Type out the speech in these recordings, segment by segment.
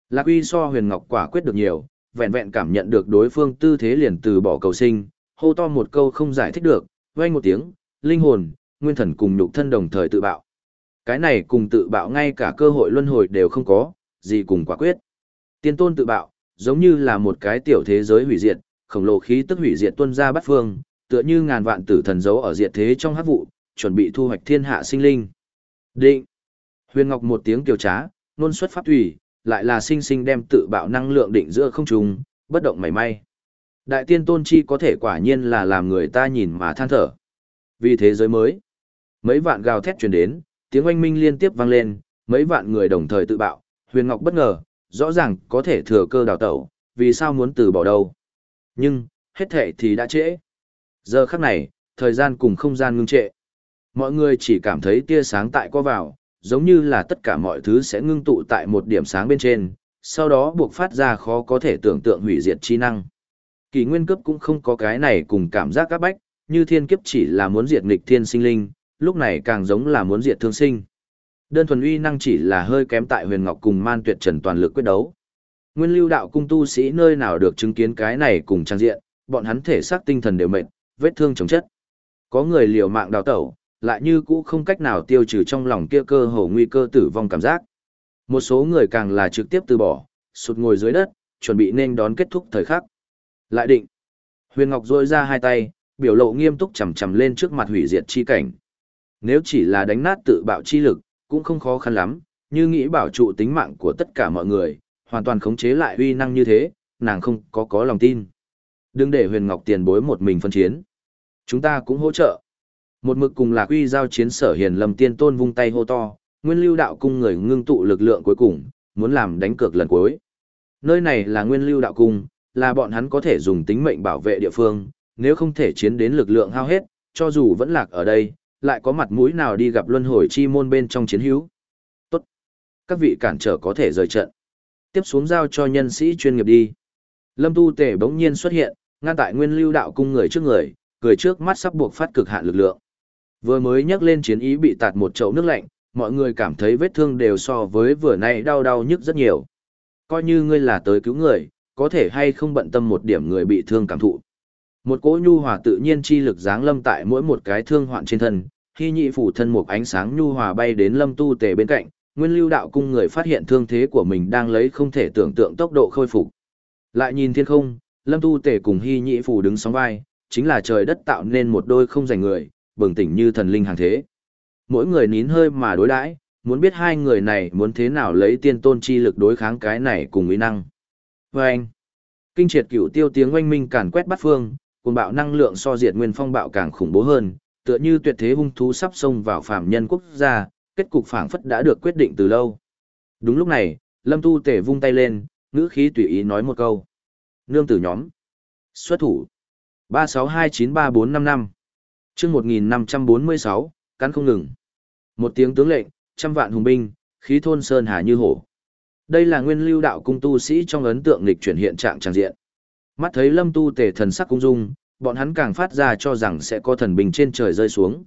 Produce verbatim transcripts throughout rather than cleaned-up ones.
Lạc Uy so Huyền Ngọc quả quyết được nhiều, vẹn vẹn cảm nhận được đối phương tư thế liền từ bỏ cầu sinh, hô to một câu không giải thích được, vang một tiếng, linh hồn, nguyên thần cùng nhục thân đồng thời tự bạo. Cái này cùng tự bạo ngay cả cơ hội luân hồi đều không có, gì cùng quả quyết. Tiên tôn tự bạo, giống như là một cái tiểu thế giới hủy diệt, khổng lồ khí tức hủy diệt tuôn ra bát phương, tựa như ngàn vạn tử thần giấu ở diệt thế trong hắc vụ, chuẩn bị thu hoạch thiên hạ sinh linh. Định. Huyền Ngọc một tiếng kiều trá, nôn xuất pháp thủy, lại là sinh sinh đem tự bạo năng lượng định giữa không trung, bất động mảy may. Đại tiên tôn chi có thể quả nhiên là làm người ta nhìn mà than thở. Vì thế giới mới, mấy vạn gào thét truyền đến, tiếng oanh minh liên tiếp vang lên, mấy vạn người đồng thời tự bạo, Huyền Ngọc bất ngờ, rõ ràng có thể thừa cơ đào tẩu, vì sao muốn từ bỏ đâu. Nhưng, hết thệ thì đã trễ. Giờ khắc này, thời gian cùng không gian ngưng trệ. Mọi người chỉ cảm thấy tia sáng tại có vào, giống như là tất cả mọi thứ sẽ ngưng tụ tại một điểm sáng bên trên, sau đó buộc phát ra khó có thể tưởng tượng hủy diệt chi năng. Kỷ nguyên cấp cũng không có cái này cùng cảm giác các bách, như thiên kiếp chỉ là muốn diệt nghịch thiên sinh linh, lúc này càng giống là muốn diệt thương sinh. Đơn thuần uy năng chỉ là hơi kém tại Huyền Ngọc cùng Man Tuyệt Trần toàn lực quyết đấu. Nguyên Lưu đạo cung tu sĩ nơi nào được chứng kiến cái này cùng trang diện, bọn hắn thể xác tinh thần đều mệt, vết thương chồng chất. Có người liều mạng đào tẩu, lại như cũ không cách nào tiêu trừ trong lòng kia cơ hồ nguy cơ tử vong cảm giác. Một số người càng là trực tiếp từ bỏ, sụt ngồi dưới đất, chuẩn bị nên đón kết thúc thời khắc. Lại định. Huyền Ngọc rôi ra hai tay, biểu lộ nghiêm túc chầm chầm lên trước mặt hủy diệt chi cảnh. Nếu chỉ là đánh nát tự bạo chi lực, cũng không khó khăn lắm, như nghĩ bảo trụ tính mạng của tất cả mọi người, hoàn toàn khống chế lại uy năng như thế, nàng không có có lòng tin. Đừng để Huyền Ngọc tiền bối một mình phân chiến. Chúng ta cũng hỗ trợ. Một mực cùng Lạc Uy giao chiến Sở Hiền Lâm Tiên Tôn vung tay hô to, Nguyên Lưu đạo cung người ngưng tụ lực lượng cuối cùng, muốn làm đánh cược lần cuối. Nơi này là Nguyên Lưu đạo cung, là bọn hắn có thể dùng tính mệnh bảo vệ địa phương, nếu không thể chiến đến lực lượng hao hết, cho dù vẫn lạc ở đây, lại có mặt mũi nào đi gặp luân hồi chi môn bên trong chiến hữu. Tốt. Các vị cản trở có thể rời trận. Tiếp xuống giao cho nhân sĩ chuyên nghiệp đi. Lâm Tu Tể bỗng nhiên xuất hiện, ngăn tại Nguyên Lưu đạo cung người trước người, cười trước mắt sắp buộc phát cực hạn lực lượng. Vừa mới nhắc lên chiến ý bị tạt một chậu nước lạnh, mọi người cảm thấy vết thương đều so với vừa nay đau đau nhức rất nhiều. Coi như ngươi là tới cứu người, có thể hay không bận tâm một điểm người bị thương cảm thụ. Một cỗ nhu hòa tự nhiên chi lực giáng lâm tại mỗi một cái thương hoạn trên thân, khi nhị phủ thân một ánh sáng nhu hòa bay đến Lâm Tu Tề bên cạnh, Nguyên Lưu đạo cung người phát hiện thương thế của mình đang lấy không thể tưởng tượng tốc độ khôi phục. Lại nhìn thiên không, Lâm Tu Tề cùng Hy Nhị phủ đứng sóng vai, chính là trời đất tạo nên một đôi không rảnh người, bừng tỉnh như thần linh hàng thế. Mỗi người nín hơi mà đối đãi, muốn biết hai người này muốn thế nào lấy tiên tôn chi lực đối kháng cái này cùng uy năng. Và anh, kinh triệt cửu tiêu tiếng oanh minh càn quét bát phương, cuồng bạo năng lượng so diệt nguyên phong bạo càng khủng bố hơn, tựa như tuyệt thế hung thú sắp xông vào phàm nhân quốc gia, kết cục phảng phất đã được quyết định từ lâu. Đúng lúc này, Lâm Tu Tể vung tay lên, ngữ khí tùy ý nói một câu. Nương tử nhóm. Xuất thủ. ba sáu hai chín ba bốn năm năm. Chương một nghìn năm trăm bốn mươi sáu, cắn không ngừng. Một tiếng tướng lệnh, trăm vạn hùng binh, khí thôn sơn hà như hổ. Đây là Nguyên Lưu đạo cung tu sĩ trong ấn tượng lịch chuyển hiện trạng tràng diện. Mắt thấy Lâm Tu Tể thần sắc cung dung, bọn hắn càng phát ra cho rằng sẽ có thần binh trên trời rơi xuống.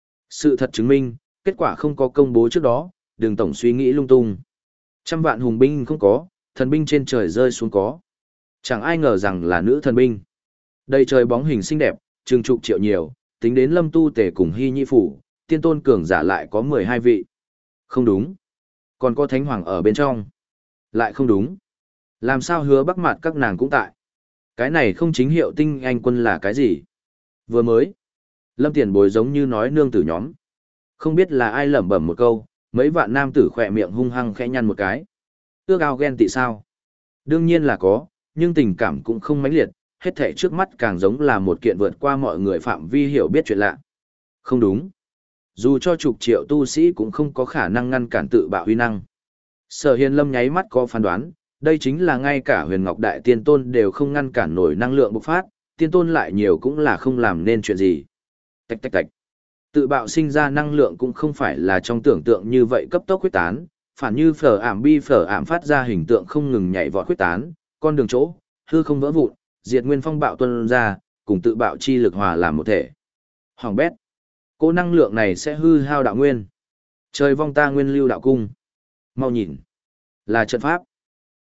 Sự thật chứng minh, kết quả không có công bố trước đó, đừng tổng suy nghĩ lung tung. Trăm vạn hùng binh không có, thần binh trên trời rơi xuống có. Chẳng ai ngờ rằng là nữ thần binh. Đầy trời bóng hình xinh đẹp, chừng chục triệu nhiều, tính đến Lâm Tu Tể cùng Hy Nhị phủ, tiên tôn cường giả lại có mười hai vị. Không đúng. Còn có thánh hoàng ở bên trong. Lại không đúng. Làm sao hứa bắc mặt các nàng cũng tại. Cái này không chính hiệu tinh anh quân là cái gì? Vừa mới, Lâm Tiền Bối giống như nói nương tử nhóm. Không biết là ai lẩm bẩm một câu, mấy vạn nam tử khỏe miệng hung hăng khẽ nhăn một cái. Ước ao ghen tị sao? Đương nhiên là có, nhưng tình cảm cũng không mãnh liệt, hết thảy trước mắt càng giống là một kiện vượt qua mọi người phạm vi hiểu biết chuyện lạ. Không đúng. Dù cho chục triệu tu sĩ cũng không có khả năng ngăn cản tự bạo huy năng. Sở Hiền Lâm nháy mắt có phán đoán, đây chính là ngay cả Huyền Ngọc Đại Tiên Tôn đều không ngăn cản nổi năng lượng bộc phát, Tiên Tôn lại nhiều cũng là không làm nên chuyện gì. Tạch tạch tạch. Tự bạo sinh ra năng lượng cũng không phải là trong tưởng tượng như vậy cấp tốc huyết tán, phản như phở ảm bi phở ảm phát ra hình tượng không ngừng nhảy vọt huyết tán, con đường chỗ, hư không vỡ vụn, diệt nguyên phong bạo tuôn ra, cùng tự bạo chi lực hòa làm một thể. Hoàng bét. Cố năng lượng này sẽ hư hao đạo nguyên. Trời vong ta Nguyên Lưu đạo cung. Mau nhìn. Là trận pháp.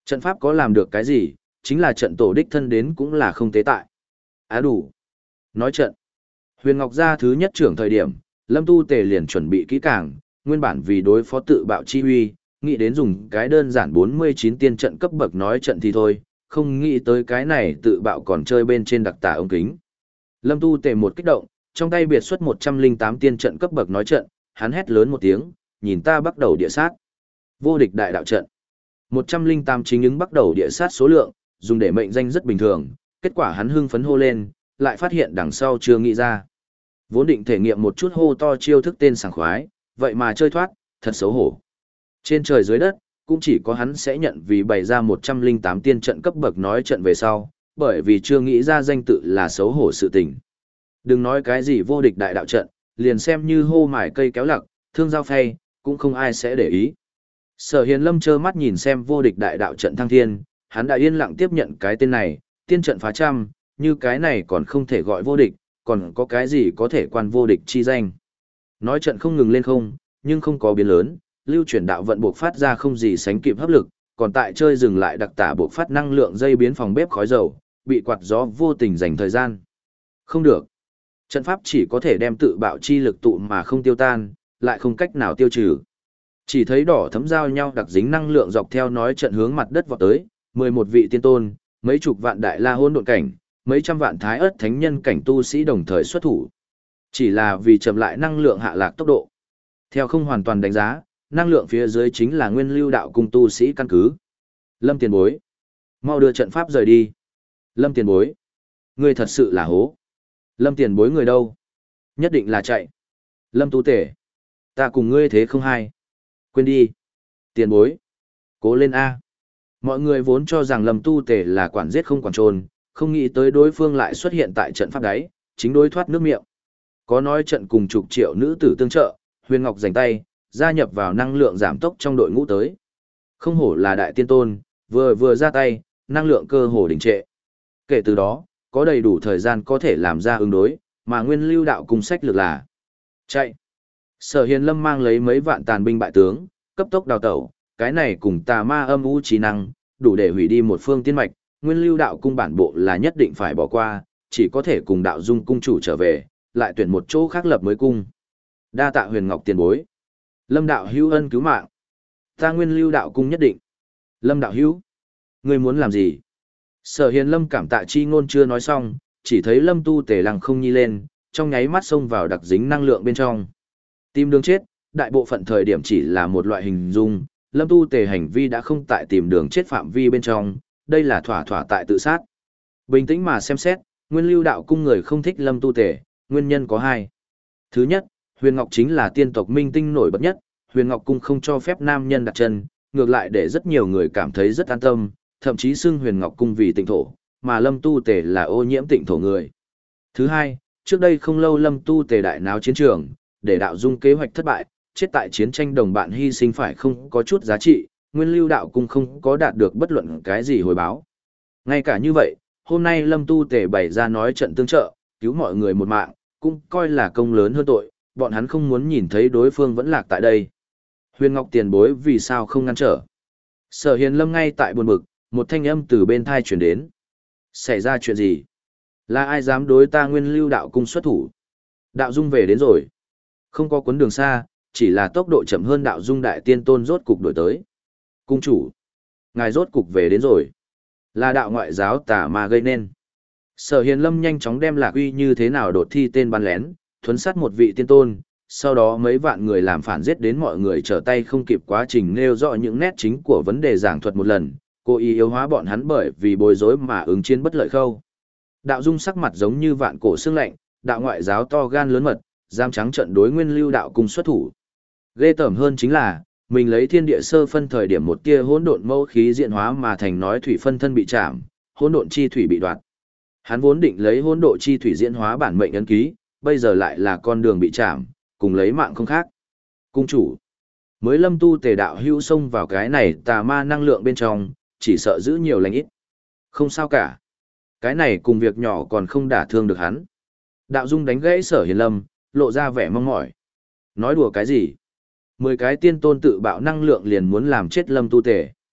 Trận pháp có làm được cái gì, chính là trận tổ đích thân đến cũng là không tế tại. Á đủ. Nói trận. Huyền Ngọc gia thứ nhất trưởng thời điểm, Lâm Tu Tề liền chuẩn bị kỹ càng, nguyên bản vì đối phó tự bạo chi huy, nghĩ đến dùng cái đơn giản bốn mươi chín tiên trận cấp bậc nói trận thì thôi, không nghĩ tới cái này tự bạo còn chơi bên trên đặc tả ống kính. Lâm Tu Tề một kích động, trong tay biệt xuất một trăm linh tám tiên trận cấp bậc nói trận, hắn hét lớn một tiếng, nhìn ta bắt đầu địa sát. Vô địch đại đạo trận. một trăm linh tám chính ứng bắt đầu địa sát số lượng, dùng để mệnh danh rất bình thường, kết quả hắn hưng phấn hô lên, lại phát hiện đằng sau chưa nghĩ ra. Vốn định thể nghiệm một chút hô to chiêu thức tên sảng khoái, vậy mà chơi thoát, thật xấu hổ. Trên trời dưới đất, cũng chỉ có hắn sẽ nhận vì bày ra một trăm linh tám tiên trận cấp bậc nói trận về sau, bởi vì chưa nghĩ ra danh tự là xấu hổ sự tình. Đừng nói cái gì vô địch đại đạo trận, liền xem như hô mài cây kéo lặc, thương giao phay, cũng không ai sẽ để ý. Sở Hiền Lâm trơ mắt nhìn xem vô địch đại đạo trận thăng thiên, hắn đã yên lặng tiếp nhận cái tên này, tiên trận phá trăm, như cái này còn không thể gọi vô địch, còn có cái gì có thể quan vô địch chi danh. Nói trận không ngừng lên không, nhưng không có biến lớn, lưu chuyển đạo vận buộc phát ra không gì sánh kịp hấp lực, còn tại chơi dừng lại đặc tả buộc phát năng lượng dây biến phòng bếp khói dầu, bị quạt gió vô tình dành thời gian. Không được. Trận pháp chỉ có thể đem tự bạo chi lực tụ mà không tiêu tan, lại không cách nào tiêu trừ. Chỉ thấy đỏ thấm giao nhau đặc dính năng lượng dọc theo nói trận hướng mặt đất vọt tới, mười một vị tiên tôn, mấy chục vạn đại la hôn độn cảnh, mấy trăm vạn thái ớt thánh nhân cảnh tu sĩ đồng thời xuất thủ. Chỉ là vì chậm lại năng lượng hạ lạc tốc độ. Theo không hoàn toàn đánh giá, năng lượng phía dưới chính là nguyên lưu đạo cung tu sĩ căn cứ. Lâm tiền bối, mau đưa trận pháp rời đi. Lâm tiền bối, ngươi thật sự là hố. Lâm tiền bối người đâu? Nhất định là chạy. Lâm tu tể, ta cùng ngươi thế không hay. Quên đi. Tiền bối, cố lên A. Mọi người vốn cho rằng Lâm tu tể là quản giết không quản trồn, không nghĩ tới đối phương lại xuất hiện tại trận pháp đáy, chính đối thoát nước miệng. Có nói trận cùng chục triệu nữ tử tương trợ, Huyền Ngọc giành tay, gia nhập vào năng lượng giảm tốc trong đội ngũ tới. Không hổ là đại tiên tôn, vừa vừa ra tay, năng lượng cơ hồ đình trệ. Kể từ đó, có đầy đủ thời gian có thể làm ra ứng đối, mà nguyên lưu đạo cùng sách lược là chạy. Sở Hiền Lâm mang lấy mấy vạn tàn binh bại tướng, cấp tốc đào tẩu, cái này cùng tà ma âm u trí năng, đủ để hủy đi một phương tiên mạch, nguyên lưu đạo cung bản bộ là nhất định phải bỏ qua, chỉ có thể cùng đạo dung cung chủ trở về, lại tuyển một chỗ khác lập mới cung. Đa tạ Huyền Ngọc tiền bối. Lâm đạo hữu ân cứu mạng. Ta nguyên lưu đạo cung nhất định. Lâm đạo hữu, ngươi muốn làm gì? Sở Hiền Lâm cảm tạ chi ngôn chưa nói xong, chỉ thấy Lâm tu tể lăng không nhi lên, trong nháy mắt xông vào đặc dính năng lượng bên trong. Tìm đường chết, đại bộ phận thời điểm chỉ là một loại hình dung, Lâm tu tể hành vi đã không tại tìm đường chết phạm vi bên trong, đây là thỏa thỏa tại tự sát. Bình tĩnh mà xem xét, nguyên lưu đạo cung người không thích Lâm tu tể, nguyên nhân có hai. Thứ nhất, Huyền Ngọc chính là tiên tộc minh tinh nổi bật nhất, Huyền Ngọc cung không cho phép nam nhân đặt chân, ngược lại để rất nhiều người cảm thấy rất an tâm, thậm chí xưng Huyền Ngọc cung vì tịnh thổ, mà Lâm tu tể là ô nhiễm tịnh thổ người. Thứ hai, trước đây không lâu Lâm tu tể đại náo chiến trường, để đạo dung kế hoạch thất bại, chết tại chiến tranh đồng bạn hy sinh phải không có chút giá trị, nguyên lưu đạo cung không có đạt được bất luận cái gì hồi báo. Ngay cả như vậy, hôm nay Lâm tu tể bày ra nói trận tương trợ, cứu mọi người một mạng, cũng coi là công lớn hơn tội, bọn hắn không muốn nhìn thấy đối phương vẫn lạc tại đây. Huyền Ngọc tiền bối vì sao không ngăn trở? Sở Hiền Lâm ngay tại buồn bực, một thanh âm từ bên thai chuyển đến. Xảy ra chuyện gì? Là ai dám đối ta nguyên lưu đạo cung xuất thủ? Đạo dung về đến rồi. Không có cuốn đường xa, chỉ là tốc độ chậm hơn đạo dung đại tiên tôn rốt cục đổi tới. Cung chủ, ngài rốt cục về đến rồi. Là đạo ngoại giáo tà ma gây nên. Sở Hiền Lâm nhanh chóng đem Lạc Uy như thế nào đột thi tên bắn lén, thuấn sát một vị tiên tôn, sau đó mấy vạn người làm phản giết đến mọi người trở tay không kịp quá trình nêu rõ những nét chính của vấn đề giảng thuật một lần, cố ý yếu hóa bọn hắn bởi vì bối rối mà ứng chiến bất lợi khâu. Đạo dung sắc mặt giống như vạn cổ xương lạnh, đạo ngoại giáo to gan lớn mật, giam trắng trận đối nguyên lưu đạo cung xuất thủ. Ghê tởm hơn chính là, mình lấy thiên địa sơ phân thời điểm một tia hỗn độn mâu khí diện hóa mà thành nói thủy phân thân bị chạm, hỗn độn chi thủy bị đoạt. Hắn vốn định lấy hỗn độn chi thủy diễn hóa bản mệnh ấn ký, bây giờ lại là con đường bị chạm, cùng lấy mạng không khác. Cung chủ, mới Lâm tu tề đạo hưu xông vào cái này tà ma năng lượng bên trong, chỉ sợ giữ nhiều lành ít. Không sao cả. Cái này cùng việc nhỏ còn không đả thương được hắn. Đạo dung đánh gãy Sở Hiền Lâm, lộ ra vẻ mong mỏi. Nói đùa cái gì? Mười cái tiên tôn tự bạo năng lượng liền muốn làm chết Lâm tu tề.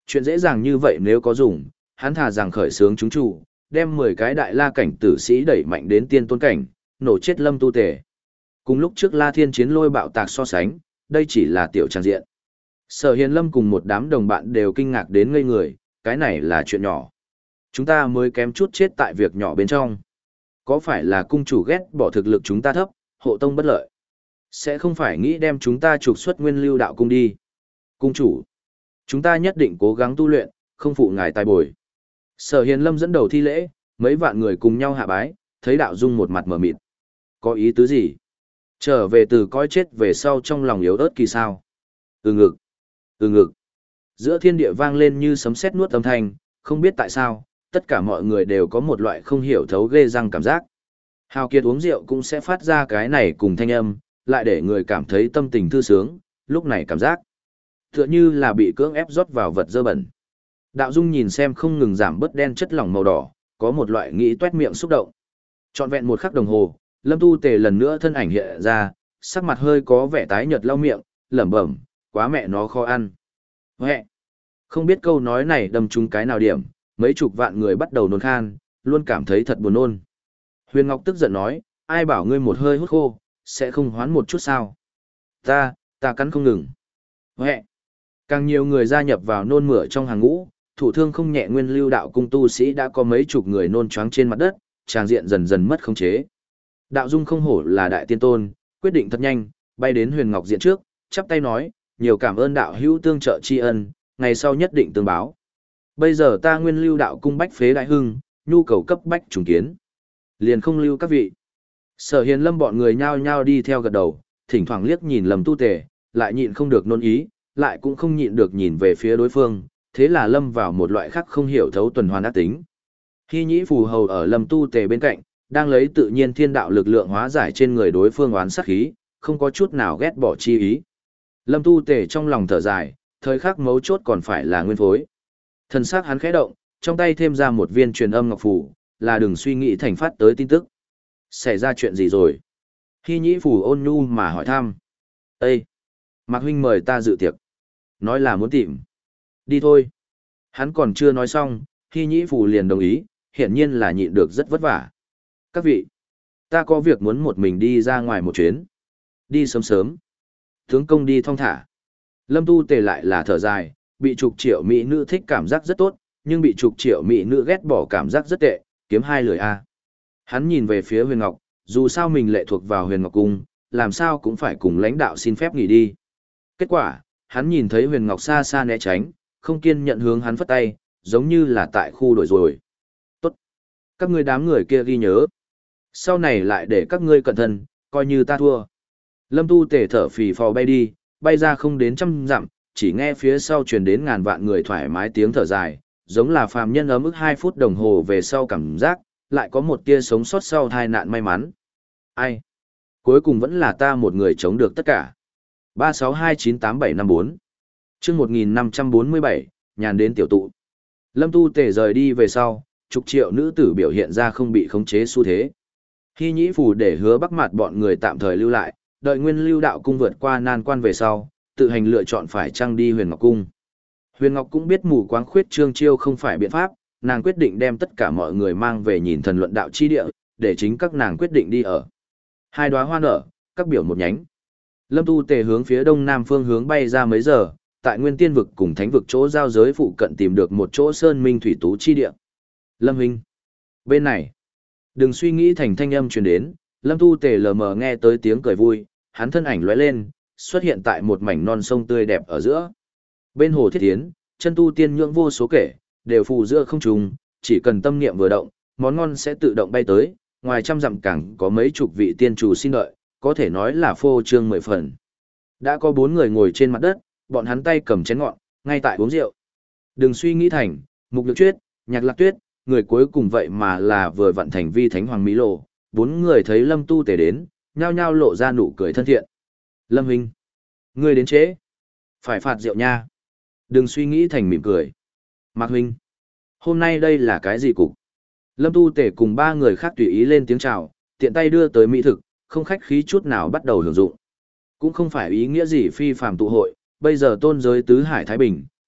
Chuyện dễ dàng như vậy nếu có dùng, hắn thà rằng khởi sướng chúng chủ, đem mười cái đại la cảnh tử sĩ đẩy mạnh đến tiên tôn cảnh, nổ chết Lâm Tu Tề. Cùng lúc trước La Thiên chiến lôi bạo tạc so sánh, đây chỉ là tiểu trang diện. Sở Hiền Lâm cùng một đám đồng bạn đều kinh ngạc đến ngây người, cái này là chuyện nhỏ. Chúng ta mới kém chút chết tại việc nhỏ bên trong. Có phải là cung chủ ghét bỏ thực lực chúng ta thấp, hộ tông bất lợi? Sẽ không phải nghĩ đem chúng ta trục xuất nguyên lưu đạo cung đi. Cung chủ, chúng ta nhất định cố gắng tu luyện, không phụ ngài tài bồi. Sở Hiền Lâm dẫn đầu thi lễ, mấy vạn người cùng nhau hạ bái, thấy đạo dung một mặt mở mịt. Có ý tứ gì? Trở về từ coi chết về sau trong lòng yếu ớt kỳ sao? Ừ ngực, ừ ngực. Giữa thiên địa vang lên như sấm sét nuốt âm thanh, không biết tại sao, tất cả mọi người đều có một loại không hiểu thấu ghê răng cảm giác. Hào Kiệt uống rượu cũng sẽ phát ra cái này cùng thanh âm, lại để người cảm thấy tâm tình thư sướng, lúc này cảm giác tựa như là bị cưỡng ép rót vào vật dơ bẩn. Đạo Dung nhìn xem không ngừng giảm bớt đen chất lỏng màu đỏ, có một loại nghĩ toét miệng xúc động. Trọn vẹn một khắc đồng hồ, Lâm Tu Tề lần nữa thân ảnh hiện ra, sắc mặt hơi có vẻ tái nhợt lau miệng, lẩm bẩm, quá mẹ nó khó ăn. Huệ! Không biết câu nói này đâm trúng cái nào điểm, mấy chục vạn người bắt đầu nôn khan, luôn cảm thấy thật buồn nôn. Huyền Ngọc tức giận nói, ai bảo ngươi một hơi hút khô, sẽ không hoán một chút sao? Ta, ta cắn không ngừng. Huệ! Càng nhiều người gia nhập vào nôn mửa trong hàng ngũ, thủ thương không nhẹ nguyên lưu đạo cung tu sĩ đã có mấy chục người nôn choáng trên mặt đất, tràng diện dần dần mất khống chế. Đạo Dung không hổ là đại tiên tôn, quyết định thật nhanh, bay đến Huyền Ngọc diện trước, chắp tay nói, nhiều cảm ơn đạo hữu tương trợ tri ân, ngày sau nhất định tương báo. Bây giờ ta nguyên lưu đạo cung bách phế đại hưng, nhu cầu cấp bách trùng kiến. Liền không lưu các vị. Sở Hiền Lâm bọn người nhao nhao đi theo gật đầu, thỉnh thoảng liếc nhìn Lâm Tu Tề, lại nhịn không được nôn ý, lại cũng không nhịn được nhìn về phía đối phương, thế là lâm vào một loại khác không hiểu thấu tuần hoàn ác tính. Hy Nhĩ Phù Hầu ở Lâm Tu Tề bên cạnh, đang lấy tự nhiên thiên đạo lực lượng hóa giải trên người đối phương oán sát khí, không có chút nào ghét bỏ chi ý. Lâm Tu Tề trong lòng thở dài, thời khắc mấu chốt còn phải là nguyên phối. Thần sắc hắn khẽ động, trong tay thêm ra một viên truyền âm ngọc phù, là đừng suy nghĩ thành phát tới tin tức. Xảy ra chuyện gì rồi? Hy Nhĩ Phù ôn nhu mà hỏi thăm. Ê! Mạc huynh mời ta dự tiệc. Nói là muốn tìm. Đi thôi. Hắn còn chưa nói xong, Hy Nhĩ Phù liền đồng ý, hiển nhiên là nhịn được rất vất vả. Các vị, ta có việc muốn một mình đi ra ngoài một chuyến. Đi sớm sớm. Tướng công đi thong thả. Lâm Tu Tề lại là thở dài, bị chục triệu mỹ nữ thích cảm giác rất tốt, nhưng bị chục triệu mỹ nữ ghét bỏ cảm giác rất tệ, kiếm hai lười a. Hắn nhìn về phía Huyền Ngọc, dù sao mình lệ thuộc vào Huyền Ngọc cung, làm sao cũng phải cùng lãnh đạo xin phép nghỉ đi. Kết quả, hắn nhìn thấy Huyền Ngọc xa xa né tránh, không kiên nhận hướng hắn phất tay, giống như là tại khu đổi rồi. Tốt. Các ngươi đám người kia ghi nhớ. Sau này lại để các ngươi cẩn thận, coi như ta thua. Lâm Tu Tề thở phì phò bay đi, bay ra không đến trăm dặm, chỉ nghe phía sau truyền đến ngàn vạn người thoải mái tiếng thở dài, giống là phàm nhân ấm ức hai phút đồng hồ về sau cảm giác, lại có một tia sống sót sau tai nạn may mắn. Ai? Cuối cùng vẫn là ta một người chống được tất cả. ba sáu hai chín tám bảy năm bốn chương một nghìn năm trăm bốn mươi bảy, nhàn đến tiểu tụ. Lâm Tu Tề rời đi về sau, chục triệu nữ tử biểu hiện ra không bị khống chế xu thế. Hy Nhĩ Phù để hứa bắc mặt bọn người tạm thời lưu lại, đợi nguyên lưu đạo cung vượt qua nan quan về sau, tự hành lựa chọn phải trăng đi Huyền Ngọc cung. Huyền Ngọc cũng biết mù quáng khuyết trương chiêu không phải biện pháp, nàng quyết định đem tất cả mọi người mang về nhìn thần luận đạo chi địa, để chính các nàng quyết định đi ở. Hai đóa hoa nở, các biểu một nhánh. Lâm Tu Tề hướng phía đông nam phương hướng bay ra mấy giờ, tại Nguyên Tiên vực cùng Thánh vực chỗ giao giới phụ cận tìm được một chỗ sơn minh thủy tú chi địa. Lâm huynh, bên này, đừng suy nghĩ thành thanh âm truyền đến, Lâm Tu Tề lờ mờ nghe tới tiếng cười vui, hắn thân ảnh lóe lên, xuất hiện tại một mảnh non sông tươi đẹp ở giữa. Bên hồ Thiết Tiến, chân tu tiên nhưỡng vô số kể, đều phù giữa không trùng, chỉ cần tâm niệm vừa động, món ngon sẽ tự động bay tới, ngoài trăm dặm càng có mấy chục vị tiên chủ xin đợi, có thể nói là phô trương mười phần. Đã có bốn người ngồi trên mặt đất, bọn hắn tay cầm chén ngọn, ngay tại uống rượu. Đừng suy nghĩ thành, Mục Nhược Chuyết, Nhạc Lạc Tuyết, người cuối cùng vậy mà là vừa vận thành vi thánh hoàng mỹ lộ, bốn người thấy Lâm Tu Tề đến, nhao nhao lộ ra nụ cười thân thiện. Lâm huynh, ngươi đến trễ, phải phạt rượu nha. Đừng suy nghĩ thành mỉm cười. Mạc huynh, hôm nay đây là cái gì cục? Lâm Tu Tề cùng ba người khác tùy ý lên tiếng chào, tiện tay đưa tới mỹ thực, không khách khí chút nào bắt đầu hưởng dụng. Cũng không phải ý nghĩa gì phi phàm tụ hội, bây giờ tôn giới tứ hải thái bình,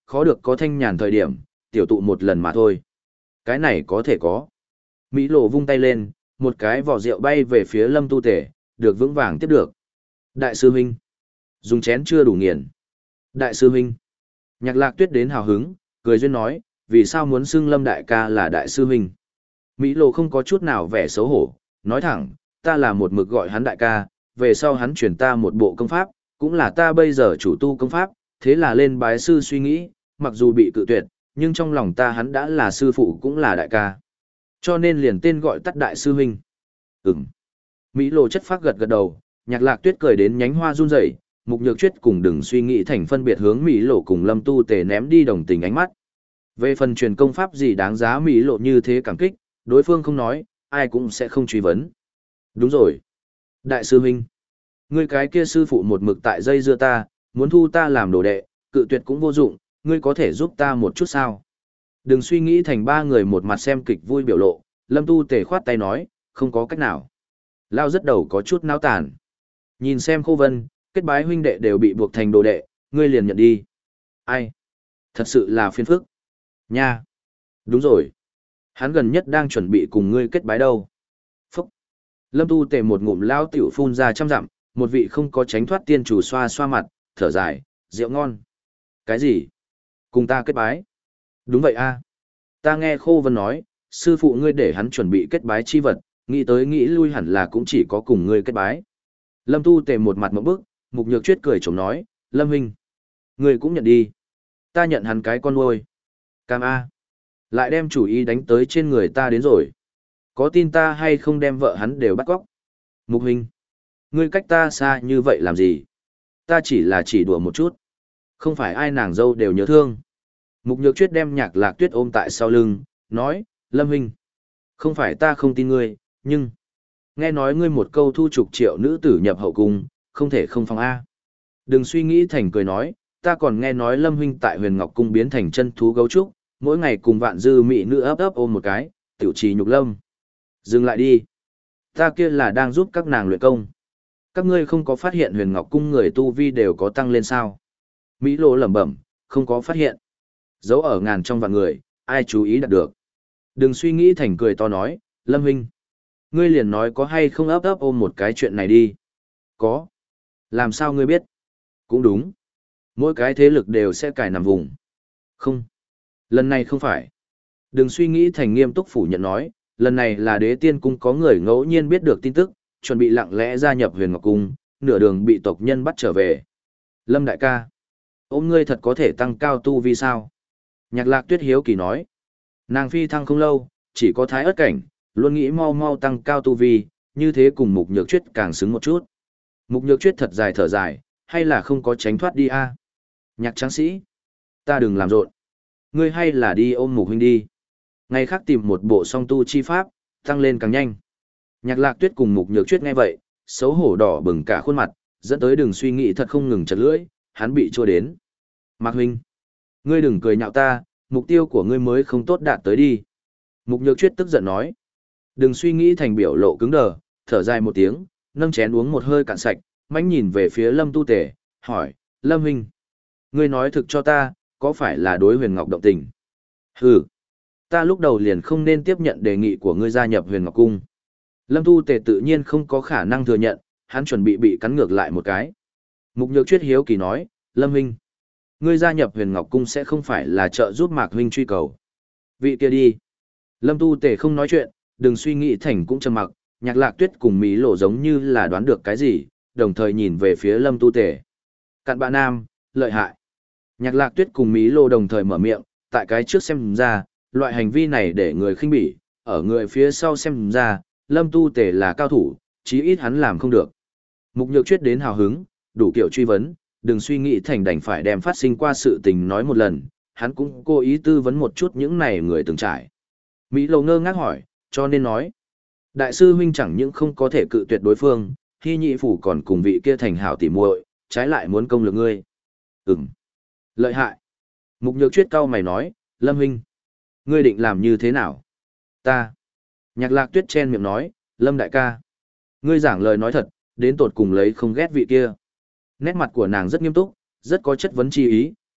khó được có thanh nhàn thời điểm, tiểu tụ một lần mà thôi. Cái này có thể có. Mỹ lộ vung tay lên, một cái vỏ rượu bay về phía Lâm Tu Tể, được vững vàng tiếp được. Đại sư huynh, dùng chén chưa đủ nghiền. Đại sư huynh, Nhạc Lạc Tuyết đến hào hứng, cười duyên nói, vì sao muốn xưng Lâm đại ca là đại sư huynh. Mỹ lộ không có chút nào vẻ xấu hổ, nói thẳng, ta là một mực gọi hắn đại ca, về sau hắn chuyển ta một bộ công pháp, cũng là ta bây giờ chủ tu công pháp, thế là lên bái sư suy nghĩ, mặc dù bị cự tuyệt, nhưng trong lòng ta hắn đã là sư phụ cũng là đại ca. Cho nên liền tên gọi tắt đại sư huynh. Ừm. Mỹ lộ chất phác gật gật đầu, Nhạc Lạc Tuyết cười đến nhánh hoa run rẩy, Mục Nhược Chuyết cùng đừng suy nghĩ thành phân biệt hướng Mỹ lộ cùng Lâm Tu Tề ném đi đồng tình ánh mắt. Về phần truyền công pháp gì đáng giá Mỹ lộ như thế cảm kích, đối phương không nói, ai cũng sẽ không truy vấn. Đúng rồi. Đại sư huynh, ngươi cái kia sư phụ một mực tại dây dưa ta, muốn thu ta làm đồ đệ, cự tuyệt cũng vô dụng, ngươi có thể giúp ta một chút sao? Đừng suy nghĩ thành ba người một mặt xem kịch vui biểu lộ, Lâm Tu Tề khoát tay nói, không có cách nào. Lao rất đầu có chút náo tàn. Nhìn xem Khô Vân, kết bái huynh đệ đều bị buộc thành đồ đệ, ngươi liền nhận đi. Ai? Thật sự là phiền phức. Nha. Đúng rồi. Hắn gần nhất đang chuẩn bị cùng ngươi kết bái đâu. Phúc. Lâm Tu Tề một ngụm lao tiểu phun ra trăm dặm, một vị không có tránh thoát tiên chủ xoa xoa mặt, thở dài, rượu ngon. Cái gì? Cùng ta kết bái? Đúng vậy a. Ta nghe Khô Vân nói, sư phụ ngươi để hắn chuẩn bị kết bái chi vật, nghĩ tới nghĩ lui hẳn là cũng chỉ có cùng ngươi kết bái. Lâm Tu Tề một mặt một bức, Mục Nhược Chuyết cười chồng nói, Lâm huynh, ngươi cũng nhận đi. Ta nhận hắn cái con nuôi. Cam A. Lại đem chủ ý đánh tới trên người ta đến rồi. Có tin ta hay không đem vợ hắn đều bắt cóc? Mục huynh, ngươi cách ta xa như vậy làm gì? Ta chỉ là chỉ đùa một chút. Không phải ai nàng dâu đều nhớ thương. Mục Nhược Chuyết đem Nhạc Lạc Tuyết ôm tại sau lưng, nói, Lâm huynh, không phải ta không tin ngươi, nhưng nghe nói ngươi một câu thu chục triệu nữ tử nhập hậu cung, không thể không phòng A. Đừng suy nghĩ thành cười nói, ta còn nghe nói Lâm huynh tại Huyền Ngọc Cung biến thành chân thú gấu trúc, mỗi ngày cùng vạn dư mỹ nữ ấp ấp ôm một cái, tiểu trì nhục lâm. Dừng lại đi. Ta kia là đang giúp các nàng luyện công. Các ngươi không có phát hiện Huyền Ngọc Cung người tu vi đều có tăng lên sao? Mỹ Lô lẩm bẩm, không có phát hiện. Giấu ở ngàn trong vạn người, ai chú ý đạt được. Đừng suy nghĩ thành cười to nói, Lâm huynh, ngươi liền nói có hay không ấp ấp ôm một cái chuyện này đi. Có. Làm sao ngươi biết? Cũng đúng. Mỗi cái thế lực đều sẽ cài nằm vùng. Không. Lần này không phải. Đừng suy nghĩ thành nghiêm túc phủ nhận nói, lần này là Đế Tiên Cung có người ngẫu nhiên biết được tin tức, chuẩn bị lặng lẽ gia nhập Huyền Ngọc Cung, nửa đường bị tộc nhân bắt trở về. Lâm đại ca, ôm ngươi thật có thể tăng cao tu vi sao? Nhạc Lạc Tuyết hiếu kỳ nói. Nàng phi thăng không lâu, chỉ có thái ớt cảnh, luôn nghĩ mau mau tăng cao tu vi, như thế cùng Mục Nhược Chuyết càng xứng một chút. Mục Nhược Chuyết thật dài thở dài, hay là không có tránh thoát đi a? Nhạc tráng sĩ, ta đừng làm rộn. Ngươi hay là đi ôm Mục huynh đi. Ngày khác tìm một bộ song tu chi pháp, tăng lên càng nhanh. Nhạc Lạc Tuyết cùng Mục Nhược Chuyết nghe vậy, xấu hổ đỏ bừng cả khuôn mặt, dẫn tới đừng suy nghĩ thật không ngừng chật lưỡi, hắn bị chua đến. Mạc huynh, ngươi đừng cười nhạo ta, mục tiêu của ngươi mới không tốt đạt tới đi. Mục Nhược Chuyết tức giận nói. Đừng suy nghĩ thành biểu lộ cứng đờ, thở dài một tiếng, nâng chén uống một hơi cạn sạch, mãnh nhìn về phía Lâm Tu Tề, hỏi, Lâm huynh, ngươi nói thực cho ta, có phải là đối Huyền Ngọc động tình? Hừ, ta lúc đầu liền không nên tiếp nhận đề nghị của ngươi gia nhập Huyền Ngọc Cung. Lâm Tu Tề tự nhiên không có khả năng thừa nhận, hắn chuẩn bị bị cắn ngược lại một cái. Mục Nhược Chuyết hiếu kỳ nói, Lâm huynh, ngươi gia nhập Huyền Ngọc Cung sẽ không phải là trợ giúp Mạc huynh truy cầu. Vị kia đi. Lâm Tu Tề không nói chuyện, đừng suy nghĩ thành cũng trầm mặc, Nhạc Lạc Tuyết cùng Mỹ Lộ giống như là đoán được cái gì, đồng thời nhìn về phía Lâm Tu Tề. Cặn bạ nam, lợi hại. Nhạc Lạc Tuyết cùng Mỹ Lộ đồng thời mở miệng, tại cái trước xem ra, loại hành vi này để người khinh bỉ, ở người phía sau xem ra, Lâm Tu Tề là cao thủ, chí ít hắn làm không được. Mục Nhược Chuyết đến hào hứng, đủ kiểu truy vấn, đừng suy nghĩ thành đành phải đem phát sinh qua sự tình nói một lần, hắn cũng cố ý tư vấn một chút những này người từng trải. Mỹ Lộ ngơ ngác hỏi, cho nên nói, đại sư huynh chẳng những không có thể cự tuyệt đối phương, Hy Nhị phủ còn cùng vị kia thành hảo tỉ muội, trái lại muốn công lược ngươi. Ừm, lợi hại. Mục Nhược Chuyết cau mày nói, Lâm huynh, ngươi định làm như thế nào? Ta. Nhạc Lạc Tuyết chen miệng nói, Lâm đại ca, ngươi giảng lời nói thật, đến tột cùng lấy không ghét vị kia. Nét mặt của nàng rất nghiêm túc, rất có chất vấn chi ý,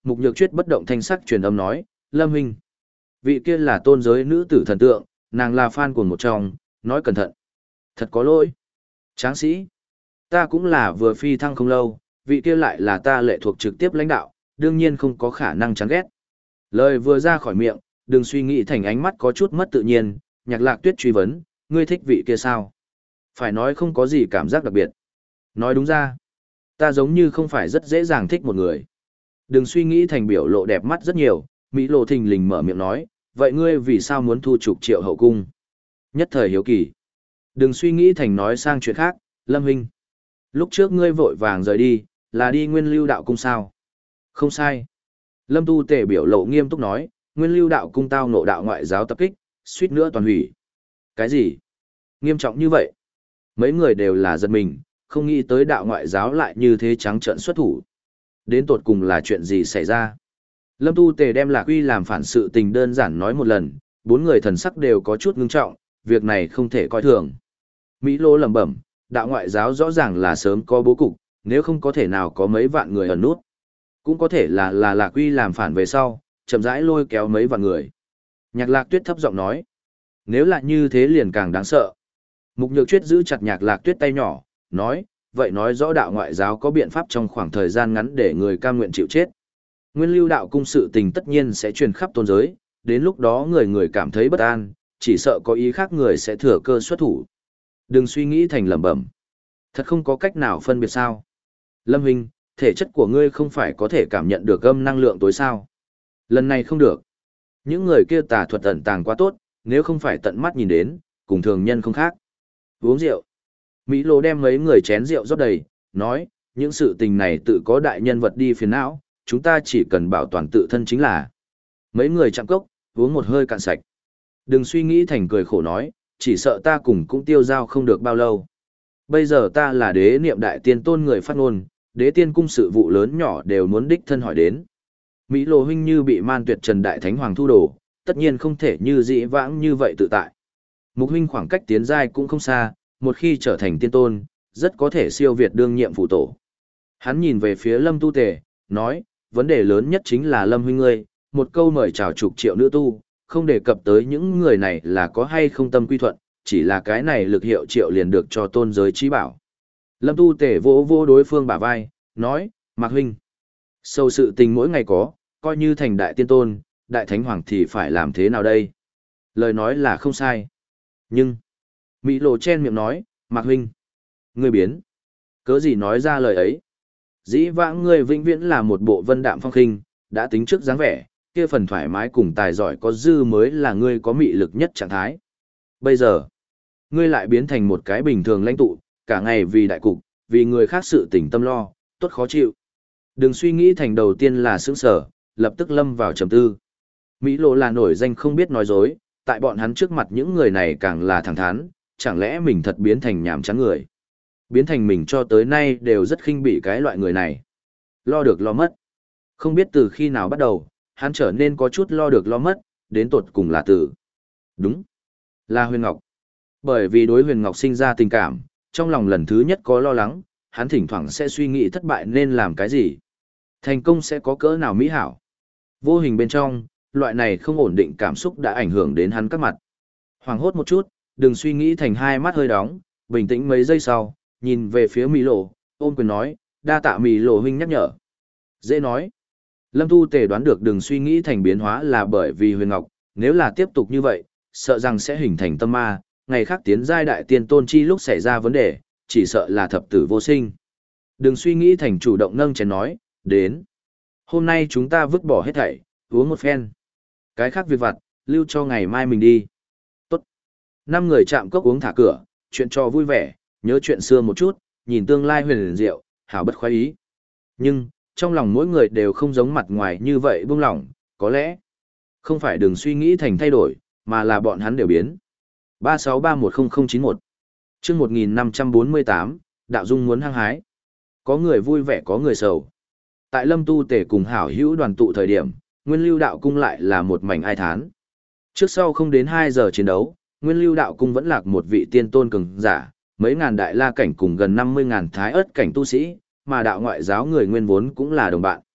Mục Nhược Chuyết bất động thanh sắc truyền âm nói, Lâm huynh, vị kia là tôn giới nữ tử thần tượng, nàng là fan của một trong, nói cẩn thận. Thật có lỗi. Tráng sĩ, ta cũng là vừa phi thăng không lâu, vị kia lại là ta lệ thuộc trực tiếp lãnh đạo, đương nhiên không có khả năng chán ghét. Lời vừa ra khỏi miệng, đừng suy nghĩ thành ánh mắt có chút mất tự nhiên, Nhạc Lạc Tuyết truy vấn, ngươi thích vị kia sao? Phải nói không có gì cảm giác đặc biệt. Nói đúng ra, ta giống như không phải rất dễ dàng thích một người. Đừng suy nghĩ thành biểu lộ đẹp mắt rất nhiều, Mỹ Lộ thình lình mở miệng nói, vậy ngươi vì sao muốn thu chục triệu hậu cung? Nhất thời hiếu kỳ. Đừng suy nghĩ thành nói sang chuyện khác, Lâm huynh. Lúc trước ngươi vội vàng rời đi, là đi Nguyên Lưu Đạo cung sao? Không sai. Lâm Tu Tề biểu lộ nghiêm túc nói, Nguyên Lưu Đạo cung tao ngộ đạo ngoại giáo tập kích, suýt nữa toàn hủy. Cái gì? Nghiêm trọng như vậy? Mấy người đều là giật mình, không nghĩ tới đạo ngoại giáo lại như thế trắng trợn xuất thủ. Đến tột cùng là chuyện gì xảy ra? Lâm Tu Tề đem Lạc Uy làm phản sự tình đơn giản nói một lần, bốn người thần sắc đều có chút ngưng trọng, việc này không thể coi thường. Mỹ Lô lẩm bẩm, đạo ngoại giáo rõ ràng là sớm có bố cục, nếu không có thể nào có mấy vạn người ẩn nút. Cũng có thể là là Lạc Uy làm phản về sau, chậm rãi lôi kéo mấy vạn người. Nhạc Lạc Tuyết thấp giọng nói, nếu là như thế liền càng đáng sợ. Mục Nhược Chuyết giữ chặt Nhạc Lạc Tuyết tay nhỏ, nói, vậy nói rõ đạo ngoại giáo có biện pháp trong khoảng thời gian ngắn để người cam nguyện chịu chết. Nguyên Lưu Đạo cung sự tình tất nhiên sẽ truyền khắp tôn giới, đến lúc đó người người cảm thấy bất an, chỉ sợ có ý khác người sẽ thừa cơ xuất thủ. Đừng suy nghĩ thành lẩm bẩm. Thật không có cách nào phân biệt sao. Lâm huynh, thể chất của ngươi không phải có thể cảm nhận được âm năng lượng tối sao. Lần này không được. Những người kia tà thuật ẩn tàng quá tốt, nếu không phải tận mắt nhìn đến, cùng thường nhân không khác. Uống rượu. Mỹ Lô đem mấy người chén rượu rót đầy, nói, những sự tình này tự có đại nhân vật đi phiền não, chúng ta chỉ cần bảo toàn tự thân chính là. Mấy người chạm cốc, uống một hơi cạn sạch. Đừng suy nghĩ thành cười khổ nói, chỉ sợ ta cùng cũng tiêu giao không được bao lâu. Bây giờ ta là đế niệm đại tiên tôn người phát ngôn, đế tiên cung sự vụ lớn nhỏ đều muốn đích thân hỏi đến. Mỹ Lô huynh như bị man tuyệt trần đại thánh hoàng thu đồ, tất nhiên không thể như dĩ vãng như vậy tự tại. Mục huynh khoảng cách tiến giai cũng không xa, một khi trở thành tiên tôn, rất có thể siêu việt đương nhiệm phụ tổ. Hắn nhìn về phía Lâm Tu Tề, nói, vấn đề lớn nhất chính là Lâm huynh ngươi, một câu mời chào chục triệu nữ tu, không đề cập tới những người này là có hay không tâm quy thuận, chỉ là cái này lực hiệu triệu liền được cho tôn giới trí bảo. Lâm Tu Tề vỗ vỗ đối phương bả vai, nói, Mạc huynh, sâu sự tình mỗi ngày có, coi như thành đại tiên tôn, đại thánh hoàng thì phải làm thế nào đây? Lời nói là không sai. Nhưng, Mỹ Lộ chen miệng nói, Mạc huynh, ngươi biến. Cớ gì nói ra lời ấy? Dĩ vãng ngươi vĩnh viễn là một bộ vân đạm phong khinh, đã tính trước dáng vẻ, kia phần thoải mái cùng tài giỏi có dư mới là ngươi có mị lực nhất trạng thái. Bây giờ, ngươi lại biến thành một cái bình thường lãnh tụ, cả ngày vì đại cục, vì người khác sự tình tâm lo, tốt khó chịu. Đừng suy nghĩ thành đầu tiên là sững sở, lập tức lâm vào trầm tư. Mỹ Lộ là nổi danh không biết nói dối, tại bọn hắn trước mặt những người này càng là thẳng thắn, chẳng lẽ mình thật biến thành nhảm chán người. Biến thành mình cho tới nay đều rất khinh bỉ cái loại người này. Lo được lo mất. Không biết từ khi nào bắt đầu, hắn trở nên có chút lo được lo mất, đến tột cùng là từ. Đúng. Là Huyền Ngọc. Bởi vì đối Huyền Ngọc sinh ra tình cảm, trong lòng lần thứ nhất có lo lắng, hắn thỉnh thoảng sẽ suy nghĩ thất bại nên làm cái gì. Thành công sẽ có cỡ nào mỹ hảo. Vô hình bên trong, loại này không ổn định cảm xúc đã ảnh hưởng đến hắn các mặt. Hoảng hốt một chút, đừng suy nghĩ thành hai mắt hơi đóng, bình tĩnh mấy giây sau, nhìn về phía Mỹ Lộ, ôm quyền nói, đa tạ Mỹ Lộ huynh nhắc nhở. Dễ nói. Lâm Tu Tề đoán được đừng suy nghĩ thành biến hóa là bởi vì Huyền Ngọc, nếu là tiếp tục như vậy, sợ rằng sẽ hình thành tâm ma, ngày khác tiến giai đại tiên tôn chi lúc xảy ra vấn đề, chỉ sợ là thập tử vô sinh. Đừng suy nghĩ thành chủ động nâng chén nói, đến. Hôm nay chúng ta vứt bỏ hết thảy, uống một phen. Cái khác việc vặt, lưu cho ngày mai mình đi. Tốt. Năm người chạm cốc uống thả cửa, chuyện trò vui vẻ, nhớ chuyện xưa một chút, nhìn tương lai huyền liền diệu, hảo bất khoái ý. Nhưng, trong lòng mỗi người đều không giống mặt ngoài như vậy buông lỏng, có lẽ không phải đừng suy nghĩ thành thay đổi, mà là bọn hắn đều biến. ba sáu ba một không không chín một chương một nghìn năm trăm bốn mươi tám, Đạo Dung muốn hăng hái. Có người vui vẻ có người sầu. Tại Lâm Tu Tề cùng hảo hữu đoàn tụ thời điểm, Nguyên Lưu Đạo Cung lại là một mảnh ai thán. Trước sau không đến hai giờ chiến đấu, Nguyên Lưu Đạo Cung vẫn lạc một vị tiên tôn cường giả, mấy ngàn đại la cảnh cùng gần năm mươi ngàn thái ớt cảnh tu sĩ, mà đạo ngoại giáo người nguyên vốn cũng là đồng bạn.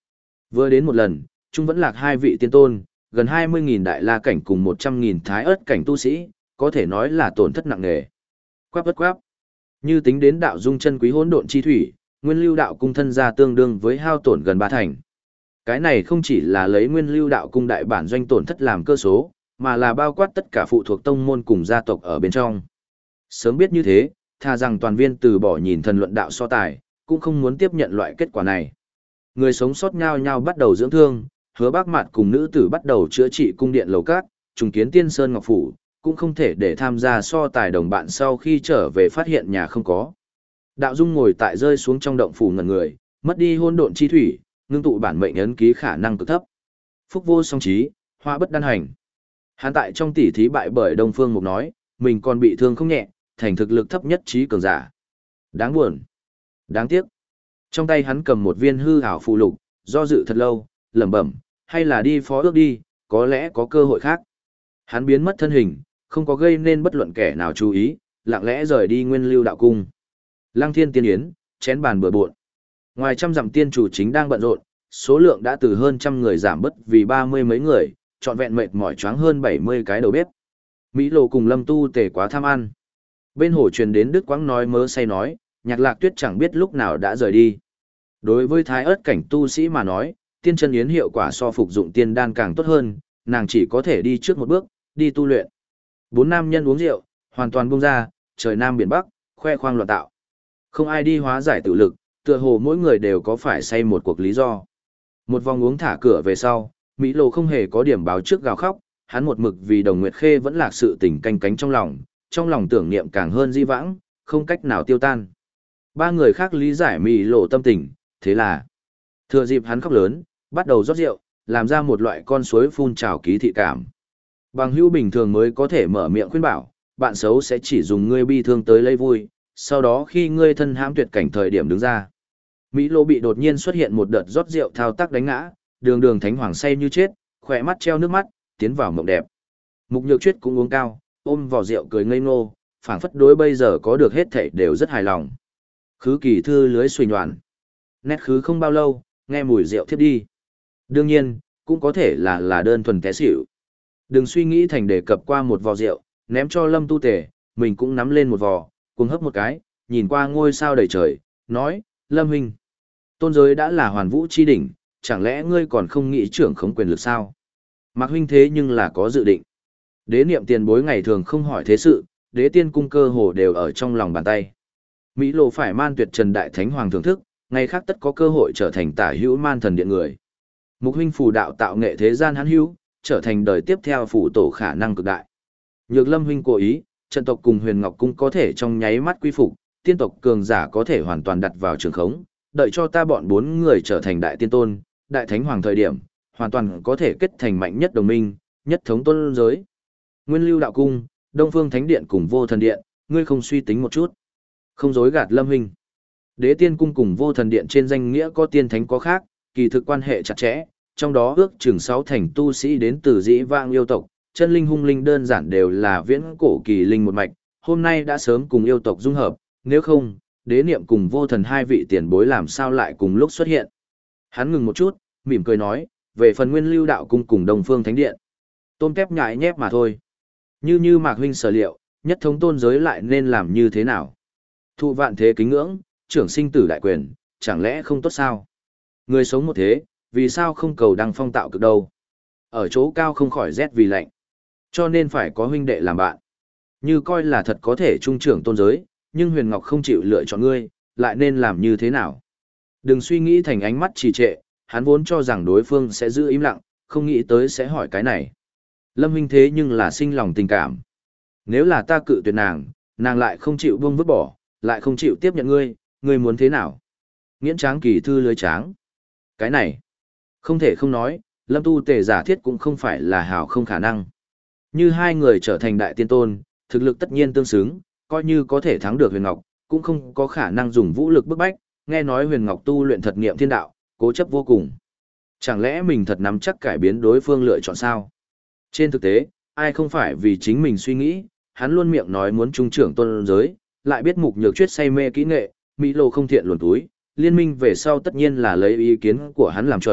Vừa đến một lần, chung vẫn lạc hai vị tiên tôn, gần hai mươi nghìn đại la cảnh cùng một trăm nghìn thái ớt cảnh tu sĩ, có thể nói là tổn thất nặng nề. Quáp bất quáp. Như tính đến đạo dung chân quý hỗn độn chi thủy, nguyên lưu đạo cung thân gia tương đương với hao tổn gần ba thành. Cái này không chỉ là lấy nguyên lưu đạo cung đại bản doanh tổn thất làm cơ số, mà là bao quát tất cả phụ thuộc tông môn cùng gia tộc ở bên trong. Sớm biết như thế, thà rằng toàn viên từ bỏ nhìn thần luận đạo so tài, cũng không muốn tiếp nhận loại kết quả này. Người sống sót nhau nhau bắt đầu dưỡng thương, Hứa Bác Mạt cùng nữ tử bắt đầu chữa trị cung điện lầu cát, trùng kiến Tiên Sơn Ngọc Phủ, cũng không thể để tham gia so tài đồng bạn sau khi trở về phát hiện nhà không có. Đạo Dung ngồi tại rơi xuống trong động phủ ngẩn người, mất đi hôn độn chi thủy, ngưng tụ bản mệnh ấn ký khả năng cực thấp. Phúc vô song trí, hoa bất đan hành. Hắn tại trong tỷ thí bại bởi Đông Phương Mục nói, mình còn bị thương không nhẹ, thành thực lực thấp nhất trí cường giả. Đáng buồn. Đáng tiếc. Trong tay hắn cầm một viên hư ảo phù lục, do dự thật lâu, lẩm bẩm, hay là đi phó ước đi, có lẽ có cơ hội khác. Hắn biến mất thân hình, không có gây nên bất luận kẻ nào chú ý, lặng lẽ rời đi nguyên lưu đạo cung. Lăng Thiên Tiên Yến, chén bàn bừa bộn. Ngoài trăm dặm tiên chủ chính đang bận rộn, số lượng đã từ hơn trăm người giảm bớt vì ba mươi mấy người, trọn vẹn mệt mỏi choáng hơn bảy mươi cái đầu bếp. Mỹ Lô cùng Lâm Tu Tề quá tham ăn. Bên hồ truyền đến Đức Quãng nói mớ say nói, Nhạc Lạc Tuyết chẳng biết lúc nào đã rời đi. Đối với thái ớt cảnh tu sĩ mà nói, tiên chân yến hiệu quả so phục dụng tiên đan càng tốt hơn, nàng chỉ có thể đi trước một bước, đi tu luyện. Bốn nam nhân uống rượu, hoàn toàn buông ra, trời nam biển bắc, khoe khoang loạn tạo. Không ai đi hóa giải tự lực, tựa hồ mỗi người đều có phải say một cuộc lý do. Một vòng uống thả cửa về sau, Mỹ Lô không hề có điểm báo trước gào khóc, hắn một mực vì Đồng Nguyệt Khê vẫn lạc sự tình canh cánh trong lòng, trong lòng tưởng niệm càng hơn di vãng, không cách nào tiêu tan. Ba người khác lý giải Mỹ Lô tâm tình, thế là thừa dịp hắn khóc lớn, bắt đầu rót rượu, làm ra một loại con suối phun trào ký thị cảm. Bằng hữu bình thường mới có thể mở miệng khuyên bảo, bạn xấu sẽ chỉ dùng ngươi bi thương tới lấy vui, sau đó khi ngươi thân hãm tuyệt cảnh thời điểm đứng ra. Mỹ Lô bị đột nhiên xuất hiện một đợt rót rượu thao tác đánh ngã, đường đường thánh hoàng say như chết, khỏe mắt treo nước mắt, tiến vào mộng đẹp. Mục Nhược Chuyết cũng uống cao, ôm vỏ rượu cười ngây ngô, phảng phất đối bây giờ có được hết thảy đều rất hài lòng. Khứ Kỳ Thư lưới xuôi nhoàn. Nét khứ không bao lâu, nghe mùi rượu thiếp đi. Đương nhiên, cũng có thể là là đơn thuần té xỉu. Đừng suy nghĩ thành đề cập qua một vò rượu, ném cho Lâm Tu Tề, mình cũng nắm lên một vò, cuồng hấp một cái, nhìn qua ngôi sao đầy trời, nói, Lâm huynh, tôn giới đã là hoàn vũ chi đỉnh, chẳng lẽ ngươi còn không nghĩ trưởng khống quyền lực sao? Mạc huynh thế nhưng là có dự định. Đế niệm tiền bối ngày thường không hỏi thế sự, đế tiên cung cơ hồ đều ở trong lòng bàn tay. Mỹ Lộ phải man tuyệt trần đại thánh hoàng thưởng thức, ngày khác tất có cơ hội trở thành tả hữu man thần điện người. Mục huynh phù đạo tạo nghệ thế gian hắn hữu, trở thành đời tiếp theo phù tổ khả năng cực đại. Nhược Lâm huynh cố ý, trận tộc cùng Huyền Ngọc cung có thể trong nháy mắt quy phục, tiên tộc cường giả có thể hoàn toàn đặt vào trường khống, đợi cho ta bọn bốn người trở thành đại tiên tôn, đại thánh hoàng thời điểm, hoàn toàn có thể kết thành mạnh nhất đồng minh, nhất thống tôn giới. Nguyên Lưu đạo cung, Đông Phương Thánh điện cùng Vô Thần điện, ngươi không suy tính một chút, không dối gạt Lâm huynh. Đế tiên cung cùng Vô Thần điện trên danh nghĩa có tiên thánh có khác, kỳ thực quan hệ chặt chẽ, trong đó ước chừng sáu thành tu sĩ đến từ dĩ vãng yêu tộc, chân linh hung linh đơn giản đều là viễn cổ kỳ linh một mạch, hôm nay đã sớm cùng yêu tộc dung hợp, nếu không, đế niệm cùng Vô Thần hai vị tiền bối làm sao lại cùng lúc xuất hiện. Hắn ngừng một chút, mỉm cười nói, về phần Nguyên Lưu đạo cung cùng Đông Phương Thánh điện, tôm tép nhại nhép mà thôi. Như như Mạc huynh sở liệu, nhất thống tôn giới lại nên làm như thế nào? Thụ vạn thế kính ngưỡng, trưởng sinh tử đại quyền, chẳng lẽ không tốt sao? Người sống một thế, vì sao không cầu đăng phong tạo cực đâu? Ở chỗ cao không khỏi rét vì lạnh. Cho nên phải có huynh đệ làm bạn. Như coi là thật có thể trung trưởng tôn giới, nhưng Huyền Ngọc không chịu lựa chọn ngươi, lại nên làm như thế nào? Đừng suy nghĩ thành ánh mắt trì trệ, hắn vốn cho rằng đối phương sẽ giữ im lặng, không nghĩ tới sẽ hỏi cái này. Lâm huynh thế nhưng là sinh lòng tình cảm. Nếu là ta cự tuyệt nàng, nàng lại không chịu buông vứt bỏ, lại không chịu tiếp nhận ngươi, ngươi muốn thế nào? Nghiễn Tráng Kỳ Thư lưới tráng. Cái này, không thể không nói, Lâm Tu Tề giả thiết cũng không phải là hảo không khả năng. Như hai người trở thành đại tiên tôn, thực lực tất nhiên tương xứng, coi như có thể thắng được Huyền Ngọc, cũng không có khả năng dùng vũ lực bức bách, nghe nói Huyền Ngọc tu luyện thật nghiệm thiên đạo, cố chấp vô cùng. Chẳng lẽ mình thật nắm chắc cải biến đối phương lựa chọn sao? Trên thực tế, ai không phải vì chính mình suy nghĩ, hắn luôn miệng nói muốn trung trưởng tôn giới, lại biết Mục Nhược Chuyết say mê kỹ nghệ, Mỹ Lô không thiện luồn túi, liên minh về sau tất nhiên là lấy ý kiến của hắn làm chuẩn,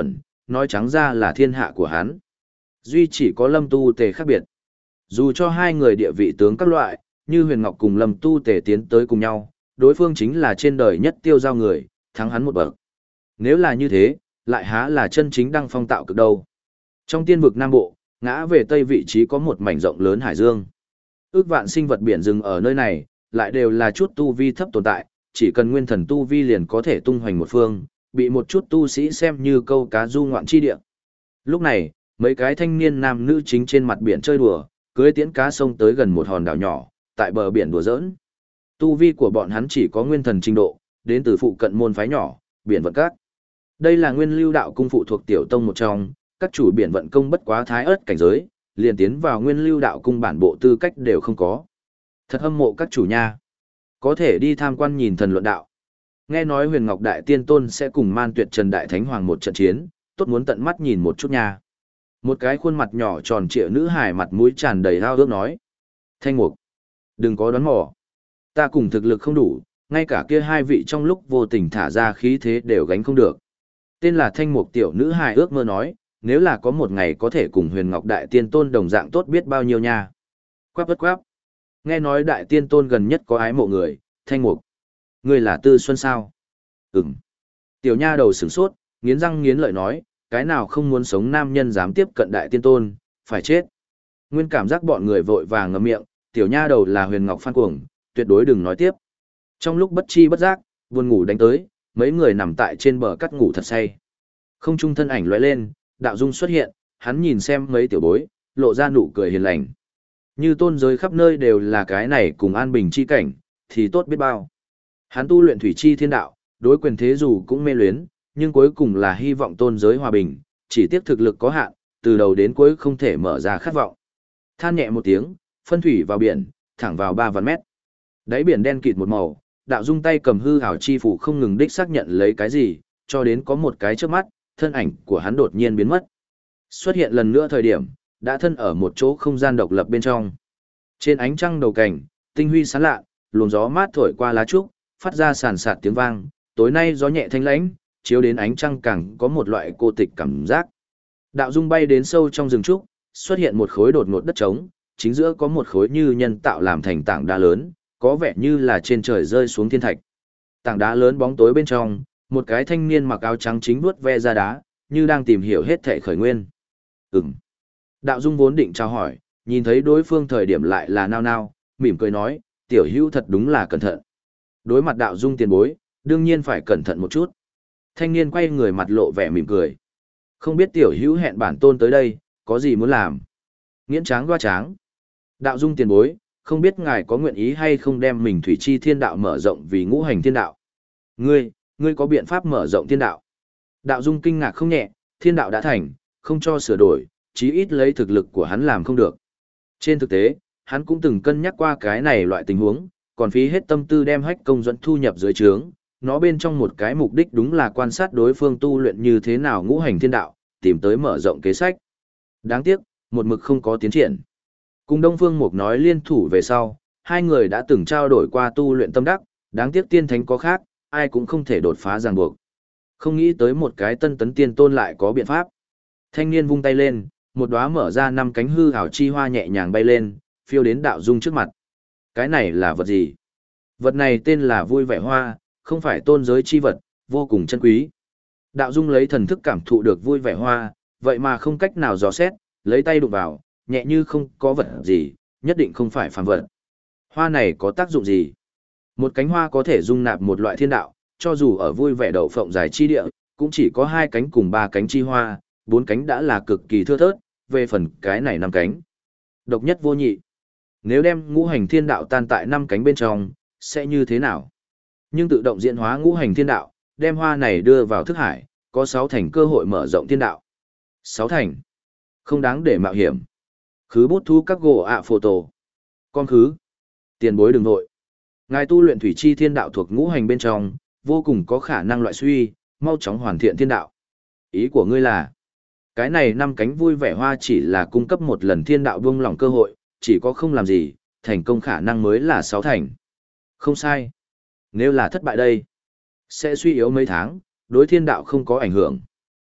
nói trắng ra là thiên hạ của hắn. Duy chỉ có Lâm Tu Tề khác biệt. Dù cho hai người địa vị tướng các loại, như Huyền Ngọc cùng Lâm Tu Tề tiến tới cùng nhau, đối phương chính là trên đời nhất tiêu giao người, thắng hắn một bậc. Nếu là như thế, lại há là chân chính đăng phong tạo cực đâu. Trong tiên vực Nam Bộ, ngã về tây vị trí có một mảnh rộng lớn hải dương. Ước vạn sinh vật biển rừng ở nơi này, lại đều là chút tu vi thấp tồn tại, chỉ cần nguyên thần tu vi liền có thể tung hoành một phương, bị một chút tu sĩ xem như câu cá du ngoạn chi địa. Lúc này, mấy cái thanh niên nam nữ chính trên mặt biển chơi đùa, cưới tiễn cá sông tới gần một hòn đảo nhỏ, tại bờ biển đùa giỡn. Tu vi của bọn hắn chỉ có nguyên thần trình độ, đến từ phụ cận môn phái nhỏ, biển vận các. Đây là nguyên lưu đạo cung phụ thuộc tiểu tông một trong, các chủ biển vận công bất quá thái ớt cảnh giới, liền tiến vào nguyên lưu đạo cung bản bộ tư cách đều không có. Thật hâm mộ các chủ nha. Có thể đi tham quan nhìn thần luận đạo. Nghe nói Huyền Ngọc Đại Tiên Tôn sẽ cùng Man Tuyệt Trần Đại Thánh Hoàng một trận chiến, tốt muốn tận mắt nhìn một chút nha. Một cái khuôn mặt nhỏ tròn trịa nữ hài mặt mũi tràn đầy hao ước nói. Thanh Mục, đừng có đoán mò. Ta cùng thực lực không đủ, ngay cả kia hai vị trong lúc vô tình thả ra khí thế đều gánh không được. Tên là Thanh Mục tiểu nữ hài ước mơ nói, nếu là có một ngày có thể cùng Huyền Ngọc Đại Tiên Tôn đồng dạng tốt biết bao nhiêu nha. Quáp bất quáp. Nghe nói Đại Tiên Tôn gần nhất có ái mộ người, Thanh Mục. Người là Tư Xuân sao? Ừm. Tiểu nha đầu sửng sốt, nghiến răng nghiến lợi nói, cái nào không muốn sống nam nhân dám tiếp cận Đại Tiên Tôn, phải chết. Nguyên cảm giác bọn người vội vàng ngậm miệng, tiểu nha đầu là Huyền Ngọc Phan Cuồng, tuyệt đối đừng nói tiếp. Trong lúc bất chi bất giác, buồn ngủ đánh tới, mấy người nằm tại trên bờ cắt ngủ thật say. Không trung thân ảnh lóe lên, đạo dung xuất hiện, hắn nhìn xem mấy tiểu bối, lộ ra nụ cười hiền lành. Như tôn giới khắp nơi đều là cái này cùng an bình chi cảnh, thì tốt biết bao. Hắn tu luyện thủy chi thiên đạo, đối quyền thế dù cũng mê luyến, nhưng cuối cùng là hy vọng tôn giới hòa bình, chỉ tiếc thực lực có hạn, từ đầu đến cuối không thể mở ra khát vọng. Than nhẹ một tiếng, phân thủy vào biển, thẳng vào ba vạn mét. Đáy biển đen kịt một màu, đạo dung tay cầm hư hảo chi phủ không ngừng đích xác nhận lấy cái gì, cho đến có một cái trước mắt, thân ảnh của hắn đột nhiên biến mất. Xuất hiện lần nữa thời điểm, đã thân ở một chỗ không gian độc lập bên trong. Trên ánh trăng đầu cảnh, tinh huy sáng lạ, luồng gió mát thổi qua lá trúc, phát ra sàn sạt tiếng vang, tối nay gió nhẹ thanh lãnh, chiếu đến ánh trăng càng có một loại cô tịch cảm giác. Đạo dung bay đến sâu trong rừng trúc, xuất hiện một khối đột ngột đất trống, chính giữa có một khối như nhân tạo làm thành tảng đá lớn, có vẻ như là trên trời rơi xuống thiên thạch. Tảng đá lớn bóng tối bên trong, một cái thanh niên mặc áo trắng chính vuốt ve ra đá, như đang tìm hiểu hết thảy khởi nguyên. Ừm. Đạo dung vốn định chào hỏi, nhìn thấy đối phương thời điểm lại là nao nao, mỉm cười nói, tiểu hữu thật đúng là cẩn thận. Đối mặt đạo dung tiền bối, đương nhiên phải cẩn thận một chút. Thanh niên quay người mặt lộ vẻ mỉm cười. Không biết tiểu hữu hẹn bản tôn tới đây, có gì muốn làm? Nghiễn tráng đoa tráng. Đạo dung tiền bối, không biết ngài có nguyện ý hay không đem mình thủy chi thiên đạo mở rộng vì ngũ hành thiên đạo. Ngươi, ngươi có biện pháp mở rộng thiên đạo. Đạo dung kinh ngạc không nhẹ, thiên đạo đã thành, không cho sửa đổi, chí ít lấy thực lực của hắn làm không được. Trên thực tế, hắn cũng từng cân nhắc qua cái này loại tình huống, còn phí hết tâm tư đem hách công dẫn thu nhập dưới trướng. Nó bên trong một cái mục đích đúng là quan sát đối phương tu luyện như thế nào ngũ hành thiên đạo, tìm tới mở rộng kế sách. Đáng tiếc, một mực không có tiến triển. Cùng Đông Phương Mục nói liên thủ về sau, hai người đã từng trao đổi qua tu luyện tâm đắc, đáng tiếc tiên thánh có khác, ai cũng không thể đột phá ràng buộc. Không nghĩ tới một cái tân tấn tiên tôn lại có biện pháp. Thanh niên vung tay lên, một đóa mở ra năm cánh hư ảo chi hoa nhẹ nhàng bay lên, phiêu đến đạo dung trước mặt. Cái này là vật gì? Vật này tên là vui vẻ hoa, không phải tôn giới chi vật, vô cùng chân quý. Đạo dung lấy thần thức cảm thụ được vui vẻ hoa, vậy mà không cách nào dò xét, lấy tay đụng vào, nhẹ như không có vật gì, nhất định không phải phàm vật. Hoa này có tác dụng gì? Một cánh hoa có thể dung nạp một loại thiên đạo, cho dù ở vui vẻ đậu phộng dài chi địa, cũng chỉ có hai cánh cùng ba cánh chi hoa, bốn cánh đã là cực kỳ thưa thớt, về phần cái này năm cánh. Độc nhất vô nhị. Nếu đem ngũ hành thiên đạo tan tại năm cánh bên trong, sẽ như thế nào? Nhưng tự động diễn hóa ngũ hành thiên đạo, đem hoa này đưa vào thức hải, có sáu thành cơ hội mở rộng thiên đạo. Sáu thành. Không đáng để mạo hiểm. Khứ bút thu các gỗ ạ phô tổ. Con khứ. Tiền bối đừng nội. Ngài tu luyện thủy chi thiên đạo thuộc ngũ hành bên trong, vô cùng có khả năng loại suy, mau chóng hoàn thiện thiên đạo. Ý của ngươi là, cái này năm cánh vui vẻ hoa chỉ là cung cấp một lần thiên đạo buông lỏng cơ hội, chỉ có không làm gì, thành công khả năng mới là sáu thành. Không sai. Nếu là thất bại đây, sẽ suy yếu mấy tháng, đối thiên đạo không có ảnh hưởng.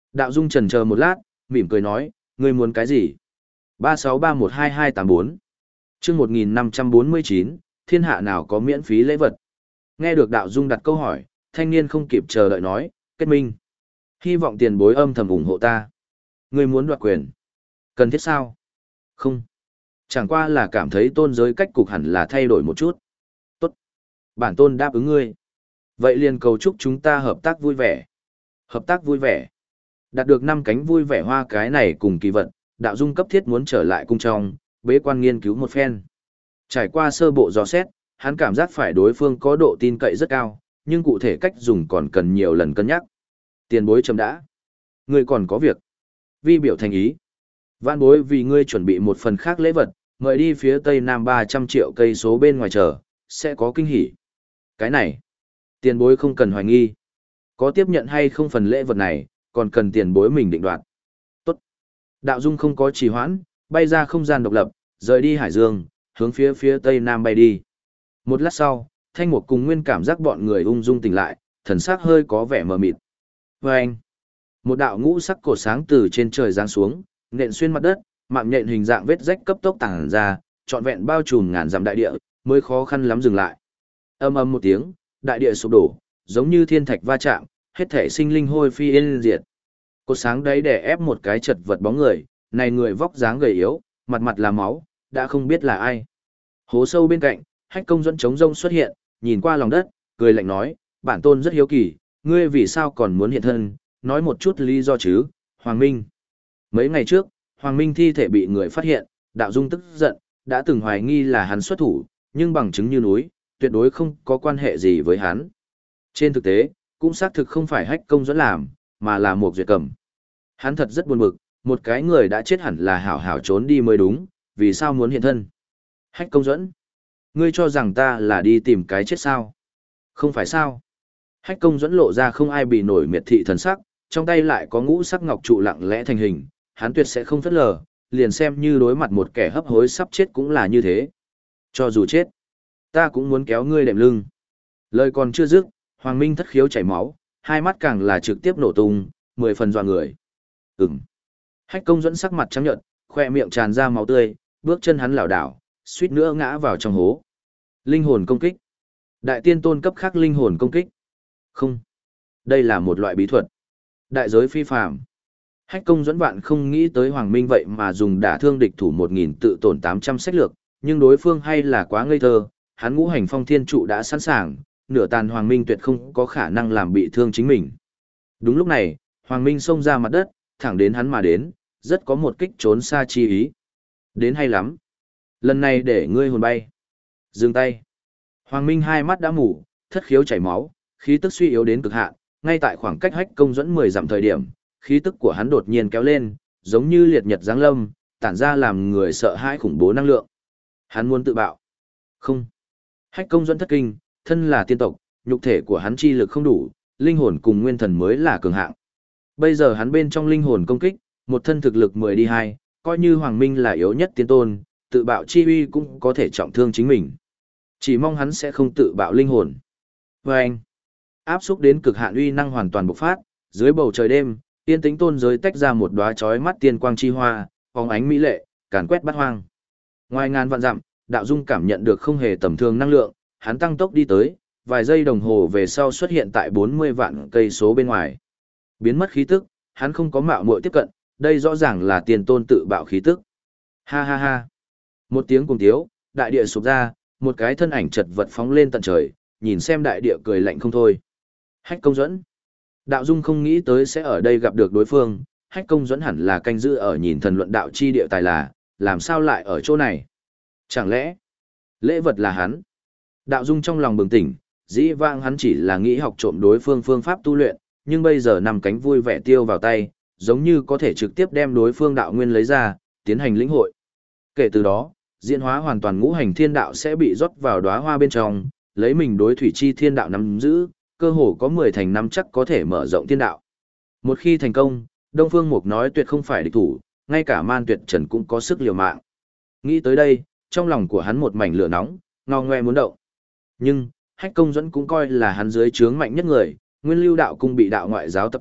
Đạo Dung chần chờ một lát, mỉm cười nói, ngươi muốn cái gì? ba sáu ba một hai hai tám bốn chương một nghìn năm trăm bốn mươi chín, thiên hạ nào có miễn phí lễ vật? Nghe được Đạo Dung đặt câu hỏi, thanh niên không kịp chờ đợi nói, kết minh. Hy vọng tiền bối âm thầm ủng hộ ta. Ngươi muốn đoạt quyền. Cần thiết sao? Không. Chẳng qua là cảm thấy tôn giới cách cục hẳn là thay đổi một chút. Tốt. Bản tôn đáp ứng ngươi. Vậy liền cầu chúc chúng ta hợp tác vui vẻ. Hợp tác vui vẻ. Đạt được năm cánh vui vẻ hoa cái này cùng kỳ vật, Đạo Dung cấp thiết muốn trở lại cung trong, bế quan nghiên cứu một phen. Trải qua sơ bộ dò xét, hắn cảm giác phải đối phương có độ tin cậy rất cao, nhưng cụ thể cách dùng còn cần nhiều lần cân nhắc. Tiền bối chấm đã. Ngươi còn có việc. Vi biểu thành ý. Vạn bối vì ngươi chuẩn bị một phần khác lễ vật, mời đi phía tây nam ba trăm triệu cây số bên ngoài chờ, sẽ có kinh hỉ. Cái này, tiền bối không cần hoài nghi. Có tiếp nhận hay không phần lễ vật này, còn cần tiền bối mình định đoạt. Tốt. Đạo Dung không có trì hoãn, bay ra không gian độc lập, rời đi Hải Dương, hướng phía phía tây nam bay đi. Một lát sau, Thanh Mục cùng Nguyên cảm giác bọn người ung dung tỉnh lại, thần sắc hơi có vẻ mờ mịt. Và anh, một đạo ngũ sắc cột sáng từ trên trời giáng xuống, nện xuyên mặt đất, mạng nhện hình dạng vết rách cấp tốc tản ra, trọn vẹn bao trùm ngàn dặm đại địa, mới khó khăn lắm dừng lại. Âm ầm một tiếng, đại địa sụp đổ, giống như thiên thạch va chạm, hết thể sinh linh hôi phi yên diệt. Cột sáng đấy đè ép một cái chật vật bóng người, này người vóc dáng gầy yếu, mặt mặt là máu, đã không biết là ai. Hố sâu bên cạnh, Hách Công dẫn trống rông xuất hiện, nhìn qua lòng đất, cười lạnh nói, bản tôn rất hiếu kỳ, ngươi vì sao còn muốn hiện thân, nói một chút lý do chứ, Hoàng Minh. Mấy ngày trước, Hoàng Minh thi thể bị người phát hiện, Đạo Dung tức giận, đã từng hoài nghi là hắn xuất thủ, nhưng bằng chứng như núi, tuyệt đối không có quan hệ gì với hắn. Trên thực tế, cũng xác thực không phải Hách Công dẫn làm, mà là một duyệt cầm. Hắn thật rất buồn bực, một cái người đã chết hẳn là hảo hảo trốn đi mới đúng, vì sao muốn hiện thân? Hách Công dẫn, ngươi cho rằng ta là đi tìm cái chết sao? Không phải sao? Hách Công dẫn lộ ra không ai bị nổi miệt thị thần sắc, trong tay lại có ngũ sắc ngọc trụ lặng lẽ thành hình, hắn tuyệt sẽ không phất lờ, liền xem như đối mặt một kẻ hấp hối sắp chết cũng là như thế. Cho dù chết, ta cũng muốn kéo ngươi đệm lưng. Lời còn chưa dứt, Hoàng Minh thất khiếu chảy máu, hai mắt càng là trực tiếp nổ tung, mười phần dọa người. Ừm. Hách Công dẫn sắc mặt trắng nhợt, khoe miệng tràn ra máu tươi, bước chân hắn lảo đảo, suýt nữa ngã vào trong hố. Linh hồn công kích. Đại tiên tôn cấp khác linh hồn công kích. Không. Đây là một loại bí thuật. Đại giới phi phàm. Hách Công dẫn bạn không nghĩ tới Hoàng Minh vậy mà dùng đả thương địch thủ một nghìn tự tổn tám trăm sách lược, nhưng đối phương hay là quá ngây thơ, hắn ngũ hành phong thiên trụ đã sẵn sàng, nửa tàn Hoàng Minh tuyệt không có khả năng làm bị thương chính mình. Đúng lúc này, Hoàng Minh xông ra mặt đất, thẳng đến hắn mà đến, rất có một kích trốn xa chi ý. Đến hay lắm. Lần này để ngươi hồn bay. Dừng tay. Hoàng Minh hai mắt đã mù, thất khiếu chảy máu, khí tức suy yếu đến cực hạn, ngay tại khoảng cách Hách Công dẫn mười dặm thời điểm, khí tức của hắn đột nhiên kéo lên, giống như liệt nhật giáng lâm, tản ra làm người sợ hãi khủng bố năng lượng. Hắn muốn tự bạo. Không. Hách Công dẫn thất kinh, thân là tiên tộc, nhục thể của hắn chi lực không đủ, linh hồn cùng nguyên thần mới là cường hạng. Bây giờ hắn bên trong linh hồn công kích, một thân thực lực mười đi hai, coi như Hoàng Minh là yếu nhất tiên tôn, tự bạo chi uy cũng có thể trọng thương chính mình. Chỉ mong hắn sẽ không tự bạo linh hồn. Và anh, áp xúc đến cực hạn uy năng hoàn toàn bộc phát, dưới bầu trời đêm, tiên tĩnh tôn giới tách ra một đóa chói mắt tiên quang chi hoa, phóng ánh mỹ lệ, càn quét bát hoang. Ngoài ngàn vạn dặm, Đạo Dung cảm nhận được không hề tầm thường năng lượng, hắn tăng tốc đi tới, vài giây đồng hồ về sau xuất hiện tại bốn mươi vạn cây số bên ngoài. Biến mất khí tức, hắn không có mạo muội tiếp cận, đây rõ ràng là tiền tôn tự bạo khí tức. Ha ha ha. Một tiếng cùng tiếu, đại địa sụp ra, một cái thân ảnh chật vật phóng lên tận trời, nhìn xem đại địa cười lạnh không thôi. Hách Công dẫn. Đạo Dung không nghĩ tới sẽ ở đây gặp được đối phương, Hách Công dẫn hẳn là canh giữ ở nhìn thần luận đạo chi địa tài là, làm sao lại ở chỗ này? Chẳng lẽ, lễ vật là hắn? Đạo Dung trong lòng bừng tỉnh, dĩ vãng hắn chỉ là nghĩ học trộm đối phương phương pháp tu luyện, nhưng bây giờ nằm cánh vui vẻ tiêu vào tay, giống như có thể trực tiếp đem đối phương đạo nguyên lấy ra, tiến hành lĩnh hội. Kể từ đó, diễn hóa hoàn toàn ngũ hành thiên đạo sẽ bị rót vào đóa hoa bên trong, lấy mình đối thủy chi thiên đạo nắm giữ, cơ hồ có mười thành năm chắc có thể mở rộng thiên đạo. Một khi thành công, Đông Phương Mục nói tuyệt không phải địch thủ, ngay cả Man Tuyệt Trần cũng có sức liều mạng. Nghĩ tới đây, trong lòng của hắn một mảnh lửa nóng, ngao ngoe muốn động. Nhưng, Hách Công dẫn cũng coi là hắn dưới trướng mạnh nhất người, Nguyên Lưu đạo cung bị đạo ngoại giáo tập kích,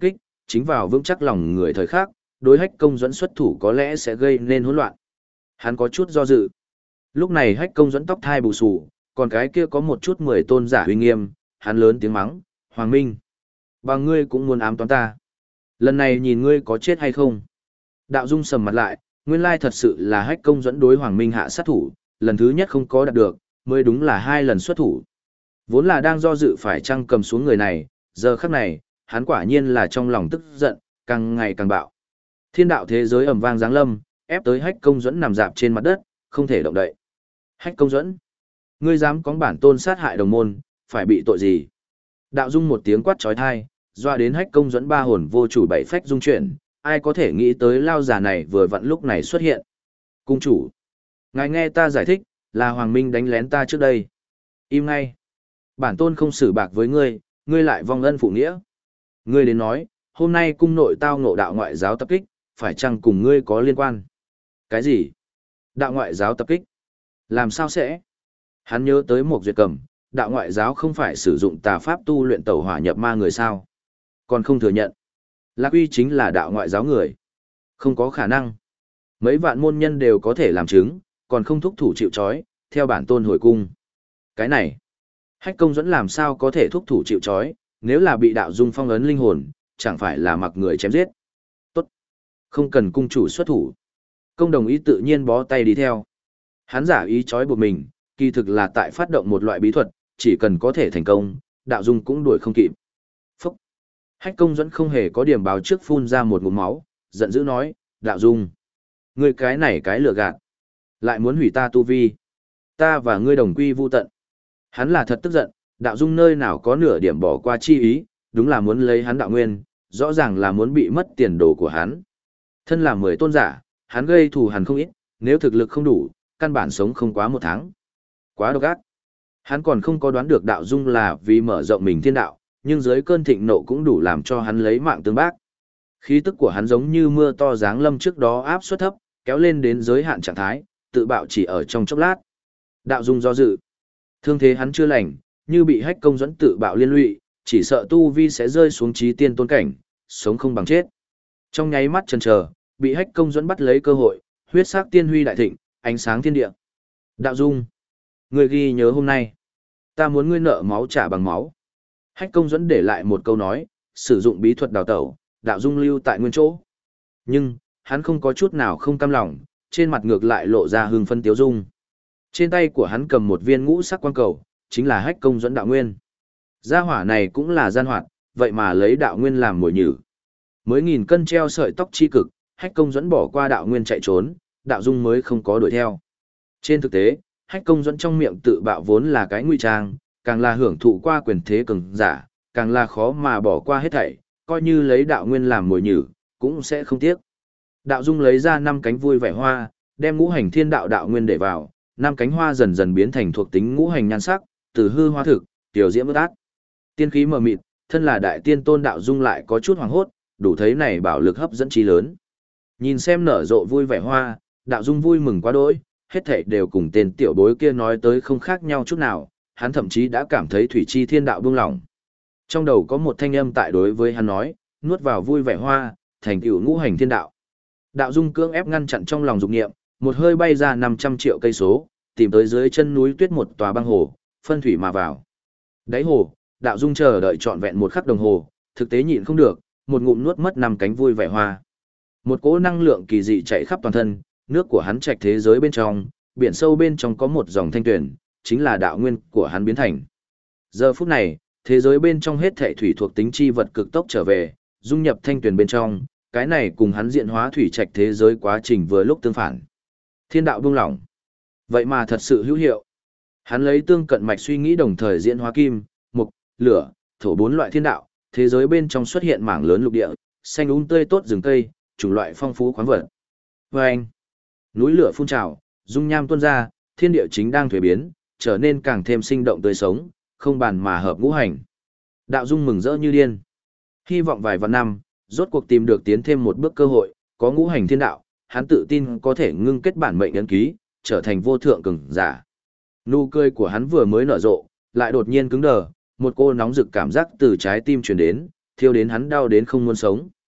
Chính vào vững chắc lòng người thời khác, đối Hách Công Duẫn xuất thủ có lẽ sẽ gây nên hỗn loạn. Hắn có chút do dự. Lúc này Hách Công Duẫn tóc thai bù xù, còn cái kia có một chút mười tôn giả uy nghiêm, hắn lớn tiếng mắng, "Hoàng Minh, bằng ngươi cũng muốn ám toán ta. Lần này nhìn ngươi có chết hay không?" Đạo Dung sầm mặt lại, nguyên lai thật sự là Hách Công Duẫn đối Hoàng Minh hạ sát thủ, lần thứ nhất không có đạt được, mới đúng là hai lần xuất thủ. Vốn là đang do dự phải chăng cầm xuống người này, giờ khắc này, hắn quả nhiên là trong lòng tức giận, càng ngày càng bạo. Thiên đạo thế giới ầm vang giáng lâm, ép tới Hách Công Duẫn nằm dạp trên mặt đất, không thể động đậy. Hách Công Duẫn, ngươi dám có bản tôn sát hại đồng môn, phải bị tội gì? Đạo Dung một tiếng quát chói tai, doa đến Hách Công Duẫn ba hồn vô chủ bảy phách dung chuyển, ai có thể nghĩ tới lao giả này vừa vặn lúc này xuất hiện. Cung chủ, ngài nghe ta giải thích, là Hoàng Minh đánh lén ta trước đây. Im ngay. Bản tôn không xử bạc với ngươi, ngươi lại vong ân phụ nghĩa. Ngươi đến nói, hôm nay cung nội tao ngộ đạo ngoại giáo tập kích, phải chăng cùng ngươi có liên quan? Cái gì? Đạo ngoại giáo tập kích? Làm sao sẽ? Hắn nhớ tới một duyệt cầm, đạo ngoại giáo không phải sử dụng tà pháp tu luyện tẩu hỏa nhập ma người sao? Còn không thừa nhận. Lạc Uy chính là đạo ngoại giáo người. Không có khả năng. Mấy vạn môn nhân đều có thể làm chứng, còn không thúc thủ chịu trói, theo bản tôn hồi cung. Cái này, Hách Công Duẫn làm sao có thể thúc thủ chịu trói, nếu là bị đạo dung phong ấn linh hồn, chẳng phải là mặc người chém giết. Tốt. Không cần cung chủ xuất thủ. Công đồng ý tự nhiên bó tay đi theo. Hắn giả ý trói buộc mình, kỳ thực là tại phát động một loại bí thuật, chỉ cần có thể thành công, đạo dung cũng đuổi không kịp. Phúc. Hách Công Duẫn không hề có điểm báo trước phun ra một ngụm máu, giận dữ nói, đạo dung. Ngươi cái này cái lừa gạt. Lại muốn hủy ta tu vi. Ta và ngươi đồng quy vu tận. Hắn là thật tức giận, đạo dung nơi nào có nửa điểm bỏ qua chi ý, đúng là muốn lấy hắn đạo nguyên, rõ ràng là muốn bị mất tiền đồ của hắn. Thân là mười tôn giả, hắn gây thù hằn không ít, nếu thực lực không đủ, căn bản sống không quá một tháng. Quá độc ác. Hắn còn không có đoán được đạo dung là vì mở rộng mình thiên đạo, nhưng dưới cơn thịnh nộ cũng đủ làm cho hắn lấy mạng tương bác. Khí tức của hắn giống như mưa to giáng lâm trước đó áp suất thấp, kéo lên đến giới hạn trạng thái, tự bạo chỉ ở trong chốc lát. Đạo dung do dự. Thương thế hắn chưa lành, như bị Hách Công Duẫn tự bạo liên lụy, chỉ sợ tu vi sẽ rơi xuống chí tiên tôn cảnh, sống không bằng chết. Trong nháy mắt chần chờ, bị Hách Công Duẫn bắt lấy cơ hội, huyết sắc tiên huy đại thịnh, ánh sáng thiên địa. Đạo dung, người ghi nhớ hôm nay, ta muốn ngươi nợ máu trả bằng máu. Hách Công Duẫn để lại một câu nói, sử dụng bí thuật đào tẩu, đạo dung lưu tại nguyên chỗ. Nhưng, hắn không có chút nào không cam lòng, trên mặt ngược lại lộ ra hưng phân tiếu dung. Trên tay của hắn cầm một viên ngũ sắc quang cầu, chính là Hách Công Duẫn đạo nguyên. Gia hỏa này cũng là gian hoạt, vậy mà lấy đạo nguyên làm mồi nhử. Mới nghìn cân treo sợi tóc chi cực, Hách Công Duẫn bỏ qua đạo nguyên chạy trốn, đạo dung mới không có đuổi theo. Trên thực tế, Hách Công Duẫn trong miệng tự bạo vốn là cái ngụy trang, càng là hưởng thụ qua quyền thế cường giả, càng là khó mà bỏ qua hết thảy, coi như lấy đạo nguyên làm mồi nhử, cũng sẽ không tiếc. Đạo dung lấy ra năm cánh vui vẻ hoa, đem ngũ hành thiên đạo đạo nguyên để vào, năm cánh hoa dần dần biến thành thuộc tính ngũ hành nhan sắc, từ hư hoa thực, tiểu diễm ướt át. Tiên khí mờ mịt, thân là đại tiên tôn đạo dung lại có chút hoàng hốt, đủ thấy này bảo lực hấp dẫn trí lớn. Nhìn xem nở rộ vui vẻ hoa, đạo dung vui mừng quá đỗi, hết thảy đều cùng tên tiểu bối kia nói tới không khác nhau chút nào, hắn thậm chí đã cảm thấy thủy chi thiên đạo buông lỏng. Trong đầu có một thanh âm tại đối với hắn nói, nuốt vào vui vẻ hoa, thành tựu ngũ hành thiên đạo. Đạo dung cưỡng ép ngăn chặn trong lòng dục niệm, một hơi bay ra năm trăm triệu cây số, tìm tới dưới chân núi tuyết một tòa băng hồ, phân thủy mà vào. Đáy hồ, đạo dung chờ đợi trọn vẹn một khắc đồng hồ, thực tế nhịn không được, một ngụm nuốt mất năm cánh vui vẻ hoa. Một cỗ năng lượng kỳ dị chạy khắp toàn thân, nước của hắn trạch thế giới bên trong, biển sâu bên trong có một dòng thanh tuyển, chính là đạo nguyên của hắn biến thành. Giờ phút này, thế giới bên trong hết thảy thủy thuộc tính chi vật cực tốc trở về, dung nhập thanh tuyển bên trong, cái này cùng hắn diện hóa thủy trạch thế giới quá trình vừa lúc tương phản. Thiên đạo buông lỏng. Vậy mà thật sự hữu hiệu. Hắn lấy tương cận mạch suy nghĩ đồng thời diễn hóa kim, mộc, lửa, thổ bốn loại thiên đạo, thế giới bên trong xuất hiện mảng lớn lục địa, xanh um tươi tốt rừng cây, chủng loại phong phú khoáng vật. Và anh, núi lửa phun trào, dung nham tuôn ra, thiên địa chính đang thuế biến, trở nên càng thêm sinh động tươi sống, không bàn mà hợp ngũ hành. Đạo dung mừng rỡ như điên. Hy vọng vài vạn năm, rốt cuộc tìm được tiến thêm một bước cơ hội, có ngũ hành thiên đạo, hắn tự tin có thể ngưng kết bản mệnh ấn ký, trở thành vô thượng cường giả. Nụ cười của hắn vừa mới nở rộ, lại đột nhiên cứng đờ, một cô nóng rực cảm giác từ trái tim truyền đến, thiêu đến hắn đau đến không muốn sống.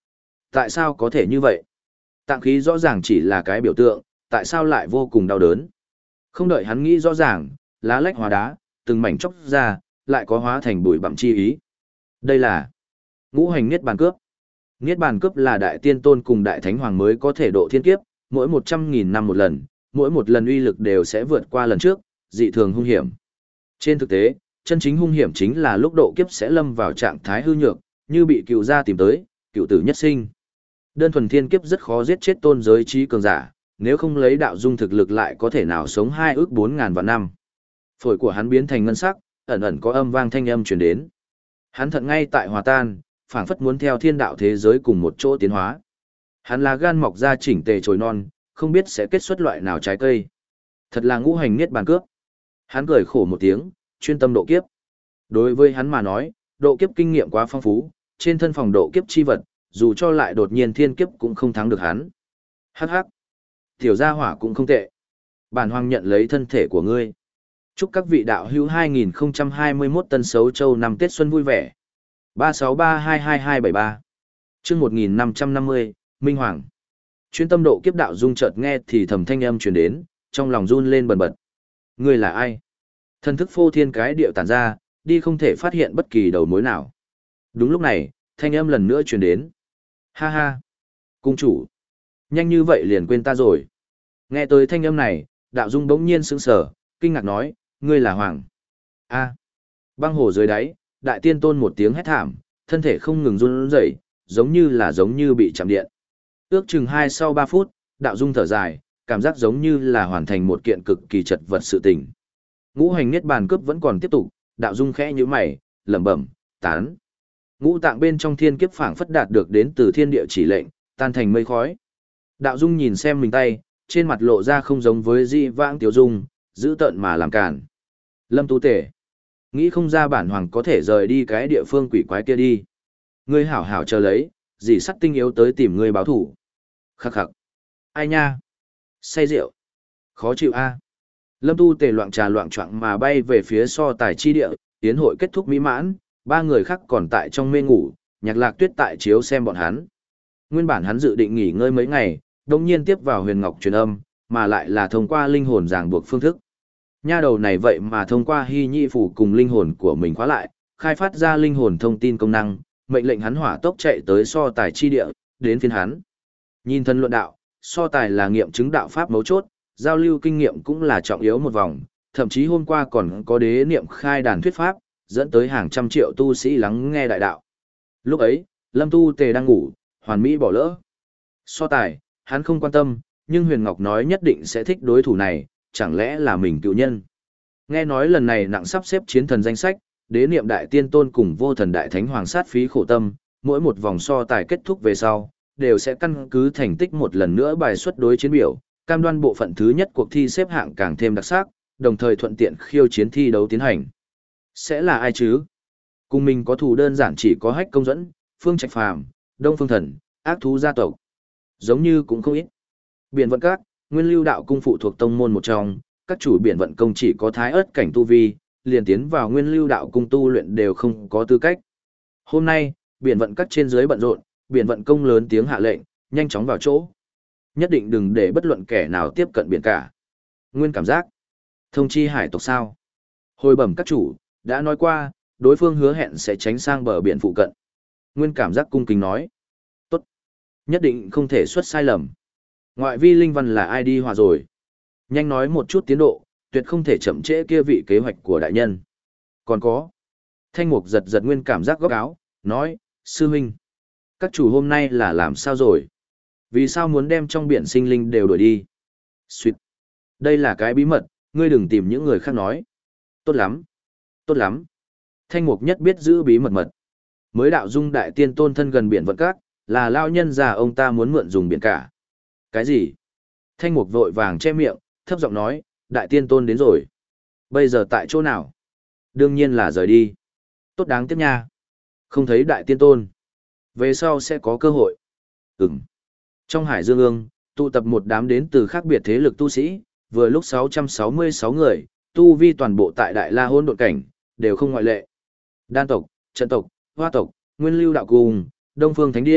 Tại sao có thể như vậy? Tạng khí rõ ràng chỉ là cái biểu tượng, tại sao lại vô cùng đau đớn? Không đợi hắn nghĩ rõ ràng, lá lách hóa đá, từng mảnh chóc ra, lại có hóa thành bụi bặm chi ý. Đây là ngũ hành niết bàn cướp. Niết bàn cướp là đại tiên tôn cùng đại thánh hoàng mới có thể độ thiên kiếp, mỗi một trăm nghìn năm một lần, mỗi một lần uy lực đều sẽ vượt qua lần trước, dị thường hung hiểm. Trên thực tế, chân chính hung hiểm chính là lúc độ kiếp sẽ lâm vào trạng thái hư nhược, như bị cựu gia tìm tới, cựu tử nhất sinh. Đơn thuần thiên kiếp rất khó giết chết tôn giới trí cường giả, nếu không lấy đạo dung thực lực lại có thể nào sống hai ước bốn ngàn vạn năm. Phổi của hắn biến thành ngân sắc, ẩn ẩn có âm vang thanh âm truyền đến. Hắn thận ngay tại hòa tan, phảng phất muốn theo thiên đạo thế giới cùng một chỗ tiến hóa. Hắn là gan mọc ra chỉnh tề trồi non, không biết sẽ kết xuất loại nào trái cây. Thật là ngũ hành niết bàn cướp. Hắn cười khổ một tiếng, chuyên tâm độ kiếp. Đối với hắn mà nói, độ kiếp kinh nghiệm quá phong phú, trên thân phòng độ kiếp chi vật, dù cho lại đột nhiên thiên kiếp cũng không thắng được hắn. Hắc hắc. Tiểu gia hỏa cũng không tệ. Bản hoàng nhận lấy thân thể của ngươi. Chúc các vị đạo hữu hai nghìn không trăm hai mươi mốt Tân Sấu Châu năm Tết Xuân vui vẻ. ba sáu ba hai hai hai bảy ba chương một nghìn năm trăm năm mươi, Minh Hoàng. Chuyên tâm độ kiếp đạo dung chợt nghe thì thầm thanh âm truyền đến, trong lòng run lên bần bật. Ngươi là ai? Thần thức phô thiên cái điệu tản ra, đi không thể phát hiện bất kỳ đầu mối nào. Đúng lúc này, thanh âm lần nữa truyền đến. Ha ha! Cung chủ! Nhanh như vậy liền quên ta rồi. Nghe tới thanh âm này, đạo dung bỗng nhiên sững sờ, kinh ngạc nói, ngươi là Hoàng. A! Băng hồ dưới đáy, đại tiên tôn một tiếng hét thảm, thân thể không ngừng run rẩy, giống như là giống như bị chạm điện. Ước chừng hai sau ba phút, đạo dung thở dài, cảm giác giống như là hoàn thành một kiện cực kỳ chật vật sự tình. Ngũ hành niết bàn cướp vẫn còn tiếp tục, đạo dung khẽ nhíu mày, lẩm bẩm, tán. Ngũ tạng bên trong thiên kiếp phảng phất đạt được đến từ thiên địa chỉ lệnh, tan thành mây khói. Đạo dung nhìn xem mình tay, trên mặt lộ ra không giống với di vãng tiểu dung, giữ tợn mà làm cản. Lâm Tu Tể, nghĩ không ra bản hoàng có thể rời đi cái địa phương quỷ quái kia đi. Ngươi hảo hảo chờ lấy, dì sắt tinh yếu tới tìm ngươi báo thủ. Khắc khắc. Ai nha? Say rượu. Khó chịu a. Lâm Tu Tề loạn trà loạn choạng mà bay về phía so tài chi địa, tiến hội kết thúc mỹ mãn, ba người khác còn tại trong mê ngủ, Nhạc Lạc Tuyết tại chiếu xem bọn hắn. Nguyên bản hắn dự định nghỉ ngơi mấy ngày, đồng nhiên tiếp vào huyền ngọc truyền âm, mà lại là thông qua linh hồn ràng buộc phương thức. Nha đầu này vậy mà thông qua hy nhị phủ cùng linh hồn của mình khóa lại, khai phát ra linh hồn thông tin công năng, mệnh lệnh hắn hỏa tốc chạy tới so tài chi địa, đến phiên hắn. Nhìn thân luận đạo, so tài là nghiệm chứng đạo pháp mấu chốt, giao lưu kinh nghiệm cũng là trọng yếu một vòng, thậm chí hôm qua còn có đế niệm khai đàn thuyết pháp, dẫn tới hàng trăm triệu tu sĩ lắng nghe đại đạo. Lúc ấy, Lâm Tu Tề đang ngủ, hoàn mỹ bỏ lỡ. So tài, hắn không quan tâm, nhưng Huyền Ngọc nói nhất định sẽ thích đối thủ này, chẳng lẽ là mình cựu nhân. Nghe nói lần này nặng sắp xếp chiến thần danh sách, đế niệm đại tiên tôn cùng vô thần đại thánh hoàng sát phí khổ tâm, mỗi một vòng so tài kết thúc về sau, đều sẽ căn cứ thành tích một lần nữa bài xuất đối chiến biểu, cam đoan bộ phận thứ nhất cuộc thi xếp hạng càng thêm đặc sắc, đồng thời thuận tiện khiêu chiến thi đấu tiến hành. Sẽ là ai chứ? Cùng mình có thù đơn giản chỉ có Hách Công Dẫn, Phương Trạch Phàm, Đông Phương Thần, ác thú gia tộc. Giống như cũng không ít. Biển vận các, nguyên lưu đạo cung phụ thuộc tông môn một trong, các chủ biển vận công chỉ có thái ớt cảnh tu vi, liền tiến vào nguyên lưu đạo cung tu luyện đều không có tư cách. Hôm nay, biển vận các trên dưới bận rộn, biển vận công lớn tiếng hạ lệnh, nhanh chóng vào chỗ. Nhất định đừng để bất luận kẻ nào tiếp cận biển cả. Nguyên cảm giác. Thông chi hải tộc sao? Hồi bẩm các chủ, đã nói qua, đối phương hứa hẹn sẽ tránh sang bờ biển phụ cận. Nguyên cảm giác cung kính nói. Tốt. Nhất định không thể xuất sai lầm. Ngoại vi linh văn là ai đi hòa rồi? Nhanh nói một chút tiến độ, tuyệt không thể chậm trễ kia vị kế hoạch của đại nhân. Còn có. Thanh mục giật giật Nguyên cảm giác góc áo, nói, sư huynh. Các chủ hôm nay là làm sao rồi? Vì sao muốn đem trong biển sinh linh đều đuổi đi? Xuyệt. Đây là cái bí mật, ngươi đừng tìm những người khác nói. Tốt lắm. Tốt lắm. Thanh mục nhất biết giữ bí mật mật. Mới đạo dung đại tiên tôn thân gần biển vận các, là lao nhân già ông ta muốn mượn dùng biển cả. Cái gì? Thanh mục vội vàng che miệng, thấp giọng nói, đại tiên tôn đến rồi. Bây giờ tại chỗ nào? Đương nhiên là rời đi. Tốt đáng tiếc nha. Không thấy đại tiên tôn. Về sau sẽ có cơ hội. Ừm. Trong hải dương ương, tụ tập một đám đến từ khác biệt thế lực tu sĩ, vừa lúc sáu trăm sáu mươi sáu người, tu vi toàn bộ tại Đại La Hôn độn cảnh, đều không ngoại lệ. Đan tộc, trận tộc, hoa tộc, nguyên lưu đạo cung, Đông Phương Thánh Địa,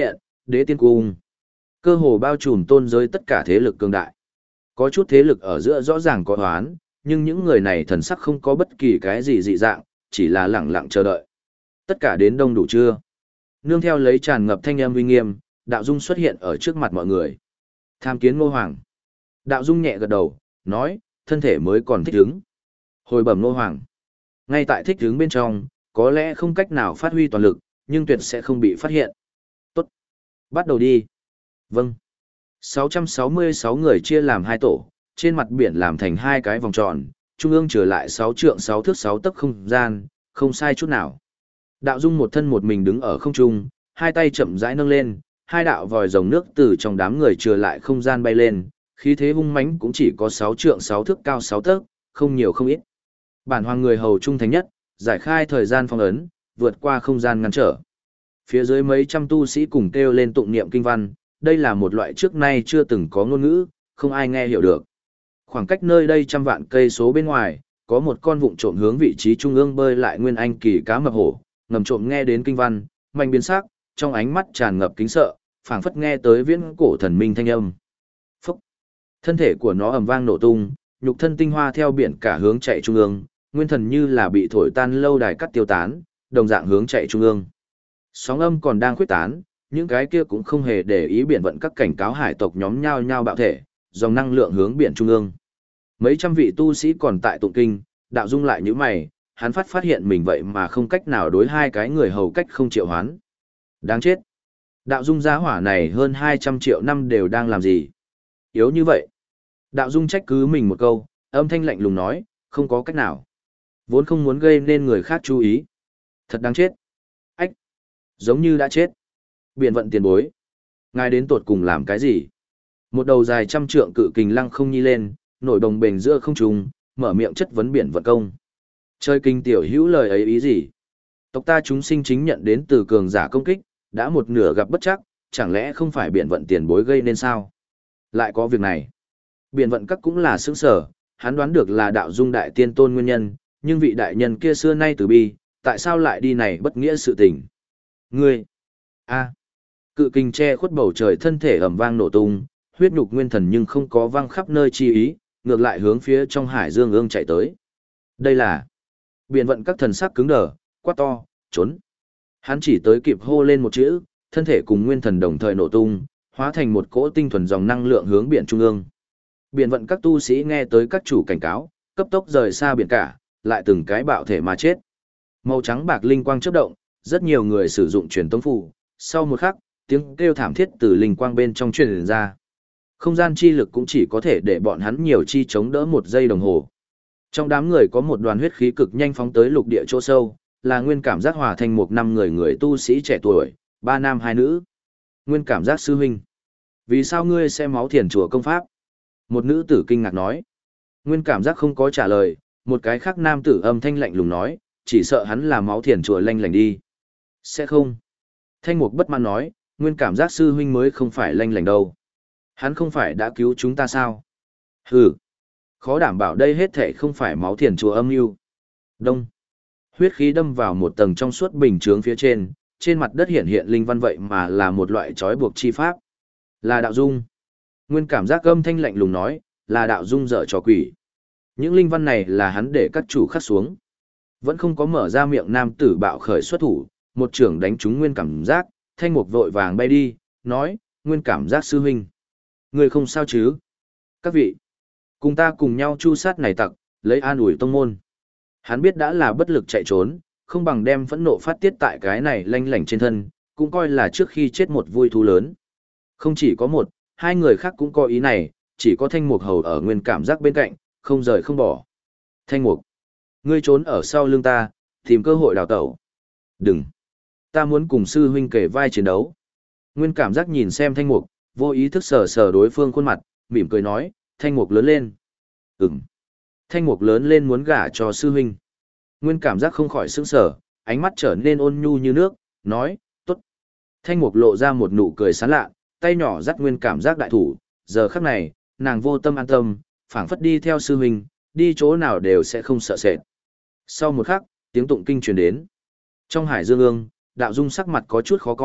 đế tiên cung. Cơ hồ bao trùm tôn giới tất cả thế lực cường đại. Có chút thế lực ở giữa rõ ràng có hoán, nhưng những người này thần sắc không có bất kỳ cái gì dị dạng, chỉ là lẳng lặng chờ đợi. Tất cả đến đông đủ chưa? Nương theo lấy tràn ngập thanh âm uy nghiêm, Đạo Dung xuất hiện ở trước mặt mọi người. Tham kiến Ngô Hoàng. Đạo Dung nhẹ gật đầu, nói, thân thể mới còn thích ứng. Hồi bẩm Ngô Hoàng. Ngay tại thích ứng bên trong, có lẽ không cách nào phát huy toàn lực, nhưng tuyệt sẽ không bị phát hiện. Tốt. Bắt đầu đi. Vâng. sáu trăm sáu mươi sáu người chia làm hai tổ, trên mặt biển làm thành hai cái vòng tròn, trung ương trở lại sáu trượng sáu thước sáu tấc không gian, không sai chút nào. Đạo Dung một thân một mình đứng ở không trung, hai tay chậm rãi nâng lên, hai đạo vòi rồng nước từ trong đám người trở lại không gian bay lên, khí thế hung mãnh cũng chỉ có sáu trượng sáu thước cao sáu tấc, không nhiều không ít. Bản hoàng người hầu trung thành nhất, giải khai thời gian phong ấn, vượt qua không gian ngăn trở. Phía dưới mấy trăm tu sĩ cùng kêu lên tụng niệm kinh văn, đây là một loại trước nay chưa từng có ngôn ngữ, không ai nghe hiểu được. Khoảng cách nơi đây trăm vạn cây số bên ngoài, có một con vụng trộm hướng vị trí trung ương bơi lại nguyên anh kỳ cá mập hổ, ngầm trộm nghe đến kinh văn, mạnh biến sắc, trong ánh mắt tràn ngập kính sợ, phảng phất nghe tới viễn cổ thần minh thanh âm. Phúc! Thân thể của nó ầm vang nổ tung, nhục thân tinh hoa theo biển cả hướng chạy trung ương, nguyên thần như là bị thổi tan lâu đài cắt tiêu tán, đồng dạng hướng chạy trung ương. Sóng âm còn đang khuếch tán, những cái kia cũng không hề để ý biển vận các cảnh cáo hải tộc nhóm nhao nhao bạo thể, dòng năng lượng hướng biển trung ương. Mấy trăm vị tu sĩ còn tại tụng kinh, Đạo Dung lại như mày, hắn phát phát hiện mình vậy mà không cách nào đối hai cái người hầu cách không triệu hoán. Đáng chết. Đạo Dung giá hỏa này hơn hai trăm triệu năm đều đang làm gì? Yếu như vậy. Đạo Dung trách cứ mình một câu, âm thanh lạnh lùng nói, không có cách nào. Vốn không muốn gây nên người khác chú ý. Thật đáng chết. Ách. Giống như đã chết. Biển vận tiền bối. Ngài đến tột cùng làm cái gì? Một đầu dài trăm trượng cự kình lăng không nhi lên, nổi đồng bền giữa không trung, mở miệng chất vấn biển vận công. Chơi kinh tiểu hữu lời ấy ý gì? Tộc ta chúng sinh chính nhận đến từ cường giả công kích, đã một nửa gặp bất chắc, chẳng lẽ không phải biển vận tiền bối gây nên sao? Lại có việc này. Biển vận các cũng là sướng sở, hắn đoán được là Đạo Dung đại tiên tôn nguyên nhân, nhưng vị đại nhân kia xưa nay từ bi, tại sao lại đi này bất nghĩa sự tình? Ngươi! A! Cự kình che khuất bầu trời, thân thể ầm vang nổ tung, huyết nhục nguyên thần nhưng không có văng khắp nơi chi ý, ngược lại hướng phía trong hải dương ương chạy tới. Đây là biển vận các thần sắc cứng đờ, quát to, trốn. Hắn chỉ tới kịp hô lên một chữ, thân thể cùng nguyên thần đồng thời nổ tung, hóa thành một cỗ tinh thuần dòng năng lượng hướng biển trung ương. Biển vận các tu sĩ nghe tới các chủ cảnh cáo, cấp tốc rời xa biển cả, lại từng cái bạo thể mà chết. Màu trắng bạc linh quang chớp động, rất nhiều người sử dụng truyền tống phù, sau một khắc, tiếng kêu thảm thiết từ linh quang bên trong truyền ra. Không gian chi lực cũng chỉ có thể để bọn hắn nhiều chi chống đỡ một giây đồng hồ. Trong đám người có một đoàn huyết khí cực nhanh phóng tới lục địa chỗ sâu, là nguyên cảm giác hòa thành một năm người người tu sĩ trẻ tuổi, ba nam hai nữ. Nguyên cảm giác sư huynh. Vì sao ngươi xem máu thiền chùa công pháp? Một nữ tử kinh ngạc nói. Nguyên cảm giác không có trả lời, một cái khác nam tử âm thanh lạnh lùng nói, chỉ sợ hắn là máu thiền chùa lanh lành đi. Sẽ không. Thanh mục bất mãn nói, nguyên cảm giác sư huynh mới không phải lanh lành đâu. Hắn không phải đã cứu chúng ta sao? Hừ. Khó đảm bảo đây hết thể không phải máu thiền chùa âm mưu. Đông. Huyết khí đâm vào một tầng trong suốt bình chướng phía trên, trên mặt đất hiện hiện linh văn vậy mà là một loại trói buộc chi pháp. Là Đạo Dung. Nguyên cảm giác âm thanh lạnh lùng nói, là Đạo Dung dở trò quỷ. Những linh văn này là hắn để các chủ khắc xuống. Vẫn không có mở ra miệng nam tử bạo khởi xuất thủ, một trưởng đánh trúng nguyên cảm giác, thanh mục vội vàng bay đi, nói, nguyên cảm giác sư huynh. Người không sao chứ? Các vị, cùng ta cùng nhau chu sát này tặc, lấy an ủi tông môn. Hắn biết đã là bất lực chạy trốn, không bằng đem phẫn nộ phát tiết tại cái này lanh lảnh trên thân, cũng coi là trước khi chết một vui thú lớn. Không chỉ có một, hai người khác cũng có ý này, chỉ có thanh mục hầu ở nguyên cảm giác bên cạnh, không rời không bỏ. Thanh mục, ngươi trốn ở sau lưng ta, tìm cơ hội đào tẩu. Đừng, ta muốn cùng sư huynh kể vai chiến đấu. Nguyên cảm giác nhìn xem thanh mục, vô ý thức sờ sờ đối phương khuôn mặt, mỉm cười nói, thanh mục lớn lên. Ừm. Thanh mục lớn lên muốn gả cho sư huynh. Nguyên cảm giác không khỏi sững sờ, ánh mắt trở nên ôn nhu như nước, nói, tốt. Thanh mục lộ ra một nụ cười sán lạ, tay nhỏ dắt nguyên cảm giác đại thủ, giờ khắc này, nàng vô tâm an tâm, phảng phất đi theo sư huynh, đi chỗ nào đều sẽ không sợ sệt. Sau một khắc, tiếng tụng kinh truyền đến. Trong hải dương ương, Đạo Dung sắc mặt có chút khó coi,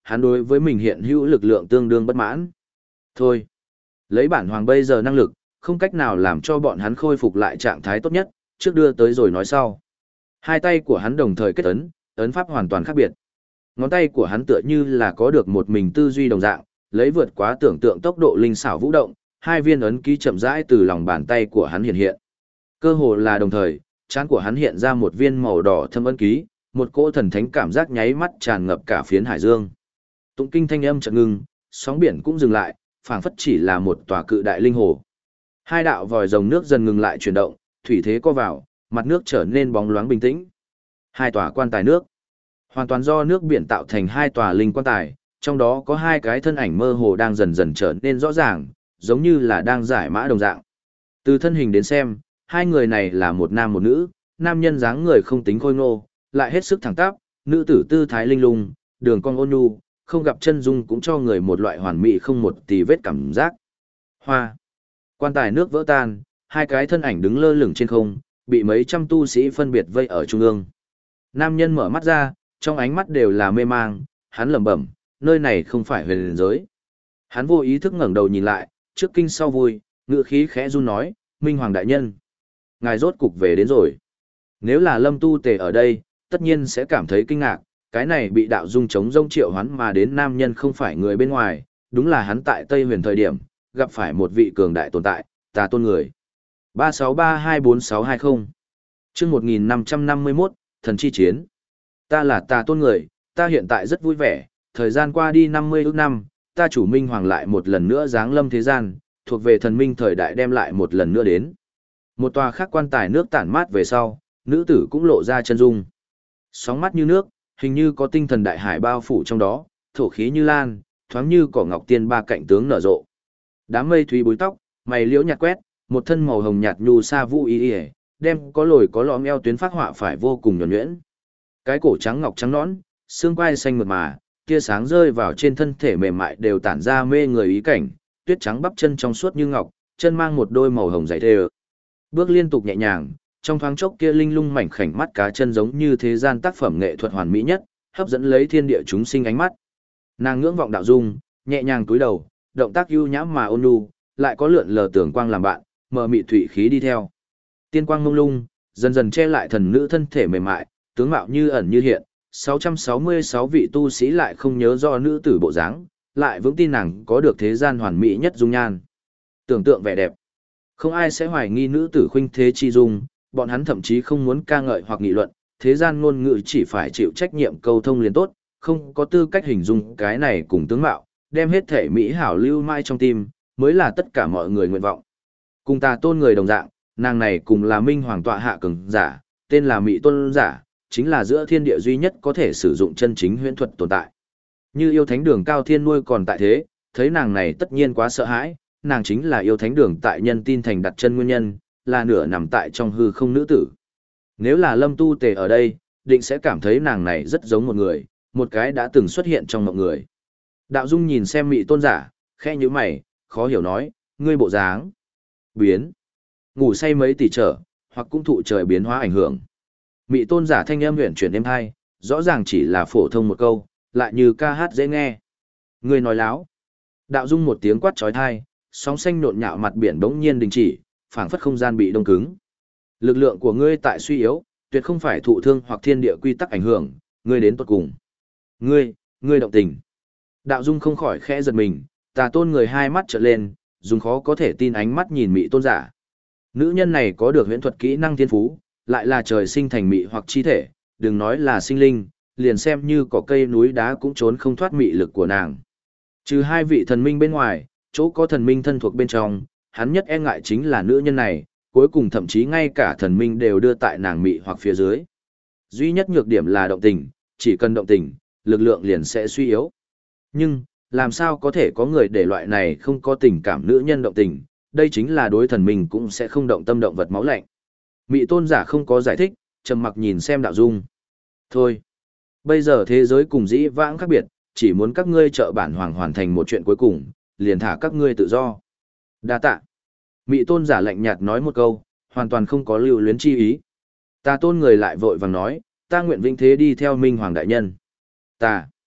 hắn đối với mình hiện hữu lực lượng tương đương bất mãn. Thôi, lấy bản hoàng bây giờ năng lực, không cách nào làm cho bọn hắn khôi phục lại trạng thái tốt nhất, trước đưa tới rồi nói sau. Hai tay của hắn đồng thời kết ấn, ấn pháp hoàn toàn khác biệt. Ngón tay của hắn tựa như là có được một mình tư duy đồng dạng, lấy vượt quá tưởng tượng tốc độ linh xảo vũ động, hai viên ấn ký chậm rãi từ lòng bàn tay của hắn hiện hiện. Cơ hồ là đồng thời, trán của hắn hiện ra một viên màu đỏ thâm ấn ký, một cỗ thần thánh cảm giác nháy mắt tràn ngập cả phiến hải dương. Tụng kinh thanh âm chợt ngừng, sóng biển cũng dừng lại, phảng phất chỉ là một tòa cự đại linh hồ. Hai đạo vòi rồng nước dần ngừng lại chuyển động, thủy thế co vào, mặt nước trở nên bóng loáng bình tĩnh. Hai tòa quan tài nước, hoàn toàn do nước biển tạo thành hai tòa linh quan tài, trong đó có hai cái thân ảnh mơ hồ đang dần dần trở nên rõ ràng, giống như là đang giải mã đồng dạng. Từ thân hình đến xem, hai người này là một nam một nữ, nam nhân dáng người không tính khôi ngô, lại hết sức thẳng tắp, nữ tử tư thái linh lung, đường cong ôn nhu, không gặp chân dung cũng cho người một loại hoàn mỹ không một tì vết cảm giác. Hoa. Quan tài nước vỡ tan, hai cái thân ảnh đứng lơ lửng trên không, bị mấy trăm tu sĩ phân biệt vây ở trung ương. Nam nhân mở mắt ra, trong ánh mắt đều là mê mang, hắn lẩm bẩm, nơi này không phải huyền giới. Hắn vô ý thức ngẩng đầu nhìn lại, trước kinh sau vui, ngữ khí khẽ run nói, Minh Hoàng đại nhân, ngài rốt cục về đến rồi. Nếu là Lâm Tu Tề ở đây, tất nhiên sẽ cảm thấy kinh ngạc, cái này bị đạo dung chống rông triệu hoán mà đến nam nhân không phải người bên ngoài, đúng là hắn tại Tây Huyền thời điểm, gặp phải một vị cường đại tồn tại, Tà Tôn người. ba sáu ba hai bốn sáu hai không Chương một nghìn năm trăm năm mươi mốt, Thần Chi Chiến. Ta là Tà Tôn người, ta hiện tại rất vui vẻ, thời gian qua đi năm mươi ước năm, ta chủ Minh Hoàng lại một lần nữa giáng lâm thế gian, thuộc về thần minh thời đại đem lại một lần nữa đến. Một tòa khác quan tài nước tản mát về sau, nữ tử cũng lộ ra chân dung. Sóng mắt như nước, hình như có tinh thần đại hải bao phủ trong đó, thổ khí như lan, thoáng như cỏ ngọc tiên ba cạnh tướng nở rộ. Đám mây thúy búi tóc, mày liễu nhạt quét, một thân màu hồng nhạt nhu sa vũ y y, đem có lồi có lõm eo tuyến phát họa phải vô cùng nhuần nhuyễn. Cái cổ trắng ngọc trắng nõn, xương quai xanh mượt mà, tia sáng rơi vào trên thân thể mềm mại đều tản ra mê người ý cảnh, tuyết trắng bắp chân trong suốt như ngọc, chân mang một đôi màu hồng dày thề. Bước liên tục nhẹ nhàng, trong thoáng chốc kia linh lung mảnh khảnh mắt cá chân giống như thế gian tác phẩm nghệ thuật hoàn mỹ nhất, hấp dẫn lấy thiên địa chúng sinh ánh mắt. Nàng ngưỡng vọng đạo dung, nhẹ nhàng cúi đầu, động tác ưu nhã mà ôn nhu, lại có lượn lờ tưởng quang làm bạn, mờ mị thủy khí đi theo. Tiên quang mông lung, dần dần che lại thần nữ thân thể mềm mại, tướng mạo như ẩn như hiện. sáu trăm sáu mươi sáu vị tu sĩ lại không nhớ do nữ tử bộ dáng, lại vững tin nàng có được thế gian hoàn mỹ nhất dung nhan. Tưởng tượng vẻ đẹp. Không ai sẽ hoài nghi nữ tử khuynh thế chi dung, bọn hắn thậm chí không muốn ca ngợi hoặc nghị luận, thế gian ngôn ngữ chỉ phải chịu trách nhiệm câu thông liền tốt, không có tư cách hình dung cái này cùng tướng mạo, đem hết thể mỹ hảo lưu mãi trong tim, mới là tất cả mọi người nguyện vọng. Cùng Tà Tôn người đồng dạng, nàng này cùng là Minh Hoàng tọa hạ cường giả, tên là Mị Tôn giả, chính là giữa thiên địa duy nhất có thể sử dụng chân chính huyễn thuật tồn tại. Như yêu thánh đường cao thiên nuôi còn tại thế, thấy nàng này tất nhiên quá sợ hãi, nàng chính là yêu thánh đường tại nhân tin thành đặt chân nguyên nhân, là nửa nằm tại trong hư không nữ tử. Nếu là Lâm Tu Tề ở đây, định sẽ cảm thấy nàng này rất giống một người, một cái đã từng xuất hiện trong mộng người. Đạo Dung nhìn xem Mị Tôn giả, khẽ nhíu mày, khó hiểu nói, ngươi bộ dáng biến, ngủ say mấy tỷ trở, hoặc cũng thụ trời biến hóa ảnh hưởng. Mị Tôn giả thanh âm huyền chuyển êm hai, rõ ràng chỉ là phổ thông một câu, lại như ca hát dễ nghe. Ngươi nói láo. Đạo Dung một tiếng quát chói tai, sóng xanh nhộn nhạo mặt biển bỗng nhiên đình chỉ, phảng phất không gian bị đông cứng. Lực lượng của ngươi tại suy yếu, tuyệt không phải thụ thương hoặc thiên địa quy tắc ảnh hưởng, ngươi đến tuột cùng. Ngươi, ngươi động tình. Đạo Dung không khỏi khẽ giật mình, Tà Tôn người hai mắt trợn lên, dùng khó có thể tin ánh mắt nhìn Mị Tôn giả. Nữ nhân này có được huyễn thuật kỹ năng thiên phú, lại là trời sinh thành mị hoặc chi thể, đừng nói là sinh linh, liền xem như có cây núi đá cũng trốn không thoát mị lực của nàng. Trừ hai vị thần minh bên ngoài, chỗ có thần minh thân thuộc bên trong, hắn nhất e ngại chính là nữ nhân này, cuối cùng thậm chí ngay cả thần minh đều đưa tại nàng mị hoặc phía dưới. Duy nhất nhược điểm là động tình, chỉ cần động tình, lực lượng liền sẽ suy yếu. Nhưng, làm sao có thể có người để loại này không có tình cảm nữ nhân động tình, đây chính là đối thần minh cũng sẽ không động tâm động vật máu lạnh. Mị Tôn giả không có giải thích, trầm mặc nhìn xem Đạo Dung. Thôi, bây giờ thế giới cùng dĩ vãng khác biệt, chỉ muốn các ngươi trợ bản hoàng hoàn thành một chuyện cuối cùng, liền thả các ngươi tự do. Đa tạ. Mị Tôn giả lạnh nhạt nói một câu, hoàn toàn không có lưu luyến chi ý. Tà Tôn người lại vội vàng nói, ta nguyện vĩnh thế đi theo Minh Hoàng đại nhân. Ta.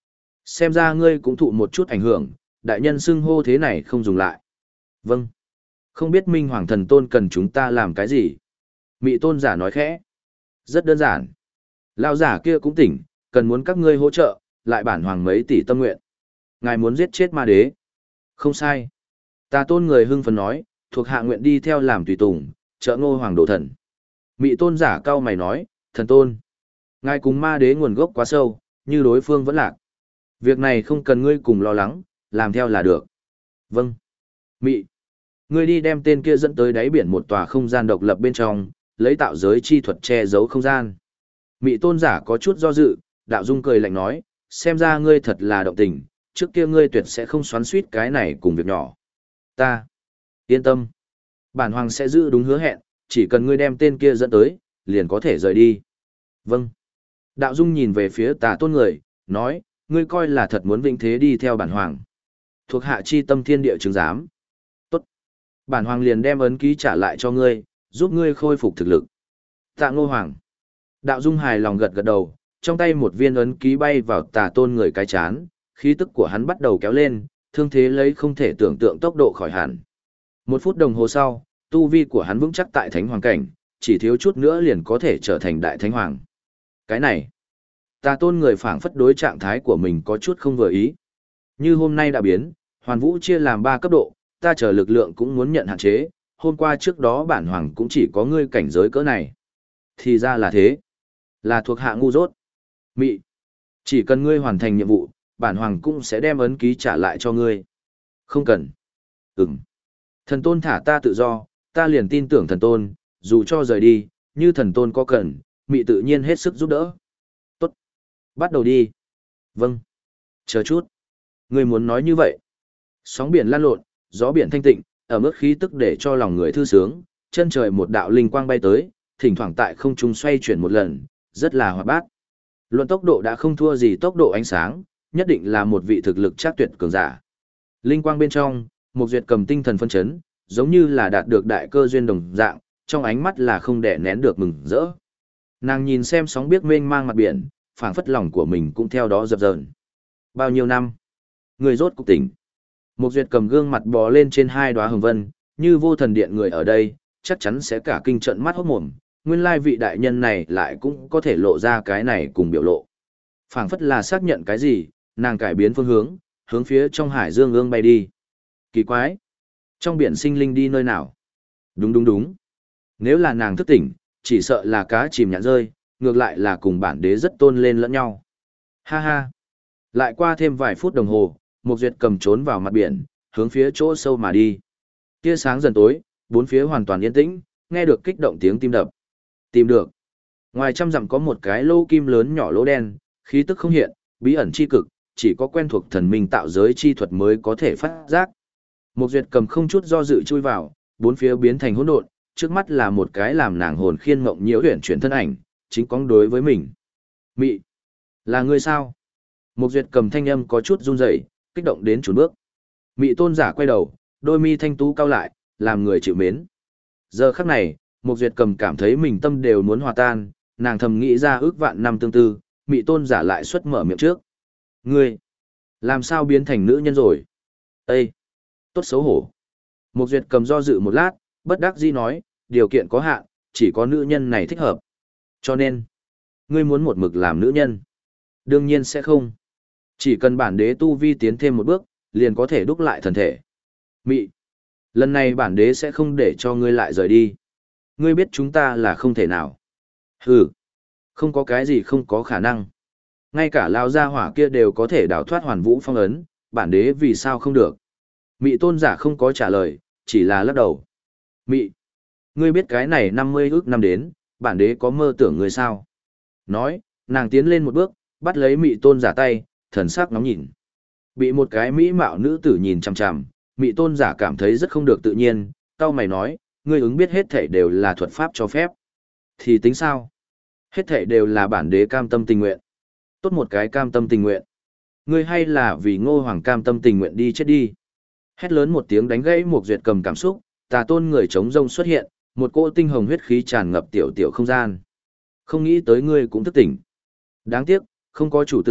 Xem ra ngươi cũng thụ một chút ảnh hưởng, đại nhân xưng hô thế này không dùng lại. Vâng. Không biết Minh Hoàng Thần Tôn cần chúng ta làm cái gì? Mị tôn giả nói khẽ. Rất đơn giản. Lão giả kia cũng tỉnh, cần muốn các ngươi hỗ trợ, lại bản hoàng mấy tỷ tâm nguyện. Ngài muốn giết chết ma đế. Không sai. Tà tôn người hưng phấn nói, thuộc hạ nguyện đi theo làm tùy tùng, trợ ngô hoàng độ thần. Mị tôn giả cao mày nói, thần tôn. Ngài cùng ma đế nguồn gốc quá sâu, như đối phương vẫn lạc. Việc này không cần ngươi cùng lo lắng, làm theo là được. Vâng. Mị. Ngươi đi đem tên kia dẫn tới đáy biển một tòa không gian độc lập bên trong, lấy tạo giới chi thuật che giấu không gian. Mị tôn giả có chút do dự, đạo dung cười lạnh nói, xem ra ngươi thật là động tình, trước kia ngươi tuyệt sẽ không xoắn suýt cái này cùng việc nhỏ. Ta. Yên tâm. Bản hoàng sẽ giữ đúng hứa hẹn, chỉ cần ngươi đem tên kia dẫn tới, liền có thể rời đi. Vâng. Đạo dung nhìn về phía tà tôn người, nói, ngươi coi là thật muốn vĩnh thế đi theo bản hoàng. Thuộc hạ chi tâm thiên địa chứng giám. Tốt. Bản hoàng liền đem ấn ký trả lại cho ngươi, giúp ngươi khôi phục thực lực. Tạ Ngô Hoàng. Đạo dung hài lòng gật gật đầu, trong tay một viên ấn ký bay vào tà tôn người cái chán, khí tức của hắn bắt đầu kéo lên, thương thế lấy không thể tưởng tượng tốc độ khỏi hẳn. Một phút đồng hồ sau, tu vi của hắn vững chắc tại thánh hoàng cảnh, chỉ thiếu chút nữa liền có thể trở thành đại thánh hoàng. Cái này, tà tôn người phảng phất đối trạng thái của mình có chút không vừa ý. Như hôm nay đã biến, hoàn vũ chia làm ba cấp độ, ta chờ lực lượng cũng muốn nhận hạn chế, hôm qua trước đó bản hoàng cũng chỉ có ngươi cảnh giới cỡ này. Thì ra là thế, là thuộc hạ ngu dốt. Mị, chỉ cần ngươi hoàn thành nhiệm vụ, bản hoàng cũng sẽ đem ấn ký trả lại cho ngươi. Không cần. Ừm. Thần tôn thả ta tự do, ta liền tin tưởng thần tôn, dù cho rời đi, như thần tôn có cần, mị tự nhiên hết sức giúp đỡ. Tốt. Bắt đầu đi. Vâng. Chờ chút. Ngươi muốn nói như vậy. Sóng biển lan lộn, gió biển thanh tịnh, ở mức khí tức để cho lòng người thư sướng, chân trời một đạo linh quang bay tới, thỉnh thoảng tại không trung xoay chuyển một lần, rất là hoạt bát. Luận tốc độ đã không thua gì tốc độ ánh sáng, nhất định là một vị thực lực chắc tuyệt cường giả. Linh quang bên trong, một duyệt cầm tinh thần phân chấn, giống như là đạt được đại cơ duyên đồng dạng, trong ánh mắt là không đè nén được mừng rỡ. Nàng nhìn xem sóng biếc mênh mang mặt biển, phảng phất lòng của mình cũng theo đó dập dờn. Bao nhiêu năm, người rốt cục tỉnh. Một duyệt cầm gương mặt bò lên trên hai đóa hồng vân, như vô thần điện người ở đây, chắc chắn sẽ cả kinh trận mắt hốt mồm. Nguyên lai vị đại nhân này lại cũng có thể lộ ra cái này cùng biểu lộ. Phảng phất là xác nhận cái gì, nàng cải biến phương hướng, hướng phía trong hải dương ương bay đi. Kỳ quái! Trong biển sinh linh đi nơi nào? Đúng đúng đúng. Nếu là nàng thức tỉnh, chỉ sợ là cá chìm nhạn rơi, ngược lại là cùng bản đế rất tôn lên lẫn nhau. Ha ha! Lại qua thêm vài phút đồng hồ, một duyệt cầm trốn vào mặt biển, hướng phía chỗ sâu mà đi. Tia sáng dần tối, bốn phía hoàn toàn yên tĩnh, nghe được kích động tiếng tim đập. Tìm được. Ngoài trăm dặm có một cái lô kim lớn nhỏ lỗ đen, khí tức không hiện, bí ẩn chi cực, chỉ có quen thuộc thần minh tạo giới chi thuật mới có thể phát giác. Một duyệt cầm không chút do dự chui vào, bốn phía biến thành hỗn độn, trước mắt là một cái làm nàng hồn khiên mộng nhiễu huyền chuyển thân ảnh, chính cóng đối với mình. Mị, là ngươi sao? Một duyệt cầm thanh âm có chút run rẩy, kích động đến chùn bước. Mị tôn giả quay đầu, đôi mi thanh tú cao lại, làm người chịu mến. Giờ khắc này, một duyệt cầm cảm thấy mình tâm đều muốn hòa tan, nàng thầm nghĩ ra ước vạn năm tương tư, mị tôn giả lại xuất mở miệng trước. Ngươi, làm sao biến thành nữ nhân rồi? Ê! Tốt xấu hổ. Một duyệt cầm do dự một lát, bất đắc dĩ nói, điều kiện có hạn, chỉ có nữ nhân này thích hợp. Cho nên, ngươi muốn một mực làm nữ nhân. Đương nhiên sẽ không. Chỉ cần bản đế tu vi tiến thêm một bước, liền có thể đúc lại thần thể. Mị! Lần này bản đế sẽ không để cho ngươi lại rời đi. Ngươi biết chúng ta là không thể nào. Hừ! Không có cái gì không có khả năng. Ngay cả lao gia hỏa kia đều có thể đào thoát hoàn vũ phong ấn, bản đế vì sao không được. Mị tôn giả không có trả lời, chỉ là lắc đầu. Mị, ngươi biết cái này năm mươi ước năm đến, bản đế có mơ tưởng ngươi sao? Nói, nàng tiến lên một bước, bắt lấy mị tôn giả tay, thần sắc nóng nhìn. Bị một cái mỹ mạo nữ tử nhìn chằm chằm, mị tôn giả cảm thấy rất không được tự nhiên, cau mày nói, ngươi ứng biết hết thảy đều là thuật pháp cho phép. Thì tính sao? Hết thảy đều là bản đế cam tâm tình nguyện. Tốt một cái cam tâm tình nguyện. Ngươi hay là vì Ngô Hoàng cam tâm tình nguyện đi chết đi. Hét lớn một tiếng đánh gãy một duyệt cầm cảm xúc, tà tôn người chống rông xuất hiện, một cỗ tinh hồng huyết khí tràn ngập tiểu tiểu không gian. Không nghĩ tới ngươi cũng thức tỉnh. Đáng tiếc, không có chủ tử,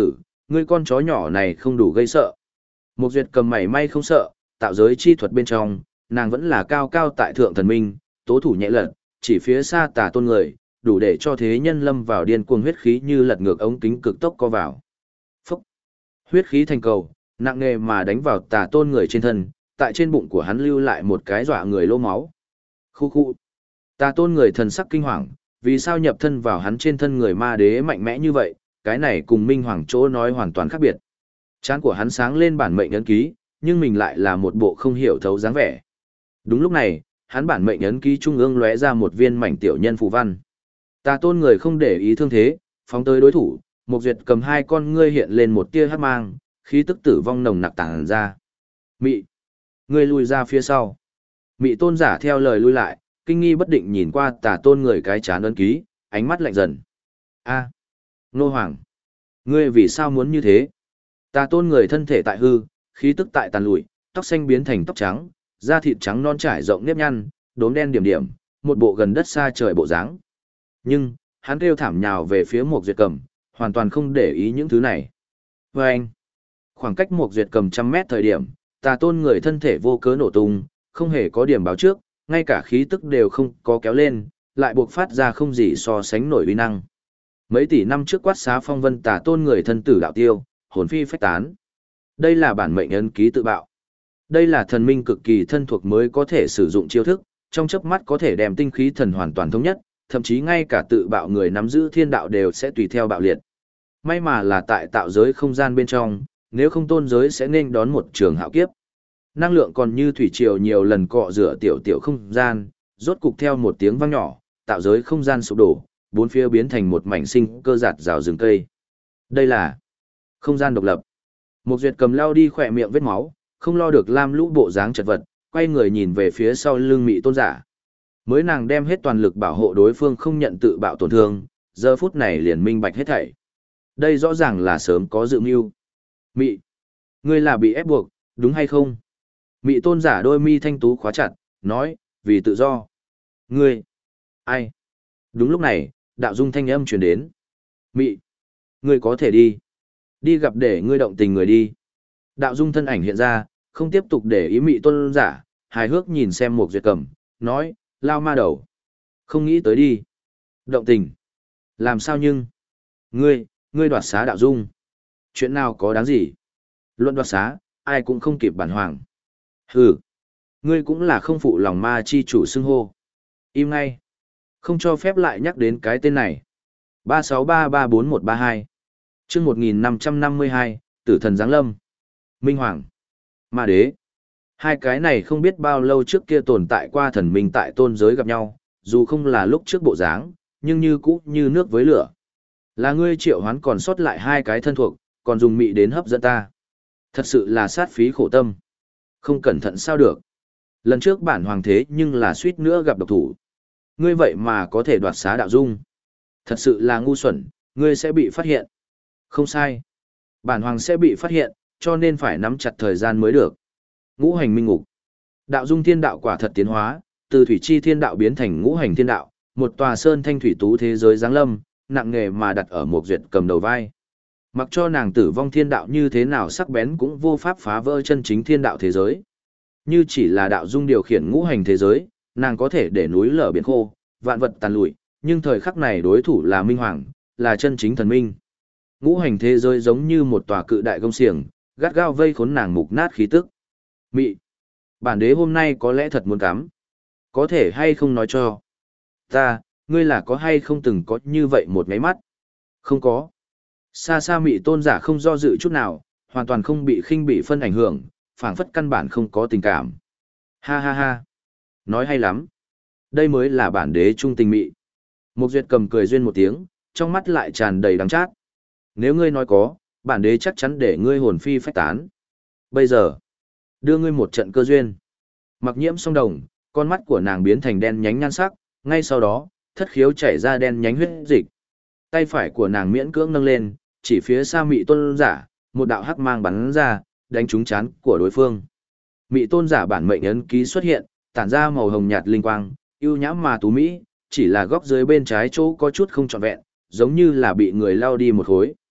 ngươi con chó nhỏ này không đủ gây sợ. Một duyệt cầm mảy may không sợ, tạo giới chi thuật bên trong, nàng vẫn là cao cao tại thượng thần minh, tố thủ nhẹ lật, chỉ phía xa tà tôn người, đủ để cho thế nhân lâm vào điên cuồng huyết khí như lật ngược ống kính cực tốc co vào. Phúc! Huyết khí thành cầu, nặng nề mà đánh vào tà tôn người trên thân, tại trên bụng của hắn lưu lại một cái dọa người lỗ máu. Khu khu! Tà tôn người thần sắc kinh hoàng, vì sao nhập thân vào hắn trên thân người ma đế mạnh mẽ như vậy, cái này cùng Minh Hoàng chỗ nói hoàn toàn khác biệt. Trán của hắn sáng lên bản mệnh ấn ký, nhưng mình lại là một bộ không hiểu thấu dáng vẻ. Đúng lúc này, hắn bản mệnh ấn ký trung ương lóe ra một viên mảnh tiểu nhân phù văn. Tà tôn người không để ý thương thế, phóng tới đối thủ, Mục Duyệt cầm hai con ngươi hiện lên một tia hắc mang, khí tức tử vong nồng nặc tản ra. Mị, ngươi lui ra phía sau. Mị tôn giả theo lời lui lại, kinh nghi bất định nhìn qua tà tôn người cái chán ấn ký, ánh mắt lạnh dần. A, Nô Hoàng, ngươi vì sao muốn như thế? Tà tôn người thân thể tại hư, khí tức tại tàn lụi, tóc xanh biến thành tóc trắng, da thịt trắng non trải rộng nếp nhăn, đốm đen điểm điểm, một bộ gần đất xa trời bộ dáng. Nhưng, hắn kêu thảm nhào về phía Mục Duyệt Cầm, hoàn toàn không để ý những thứ này. Và anh, khoảng cách Mục Duyệt Cầm trăm mét thời điểm, tà tôn người thân thể vô cớ nổ tung, không hề có điểm báo trước, ngay cả khí tức đều không có kéo lên, lại buộc phát ra không gì so sánh nổi uy năng. Mấy tỷ năm trước quát xá phong vân tà tôn người thân tử đạo tiêu, hồn phi phách tán. Đây là bản mệnh ấn ký tự bạo. Đây là thần minh cực kỳ thân thuộc mới có thể sử dụng chiêu thức, trong chớp mắt có thể đem tinh khí thần hoàn toàn thống nhất, thậm chí ngay cả tự bạo người nắm giữ thiên đạo đều sẽ tùy theo bạo liệt. May mà là tại tạo giới không gian bên trong, nếu không tôn giới sẽ nên đón một trường hạo kiếp. Năng lượng còn như thủy triều nhiều lần cọ rửa tiểu tiểu không gian, rốt cục theo một tiếng vang nhỏ, tạo giới không gian sụp đổ, bốn phía biến thành một mảnh sinh cơ giạt rào rừng cây. Đây là không gian độc lập. Mục Duyệt cầm lao đi khỏe miệng vết máu, không lo được lam lũ bộ dáng chật vật, quay người nhìn về phía sau lưng Mị tôn giả. Mới nàng đem hết toàn lực bảo hộ đối phương không nhận tự bạo tổn thương, giờ phút này liền minh bạch hết thảy. Đây rõ ràng là sớm có dự mưu. Mị, ngươi là bị ép buộc, đúng hay không? Mị tôn giả đôi mi thanh tú khóa chặt, nói, vì tự do. Ngươi, ai? Đúng lúc này, đạo dung thanh âm truyền đến. Mị, ngươi có thể đi. Đi gặp để ngươi động tình người đi. Đạo dung thân ảnh hiện ra, không tiếp tục để ý Mị tôn giả, hài hước nhìn xem Mục Duyệt Cầm, nói, lao ma đầu. Không nghĩ tới đi. Động tình. Làm sao nhưng? Ngươi, ngươi đoạt xá đạo dung. Chuyện nào có đáng gì? Luận đoạt xá, ai cũng không kịp bản hoàng. Hừ. Ngươi cũng là không phụ lòng ma chi chủ xưng hô. Im ngay. Không cho phép lại nhắc đến cái tên này. ba sáu ba ba bốn một ba hai chương một nghìn năm trăm năm mươi hai, Tử thần Giáng Lâm. Minh Hoàng. Ma đế. Hai cái này không biết bao lâu trước kia tồn tại qua thần minh tại tôn giới gặp nhau, dù không là lúc trước bộ dáng, nhưng như cũ như nước với lửa. Là ngươi triệu hoán còn sót lại hai cái thân thuộc, còn dùng mị đến hấp dẫn ta. Thật sự là sát phí khổ tâm. Không cẩn thận sao được. Lần trước bản hoàng thế nhưng là suýt nữa gặp độc thủ. Ngươi vậy mà có thể đoạt xá đạo dung. Thật sự là ngu xuẩn, ngươi sẽ bị phát hiện. Không sai. Bản hoàng sẽ bị phát hiện, cho nên phải nắm chặt thời gian mới được. Ngũ hành minh ngục. Đạo dung thiên đạo quả thật tiến hóa, từ thủy chi thiên đạo biến thành ngũ hành thiên đạo, một tòa sơn thanh thủy tú thế giới giáng lâm, nặng nghề mà đặt ở Mục Duyệt Cầm đầu vai. Mặc cho nàng tử vong thiên đạo như thế nào sắc bén cũng vô pháp phá vỡ chân chính thiên đạo thế giới. Như chỉ là đạo dung điều khiển ngũ hành thế giới, nàng có thể để núi lở biển khô, vạn vật tàn lụi, nhưng thời khắc này đối thủ là Minh Hoàng, là chân chính thần minh. Ngũ hành thế giới giống như một tòa cự đại gông xiềng, gắt gao vây khốn nàng mục nát khí tức. Mị, bản đế hôm nay có lẽ thật muốn cắm. Có thể hay không nói cho ta, ngươi là có hay không từng có như vậy một máy mắt? Không có. Xa xa Mị tôn giả không do dự chút nào, hoàn toàn không bị khinh bị phân ảnh hưởng, phảng phất căn bản không có tình cảm. Ha ha ha. Nói hay lắm. Đây mới là bản đế trung tình Mị. Mục Duyệt Cầm cười duyên một tiếng, trong mắt lại tràn đầy đắng chát. Nếu ngươi nói có, bản đế chắc chắn để ngươi hồn phi phách tán. Bây giờ, đưa ngươi một trận cơ duyên. Mặc Nhiễm song đồng, con mắt của nàng biến thành đen nhánh nhan sắc, ngay sau đó, thất khiếu chảy ra đen nhánh huyết dịch. Tay phải của nàng miễn cưỡng nâng lên, chỉ phía xa Mị tôn giả, một đạo hắc mang bắn ra, đánh trúng chán của đối phương. Mị tôn giả bản mệnh ấn ký xuất hiện, tản ra màu hồng nhạt linh quang, ưu nhãm mà tú mỹ, chỉ là góc dưới bên trái chỗ có chút không trọn vẹn, giống như là bị người lao đi một khối.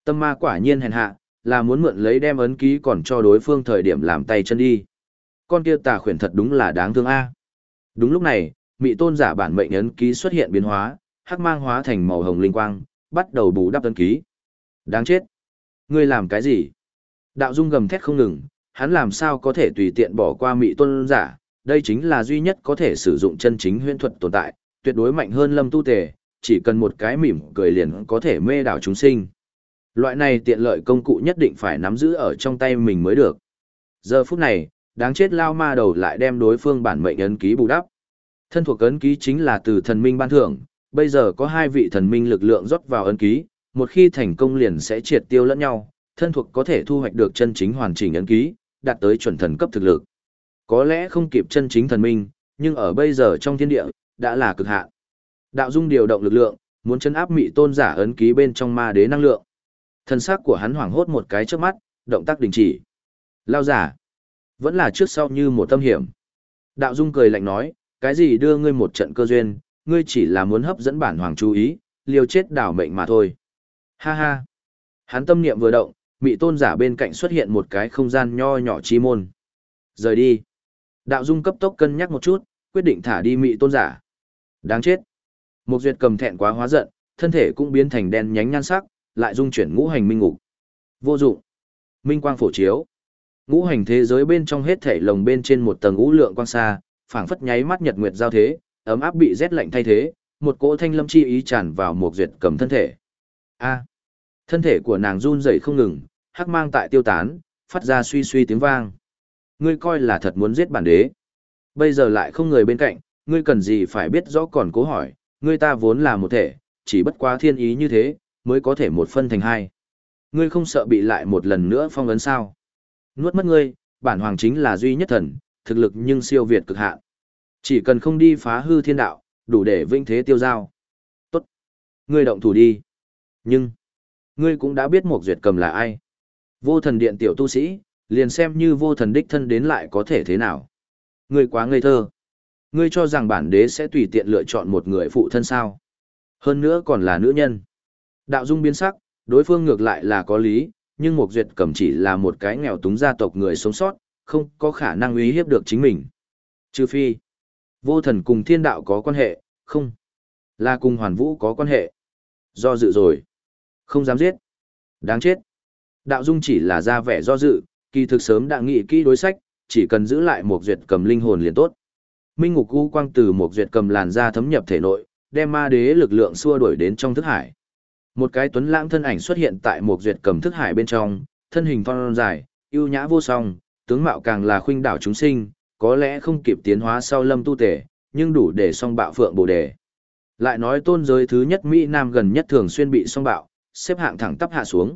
Tâm ma quả nhiên hèn hạ, là muốn mượn lấy đem ấn ký còn cho đối phương thời điểm làm tay chân đi. Con kia tà khuyển thật đúng là đáng thương a. Đúng lúc này, Mị Tôn giả bản mệnh ấn ký xuất hiện biến hóa, hắc mang hóa thành màu hồng linh quang, bắt đầu bù đắp ấn ký. Đáng chết! Ngươi làm cái gì? Đạo Dung gầm thét không ngừng, hắn làm sao có thể tùy tiện bỏ qua Mị Tôn giả, đây chính là duy nhất có thể sử dụng chân chính huyễn thuật tồn tại, tuyệt đối mạnh hơn Lâm Tu Tề, chỉ cần một cái mỉm cười liền có thể mê đảo chúng sinh. Loại này tiện lợi công cụ nhất định phải nắm giữ ở trong tay mình mới được. Giờ phút này, đáng chết lao ma đầu lại đem đối phương bản mệnh ấn ký bù đắp. Thân thuộc ấn ký chính là từ thần minh ban thưởng, bây giờ có hai vị thần minh lực lượng rót vào ấn ký, một khi thành công liền sẽ triệt tiêu lẫn nhau, thân thuộc có thể thu hoạch được chân chính hoàn chỉnh ấn ký, đạt tới chuẩn thần cấp thực lực. Có lẽ không kịp chân chính thần minh, nhưng ở bây giờ trong thiên địa, đã là cực hạn. Đạo Dung điều động lực lượng, muốn chấn áp Mị Tôn giả ấn ký bên trong ma đế năng lượng. Thân xác của hắn hoảng hốt một cái trước mắt, động tác đình chỉ. Lao giả, vẫn là trước sau như một tâm hiểm. Đạo Dung cười lạnh nói, cái gì đưa ngươi một trận cơ duyên, ngươi chỉ là muốn hấp dẫn bản hoàng chú ý, liều chết đảo mệnh mà thôi. Ha ha. Hắn tâm niệm vừa động, Mị Tôn giả bên cạnh xuất hiện một cái không gian nho nhỏ chi môn. Rời đi. Đạo Dung cấp tốc cân nhắc một chút, quyết định thả đi Mị Tôn giả. Đáng chết. Một Duyệt cầm thẹn quá hóa giận, thân thể cũng biến thành đen nhánh nhan sắc, lại dung chuyển ngũ hành minh ngục. Vô dụng. Minh quang phổ chiếu. Ngũ hành thế giới bên trong hết thể lồng bên trên một tầng ngũ lượng quang xa, phảng phất nháy mắt nhật nguyệt giao thế, ấm áp bị rét lạnh thay thế, một cỗ thanh lâm chi ý tràn vào một Duyệt cầm thân thể. A. Thân thể của nàng run rẩy không ngừng, hắc mang tại tiêu tán, phát ra suy suy tiếng vang. Ngươi coi là thật muốn giết bản đế. Bây giờ lại không người bên cạnh, ngươi cần gì phải biết rõ còn cố hỏi, ngươi ta vốn là một thể, chỉ bất quá thiên ý như thế, mới có thể một phân thành hai. Ngươi không sợ bị lại một lần nữa phong ấn sao? Nuốt mất ngươi, bản hoàng chính là duy nhất thần, thực lực nhưng siêu việt cực hạn. Chỉ cần không đi phá hư thiên đạo, đủ để vinh thế tiêu giao. Tốt. Ngươi động thủ đi. Nhưng, ngươi cũng đã biết Mộc Duyệt Cầm là ai. Vô thần điện tiểu tu sĩ, liền xem như vô thần đích thân đến lại có thể thế nào. Ngươi quá ngây thơ. Ngươi cho rằng bản đế sẽ tùy tiện lựa chọn một người phụ thân sao. Hơn nữa còn là nữ nhân. Đạo Dung biến sắc, đối phương ngược lại là có lý, nhưng Mộc Duyệt Cầm chỉ là một cái nghèo túng gia tộc người sống sót, không có khả năng uy hiếp được chính mình. Trừ phi, vô thần cùng thiên đạo có quan hệ, không. Là cùng hoàn vũ có quan hệ. Do dự rồi. Không dám giết. Đáng chết. Đạo Dung chỉ là ra vẻ do dự, kỳ thực sớm đã nghĩ kỹ đối sách, chỉ cần giữ lại Mộc Duyệt Cầm linh hồn liền tốt. Minh ngục u quang từ Mộc Duyệt Cầm làn ra thấm nhập thể nội, đem ma đế lực lượng xua đuổi đến trong thức hải. Một cái tuấn lãng thân ảnh xuất hiện tại Mộc Duyệt Cầm thức hải bên trong, thân hình thon dài, ưu nhã vô song, tướng mạo càng là khuynh đảo chúng sinh, có lẽ không kịp tiến hóa sau Lâm Tu Tể, nhưng đủ để song bạo phượng bồ đề. Lại nói tôn giới thứ nhất Mỹ Nam gần nhất thường xuyên bị song bạo, xếp hạng thẳng tắp hạ xuống.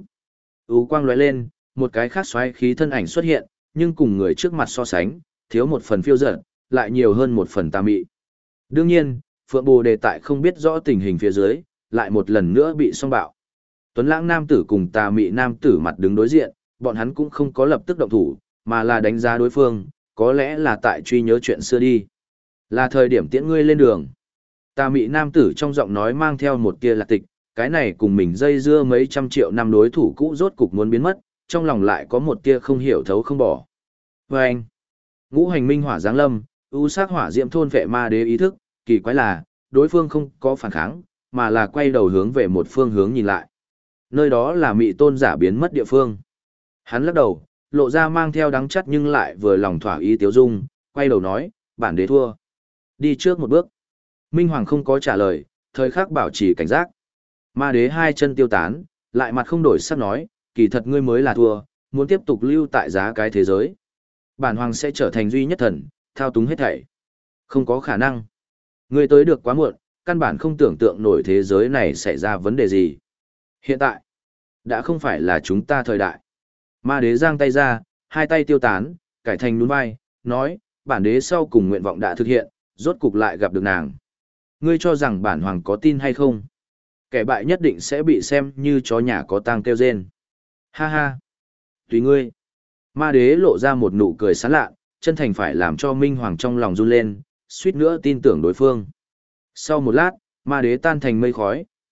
U quang lóe lên, một cái khác xoáy khí thân ảnh xuất hiện, nhưng cùng người trước mặt so sánh, thiếu một phần phiêu dật, lại nhiều hơn một phần tà mị. Đương nhiên, phượng bồ đề tại không biết rõ tình hình phía dưới, lại một lần nữa bị song bạo. Tuấn lãng nam tử cùng tà mị nam tử mặt đứng đối diện, bọn hắn cũng không có lập tức động thủ, mà là đánh giá đối phương, có lẽ là tại truy nhớ chuyện xưa đi. Là thời điểm tiễn ngươi lên đường. Tà mị nam tử trong giọng nói mang theo một tia lạc tịch, cái này cùng mình dây dưa mấy trăm triệu năm đối thủ cũ rốt cục muốn biến mất, trong lòng lại có một tia không hiểu thấu không bỏ. Và anh, ngũ hành minh hỏa giáng lâm, ưu sắc hỏa diệm thôn vệ ma đế ý thức, kỳ quái là, đối phương không có phản kháng, mà là quay đầu hướng về một phương hướng nhìn lại. Nơi đó là Mị Tôn giả biến mất địa phương. Hắn lắc đầu, lộ ra mang theo đắng chắt nhưng lại vừa lòng thỏa ý tiếu dung, quay đầu nói, bản đế thua. Đi trước một bước. Minh Hoàng không có trả lời, thời khắc bảo trì cảnh giác. Ma đế hai chân tiêu tán, lại mặt không đổi sắc nói, kỳ thật ngươi mới là thua, muốn tiếp tục lưu tại giá cái thế giới. Bản Hoàng sẽ trở thành duy nhất thần, thao túng hết thảy. Không có khả năng. Ngươi tới được quá muộn, căn bản không tưởng tượng nổi thế giới này xảy ra vấn đề gì. Hiện tại, đã không phải là chúng ta thời đại. Ma đế giang tay ra, hai tay tiêu tán, cải thành nhún vai, nói, bản đế sau cùng nguyện vọng đã thực hiện, rốt cục lại gặp được nàng. Ngươi cho rằng bản hoàng có tin hay không? Kẻ bại nhất định sẽ bị xem như chó nhà có tang kêu rên. Ha ha. Tùy ngươi. Ma đế lộ ra một nụ cười sán lạ, chân thành phải làm cho Minh Hoàng trong lòng run lên, suýt nữa tin tưởng đối phương. Sau một lát, ma đế tan thành mây khói,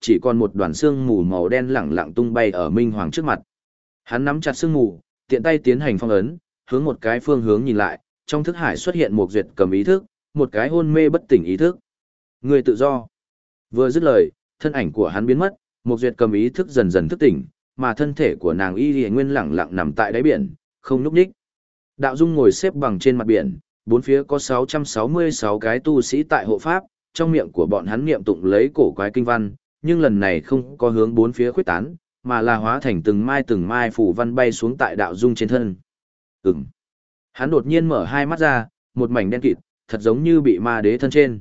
chỉ còn một đoàn xương mù màu đen lẳng lặng tung bay ở Minh Hoàng trước mặt. Hắn nắm chặt xương mù, tiện tay tiến hành phong ấn, hướng một cái phương hướng nhìn lại, trong thức hải xuất hiện một duyệt cầm ý thức, một cái hôn mê bất tỉnh ý thức. Người tự do. Vừa dứt lời, thân ảnh của hắn biến mất, một duyệt cầm ý thức dần dần thức tỉnh, mà thân thể của nàng y lìa nguyên lẳng lặng nằm tại đáy biển, không nhúc nhích. Đạo Dung ngồi xếp bằng trên mặt biển, bốn phía có sáu trăm sáu mươi sáu cái tu sĩ tại hộ pháp, trong miệng của bọn hắn niệm tụng lấy cổ quái kinh văn, nhưng lần này không có hướng bốn phía khuếch tán, mà là hóa thành từng mai từng mai phù văn bay xuống tại Đạo Dung trên thân. Ừm. Hắn đột nhiên mở hai mắt ra, một mảnh đen kịt, thật giống như bị ma đế thân trên.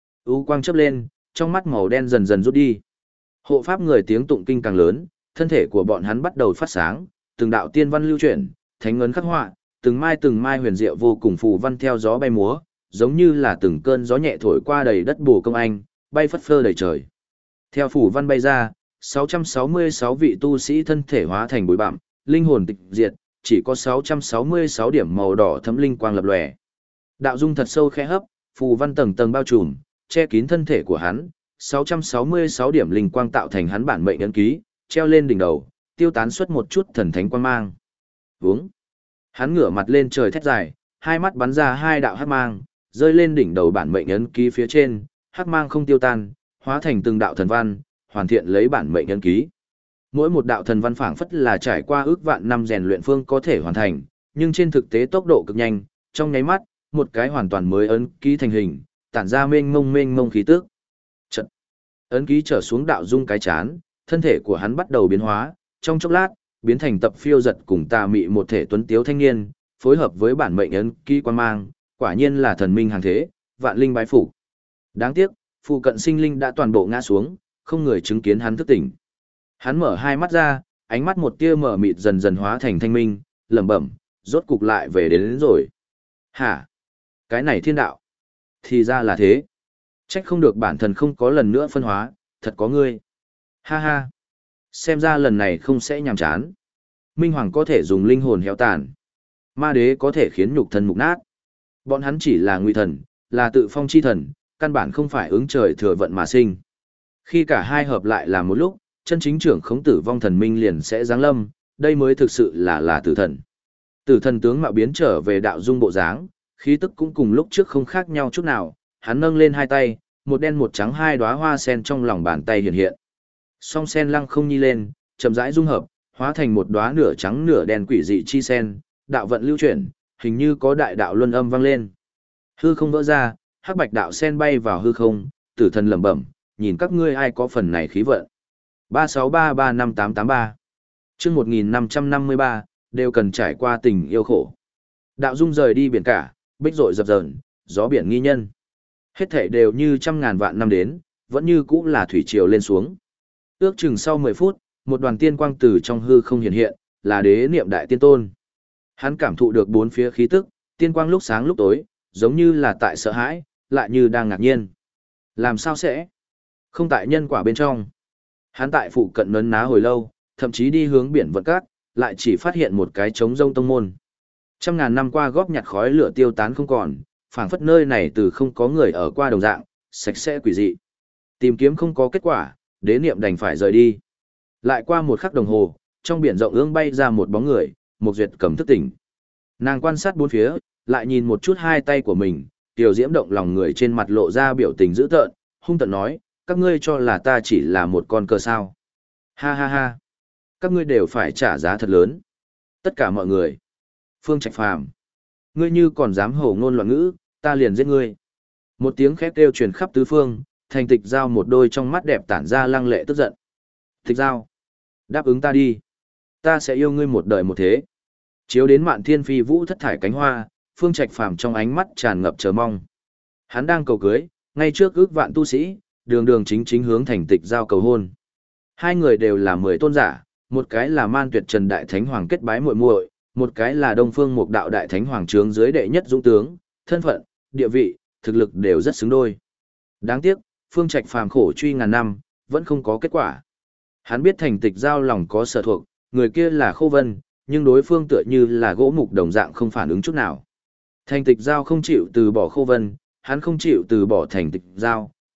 U quang chớp lên, trong mắt màu đen dần dần rút đi. Hộ pháp người tiếng tụng kinh càng lớn, thân thể của bọn hắn bắt đầu phát sáng, từng đạo tiên văn lưu chuyển, thánh ngấn khắc họa, từng mai từng mai huyền diệu vô cùng phù văn theo gió bay múa, giống như là từng cơn gió nhẹ thổi qua đầy đất bồ công anh, bay phất phơ đầy trời. Theo phù văn bay ra, sáu trăm sáu mươi sáu vị tu sĩ thân thể hóa thành bụi bặm, linh hồn tịch diệt, chỉ có sáu trăm sáu mươi sáu điểm màu đỏ thấm linh quang lập lòe. Đạo Dung thật sâu khẽ hấp, phù văn tầng tầng bao trùm, che kín thân thể của hắn, sáu trăm sáu mươi sáu điểm linh quang tạo thành hắn bản mệnh ấn ký, treo lên đỉnh đầu, tiêu tán xuất một chút thần thánh quang mang. Vướng. Hắn ngửa mặt lên trời thét dài, hai mắt bắn ra hai đạo hắc mang, rơi lên đỉnh đầu bản mệnh ấn ký phía trên, hắc mang không tiêu tan, hóa thành từng đạo thần văn, hoàn thiện lấy bản mệnh ấn ký. Mỗi một đạo thần văn phảng phất là trải qua ước vạn năm rèn luyện phương có thể hoàn thành, nhưng trên thực tế tốc độ cực nhanh, trong nháy mắt, một cái hoàn toàn mới ấn ký thành hình, tản ra mênh mông mênh mông khí tức. Trận. Ấn ký trở xuống Đạo Dung cái chán, thân thể của hắn bắt đầu biến hóa, trong chốc lát, biến thành tập phiêu giật cùng tà mị một thể tuấn tiếu thanh niên, phối hợp với bản mệnh ấn ký quan mang, quả nhiên là thần minh hàng thế, vạn linh bái phục. Đáng tiếc, phụ cận sinh linh đã toàn bộ ngã xuống, không người chứng kiến hắn thức tỉnh. Hắn mở hai mắt ra, ánh mắt một tia mở mịt dần dần hóa thành thanh minh, lẩm bẩm, rốt cục lại về đến, đến rồi. Hả? Cái này thiên đạo. Thì ra là thế. Trách không được bản thân không có lần nữa phân hóa, thật có ngươi. Ha ha. Xem ra lần này không sẽ nhàm chán. Minh Hoàng có thể dùng linh hồn héo tàn. Ma đế có thể khiến nhục thân mục nát. Bọn hắn chỉ là ngụy thần, là tự phong chi thần, căn bản không phải ứng trời thừa vận mà sinh. Khi cả hai hợp lại là một lúc, chân chính trưởng khống tử vong thần minh liền sẽ giáng lâm, đây mới thực sự là là tử thần. Tử thần tướng mạo biến trở về Đạo Dung bộ dáng, khí tức cũng cùng lúc trước không khác nhau chút nào, hắn nâng lên hai tay, một đen một trắng hai đóa hoa sen trong lòng bàn tay hiện hiện. Song sen lăng không nhi lên, chậm rãi dung hợp, hóa thành một đóa nửa trắng nửa đen quỷ dị chi sen, đạo vận lưu chuyển, hình như có đại đạo luân âm vang lên. Hư không vỡ ra, hắc bạch đạo sen bay vào hư không, tử thần lẩm bẩm, nhìn các ngươi ai có phần này khí vận. ba sáu ba ba năm tám tám ba chương một nghìn năm trăm năm mươi ba, đều cần trải qua tình yêu khổ. Đạo Dung rời đi biển cả, bích rội dập dờn, gió biển nghi nhân. Hết thảy đều như trăm ngàn vạn năm đến, vẫn như cũ là thủy triều lên xuống. Ước chừng sau mười phút, một đoàn tiên quang từ trong hư không hiện hiện, là đế niệm đại tiên tôn. Hắn cảm thụ được bốn phía khí tức, tiên quang lúc sáng lúc tối, giống như là tại sợ hãi, lại như đang ngạc nhiên. Làm sao sẽ? Không tại nhân quả bên trong. Hắn tại phụ cận nấn ná hồi lâu, thậm chí đi hướng biển vận cát, lại chỉ phát hiện một cái trống rông tông môn. Trăm ngàn năm qua góp nhặt khói lửa tiêu tán không còn, phảng phất nơi này từ không có người ở qua đồng dạng, sạch sẽ quỷ dị. Tìm kiếm không có kết quả, đế niệm đành phải rời đi. Lại qua một khắc đồng hồ, trong biển rộng ương bay ra một bóng người, một duyệt cầm thức tỉnh. Nàng quan sát bốn phía, lại nhìn một chút hai tay của mình, tiểu diễm động lòng người trên mặt lộ ra biểu tình dữ tợn, hung tợn nói, các ngươi cho là ta chỉ là một con cờ sao. Ha ha ha, các ngươi đều phải trả giá thật lớn. Tất cả mọi người. Phương Trạch Phàm, ngươi như còn dám hổ ngôn loạn ngữ, ta liền giết ngươi. Một tiếng khét kêu truyền khắp tứ phương, Thành Tịch Giao một đôi trong mắt đẹp tản ra lăng lệ tức giận. Tịch Giao, đáp ứng ta đi. Ta sẽ yêu ngươi một đời một thế. Chiếu đến Mạn Thiên Phi Vũ thất thải cánh hoa, Phương Trạch Phàm trong ánh mắt tràn ngập chờ mong. Hắn đang cầu cưới, ngay trước ước vạn tu sĩ, đường đường chính chính hướng Thành Tịch Giao cầu hôn. Hai người đều là mười tôn giả, một cái là Man Tuyệt Trần Đại Thánh Hoàng kết bái muội muội, một cái là Đông Phương Mục Đạo Đại Thánh Hoàng trướng dưới đệ nhất dũng tướng, thân phận, địa vị, thực lực đều rất xứng đôi. Đáng tiếc, Phương Trạch Phàm khổ truy ngàn năm, vẫn không có kết quả. Hắn biết Thành Tịch Giao lòng có sở thuộc, người kia là Khô Vân, nhưng đối phương tựa như là gỗ mục đồng dạng không phản ứng chút nào. Thành Tịch Giao không chịu từ bỏ Khô Vân, hắn không chịu từ bỏ Thành Tịch Giao,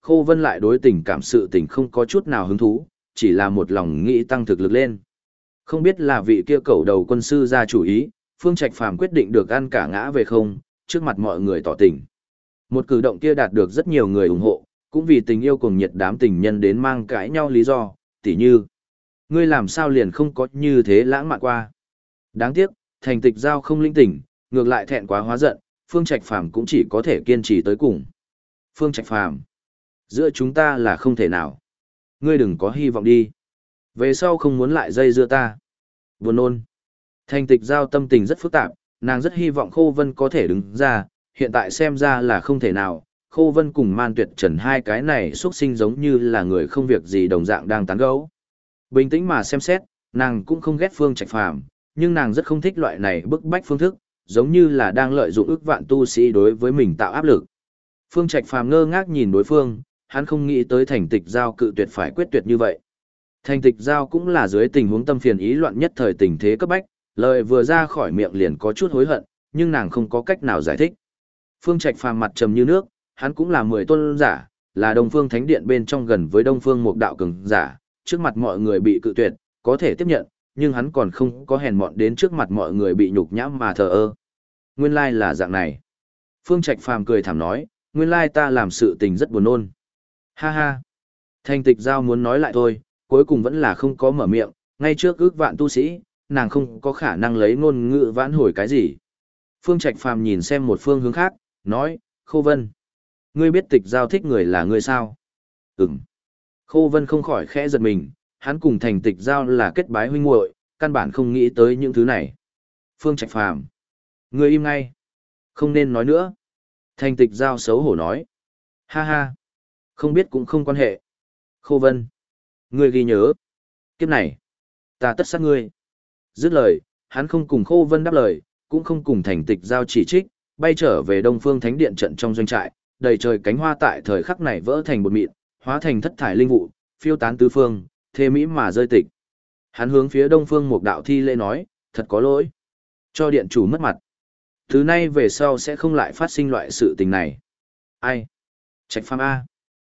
Khô Vân lại đối tình cảm sự tình không có chút nào hứng thú, chỉ là một lòng nghĩ tăng thực lực lên. Không biết là vị kia cẩu đầu quân sư ra chủ ý, Phương Trạch Phàm quyết định được ăn cả ngã về không, trước mặt mọi người tỏ tình. Một cử động kia đạt được rất nhiều người ủng hộ, cũng vì tình yêu cuồng nhiệt đám tình nhân đến mang cãi nhau lý do, tỉ như: ngươi làm sao liền không có như thế lãng mạn qua. Đáng tiếc, Thành Tịch Giao không linh tỉnh, ngược lại thẹn quá hóa giận, Phương Trạch Phàm cũng chỉ có thể kiên trì tới cùng. Phương Trạch Phàm, giữa chúng ta là không thể nào. Ngươi đừng có hy vọng đi. Về sau không muốn lại dây dưa ta. Buồn nôn. Thành Tịch Giao tâm tình rất phức tạp, nàng rất hy vọng Khô Vân có thể đứng ra, hiện tại xem ra là không thể nào. Khô Vân cùng Man Tuyệt Trần hai cái này xuất sinh giống như là người không việc gì đồng dạng đang tán gẫu. Bình tĩnh mà xem xét, nàng cũng không ghét Phương Trạch Phàm, nhưng nàng rất không thích loại này bức bách phương thức, giống như là đang lợi dụng ức vạn tu sĩ đối với mình tạo áp lực. Phương Trạch Phàm ngơ ngác nhìn đối phương, hắn không nghĩ tới Thành Tịch Giao cự tuyệt phải quyết tuyệt như vậy. Thành Tịch Giao cũng là dưới tình huống tâm phiền ý loạn nhất thời tình thế cấp bách, lời vừa ra khỏi miệng liền có chút hối hận, nhưng nàng không có cách nào giải thích. Phương Trạch Phàm mặt trầm như nước, hắn cũng là mười tôn giả, là Đông Phương Thánh Điện bên trong gần với Đông Phương một đạo cường giả, trước mặt mọi người bị cự tuyệt, có thể tiếp nhận, nhưng hắn còn không có hèn mọn đến trước mặt mọi người bị nhục nhã mà thờ ơ. Nguyên lai là dạng này. Phương Trạch Phàm cười thảm nói, nguyên lai ta làm sự tình rất buồn nôn. Ha ha. Thành Tịch Giao muốn nói lại thôi, cuối cùng vẫn là không có mở miệng, ngay trước ước vạn tu sĩ, nàng không có khả năng lấy ngôn ngữ vãn hồi cái gì. Phương Trạch Phàm nhìn xem một phương hướng khác, nói, Khô Vân, ngươi biết Tịch Giao thích người là ngươi sao? Ừm. Khô Vân không khỏi khẽ giật mình, hắn cùng Thành Tịch Giao là kết bái huynh muội, căn bản không nghĩ tới những thứ này. Phương Trạch Phàm, ngươi im ngay. Không nên nói nữa. Thành Tịch Giao xấu hổ nói. Ha ha. Không biết cũng không quan hệ. Khô Vân, ngươi ghi nhớ. Kiếp này, ta tất sát ngươi. Dứt lời, hắn không cùng Khô Vân đáp lời, cũng không cùng Thành Tịch Giao chỉ trích, bay trở về Đông Phương Thánh Điện trận trong doanh trại, đầy trời cánh hoa tại thời khắc này vỡ thành bột mịn, hóa thành thất thải linh vụ, phiêu tán tứ phương, thê mỹ mà rơi tịch. Hắn hướng phía Đông Phương một đạo thi lễ nói, thật có lỗi, cho điện chủ mất mặt. Thứ nay về sau sẽ không lại phát sinh loại sự tình này. Ai? Trạch Phàm A.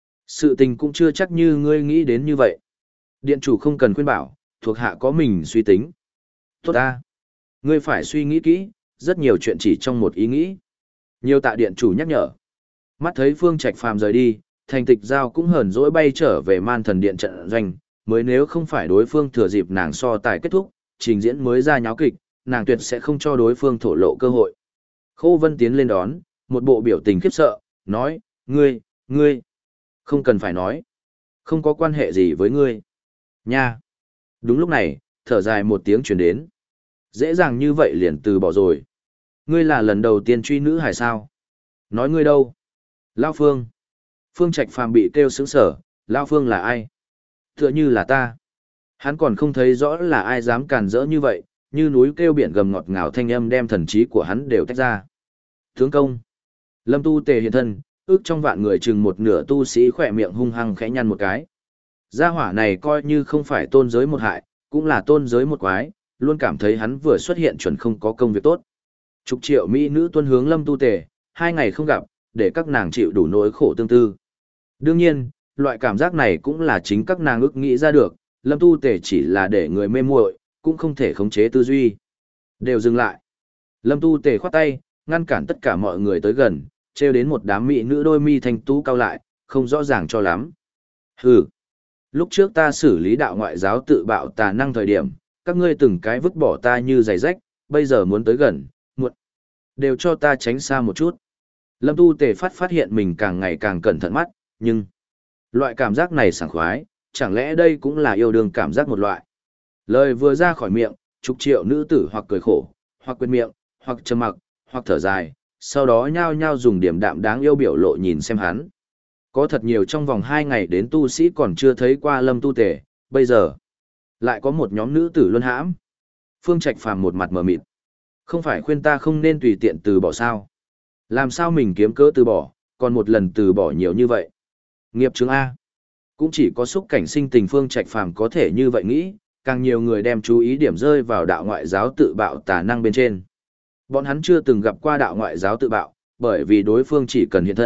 Sự tình cũng chưa chắc như ngươi nghĩ đến như vậy. Điện chủ không cần khuyên bảo, thuộc hạ có mình suy tính. Tốt A. Ngươi phải suy nghĩ kỹ, rất nhiều chuyện chỉ trong một ý nghĩ. Nhiều tạ điện chủ nhắc nhở. Mắt thấy Phương Trạch Phàm rời đi, Thành Tịch Giao cũng hờn dỗi bay trở về Man Thần Điện trận doanh, mới nếu không phải đối phương thừa dịp nàng so tài kết thúc, trình diễn mới ra nháo kịch, nàng tuyệt sẽ không cho đối phương thổ lộ cơ hội. Khô Vân tiến lên đón, một bộ biểu tình khiếp sợ, nói, ngươi, ngươi, không cần phải nói, không có quan hệ gì với ngươi. Nha! Đúng lúc này, thở dài một tiếng truyền đến. Dễ dàng như vậy liền từ bỏ rồi. Ngươi là lần đầu tiên truy nữ hải sao? Nói ngươi đâu? Lao Phương. Phương Trạch Phàm bị kêu sướng sở, Lao Phương là ai? Tựa như là ta. Hắn còn không thấy rõ là ai dám càn rỡ như vậy, như núi kêu biển gầm ngọt ngào thanh âm đem thần trí của hắn đều tách ra. Tướng công. Lâm Tu Tề hiện thân, ước trong vạn người chừng một nửa tu sĩ khỏe miệng hung hăng khẽ nhăn một cái. Gia hỏa này coi như không phải tôn giới một hại, cũng là tôn giới một quái, luôn cảm thấy hắn vừa xuất hiện chuẩn không có công việc tốt. Chục triệu mỹ nữ tuân hướng Lâm Tu Tề, hai ngày không gặp, để các nàng chịu đủ nỗi khổ tương tư. Đương nhiên, loại cảm giác này cũng là chính các nàng ước nghĩ ra được, Lâm Tu Tề chỉ là để người mê muội, cũng không thể khống chế tư duy. Đều dừng lại. Lâm Tu Tề khoát tay, ngăn cản tất cả mọi người tới gần, treo đến một đám mỹ nữ đôi mi thanh tú cao lại, không rõ ràng cho lắm. Hừ. Lúc trước ta xử lý đạo ngoại giáo tự bạo tà năng thời điểm, các ngươi từng cái vứt bỏ ta như giày rách, bây giờ muốn tới gần, muộn. Đều cho ta tránh xa một chút. Lâm Tu Tề phát phát hiện mình càng ngày càng cẩn thận mắt, nhưng loại cảm giác này sảng khoái, chẳng lẽ đây cũng là yêu đương cảm giác một loại. Lời vừa ra khỏi miệng, chục triệu nữ tử hoặc cười khổ, hoặc quên miệng, hoặc trầm mặc, hoặc thở dài, sau đó nhao nhao dùng điểm đạm đáng yêu biểu lộ nhìn xem hắn. Có thật nhiều trong vòng hai ngày đến tu sĩ còn chưa thấy qua Lâm Tu Tề, bây giờ lại có một nhóm nữ tử luân hãm. Phương Trạch Phàm một mặt mờ mịt. Không phải khuyên ta không nên tùy tiện từ bỏ sao? Làm sao mình kiếm cớ từ bỏ, còn một lần từ bỏ nhiều như vậy? Nghiệp chứng A. Cũng chỉ có xúc cảnh sinh tình Phương Trạch Phàm có thể như vậy nghĩ, càng nhiều người đem chú ý điểm rơi vào đạo ngoại giáo tự bạo tà năng bên trên. Bọn hắn chưa từng gặp qua đạo ngoại giáo tự bạo, bởi vì đối phương chỉ cần hiện thân,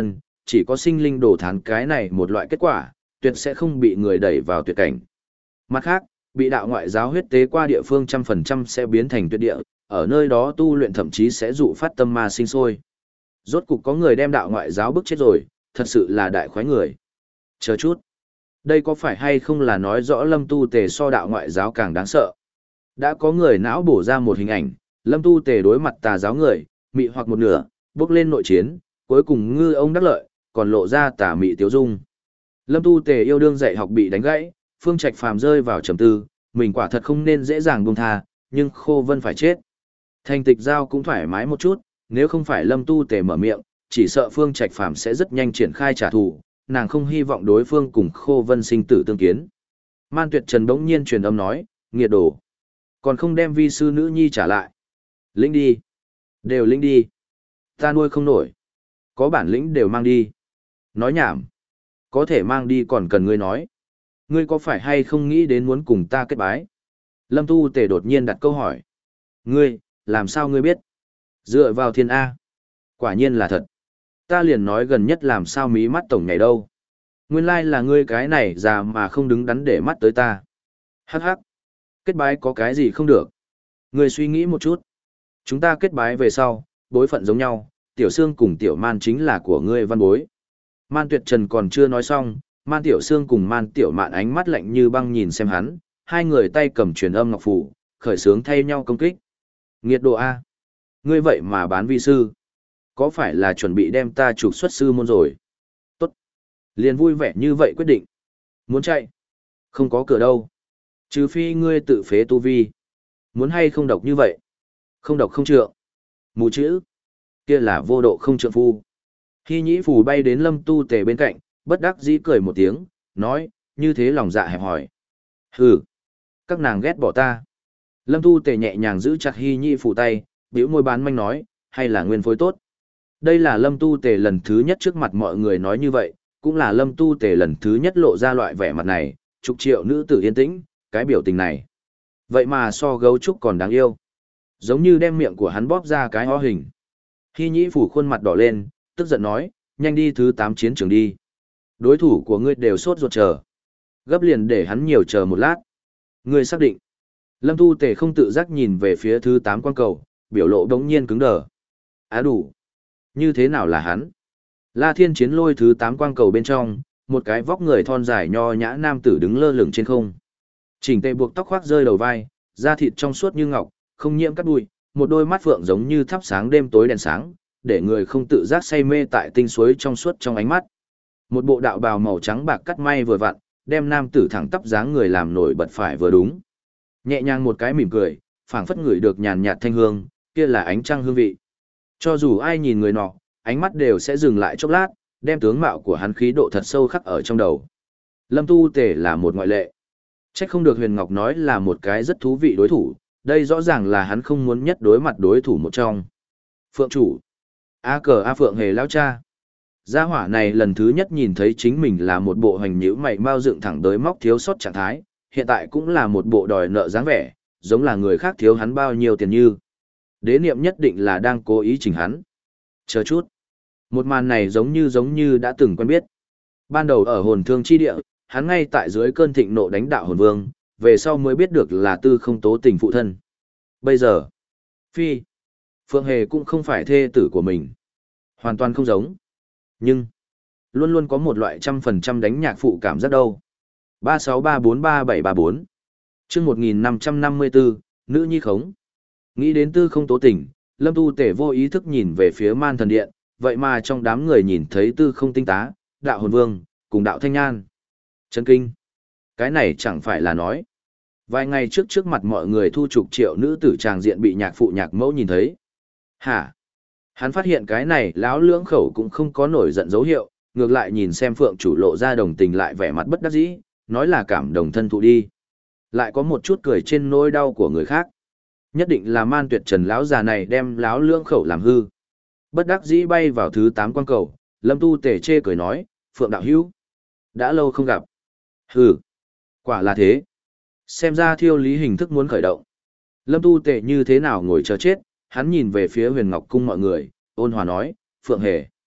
chỉ có sinh linh đồ thán cái này một loại kết quả, tuyệt sẽ không bị người đẩy vào tuyệt cảnh. Mặt khác, bị đạo ngoại giáo huyết tế qua địa phương trăm phần trăm sẽ biến thành tuyệt địa, ở nơi đó tu luyện thậm chí sẽ dụ phát tâm ma sinh sôi. Rốt cục có người đem đạo ngoại giáo bức chết rồi, thật sự là đại khoái người. Chờ chút. Đây có phải hay không là nói rõ Lâm Tu Tề so đạo ngoại giáo càng đáng sợ? Đã có người não bổ ra một hình ảnh, Lâm Tu Tề đối mặt tà giáo người, mị hoặc một nửa, bước lên nội chiến, cuối cùng ngư ông đắc lợi, còn lộ ra tà mị tiếu dung. Lâm Tu Tề yêu đương dạy học bị đánh gãy, Phương Trạch Phàm rơi vào trầm tư, mình quả thật không nên dễ dàng buông tha, nhưng Khô Vân phải chết. Thành Tịch Giao cũng thoải mái một chút, nếu không phải Lâm Tu Tề mở miệng, chỉ sợ Phương Trạch Phàm sẽ rất nhanh triển khai trả thù, nàng không hy vọng đối phương cùng Khô Vân sinh tử tương kiến. Man Tuyệt Trần bỗng nhiên truyền âm nói, nghiệt đồ, còn không đem vi sư nữ nhi trả lại. Lĩnh đi. Đều lĩnh đi. Ta nuôi không nổi. Có bản lĩnh đều mang đi. Nói nhảm. Có thể mang đi còn cần ngươi nói. Ngươi có phải hay không nghĩ đến muốn cùng ta kết bái? Lâm Tu Tề đột nhiên đặt câu hỏi. Ngươi, làm sao ngươi biết? Dựa vào thiên A. Quả nhiên là thật. Ta liền nói gần nhất làm sao mí mắt tổng ngày đâu. Nguyên lai là ngươi cái này già mà không đứng đắn để mắt tới ta. Hắc hắc. Kết bái có cái gì không được. Ngươi suy nghĩ một chút. Chúng ta kết bái về sau, bối phận giống nhau, Tiểu Sương cùng Tiểu Man chính là của ngươi văn bối. Man Tuyệt Trần còn chưa nói xong, Man Tiểu Sương cùng Man Tiểu Mạn ánh mắt lạnh như băng nhìn xem hắn, hai người tay cầm truyền âm ngọc phủ, khởi sướng thay nhau công kích. Nghiệt độ A. Ngươi vậy mà bán vi sư. Có phải là chuẩn bị đem ta trục xuất sư môn rồi? Tốt. Liền vui vẻ như vậy quyết định. Muốn chạy? Không có cửa đâu. Trừ phi ngươi tự phế tu vi. Muốn hay không độc như vậy? Không độc không trượng. Mù chữ. Kia là vô độ không trượng phu. Hy nhĩ phù bay đến Lâm Tu Tề bên cạnh, bất đắc dĩ cười một tiếng, nói, như thế lòng dạ hẹp hỏi. Hừ. Các nàng ghét bỏ ta. Lâm Tu Tề nhẹ nhàng giữ chặt Hy nhĩ phù tay, bĩu môi bán manh nói, hay là nguyên phối tốt. Đây là Lâm Tu Tề lần thứ nhất trước mặt mọi người nói như vậy, cũng là Lâm Tu Tề lần thứ nhất lộ ra loại vẻ mặt này, chục triệu nữ tử yên tĩnh, cái biểu tình này. Vậy mà so gấu trúc còn đáng yêu. Giống như đem miệng của hắn bóp ra cái ho hình. Hy nhĩ phủ khuôn mặt đỏ lên, tức giận nói, nhanh đi thứ tám chiến trường đi. Đối thủ của ngươi đều sốt ruột chờ. Gấp liền để hắn nhiều chờ một lát. Ngươi xác định. Lâm Tu Tề không tự giác nhìn về phía thứ tám quan cầu, biểu lộ đống nhiên cứng đờ. Á đủ. Như thế nào là hắn? La Thiên Chiến lôi thứ tám quang cầu bên trong, một cái vóc người thon dài nho nhã nam tử đứng lơ lửng trên không. Chỉnh tề buộc tóc khoác rơi đầu vai, da thịt trong suốt như ngọc, không nhiễm cát bụi, một đôi mắt phượng giống như thắp sáng đêm tối đèn sáng, để người không tự giác say mê tại tinh suối trong suốt trong ánh mắt. Một bộ đạo bào màu trắng bạc cắt may vừa vặn, đem nam tử thẳng tắp dáng người làm nổi bật phải vừa đúng. Nhẹ nhàng một cái mỉm cười, phảng phất ngửi được nhàn nhạt thanh hương, kia là ánh trăng hương vị. Cho dù ai nhìn người nọ, ánh mắt đều sẽ dừng lại chốc lát, đem tướng mạo của hắn khí độ thật sâu khắc ở trong đầu. Lâm Tu Tề là một ngoại lệ. Chắc không được Huyền Ngọc nói là một cái rất thú vị đối thủ, đây rõ ràng là hắn không muốn nhất đối mặt đối thủ một trong. Phượng chủ. A cờ A Phượng hề lao cha. Gia hỏa này lần thứ nhất nhìn thấy chính mình là một bộ hành nhữ mày mau dựng thẳng tới móc thiếu sót trạng thái, hiện tại cũng là một bộ đòi nợ dáng vẻ, giống là người khác thiếu hắn bao nhiêu tiền như. Đế niệm nhất định là đang cố ý chỉnh hắn. Chờ chút. Một màn này giống như giống như đã từng quen biết. Ban đầu ở hồn thương chi địa, hắn ngay tại dưới cơn thịnh nộ đánh đạo hồn vương, về sau mới biết được là tư không tố tình phụ thân. Bây giờ, phi, Phượng Hề cũng không phải thê tử của mình. Hoàn toàn không giống. Nhưng, luôn luôn có một loại trăm phần trăm đánh nhạc phụ cảm giác đâu. ba sáu ba bốn ba bảy ba bốn chương một nghìn năm trăm năm mươi bốn, nữ nhi khống. Nghĩ đến tư không tố tình, Lâm Tu Tể vô ý thức nhìn về phía man thần điện, vậy mà trong đám người nhìn thấy tư không tinh tá, đạo hồn vương, cùng đạo thanh nhan. Chấn kinh. Cái này chẳng phải là nói. Vài ngày trước trước mặt mọi người thu chục triệu nữ tử tràng diện bị nhạc phụ nhạc mẫu nhìn thấy. Hả? Hắn phát hiện cái này láo lưỡng khẩu cũng không có nổi giận dấu hiệu, ngược lại nhìn xem phượng chủ lộ ra đồng tình lại vẻ mặt bất đắc dĩ, nói là cảm đồng thân thụ đi. Lại có một chút cười trên nỗi đau của người khác. Nhất định là man tuyệt trần lão già này đem láo lưỡng khẩu làm hư. Bất đắc dĩ bay vào thứ tám quan cầu, Lâm Tu Tể chê cười nói, Phượng đạo hữu, đã lâu không gặp. Hừ, quả là thế. Xem ra thiêu lý hình thức muốn khởi động. Lâm Tu Tể như thế nào ngồi chờ chết, hắn nhìn về phía Huyền Ngọc Cung mọi người, ôn hòa nói, Phượng Hề,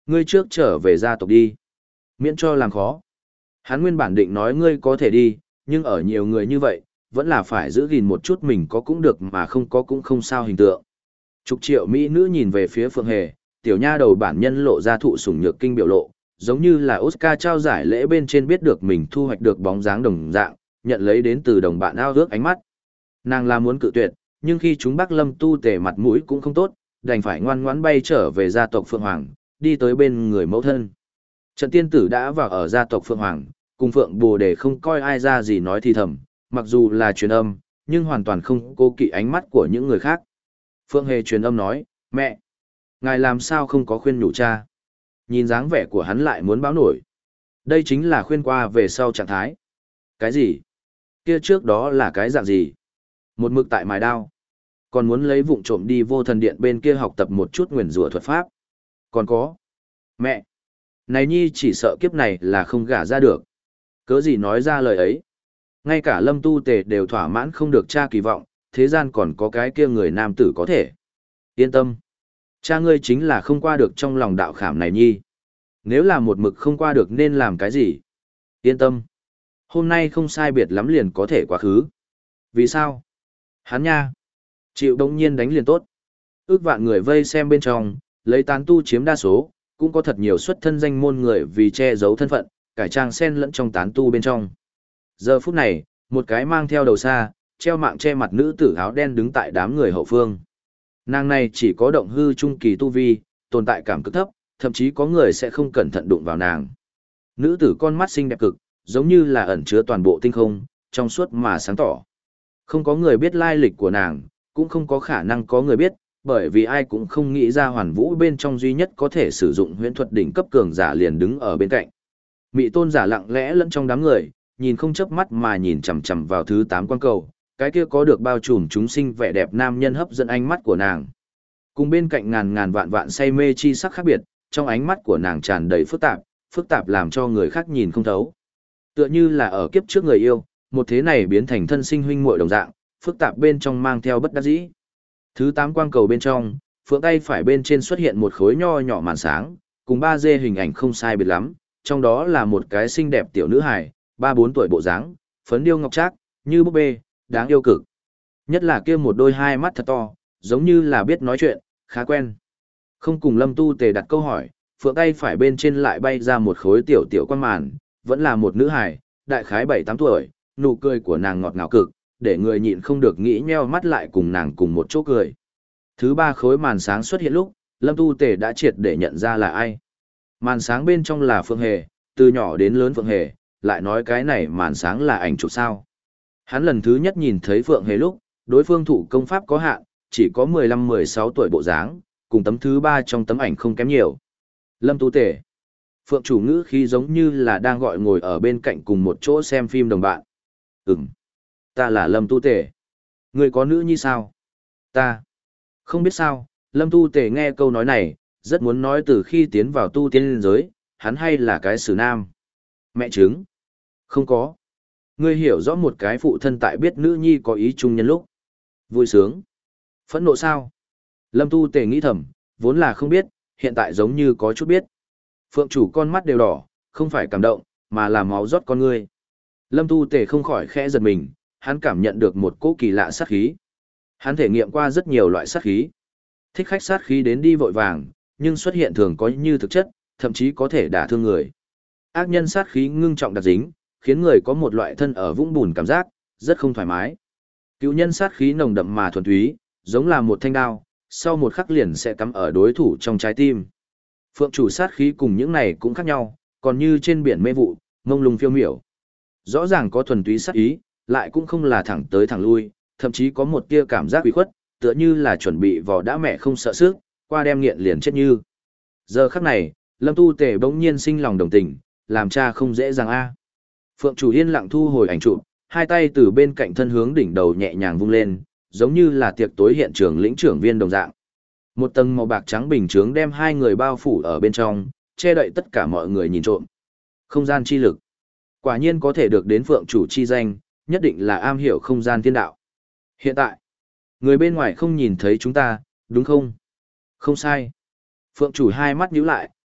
Ngươi trước trở về gia tộc đi. Miễn cho làm khó. Hắn nguyên bản định nói ngươi có thể đi, nhưng ở nhiều người như vậy, vẫn là phải giữ gìn một chút mình có cũng được mà không có cũng không sao hình tượng. Chục triệu mỹ nữ nhìn về phía Phượng Hề, tiểu nha đầu bản nhân lộ ra thụ sủng nhược kinh biểu lộ, giống như là Oscar trao giải lễ bên trên biết được mình thu hoạch được bóng dáng đồng dạng, nhận lấy đến từ đồng bạn ao ước ánh mắt. Nàng là muốn cự tuyệt, nhưng khi chúng Bắc Lâm Tu Tề mặt mũi cũng không tốt, đành phải ngoan ngoãn bay trở về gia tộc Phượng Hoàng, đi tới bên người mẫu thân. Trận tiên tử đã vào ở gia tộc Phượng Hoàng, cùng Phượng Bồ Đề không coi ai ra gì nói thì thầm, mặc dù là truyền âm, nhưng hoàn toàn không cố kỵ ánh mắt của những người khác. Phượng Hề truyền âm nói, mẹ, ngài làm sao không có khuyên nhủ cha? Nhìn dáng vẻ của hắn lại muốn báo nổi. Đây chính là khuyên qua về sau trạng thái. Cái gì? Kia trước đó là cái dạng gì? Một mực tại mài đao. Còn muốn lấy vụng trộm đi vô thần điện bên kia học tập một chút nguyền rủa thuật pháp. Còn có. Mẹ. Này nhi chỉ sợ kiếp này là không gả ra được. Cớ gì nói ra lời ấy. Ngay cả Lâm Tu Tề đều thỏa mãn không được cha kỳ vọng, thế gian còn có cái kia người nam tử có thể. Yên tâm. Cha ngươi chính là không qua được trong lòng đạo khảm này nhi. Nếu là một mực không qua được nên làm cái gì? Yên tâm. Hôm nay không sai biệt lắm liền có thể quá khứ. Vì sao? Hắn nha. Chịu đống nhiên đánh liền tốt. Ước vạn người vây xem bên trong, lấy tán tu chiếm đa số, cũng có thật nhiều xuất thân danh môn người vì che giấu thân phận, cải trang xen lẫn trong tán tu bên trong. Giờ phút này, một cái mang theo đầu xa, treo mạng che mặt nữ tử áo đen đứng tại đám người hậu phương. Nàng này chỉ có động hư trung kỳ tu vi, tồn tại cảm cực thấp, thậm chí có người sẽ không cẩn thận đụng vào nàng. Nữ tử con mắt xinh đẹp cực, giống như là ẩn chứa toàn bộ tinh không, trong suốt mà sáng tỏ. Không có người biết lai lịch của nàng, cũng không có khả năng có người biết, bởi vì ai cũng không nghĩ ra hoàn vũ bên trong duy nhất có thể sử dụng huyễn thuật đỉnh cấp cường giả liền đứng ở bên cạnh. Mị tôn giả lặng lẽ lẫn trong đám người, nhìn không chớp mắt mà nhìn chằm chằm vào thứ tám quan cầu, cái kia có được bao trùm chúng sinh vẻ đẹp nam nhân hấp dẫn ánh mắt của nàng. Cùng bên cạnh ngàn ngàn vạn vạn say mê chi sắc khác biệt, trong ánh mắt của nàng tràn đầy phức tạp, phức tạp làm cho người khác nhìn không thấu. Tựa như là ở kiếp trước người yêu, một thế này biến thành thân sinh huynh muội đồng dạng, phức tạp bên trong mang theo bất đắc dĩ. Thứ tám quang cầu bên trong, phượng tay phải bên trên xuất hiện một khối nho nhỏ màn sáng, cùng ba D hình ảnh không sai biệt lắm, trong đó là một cái xinh đẹp tiểu nữ hài, ba bốn tuổi bộ dáng, phấn điêu ngọc trác, như búp bê, đáng yêu cực. Nhất là kia một đôi hai mắt thật to, giống như là biết nói chuyện, khá quen. Không cùng Lâm Tu Tề đặt câu hỏi, phượng tay phải bên trên lại bay ra một khối tiểu tiểu quan màn, vẫn là một nữ hài, đại khái bảy tám tuổi, nụ cười của nàng ngọt ngào cực, để người nhịn không được nghĩ nheo mắt lại cùng nàng cùng một chỗ cười. Thứ ba khối màn sáng xuất hiện lúc, Lâm Tu Tề đã triệt để nhận ra là ai. Màn sáng bên trong là Phượng Hề, từ nhỏ đến lớn Phượng Hề, lại nói cái này màn sáng là ảnh chụp sao. Hắn lần thứ nhất nhìn thấy Phượng Hề lúc, đối phương thủ công pháp có hạn, chỉ có mười lăm mười sáu tuổi bộ dáng, cùng tấm thứ ba trong tấm ảnh không kém nhiều. Lâm Tu Tề. Phượng chủ ngữ khi giống như là đang gọi ngồi ở bên cạnh cùng một chỗ xem phim đồng bạn. Ừm. Ta là Lâm Tu Tề. Người có nữ như sao? Ta. Không biết sao, Lâm Tu Tề nghe câu nói này, rất muốn nói từ khi tiến vào tu tiên liên giới, hắn hay là cái xử nam. Mẹ chứng. Không có. Ngươi hiểu rõ một cái phụ thân tại biết nữ nhi có ý chung nhân lúc. Vui sướng. Phẫn nộ sao? Lâm Tu Tề nghĩ thầm, vốn là không biết, hiện tại giống như có chút biết. Phượng chủ con mắt đều đỏ, không phải cảm động, mà là máu rót con ngươi. Lâm Tu Tề không khỏi khẽ giật mình, hắn cảm nhận được một cỗ kỳ lạ sát khí. Hắn thể nghiệm qua rất nhiều loại sát khí. Thích khách sát khí đến đi vội vàng, nhưng xuất hiện thường có như thực chất, thậm chí có thể đả thương người. Ác nhân sát khí ngưng trọng đặc dính, khiến người có một loại thân ở vũng bùn cảm giác, rất không thoải mái. Cựu nhân sát khí nồng đậm mà thuần túy, giống là một thanh đao, sau một khắc liền sẽ cắm ở đối thủ trong trái tim. Phượng chủ sát khí cùng những này cũng khác nhau, còn như trên biển mê vụ, mông lung phiêu miểu. Rõ ràng có thuần túy sát ý, lại cũng không là thẳng tới thẳng lui, thậm chí có một tia cảm giác bị khuất, tựa như là chuẩn bị vò đã mẹ không sợ sức, qua đem nghiện liền chết như. Giờ khắc này, Lâm Tu Tề bỗng nhiên sinh lòng đồng tình, làm cha không dễ dàng a. Phượng chủ yên lặng thu hồi ảnh chụp, hai tay từ bên cạnh thân hướng đỉnh đầu nhẹ nhàng vung lên, giống như là tiệc tối hiện trường lĩnh trưởng viên đồng dạng. Một tầng màu bạc trắng bình chướng đem hai người bao phủ ở bên trong, che đậy tất cả mọi người nhìn trộm. Không gian chi lực. Quả nhiên có thể được đến Phượng chủ chi danh, nhất định là am hiểu không gian thiên đạo. Hiện tại, người bên ngoài không nhìn thấy chúng ta, đúng không? Không sai. Phượng chủ hai mắt nhíu lại,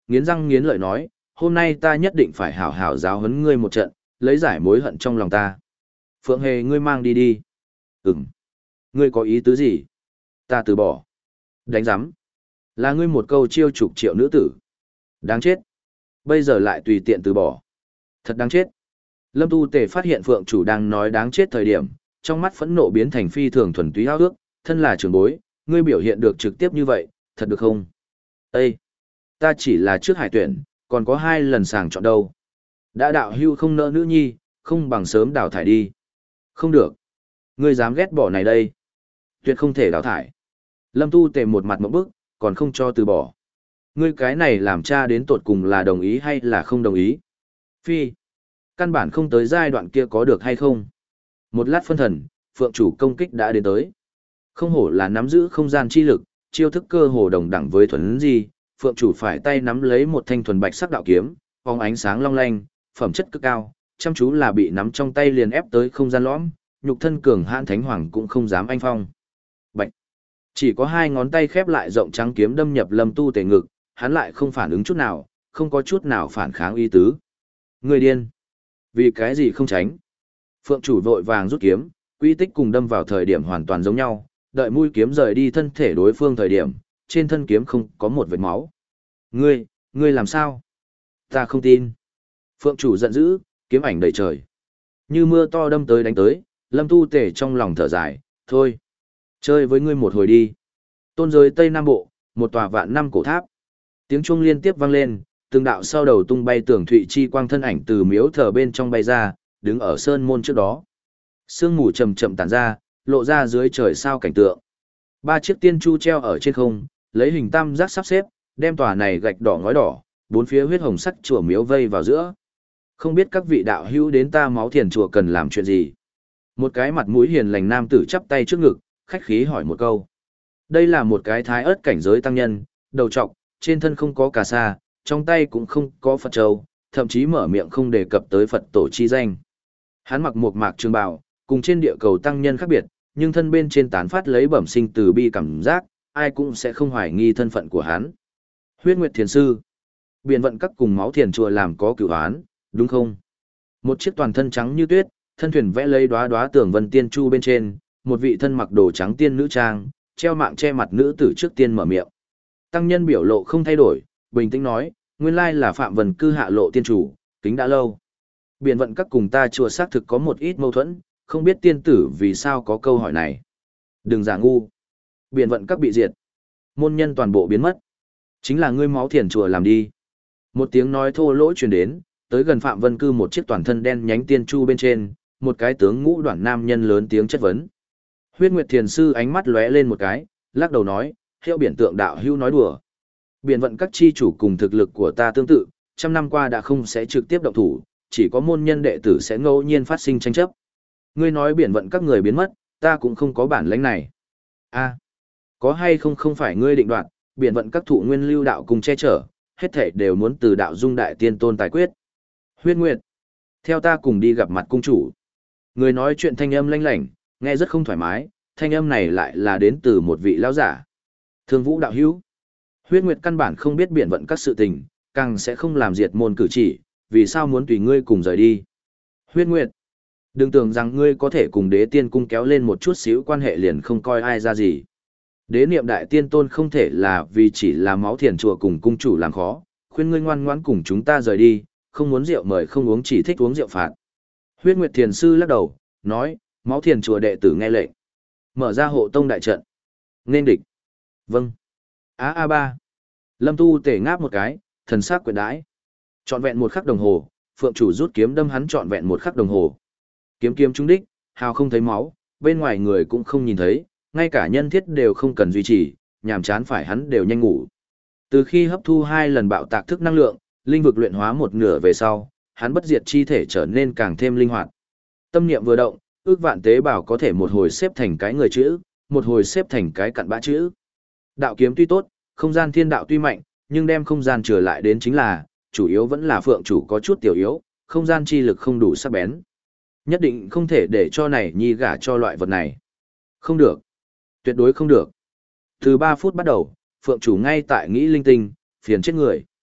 nghiến răng nghiến lợi nói, hôm nay ta nhất định phải hảo hảo giáo huấn ngươi một trận, lấy giải mối hận trong lòng ta. Phượng Hề ngươi mang đi đi. Ừm. Ngươi có ý tứ gì? Ta từ bỏ. Đánh giám. Là ngươi một câu chiêu chục triệu nữ tử. Đáng chết. Bây giờ lại tùy tiện từ bỏ. Thật đáng chết. Lâm Tu Tề phát hiện Phượng chủ đang nói đáng chết thời điểm, trong mắt phẫn nộ biến thành phi thường thuần túy ao ước, thân là trưởng bối, ngươi biểu hiện được trực tiếp như vậy, thật được không? Ê! Ta chỉ là trước hải tuyển, còn có hai lần sàng chọn đâu. Đã đạo hưu không nỡ nữ nhi, không bằng sớm đào thải đi. Không được. Ngươi dám ghét bỏ này đây. Tuyệt không thể đào thải. Lâm Tu Tề một mặt mộng bức, còn không cho từ bỏ. Ngươi cái này làm cha đến tột cùng là đồng ý hay là không đồng ý? Phi. Căn bản không tới giai đoạn kia có được hay không? Một lát phân thần, Phượng chủ công kích đã đến tới. Không hổ là nắm giữ không gian chi lực, chiêu thức cơ hồ đồng đẳng với thuần gì, Phượng chủ phải tay nắm lấy một thanh thuần bạch sắc đạo kiếm, phóng ánh sáng long lanh, phẩm chất cực cao, chăm chú là bị nắm trong tay liền ép tới không gian lõm, nhục thân cường hãn thánh hoàng cũng không dám anh phong. Bạch. Chỉ có hai ngón tay khép lại rộng trắng kiếm đâm nhập Lâm Tu Tề ngực, hắn lại không phản ứng chút nào, không có chút nào phản kháng ý tứ. Người điên. Vì cái gì không tránh? Phượng chủ vội vàng rút kiếm, quy tích cùng đâm vào thời điểm hoàn toàn giống nhau, đợi mũi kiếm rời đi thân thể đối phương thời điểm, trên thân kiếm không có một vệt máu. Ngươi, ngươi làm sao? Ta không tin. Phượng chủ giận dữ, kiếm ảnh đầy trời. Như mưa to đâm tới đánh tới, Lâm Tu Tề trong lòng thở dài, thôi. Chơi với ngươi một hồi đi. Tôn giới Tây Nam Bộ, một tòa vạn năm cổ tháp. Tiếng chuông liên tiếp vang lên, từng đạo sau đầu tung bay tưởng thụy chi quang thân ảnh từ miếu thờ bên trong bay ra, đứng ở sơn môn trước đó. Sương mù chậm chậm tản ra, lộ ra dưới trời sao cảnh tượng. Ba chiếc tiên chu treo ở trên không, lấy hình tam giác sắp xếp, đem tòa này gạch đỏ ngói đỏ, bốn phía huyết hồng sắc chùa miếu vây vào giữa. Không biết các vị đạo hữu đến ta Máu Thiền chùa cần làm chuyện gì? Một cái mặt mũi hiền lành nam tử chắp tay trước ngực, khách khí hỏi một câu. Đây là một cái thái ớt cảnh giới tăng nhân, đầu trọc, trên thân không có cà sa, trong tay cũng không có Phật châu, thậm chí mở miệng không đề cập tới Phật tổ chi danh. Hắn mặc một mạc trường bào, cùng trên địa cầu tăng nhân khác biệt, nhưng thân bên trên tán phát lấy bẩm sinh từ bi cảm giác, ai cũng sẽ không hoài nghi thân phận của hắn. Huyết Nguyệt Thiền Sư. Biện vận các cùng Máu Thiền chùa làm có cửu án, đúng không? Một chiếc toàn thân trắng như tuyết, thân thuyền vẽ lấy đóa đóa tường vân tiên chu bên trên, một vị thân mặc đồ trắng tiên nữ trang, treo mạng che mặt nữ tử trước tiên mở miệng. Tăng nhân biểu lộ không thay đổi, bình tĩnh nói, nguyên lai là Phạm Vân Cư hạ lộ tiên chủ, kính đã lâu. Biện vận các cùng ta chùa xác thực có một ít mâu thuẫn, không biết tiên tử vì sao có câu hỏi này. Đừng giả ngu. Biện vận các bị diệt. Môn nhân toàn bộ biến mất. Chính là ngươi Máu Thiền chùa làm đi. Một tiếng nói thô lỗ truyền đến, tới gần Phạm Vân Cư một chiếc toàn thân đen nhánh tiên chu bên trên, một cái tướng ngũ đoạn nam nhân lớn tiếng chất vấn. Huyết Nguyệt Thiền Sư ánh mắt lóe lên một cái, lắc đầu nói, hiệu biển tượng đạo hưu nói đùa. Biện vận các chi chủ cùng thực lực của ta tương tự, trăm năm qua đã không sẽ trực tiếp động thủ, chỉ có môn nhân đệ tử sẽ ngẫu nhiên phát sinh tranh chấp. Ngươi nói biển vận các người biến mất, ta cũng không có bản lãnh này. A, có hay không không phải ngươi định đoạt, biển vận các thụ nguyên lưu đạo cùng che chở, hết thảy đều muốn từ đạo dung đại tiên tôn tài quyết. Huyết Nguyệt, theo ta cùng đi gặp mặt cung chủ. Người nói chuyện thanh âm lanh lảnh, nghe rất không thoải mái, thanh âm này lại là đến từ một vị lão giả. Thương Vũ đạo hữu. Huyết Nguyệt căn bản không biết biển vận các sự tình, càng sẽ không làm diệt môn cử chỉ, vì sao muốn tùy ngươi cùng rời đi. Huyết Nguyệt, đừng tưởng rằng ngươi có thể cùng đế tiên cung kéo lên một chút xíu quan hệ liền không coi ai ra gì. Đế niệm đại tiên tôn không thể là vì chỉ là Máu Thiền chùa cùng cung chủ làm khó, khuyên ngươi ngoan ngoãn cùng chúng ta rời đi, không muốn rượu mời không uống chỉ thích uống rượu phạt. Huyết Nguyệt Thiền Sư lắc đầu, nói, Máu Thiền chùa đệ tử nghe lệnh. Mở ra hộ tông đại trận. Nên địch. Vâng. Á A ba. Lâm Tu Tề ngáp một cái, thần sắc quyện đãi. Trọn vẹn một khắc đồng hồ, Phượng chủ rút kiếm đâm hắn trọn vẹn một khắc đồng hồ. Kiếm kiếm trúng đích, hào không thấy máu, bên ngoài người cũng không nhìn thấy, ngay cả nhân thiết đều không cần duy trì, nhàm chán phải hắn đều nhanh ngủ. Từ khi hấp thu hai lần bạo tạc thức năng lượng, linh vực luyện hóa một nửa về sau, hắn bất diệt chi thể trở nên càng thêm linh hoạt. Tâm niệm vừa động, ước vạn tế bào có thể một hồi xếp thành cái người chữ, một hồi xếp thành cái cặn bã chữ. Đạo kiếm tuy tốt, không gian thiên đạo tuy mạnh, nhưng đem không gian trở lại đến chính là, chủ yếu vẫn là Phượng chủ có chút tiểu yếu, không gian chi lực không đủ sắc bén. Nhất định không thể để cho này nhi gả cho loại vật này. Không được. Tuyệt đối không được. Từ ba phút bắt đầu, Phượng chủ ngay tại nghĩ linh tinh, phiền chết người.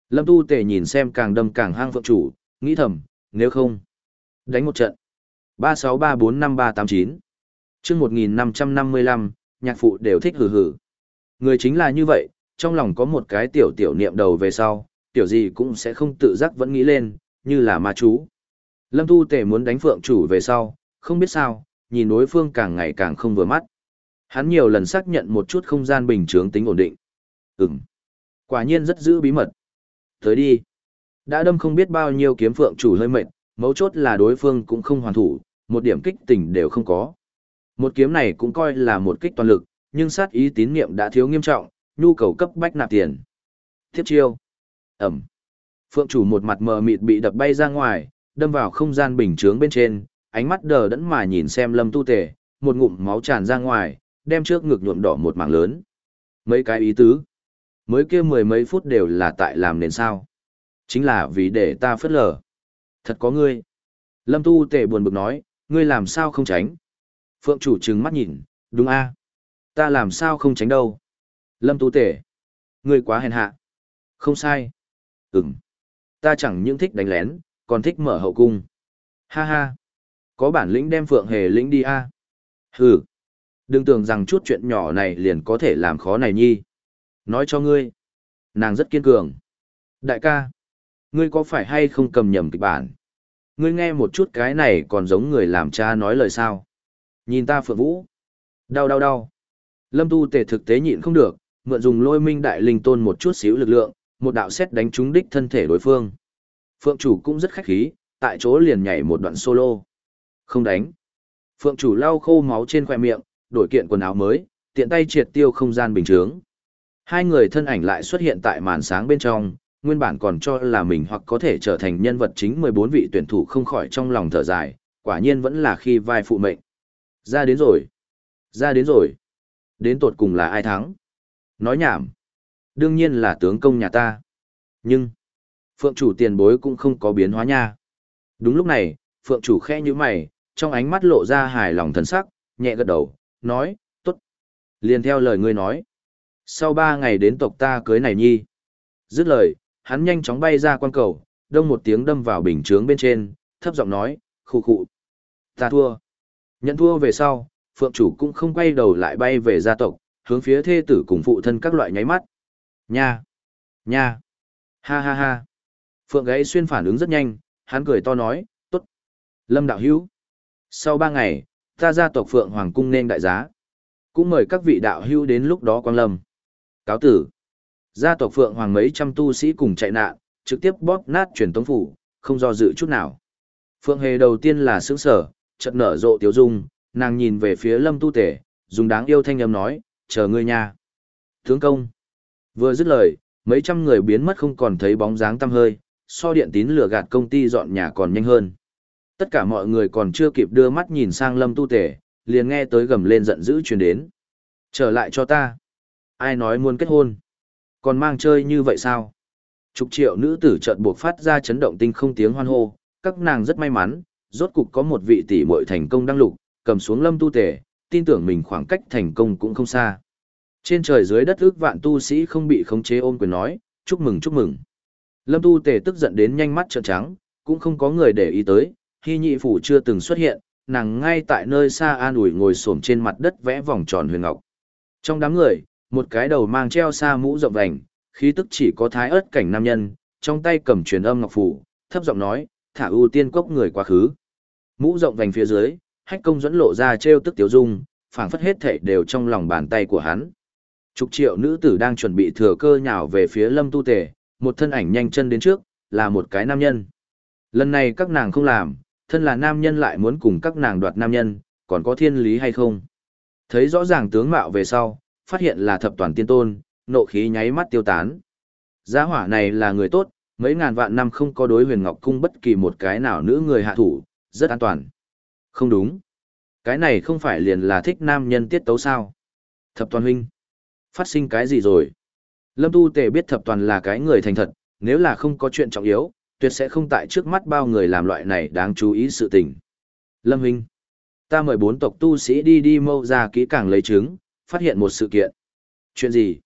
Lâm Tu Tề nhìn xem càng đâm càng hang phượng chủ, nghĩ thầm, nếu không, đánh một trận. ba sáu ba bốn năm ba tám chín chương một nghìn năm trăm năm mươi lăm, nhạc phụ đều thích hừ hừ. Người chính là như vậy, trong lòng có một cái tiểu tiểu niệm đầu về sau, tiểu gì cũng sẽ không tự giác vẫn nghĩ lên, như là ma chú. Lâm Tu Tề muốn đánh phượng chủ về sau, không biết sao, nhìn đối phương càng ngày càng không vừa mắt. Hắn nhiều lần xác nhận một chút không gian bình chướng tính ổn định. Ừm, quả nhiên rất giữ bí mật. Tới đi. Đã đâm không biết bao nhiêu kiếm phượng chủ hơi mệt, mấu chốt là đối phương cũng không hoàn thủ, một điểm kích tình đều không có. Một kiếm này cũng coi là một kích toàn lực, nhưng sát ý tín niệm đã thiếu nghiêm trọng, nhu cầu cấp bách nạp tiền. Tiếp chiêu. Ẩm. Phượng chủ một mặt mờ mịt bị đập bay ra ngoài, đâm vào không gian bình chướng bên trên, ánh mắt đờ đẫn mà nhìn xem Lâm Tu Tề, một ngụm máu tràn ra ngoài, đem trước ngực nhuộm đỏ một mảng lớn. Mấy cái ý tứ. Mới kia mười mấy phút đều là tại làm nền sao. Chính là vì để ta phất lờ. Thật có ngươi. Lâm Tu Tề buồn bực nói, ngươi làm sao không tránh. Phượng chủ trừng mắt nhìn, đúng a, ta làm sao không tránh đâu. Lâm Tu Tề, ngươi quá hèn hạ. Không sai. Ừm. Ta chẳng những thích đánh lén, còn thích mở hậu cung. Ha ha. Có bản lĩnh đem Phượng Hề lĩnh đi a. Hừ. Đừng tưởng rằng chút chuyện nhỏ này liền có thể làm khó này nhi. Nói cho ngươi. Nàng rất kiên cường. Đại ca. Ngươi có phải hay không cầm nhầm kịch bản? Ngươi nghe một chút cái này còn giống người làm cha nói lời sao. Nhìn ta Phượng Vũ. Đau đau đau. Lâm Tu Tề thực tế nhịn không được, mượn dùng lôi minh đại linh tôn một chút xíu lực lượng, một đạo sét đánh trúng đích thân thể đối phương. Phượng chủ cũng rất khách khí, tại chỗ liền nhảy một đoạn solo. Không đánh. Phượng chủ lau khô máu trên khoe miệng, đổi kiện quần áo mới, tiện tay triệt tiêu không gian bình chướng. Hai người thân ảnh lại xuất hiện tại màn sáng bên trong, nguyên bản còn cho là mình hoặc có thể trở thành nhân vật chính mười bốn vị tuyển thủ không khỏi trong lòng thở dài, quả nhiên vẫn là khi vai phụ mệnh. Ra đến rồi. Ra đến rồi. Đến tột cùng là ai thắng? Nói nhảm. Đương nhiên là tướng công nhà ta. Nhưng, Phượng chủ tiền bối cũng không có biến hóa nha. Đúng lúc này, Phượng chủ khẽ như mày, trong ánh mắt lộ ra hài lòng thần sắc, nhẹ gật đầu, nói, tốt. Liền theo lời ngươi nói. Sau ba ngày đến tộc ta cưới này nhi. Dứt lời, hắn nhanh chóng bay ra quan cầu, đông một tiếng đâm vào bình chướng bên trên, thấp giọng nói, khụ khụ. Ta thua. Nhận thua về sau, Phượng chủ cũng không quay đầu lại bay về gia tộc, hướng phía thê tử cùng phụ thân các loại nháy mắt. Nha! Nha! Ha ha ha! Phượng gáy xuyên phản ứng rất nhanh, hắn cười to nói, tốt. Lâm đạo hữu. Sau ba ngày, ta gia tộc Phượng Hoàng cung nên đại giá. Cũng mời các vị đạo hữu đến lúc đó quang lâm. Cáo tử. Gia tộc Phượng Hoàng mấy trăm tu sĩ cùng chạy nạn, trực tiếp bóp nát truyền tống phủ, không do dự chút nào. Phượng Hề đầu tiên là sững sở, chợt nở rộ tiếu dung, nàng nhìn về phía Lâm Tu Tể, dùng đáng yêu thanh âm nói, chờ ngươi nha. Tướng công. Vừa dứt lời, mấy trăm người biến mất không còn thấy bóng dáng tăm hơi, so điện tín lừa gạt công ty dọn nhà còn nhanh hơn. Tất cả mọi người còn chưa kịp đưa mắt nhìn sang Lâm Tu Tể, liền nghe tới gầm lên giận dữ truyền đến. Trở lại cho ta. Ai nói muốn kết hôn? Còn mang chơi như vậy sao? Chục triệu nữ tử chợt buộc phát ra chấn động tinh không tiếng hoan hô, các nàng rất may mắn, rốt cục có một vị tỷ muội thành công đăng lục, cầm xuống Lâm Tu Tể, tin tưởng mình khoảng cách thành công cũng không xa. Trên trời dưới đất ước vạn tu sĩ không bị khống chế ôm quyền nói, chúc mừng chúc mừng. Lâm Tu Tể tức giận đến nhanh mắt trợn trắng, cũng không có người để ý tới, Hy Nhị phủ chưa từng xuất hiện, nàng ngay tại nơi xa an ủi ngồi xổm trên mặt đất vẽ vòng tròn huyền ngọc. Trong đám người, một cái đầu mang treo xa mũ rộng vành, khí tức chỉ có thái ớt cảnh nam nhân, trong tay cầm truyền âm ngọc phủ, thấp giọng nói, thả ưu tiên cốc người quá khứ. Mũ rộng vành phía dưới, Hách Công dẫn lộ ra trêu tức tiếu dung, phảng phất hết thảy đều trong lòng bàn tay của hắn. Chục triệu nữ tử đang chuẩn bị thừa cơ nhào về phía Lâm Tu Tề, một thân ảnh nhanh chân đến trước, là một cái nam nhân. Lần này các nàng không làm, thân là nam nhân lại muốn cùng các nàng đoạt nam nhân, còn có thiên lý hay không? Thấy rõ ràng tướng mạo về sau, phát hiện là thập toàn tiên tôn, nộ khí nháy mắt tiêu tán. Giá hỏa này là người tốt, mấy ngàn vạn năm không có đối huyền ngọc cung bất kỳ một cái nào nữ người hạ thủ, rất an toàn. Không đúng. Cái này không phải liền là thích nam nhân tiết tấu sao? Thập toàn huynh. Phát sinh cái gì rồi? Lâm Tu Tề biết thập toàn là cái người thành thật, nếu là không có chuyện trọng yếu, tuyệt sẽ không tại trước mắt bao người làm loại này đáng chú ý sự tình. Lâm huynh. Ta mời bốn tộc tu sĩ đi đi mâu ra kỹ càng lấy chứng, phát hiện một sự kiện. Chuyện gì?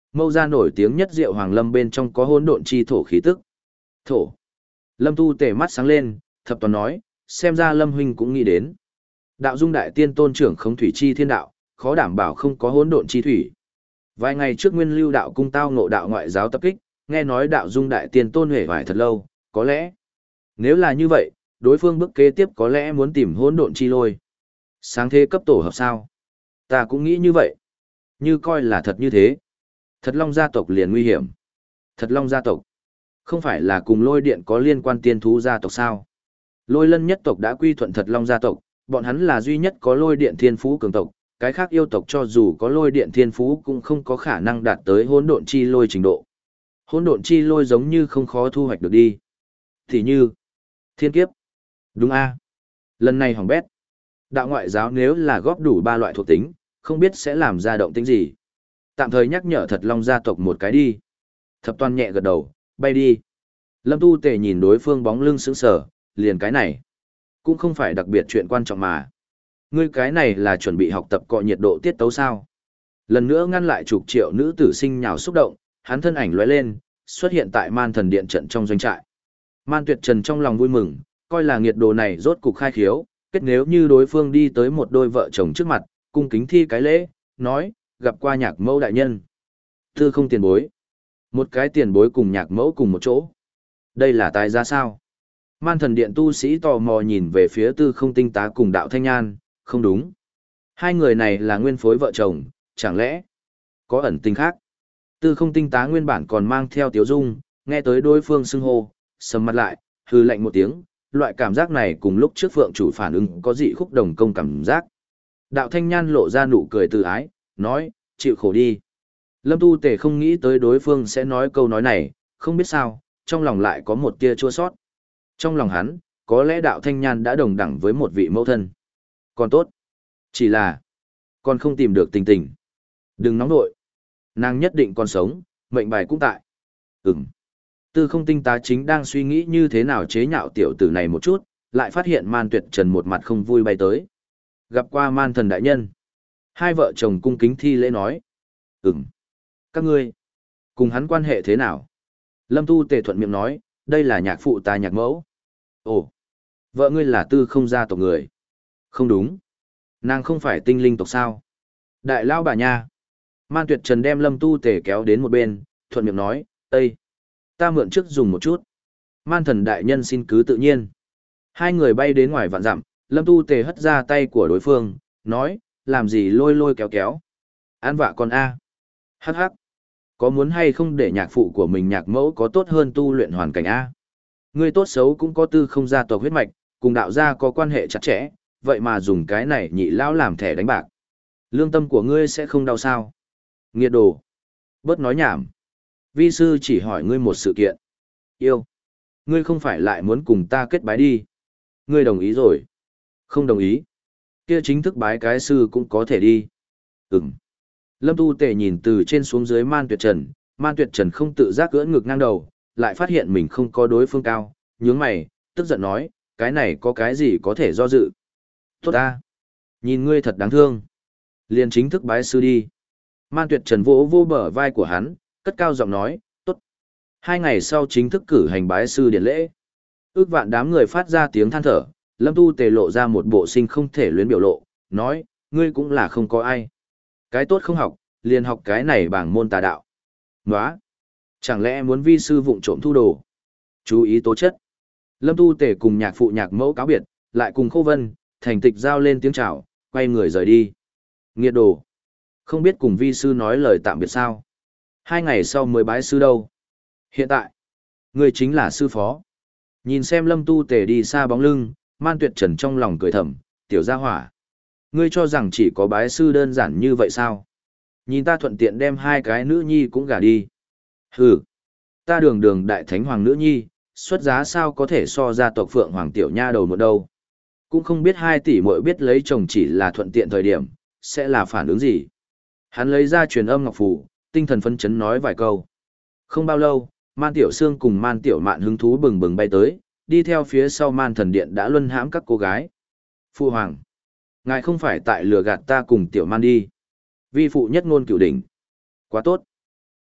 Mâu gia nổi tiếng nhất Diệu Hoàng Lâm bên trong có hỗn độn chi thổ khí tức. Thổ. Lâm Tu Tề mắt sáng lên, thập toàn nói, xem ra Lâm huynh cũng nghĩ đến. Đạo Dung Đại Tiên tôn trưởng không thủy chi thiên đạo, khó đảm bảo không có hỗn độn chi thủy. Vài ngày trước Nguyên Lưu đạo cung tao ngộ đạo ngoại giáo tập kích, nghe nói Đạo Dung Đại Tiên tôn hề hoài thật lâu, có lẽ. Nếu là như vậy, đối phương bước kế tiếp có lẽ muốn tìm hỗn độn chi lôi. Sáng thế cấp tổ hợp sao? Ta cũng nghĩ như vậy. Như coi là thật như thế. Thật Long gia tộc liền nguy hiểm. Thật Long gia tộc. Không phải là cùng lôi điện có liên quan tiên thú gia tộc sao? Lôi lân nhất tộc đã quy thuận Thật Long gia tộc, bọn hắn là duy nhất có lôi điện thiên phú cường tộc, cái khác yêu tộc cho dù có lôi điện thiên phú cũng không có khả năng đạt tới hỗn độn chi lôi trình độ. Hỗn độn chi lôi giống như không khó thu hoạch được đi. Thì như thiên kiếp. Đúng a. Lần này hỏng bét. Đạo ngoại giáo nếu là góp đủ ba loại thuộc tính, không biết sẽ làm ra động tính gì. Tạm thời nhắc nhở Thật Long gia tộc một cái đi. Thập toàn nhẹ gật đầu, bay đi. Lâm Tu Tề nhìn đối phương bóng lưng sững sờ, liền cái này. Cũng không phải đặc biệt chuyện quan trọng mà. Ngươi cái này là chuẩn bị học tập cọ nhiệt độ tiết tấu sao. Lần nữa ngăn lại chục triệu nữ tử sinh nhào xúc động, hắn thân ảnh lóe lên, xuất hiện tại Man Thần Điện trận trong doanh trại. Man Tuyệt Trần trong lòng vui mừng, coi là nghiệt đồ này rốt cục khai khiếu, kết nếu như đối phương đi tới một đôi vợ chồng trước mặt, cung kính thi cái lễ, nói, gặp qua Nhạc Mẫu đại nhân. Tư không tiền bối. Một cái tiền bối cùng Nhạc Mẫu cùng một chỗ. Đây là tài ra sao? Man Thần Điện tu sĩ tò mò nhìn về phía Tư không tinh tá cùng Đạo Thanh Nhan, không đúng. Hai người này là nguyên phối vợ chồng, chẳng lẽ có ẩn tình khác? Tư không tinh tá nguyên bản còn mang theo tiếu dung, nghe tới đối phương xưng hô, sầm mặt lại, hư lạnh một tiếng, loại cảm giác này cùng lúc trước phượng chủ phản ứng có dị khúc đồng công cảm giác. Đạo Thanh Nhan lộ ra nụ cười từ ái, nói, chịu khổ đi. Lâm Tu Tề không nghĩ tới đối phương sẽ nói câu nói này, không biết sao, trong lòng lại có một tia chua sót. Trong lòng hắn, có lẽ Đạo Thanh Nhan đã đồng đẳng với một vị mẫu thân. Còn tốt. Chỉ là, còn không tìm được tình tình. Đừng nóng nội. Nàng nhất định còn sống, mệnh bài cũng tại. Ừm. Tư không tinh tá chính đang suy nghĩ như thế nào chế nhạo tiểu tử này một chút, lại phát hiện Man Tuyệt Trần một mặt không vui bay tới. Gặp qua Man Thần đại nhân. Hai vợ chồng cung kính thi lễ nói. Ừm. Các ngươi, cùng hắn quan hệ thế nào? Lâm Tu Tề thuận miệng nói, đây là nhạc phụ ta Nhạc Mẫu. Ồ, vợ ngươi là Tư không gia tộc người. Không đúng. Nàng không phải tinh linh tộc sao? Đại lao bà nha. Man Tuyệt Trần đem Lâm Tu Tề kéo đến một bên, thuận miệng nói, Ê! Ta mượn trước dùng một chút. Man Thần đại nhân xin cứ tự nhiên. Hai người bay đến ngoài vạn dặm, Lâm Tu Tề hất ra tay của đối phương, nói, làm gì lôi lôi kéo kéo. An vạ con A. Hắc hắc. Có muốn hay không để nhạc phụ của mình Nhạc Mẫu có tốt hơn tu luyện hoàn cảnh A? Ngươi tốt xấu cũng có tư không gia tộc huyết mạch, cùng đạo gia có quan hệ chặt chẽ, vậy mà dùng cái này nhị lão làm thẻ đánh bạc. Lương tâm của ngươi sẽ không đau sao? Nghiệt đồ. Bớt nói nhảm. Vi sư chỉ hỏi ngươi một sự kiện. Yêu. Ngươi không phải lại muốn cùng ta kết bái đi. Ngươi đồng ý rồi. Không đồng ý. Kia chính thức bái cái sư cũng có thể đi. Ừm. Lâm Tu Tề nhìn từ trên xuống dưới Man Tuyệt Trần. Man Tuyệt Trần không tự giác cưỡn ngực ngang đầu, lại phát hiện mình không có đối phương cao. Nhướng mày, tức giận nói, cái này có cái gì có thể do dự. Tốt ta. Nhìn ngươi thật đáng thương. Liền chính thức bái sư đi. Man Tuyệt Trần vỗ vô bờ vai của hắn, cất cao giọng nói, tốt. Hai ngày sau chính thức cử hành bái sư điển lễ. Ước vạn đám người phát ra tiếng than thở, Lâm Tu Tề lộ ra một bộ sinh không thể luyến biểu lộ, nói, ngươi cũng là không có ai. Cái tốt không học, liền học cái này bảng môn tà đạo. Nóa! Chẳng lẽ muốn vi sư vụng trộm thu đồ? Chú ý tố chất. Lâm Tu Tề cùng nhạc phụ Nhạc Mẫu cáo biệt, lại cùng Khô Vân, thành tịch giao lên tiếng chào, quay người rời đi. Nghiệt đồ. Không biết cùng vi sư nói lời tạm biệt sao. Hai ngày sau mới bái sư đâu. Hiện tại, người chính là sư phó. Nhìn xem Lâm Tu Tề đi xa bóng lưng, Man Tuyệt Trần trong lòng cười thầm, tiểu gia hỏa. Ngươi cho rằng chỉ có bái sư đơn giản như vậy sao? Nhìn ta thuận tiện đem hai cái nữ nhi cũng gả đi. Hừ, ta đường đường đại thánh hoàng nữ nhi, xuất giá sao có thể so ra tộc Phượng Hoàng tiểu nha đầu một đâu. Cũng không biết hai tỷ muội biết lấy chồng chỉ là thuận tiện thời điểm, sẽ là phản ứng gì. Hắn lấy ra truyền âm ngọc phù, tinh thần phấn chấn nói vài câu. Không bao lâu, Man Tiểu Sương cùng Man Tiểu Mạn hứng thú bừng bừng bay tới, đi theo phía sau Man Thần Điện đã luân hãm các cô gái. Phu Hoàng, ngài không phải tại lừa gạt ta cùng Tiểu Man đi. Vi phụ nhất ngôn cửu đỉnh. Quá tốt.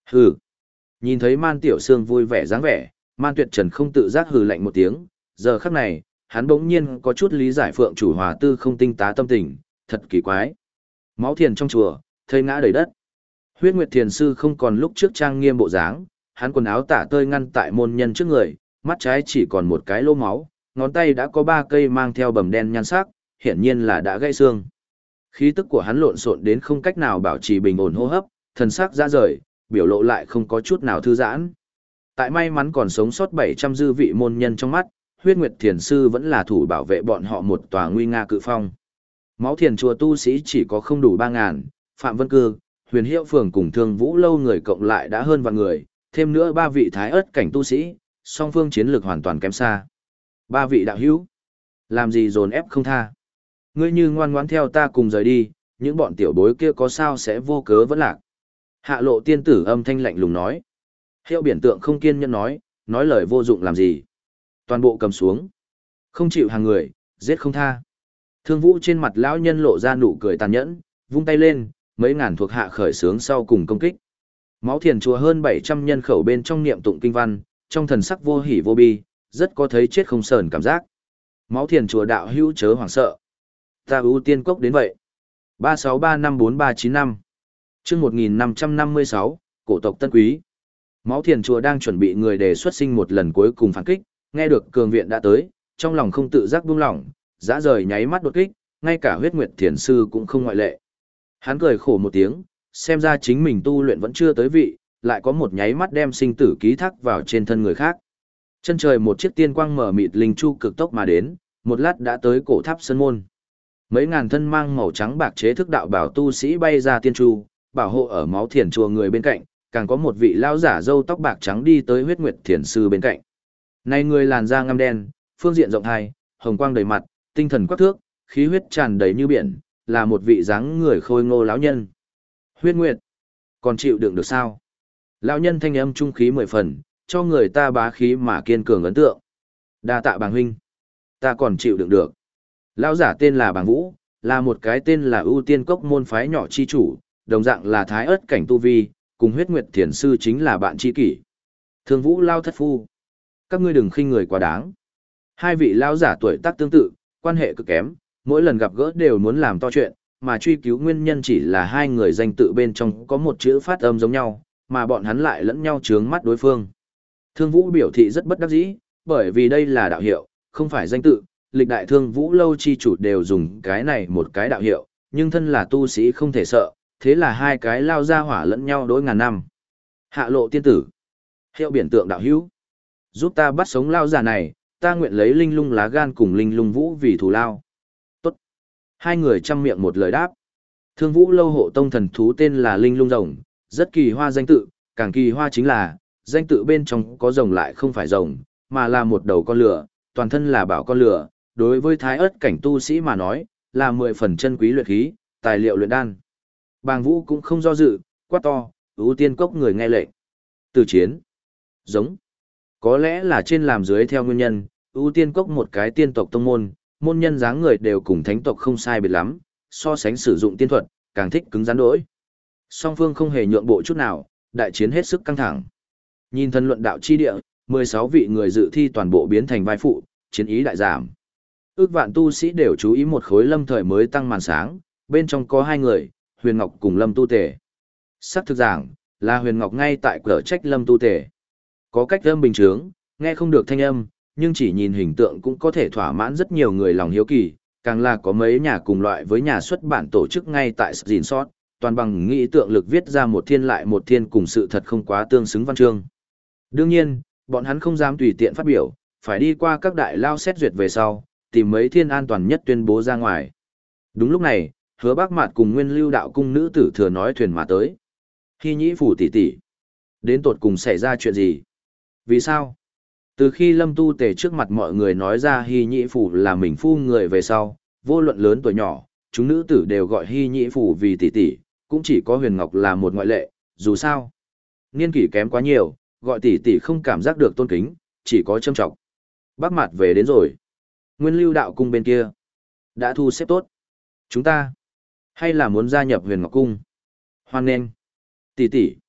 Hừ. Nhìn thấy Man Tiểu Sương vui vẻ dáng vẻ, Man Tuyệt Trần không tự giác hừ lạnh một tiếng, giờ khắc này, hắn bỗng nhiên có chút lý giải Phượng chủ Hòa Tư không tinh tá tâm tình, thật kỳ quái. Máu thiền trong chùa, thây ngã đầy đất. Huyết Nguyệt Thiền sư không còn lúc trước trang nghiêm bộ dáng, hắn quần áo tả tơi ngăn tại môn nhân trước người, mắt trái chỉ còn một cái lỗ máu, ngón tay đã có ba cây mang theo bầm đen nhan sắc, hiển nhiên là đã gãy xương. Khí tức của hắn lộn xộn đến không cách nào bảo trì bình ổn hô hấp, thần sắc ra rời, biểu lộ lại không có chút nào thư giãn. Tại may mắn còn sống sót bảy trăm dư vị môn nhân trong mắt, Huyết Nguyệt Thiền sư vẫn là thủ bảo vệ bọn họ một tòa nguy nga cự phong. Máu thiền chùa tu sĩ chỉ có không đủ ba ngàn, Phạm Vân Cư, Huyền Hiệu Phường cùng Thương Vũ lâu người cộng lại đã hơn vạn người, thêm nữa ba vị thái ớt cảnh tu sĩ, song phương chiến lược hoàn toàn kém xa. Ba vị đạo hữu, làm gì dồn ép không tha? Ngươi như ngoan ngoãn theo ta cùng rời đi, những bọn tiểu bối kia có sao sẽ vô cớ vẫn lạc. Hạ Lộ tiên tử âm thanh lạnh lùng nói. Hiệu biển tượng không kiên nhẫn nói, nói lời vô dụng làm gì. Toàn bộ cầm xuống. Không chịu hàng người, giết không tha. Thương Vũ trên mặt lão nhân lộ ra nụ cười tàn nhẫn, vung tay lên, mấy ngàn thuộc hạ khởi sướng sau cùng công kích. Máu thiền chùa hơn bảy trăm nhân khẩu bên trong niệm tụng kinh văn, trong thần sắc vô hỉ vô bi, rất có thấy chết không sờn cảm giác. Máu thiền chùa đạo hữu chớ hoảng sợ. Ta ưu tiên cốc đến vậy. ba sáu ba năm bốn ba chín năm. Chương một nghìn năm trăm năm mươi sáu, cổ tộc Tân Quý. Máu thiền chùa đang chuẩn bị người đề xuất sinh một lần cuối cùng phản kích, nghe được cường viện đã tới, trong lòng không tự giác buông lỏng, dã rời nháy mắt đột kích, ngay cả Huyết Nguyệt Thiền sư cũng không ngoại lệ. Hắn cười khổ một tiếng, xem ra chính mình tu luyện vẫn chưa tới vị, lại có một nháy mắt đem sinh tử ký thác vào trên thân người khác. Chân trời một chiếc tiên quang mở mịt linh chu cực tốc mà đến, một lát đã tới cổ tháp sơn môn. Mấy ngàn thân mang màu trắng bạc chế thức đạo bảo tu sĩ bay ra tiên chu, bảo hộ ở máu thiền chùa người bên cạnh, càng có một vị lão giả râu tóc bạc trắng đi tới Huyết Nguyệt Thiền sư bên cạnh. Này người làn da ngăm đen, phương diện rộng hai, hồng quang đầy mặt, tinh thần quắc thước, khí huyết tràn đầy như biển, là một vị dáng người khôi ngô lão nhân. Huyết Nguyệt, còn chịu đựng được sao? Lão nhân thanh âm trung khí mười phần, cho người ta bá khí mà kiên cường ấn tượng. Đa tạ bàng huynh, ta còn chịu đựng được. Lão giả tên là Bàng Vũ, là một cái tên là ưu tiên cốc môn phái nhỏ chi chủ, đồng dạng là thái ớt cảnh tu vi, cùng Huyết Nguyệt Thiền sư chính là bạn tri kỷ. Thương Vũ lao thất phu, các ngươi đừng khinh người quá đáng. Hai vị lão giả tuổi tác tương tự, quan hệ cực kém, mỗi lần gặp gỡ đều muốn làm to chuyện, mà truy cứu nguyên nhân chỉ là hai người danh tự bên trong có một chữ phát âm giống nhau, mà bọn hắn lại lẫn nhau trướng mắt đối phương. Thương Vũ biểu thị rất bất đắc dĩ, bởi vì đây là đạo hiệu, không phải danh tự, lịch đại Thương Vũ lâu chi chủ đều dùng cái này một cái đạo hiệu, nhưng thân là tu sĩ không thể sợ, thế là hai cái lao ra hỏa lẫn nhau đối ngàn năm. Hạ Lộ tiên tử, hiệu biển tượng đạo hữu, giúp ta bắt sống lao già này, ta nguyện lấy linh lung lá gan cùng linh lung vũ vì thù lao. Tốt. Hai người chăm miệng một lời đáp. Thương Vũ lâu hộ tông thần thú tên là linh lung rồng, rất kỳ hoa danh tự, càng kỳ hoa chính là, danh tự bên trong có rồng lại không phải rồng, mà là một đầu con lửa, toàn thân là bảo con lửa, đối với thái ớt cảnh tu sĩ mà nói, là mười phần chân quý luyện khí, tài liệu luyện đan. Bàng Vũ cũng không do dự, quát to, ưu tiên cốc người nghe lệnh. Từ chiến. Giống. Có lẽ là trên làm dưới theo nguyên nhân, ưu tiên cốc một cái tiên tộc tông môn, môn nhân dáng người đều cùng thánh tộc không sai biệt lắm, so sánh sử dụng tiên thuật, càng thích cứng rắn đỗi. Song phương không hề nhượng bộ chút nào, đại chiến hết sức căng thẳng. Nhìn thân luận đạo chi địa, mười sáu vị người dự thi toàn bộ biến thành vai phụ, chiến ý đại giảm. Ước vạn tu sĩ đều chú ý một khối lâm thời mới tăng màn sáng, bên trong có hai người, Huyền Ngọc cùng Lâm Tu Tề. Sắc thực giảng, là Huyền Ngọc ngay tại cửa trách Lâm Tu Tề. Có cách âm bình thường, nghe không được thanh âm, nhưng chỉ nhìn hình tượng cũng có thể thỏa mãn rất nhiều người lòng hiếu kỳ, càng là có mấy nhà cùng loại với nhà xuất bản tổ chức ngay tại Gìn Sót, toàn bằng nghĩ tượng lực viết ra một thiên lại một thiên cùng sự thật không quá tương xứng văn chương. Đương nhiên, bọn hắn không dám tùy tiện phát biểu, phải đi qua các đại lao xét duyệt về sau, tìm mấy thiên an toàn nhất tuyên bố ra ngoài. Đúng lúc này, Hứa Bác Mạt cùng Nguyên Lưu đạo cung nữ tử thừa nói thuyền mà tới. Hy Nhĩ phủ tỷ tỷ, đến tột cùng xảy ra chuyện gì? Vì sao? Từ khi Lâm Tu Tề trước mặt mọi người nói ra Hy Nhĩ phủ là mình phu người về sau, vô luận lớn tuổi nhỏ, chúng nữ tử đều gọi Hy Nhĩ phủ vì tỷ tỷ, cũng chỉ có Huyền Ngọc là một ngoại lệ, dù sao. Niên kỷ kém quá nhiều, gọi tỷ tỷ không cảm giác được tôn kính, chỉ có châm trọng. Bác Mạt về đến rồi. Nguyên Lưu đạo cung bên kia đã thu xếp tốt. Chúng ta hay là muốn gia nhập Huyền Ngọc cung? Hoan nghênh. Tỷ tỷ.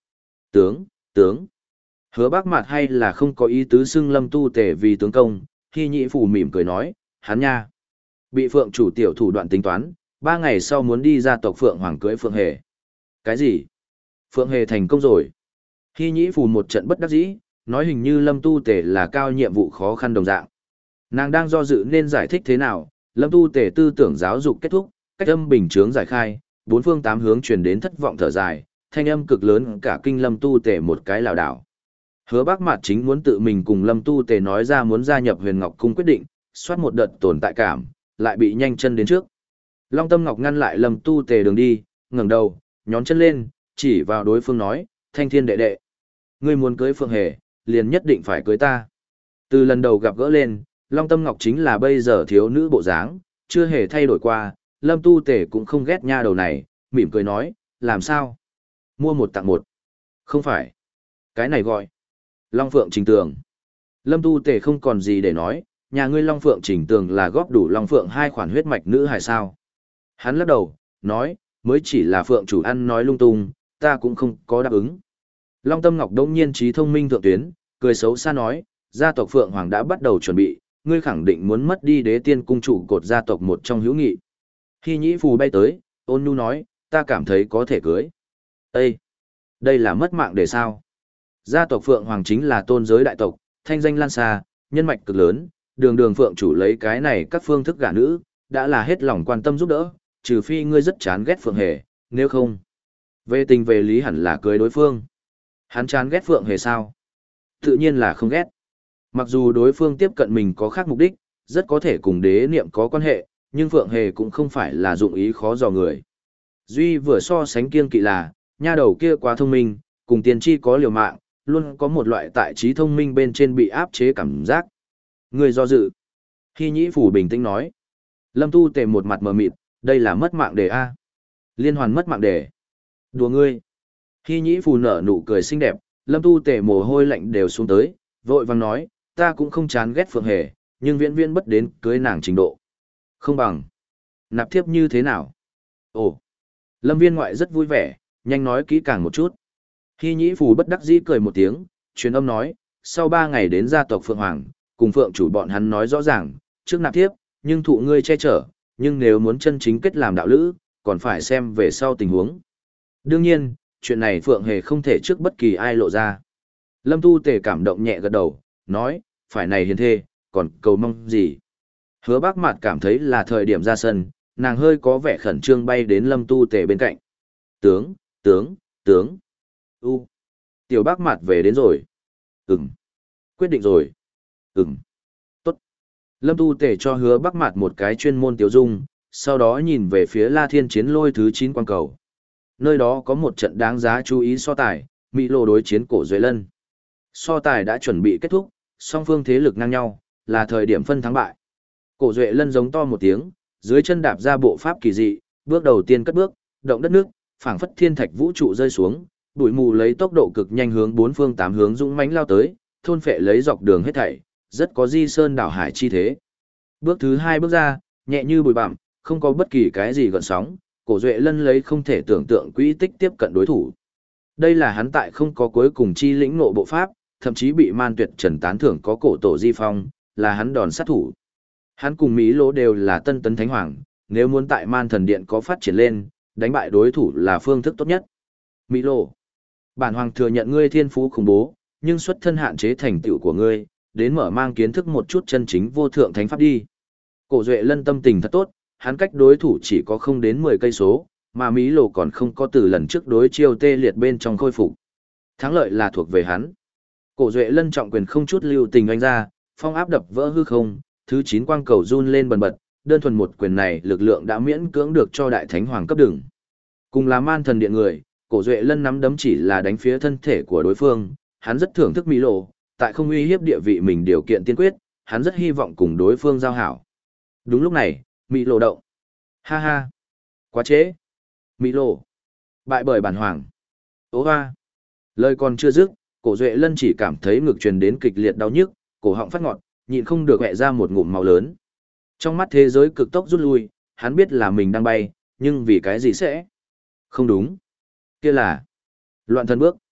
Tướng, tướng. Hứa bác mặt hay là không có ý tứ xưng Lâm Tu Tề vì tướng công, Hy Nhĩ Phù mỉm cười nói, hắn nha. Bị Phượng chủ tiểu thủ đoạn tính toán, ba ngày sau muốn đi ra tộc Phượng Hoàng cưới Phượng Hề. Cái gì? Phượng Hề thành công rồi. Hy Nhĩ Phù một trận bất đắc dĩ, nói hình như Lâm Tu Tề là cao nhiệm vụ khó khăn đồng dạng. Nàng đang do dự nên giải thích thế nào, Lâm Tu Tề tư tưởng giáo dục kết thúc, cách âm bình chướng giải khai, bốn phương tám hướng truyền đến thất vọng thở dài, thanh âm cực lớn cả kinh Lâm Tu Tề một cái lảo đảo. Hứa Bác Mạt chính muốn tự mình cùng Lâm Tu Tề nói ra muốn gia nhập Huyền Ngọc Cung quyết định, soát một đợt tồn tại cảm, lại bị nhanh chân đến trước. Long Tâm Ngọc ngăn lại Lâm Tu Tề đường đi, ngẩng đầu, nhón chân lên, chỉ vào đối phương nói, Thanh Thiên đệ đệ, ngươi muốn cưới Phượng Hề, liền nhất định phải cưới ta. Từ lần đầu gặp gỡ lên, Long Tâm Ngọc chính là bây giờ thiếu nữ bộ dáng, chưa hề thay đổi qua, Lâm Tu Tề cũng không ghét nha đầu này, mỉm cười nói, làm sao? Mua một tặng một. Không phải. Cái này gọi Long Phượng Trình Tường. Lâm Tu Tề không còn gì để nói, nhà ngươi Long Phượng Trình Tường là góp đủ Long Phượng hai khoản huyết mạch nữ hay sao? Hắn lắc đầu, nói, mới chỉ là Phượng chủ ăn nói lung tung, ta cũng không có đáp ứng. Long Tâm Ngọc đông nhiên trí thông minh thượng tuyến, cười xấu xa nói, gia tộc Phượng Hoàng đã bắt đầu chuẩn bị, ngươi khẳng định muốn mất đi đế tiên cung chủ cột gia tộc một trong hữu nghị. Khi Nhĩ Phù bay tới, ôn nhu nói, ta cảm thấy có thể cưới. Ê! Đây là mất mạng để sao? Gia tộc Phượng Hoàng chính là tôn giới đại tộc, thanh danh lan xa, nhân mạch cực lớn, đường đường Phượng chủ lấy cái này các phương thức gả nữ, đã là hết lòng quan tâm giúp đỡ, trừ phi ngươi rất chán ghét Phượng Hề, nếu không. Về tình về lý hẳn là cưới đối phương. Hắn chán ghét Phượng Hề sao? Tự nhiên là không ghét. Mặc dù đối phương tiếp cận mình có khác mục đích, rất có thể cùng đế niệm có quan hệ, nhưng Phượng Hề cũng không phải là dụng ý khó dò người. Duy vừa so sánh kiêng kỵ là, nha đầu kia quá thông minh, cùng tiên tri có liều mạng, luôn có một loại tại trí thông minh bên trên bị áp chế cảm giác. Người do dự. Hy Nhĩ Phù bình tĩnh nói. Lâm Tu Tề một mặt mờ mịt, đây là mất mạng đề A. Liên hoàn mất mạng đề. Đùa ngươi. Hy Nhĩ Phù nở nụ cười xinh đẹp, Lâm Tu Tề mồ hôi lạnh đều xuống tới, vội vàng nói, ta cũng không chán ghét Phượng Hề, nhưng viễn viễn bất đến cưới nàng trình độ. Không bằng. Nạp thiếp như thế nào? Ồ. Lâm Viên ngoại rất vui vẻ, nhanh nói kỹ càng một chút. Hy Nhĩ Phù bất đắc dĩ cười một tiếng, truyền âm nói, sau ba ngày đến gia tộc Phượng Hoàng, cùng Phượng chủ bọn hắn nói rõ ràng, trước nạp thiếp, nhưng thụ ngươi che chở, nhưng nếu muốn chân chính kết làm đạo lữ, còn phải xem về sau tình huống. Đương nhiên, chuyện này Phượng Hề không thể trước bất kỳ ai lộ ra. Lâm Tu Tề cảm động nhẹ gật đầu, nói, phải này hiền thê, còn cầu mong gì? Hứa Bác Mạt cảm thấy là thời điểm ra sân, nàng hơi có vẻ khẩn trương bay đến Lâm Tu Tề bên cạnh. Tướng, tướng, tướng. U. Tiểu Bác Mạt về đến rồi. Ừm. Quyết định rồi. Ừm. Tốt. Lâm Tu Tề cho Hứa Bác Mạt một cái chuyên môn tiểu dung, sau đó nhìn về phía La Thiên Chiến Lôi thứ chín quan cầu. Nơi đó có một trận đáng giá chú ý so tài, Mỹ Lô đối chiến Cổ Duệ Lân. So tài đã chuẩn bị kết thúc, song phương thế lực ngang nhau, là thời điểm phân thắng bại. Cổ Duệ Lân giống to một tiếng, dưới chân đạp ra bộ pháp kỳ dị, bước đầu tiên cất bước, động đất nước, phảng phất thiên thạch vũ trụ rơi xuống, bụi mù lấy tốc độ cực nhanh hướng bốn phương tám hướng dũng mãnh lao tới, thôn phệ lấy dọc đường hết thảy, rất có di sơn đảo hải chi thế. Bước thứ hai bước ra, nhẹ như bụi bặm, không có bất kỳ cái gì gợn sóng, Cổ Duệ Lân lấy không thể tưởng tượng quỹ tích tiếp cận đối thủ. Đây là hắn tại không có cuối cùng chi lĩnh ngộ bộ pháp, thậm chí bị Man Tuyệt Trần tán thưởng có cổ tổ di phong, là hắn đòn sát thủ. Hắn cùng Mỹ Lỗ đều là tân tấn thánh hoàng, nếu muốn tại Man Thần Điện có phát triển lên, đánh bại đối thủ là phương thức tốt nhất. Mỹ Lỗ, bản hoàng thừa nhận ngươi thiên phú khủng bố, nhưng xuất thân hạn chế thành tựu của ngươi, đến mở mang kiến thức một chút chân chính vô thượng thánh pháp đi. Cổ Duệ Lân tâm tình thật tốt, hắn cách đối thủ chỉ có không đến mười cây số, mà Mỹ Lỗ còn không có từ lần trước đối chiêu tê liệt bên trong khôi phục. Thắng lợi là thuộc về hắn. Cổ Duệ Lân trọng quyền không chút lưu tình oanh ra, phong áp đập vỡ hư không, thứ chín quang cầu run lên bần bật, đơn thuần một quyền này lực lượng đã miễn cưỡng được cho đại thánh hoàng cấp đừng. Cùng là Man Thần Điện người, Cổ Duệ Lân nắm đấm chỉ là đánh phía thân thể của đối phương, hắn rất thưởng thức Mỹ Lỗ, tại không uy hiếp địa vị mình điều kiện tiên quyết, hắn rất hy vọng cùng đối phương giao hảo. Đúng lúc này, Mỹ Lỗ động. Ha ha, quá trễ. Mỹ Lỗ, bại bởi bản hoàng. Ô hoa. Lời còn chưa dứt, Cổ Duệ Lân chỉ cảm thấy ngực truyền đến kịch liệt đau nhức, cổ họng phát ngọt, nhịn không được hẹ ra một ngụm máu lớn. Trong mắt thế giới cực tốc rút lui, hắn biết là mình đang bay, nhưng vì cái gì sẽ? Không đúng. Kia là loạn thần bước.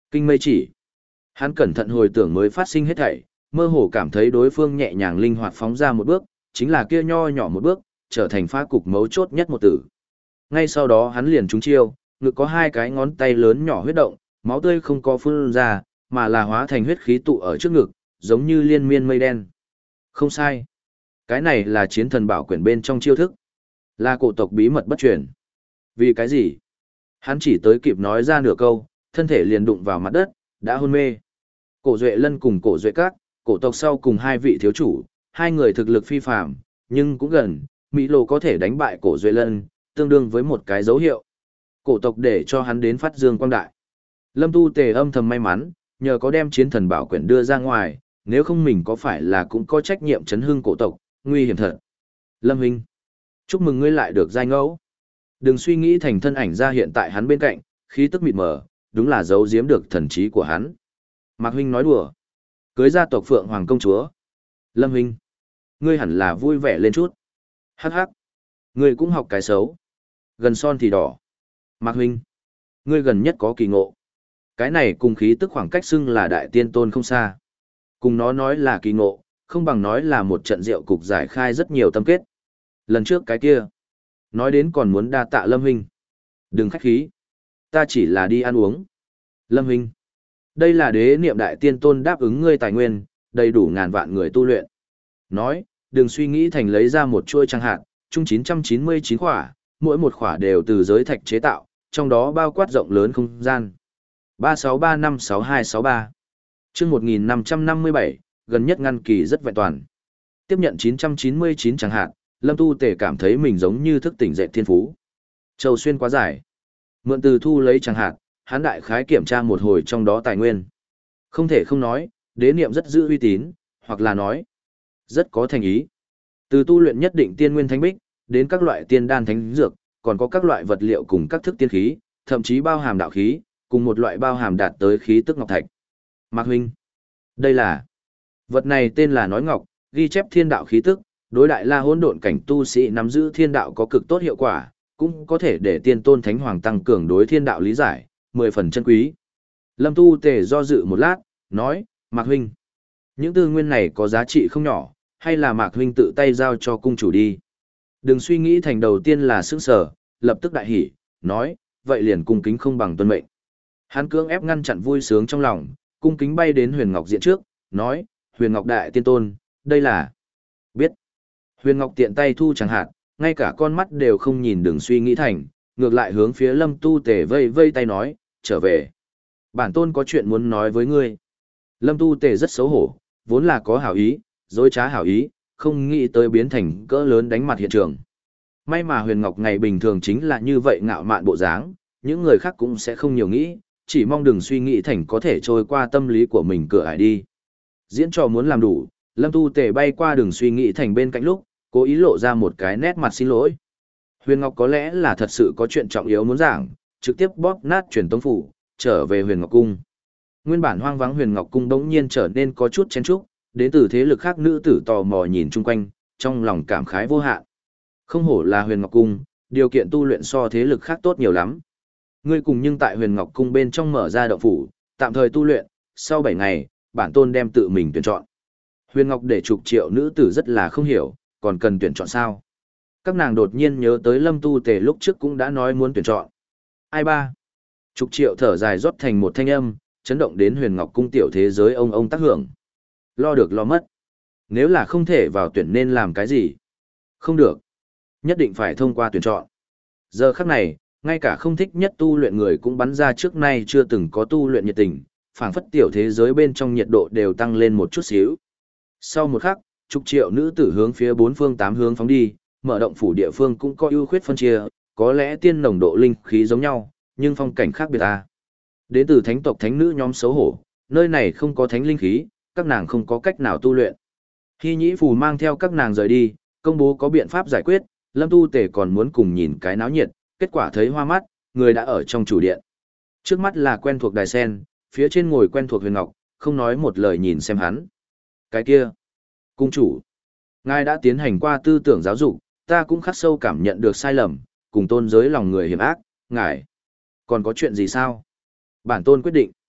Kinh mây chỉ. Hắn cẩn thận hồi tưởng mới phát sinh hết thảy, mơ hồ cảm thấy đối phương nhẹ nhàng linh hoạt phóng ra một bước, chính là kia nho nhỏ một bước, trở thành phá cục mấu chốt nhất một tử. Ngay sau đó hắn liền trúng chiêu, ngực có hai cái ngón tay lớn nhỏ huyết động, máu tươi không có phun ra, mà là hóa thành huyết khí tụ ở trước ngực, giống như liên miên mây đen. Không sai. Cái này là chiến thần bảo quyển bên trong chiêu thức. Là cổ tộc bí mật bất truyền. Vì cái gì? Hắn chỉ tới kịp nói ra nửa câu, thân thể liền đụng vào mặt đất, đã hôn mê. Cổ Duệ Lân cùng Cổ Duệ Các, cổ tộc sau cùng hai vị thiếu chủ, hai người thực lực phi phàm, nhưng cũng gần, Mỹ Lô có thể đánh bại Cổ Duệ Lân, tương đương với một cái dấu hiệu. Cổ tộc để cho hắn đến phát dương quang đại. Lâm Tu Tề âm thầm may mắn, nhờ có đem chiến thần bảo quyển đưa ra ngoài, nếu không mình có phải là cũng có trách nhiệm chấn hưng cổ tộc, nguy hiểm thật. Lâm Huynh, chúc mừng ngươi lại được giai ngẫu. Đừng suy nghĩ thành thân ảnh ra hiện tại hắn bên cạnh, khí tức mịt mờ, đúng là giấu giếm được thần trí của hắn. Mạc Huynh nói đùa. Cưới gia tộc Phượng Hoàng công chúa. Lâm Huynh, ngươi hẳn là vui vẻ lên chút. Hắc hắc, ngươi cũng học cái xấu. Gần son thì đỏ. Mạc Huynh, ngươi gần nhất có kỳ ngộ. Cái này cùng khí tức khoảng cách xưng là đại tiên tôn không xa. Cùng nó nói là kỳ ngộ, không bằng nói là một trận rượu cục giải khai rất nhiều tâm kết. Lần trước cái kia, nói đến còn muốn đa tạ Lâm Huynh. Đừng khách khí. Ta chỉ là đi ăn uống. Lâm Huynh, đây là đế niệm đại tiên tôn đáp ứng ngươi tài nguyên, đầy đủ ngàn vạn người tu luyện. Nói, đừng suy nghĩ thành lấy ra một chuôi chẳng hạn, chung chín trăm chín mươi chín khỏa, mỗi một khỏa đều từ giới thạch chế tạo, trong đó bao quát rộng lớn không gian. ba sáu ba năm sáu hai sáu ba chương một nghìn năm trăm năm mươi bảy, gần nhất ngăn kỳ rất vẹn toàn. Tiếp nhận chín trăm chín mươi chín chẳng hạn, Lâm Tu Tề cảm thấy mình giống như thức tỉnh dậy thiên phú. Châu xuyên quá dài. Mượn từ thu lấy chẳng hạn, hắn đại khái kiểm tra một hồi trong đó tài nguyên. Không thể không nói, đế niệm rất giữ uy tín, hoặc là nói, rất có thành ý. Từ tu luyện nhất định tiên nguyên thánh bích, đến các loại tiên đan thánh dược, còn có các loại vật liệu cùng các thức tiên khí, thậm chí bao hàm đạo khí, cùng một loại bao hàm đạt tới khí tức ngọc thạch. Mạc Huynh, đây là vật này tên là nói ngọc, ghi chép thiên đạo khí tức, đối đại la hỗn độn cảnh tu sĩ nắm giữ thiên đạo có cực tốt hiệu quả, cũng có thể để tiên tôn thánh hoàng tăng cường đối thiên đạo lý giải, mười phần chân quý. Lâm Tu Tề do dự một lát, nói, Mạc Huynh, những tư nguyên này có giá trị không nhỏ, hay là Mạc Huynh tự tay giao cho cung chủ đi. Đừng suy nghĩ thành đầu tiên là sững sở, lập tức đại hỉ, nói, vậy liền cung kính không bằng tuân mệnh. Hắn cưỡng ép ngăn chặn vui sướng trong lòng, cung kính bay đến Huyền Ngọc diện trước, nói, Huyền Ngọc đại tiên tôn, đây là... Biết. Huyền Ngọc tiện tay thu chẳng hạn, ngay cả con mắt đều không nhìn, đừng suy nghĩ thành, ngược lại hướng phía Lâm Tu Tề vây vây tay nói, trở về. Bản tôn có chuyện muốn nói với ngươi. Lâm Tu Tề rất xấu hổ, vốn là có hảo ý, dối trá hảo ý, không nghĩ tới biến thành cỡ lớn đánh mặt hiện trường. May mà Huyền Ngọc ngày bình thường chính là như vậy ngạo mạn bộ dáng, những người khác cũng sẽ không nhiều nghĩ, chỉ mong đừng suy nghĩ thành có thể trôi qua tâm lý của mình cửa ải đi. Diễn trò muốn làm đủ, Lâm Tu Tề bay qua đừng suy nghĩ thành bên cạnh lúc, cố ý lộ ra một cái nét mặt xin lỗi. Huyền Ngọc có lẽ là thật sự có chuyện trọng yếu muốn giảng, trực tiếp bóp nát truyền tống phủ, trở về Huyền Ngọc Cung. Nguyên bản hoang vắng Huyền Ngọc Cung đống nhiên trở nên có chút chen chúc, đến từ thế lực khác nữ tử tò mò nhìn chung quanh, trong lòng cảm khái vô hạn. Không hổ là Huyền Ngọc Cung, điều kiện tu luyện so thế lực khác tốt nhiều lắm. Ngươi cùng nhưng tại Huyền Ngọc Cung bên trong mở ra động phủ, tạm thời tu luyện, sau bảy ngày, bản tôn đem tự mình tuyển chọn. Huyền Ngọc để chục triệu nữ tử rất là không hiểu, còn cần tuyển chọn sao? Các nàng đột nhiên nhớ tới Lâm Tu Tề lúc trước cũng đã nói muốn tuyển chọn. Ai ba? Chục triệu thở dài rót thành một thanh âm, chấn động đến Huyền Ngọc Cung tiểu thế giới ông ông tác hưởng. Lo được lo mất. Nếu là không thể vào tuyển nên làm cái gì? Không được. Nhất định phải thông qua tuyển chọn. Giờ khắc này, ngay cả không thích nhất tu luyện người cũng bắn ra trước nay chưa từng có tu luyện nhiệt tình, phảng phất tiểu thế giới bên trong nhiệt độ đều tăng lên một chút xíu. Sau một khắc, chục triệu nữ tử hướng phía bốn phương tám hướng phóng đi, mở động phủ địa phương cũng có ưu khuyết phân chia, có lẽ tiên nồng độ linh khí giống nhau, nhưng phong cảnh khác biệt à. Đến từ thánh tộc thánh nữ nhóm xấu hổ, nơi này không có thánh linh khí, các nàng không có cách nào tu luyện. Hy Nhĩ Phù mang theo các nàng rời đi, công bố có biện pháp giải quyết, Lâm Tu Tề còn muốn cùng nhìn cái náo nhiệt, kết quả thấy hoa mắt, người đã ở trong chủ điện. Trước mắt là quen thuộc đài sen, phía trên ngồi quen thuộc Huyền Ngọc, không nói một lời nhìn xem hắn. Cái kia, cung chủ, ngài đã tiến hành qua tư tưởng giáo dục, ta cũng khắc sâu cảm nhận được sai lầm, cùng tôn giới lòng người hiểm ác, ngài, còn có chuyện gì sao? Bản tôn quyết định,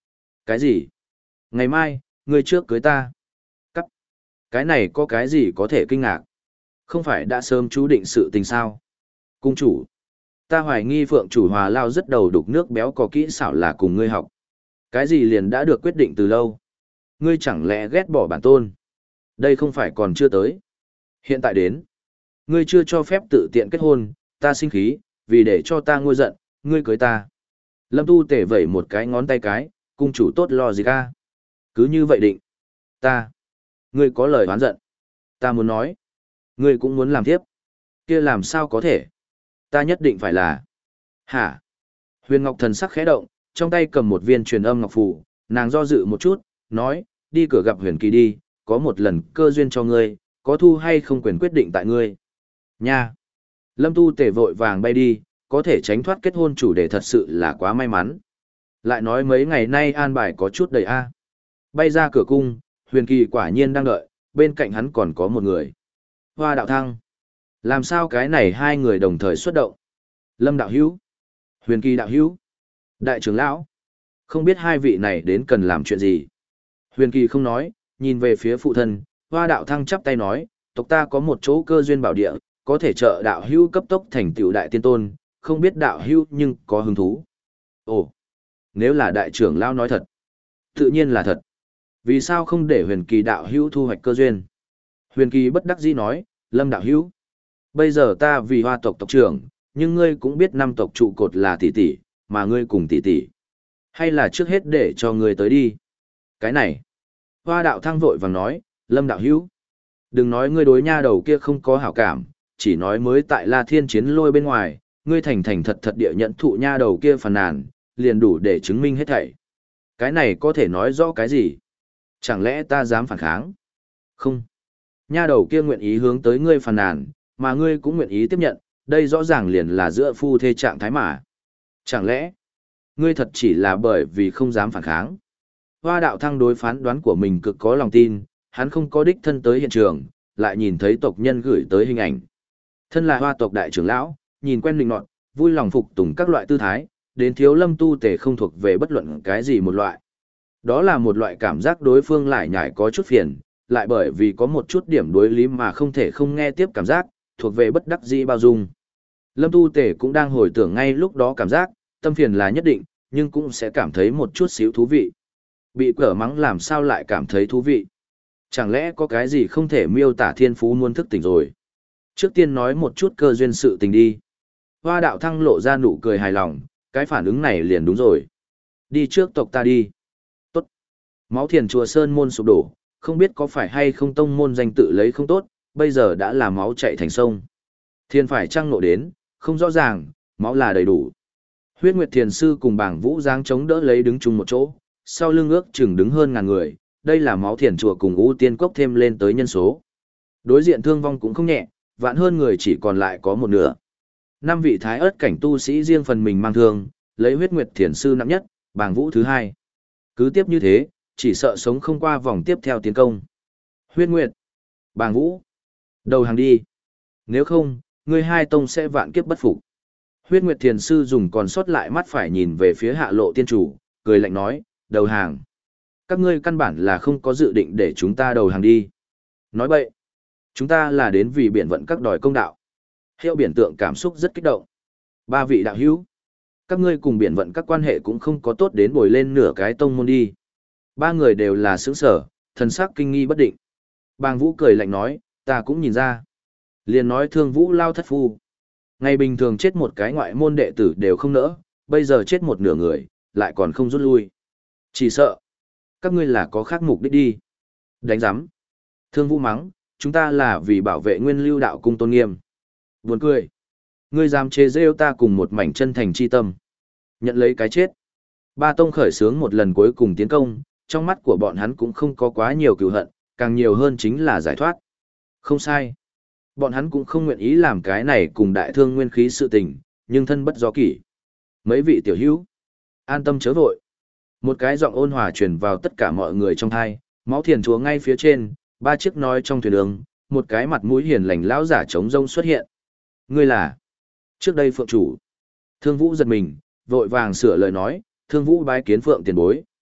Cái gì? Ngày mai, ngươi trước cưới ta. Cắt. Cái này có cái gì có thể kinh ngạc? Không phải đã sớm chú định sự tình sao? Cung chủ. Ta hoài nghi Phượng chủ Hòa Lao rất đầu đục nước béo có kỹ xảo là cùng ngươi học. Cái gì liền đã được quyết định từ lâu? Ngươi chẳng lẽ ghét bỏ bản tôn? Đây không phải còn chưa tới. Hiện tại đến. Ngươi chưa cho phép tự tiện kết hôn, ta sinh khí, vì để cho ta nguôi giận, ngươi cưới ta. Lâm Tu Tể vẩy một cái ngón tay cái, cung chủ tốt lo gì ca? Cứ như vậy định. Ta. Ngươi có lời oán giận. Ta muốn nói. Ngươi cũng muốn làm tiếp. Kia làm sao có thể? Ta nhất định phải là. Hả? Huyền Ngọc thần sắc khẽ động, trong tay cầm một viên truyền âm ngọc phù, nàng do dự một chút, nói, đi cửa gặp Huyền Kỳ đi, có một lần cơ duyên cho ngươi, có thu hay không quyền quyết định tại ngươi. Nha! Lâm Tu Tể vội vàng bay đi, có thể tránh thoát kết hôn chủ đề thật sự là quá may mắn. Lại nói mấy ngày nay an bài có chút đầy a. Bay ra cửa cung, Huyền Kỳ quả nhiên đang đợi, bên cạnh hắn còn có một người. Hoa Đạo Thăng. Làm sao cái này hai người đồng thời xuất động? Lâm đạo hữu, Huyền Kỳ đạo hữu, đại trưởng lão. Không biết hai vị này đến cần làm chuyện gì? Huyền Kỳ không nói, nhìn về phía phụ thân, Hoa Đạo Thăng chắp tay nói, tộc ta có một chỗ cơ duyên bảo địa, có thể trợ đạo hữu cấp tốc thành tựu đại tiên tôn, không biết đạo hữu nhưng có hứng thú. Ồ, nếu là đại trưởng lão nói thật, tự nhiên là thật. Vì sao không để Huyền Kỳ đạo hữu thu hoạch cơ duyên? Huyền Kỳ bất đắc dĩ nói, Lâm đạo hữu, bây giờ ta vì Hoa tộc tộc trưởng, nhưng ngươi cũng biết năm tộc trụ cột là tỷ tỷ, mà ngươi cùng tỷ tỷ. Hay là trước hết để cho ngươi tới đi. Cái này. Hoa Đạo Thăng vội vàng nói, Lâm đạo hữu, đừng nói ngươi đối nha đầu kia không có hảo cảm, chỉ nói mới tại La Thiên chiến lôi bên ngoài, ngươi thành thành thật thật địa nhận thụ nha đầu kia phàn nàn, liền đủ để chứng minh hết thảy. Cái này có thể nói rõ cái gì? Chẳng lẽ ta dám phản kháng? Không. Nha đầu kia nguyện ý hướng tới ngươi phàn nàn, mà ngươi cũng nguyện ý tiếp nhận, đây rõ ràng liền là giữa phu thê trạng thái mà. Chẳng lẽ, ngươi thật chỉ là bởi vì không dám phản kháng? Hoa Đạo Thăng đối phán đoán của mình cực có lòng tin, hắn không có đích thân tới hiện trường, lại nhìn thấy tộc nhân gửi tới hình ảnh. Thân là Hoa tộc đại trưởng lão, nhìn quen linh nọt, vui lòng phục tùng các loại tư thái, đến thiếu Lâm Tu Tể không thuộc về bất luận cái gì một loại. Đó là một loại cảm giác đối phương lại nhải có chút phiền, lại bởi vì có một chút điểm đối lý mà không thể không nghe tiếp cảm giác, thuộc về bất đắc dĩ bao dung. Lâm Tu Tể cũng đang hồi tưởng ngay lúc đó cảm giác, tâm phiền là nhất định, nhưng cũng sẽ cảm thấy một chút xíu thú vị. Bị cở mắng làm sao lại cảm thấy thú vị? Chẳng lẽ có cái gì không thể miêu tả thiên phú muốn thức tỉnh rồi? Trước tiên nói một chút cơ duyên sự tình đi. Hoa Đạo Thăng lộ ra nụ cười hài lòng, cái phản ứng này liền đúng rồi. Đi trước tộc ta đi. Tốt. Máu Thiền chùa Sơn môn sụp đổ, không biết có phải hay không tông môn danh tự lấy không tốt, bây giờ đã là máu chạy thành sông. Thiên phải trăng nộ đến, không rõ ràng, máu là đầy đủ. Huyết Nguyệt Thiền Sư cùng Bảng Vũ Giáng chống đỡ lấy đứng chung một chỗ, sau lưng ước chừng đứng hơn ngàn người, đây là máu thiền chùa cùng U Tiên Cốc thêm lên tới nhân số. Đối diện thương vong cũng không nhẹ, vạn hơn người chỉ còn lại có một nửa. Năm vị thái ớt cảnh tu sĩ riêng phần mình mang thương, lấy Huyết Nguyệt Thiền Sư nặng nhất, Bảng Vũ thứ hai. Cứ tiếp như thế, chỉ sợ sống không qua vòng tiếp theo tiến công. Huyết Nguyệt, Bảng Vũ, đầu hàng đi. Nếu không, ngươi hai tông sẽ vạn kiếp bất phục. Huyết Nguyệt Thiền Sư dùng còn sót lại mắt phải nhìn về phía Hạ Lộ Tiên Chủ, cười lạnh nói, đầu hàng. Các ngươi căn bản là không có dự định để chúng ta đầu hàng đi. Nói bậy, chúng ta là đến vì biển vận các đòi công đạo. Hiệu biển tượng cảm xúc rất kích động. Ba vị đạo hữu, các ngươi cùng biển vận các quan hệ cũng không có tốt đến bồi lên nửa cái tông môn đi. Ba người đều là sướng sở, thần sắc kinh nghi bất định. Bàng Vũ cười lạnh nói, ta cũng nhìn ra. Liền nói Thương Vũ lao thất phu. Ngày bình thường chết một cái ngoại môn đệ tử đều không nỡ, bây giờ chết một nửa người, lại còn không rút lui. Chỉ sợ, các ngươi là có khác mục đích đi. Đánh giám. Thương Vũ mắng, chúng ta là vì bảo vệ nguyên lưu đạo cung tôn nghiêm. Buồn cười. Ngươi dám chế rêu ta cùng một mảnh chân thành chi tâm. Nhận lấy cái chết. Ba tông khởi sướng một lần cuối cùng tiến công, trong mắt của bọn hắn cũng không có quá nhiều cừu hận, càng nhiều hơn chính là giải thoát. Không sai. Bọn hắn cũng không nguyện ý làm cái này cùng đại thương nguyên khí sự tình, nhưng thân bất do kỷ. Mấy vị tiểu hữu, an tâm chớ vội. Một cái giọng ôn hòa truyền vào tất cả mọi người trong thai, máu thiền chúa ngay phía trên, ba chiếc nói trong thuyền đường, một cái mặt mũi hiền lành lão giả trống rông xuất hiện. Ngươi là? Trước đây Phượng chủ. Thương Vũ giật mình, vội vàng sửa lời nói, Thương Vũ bái kiến Phượng tiền bối.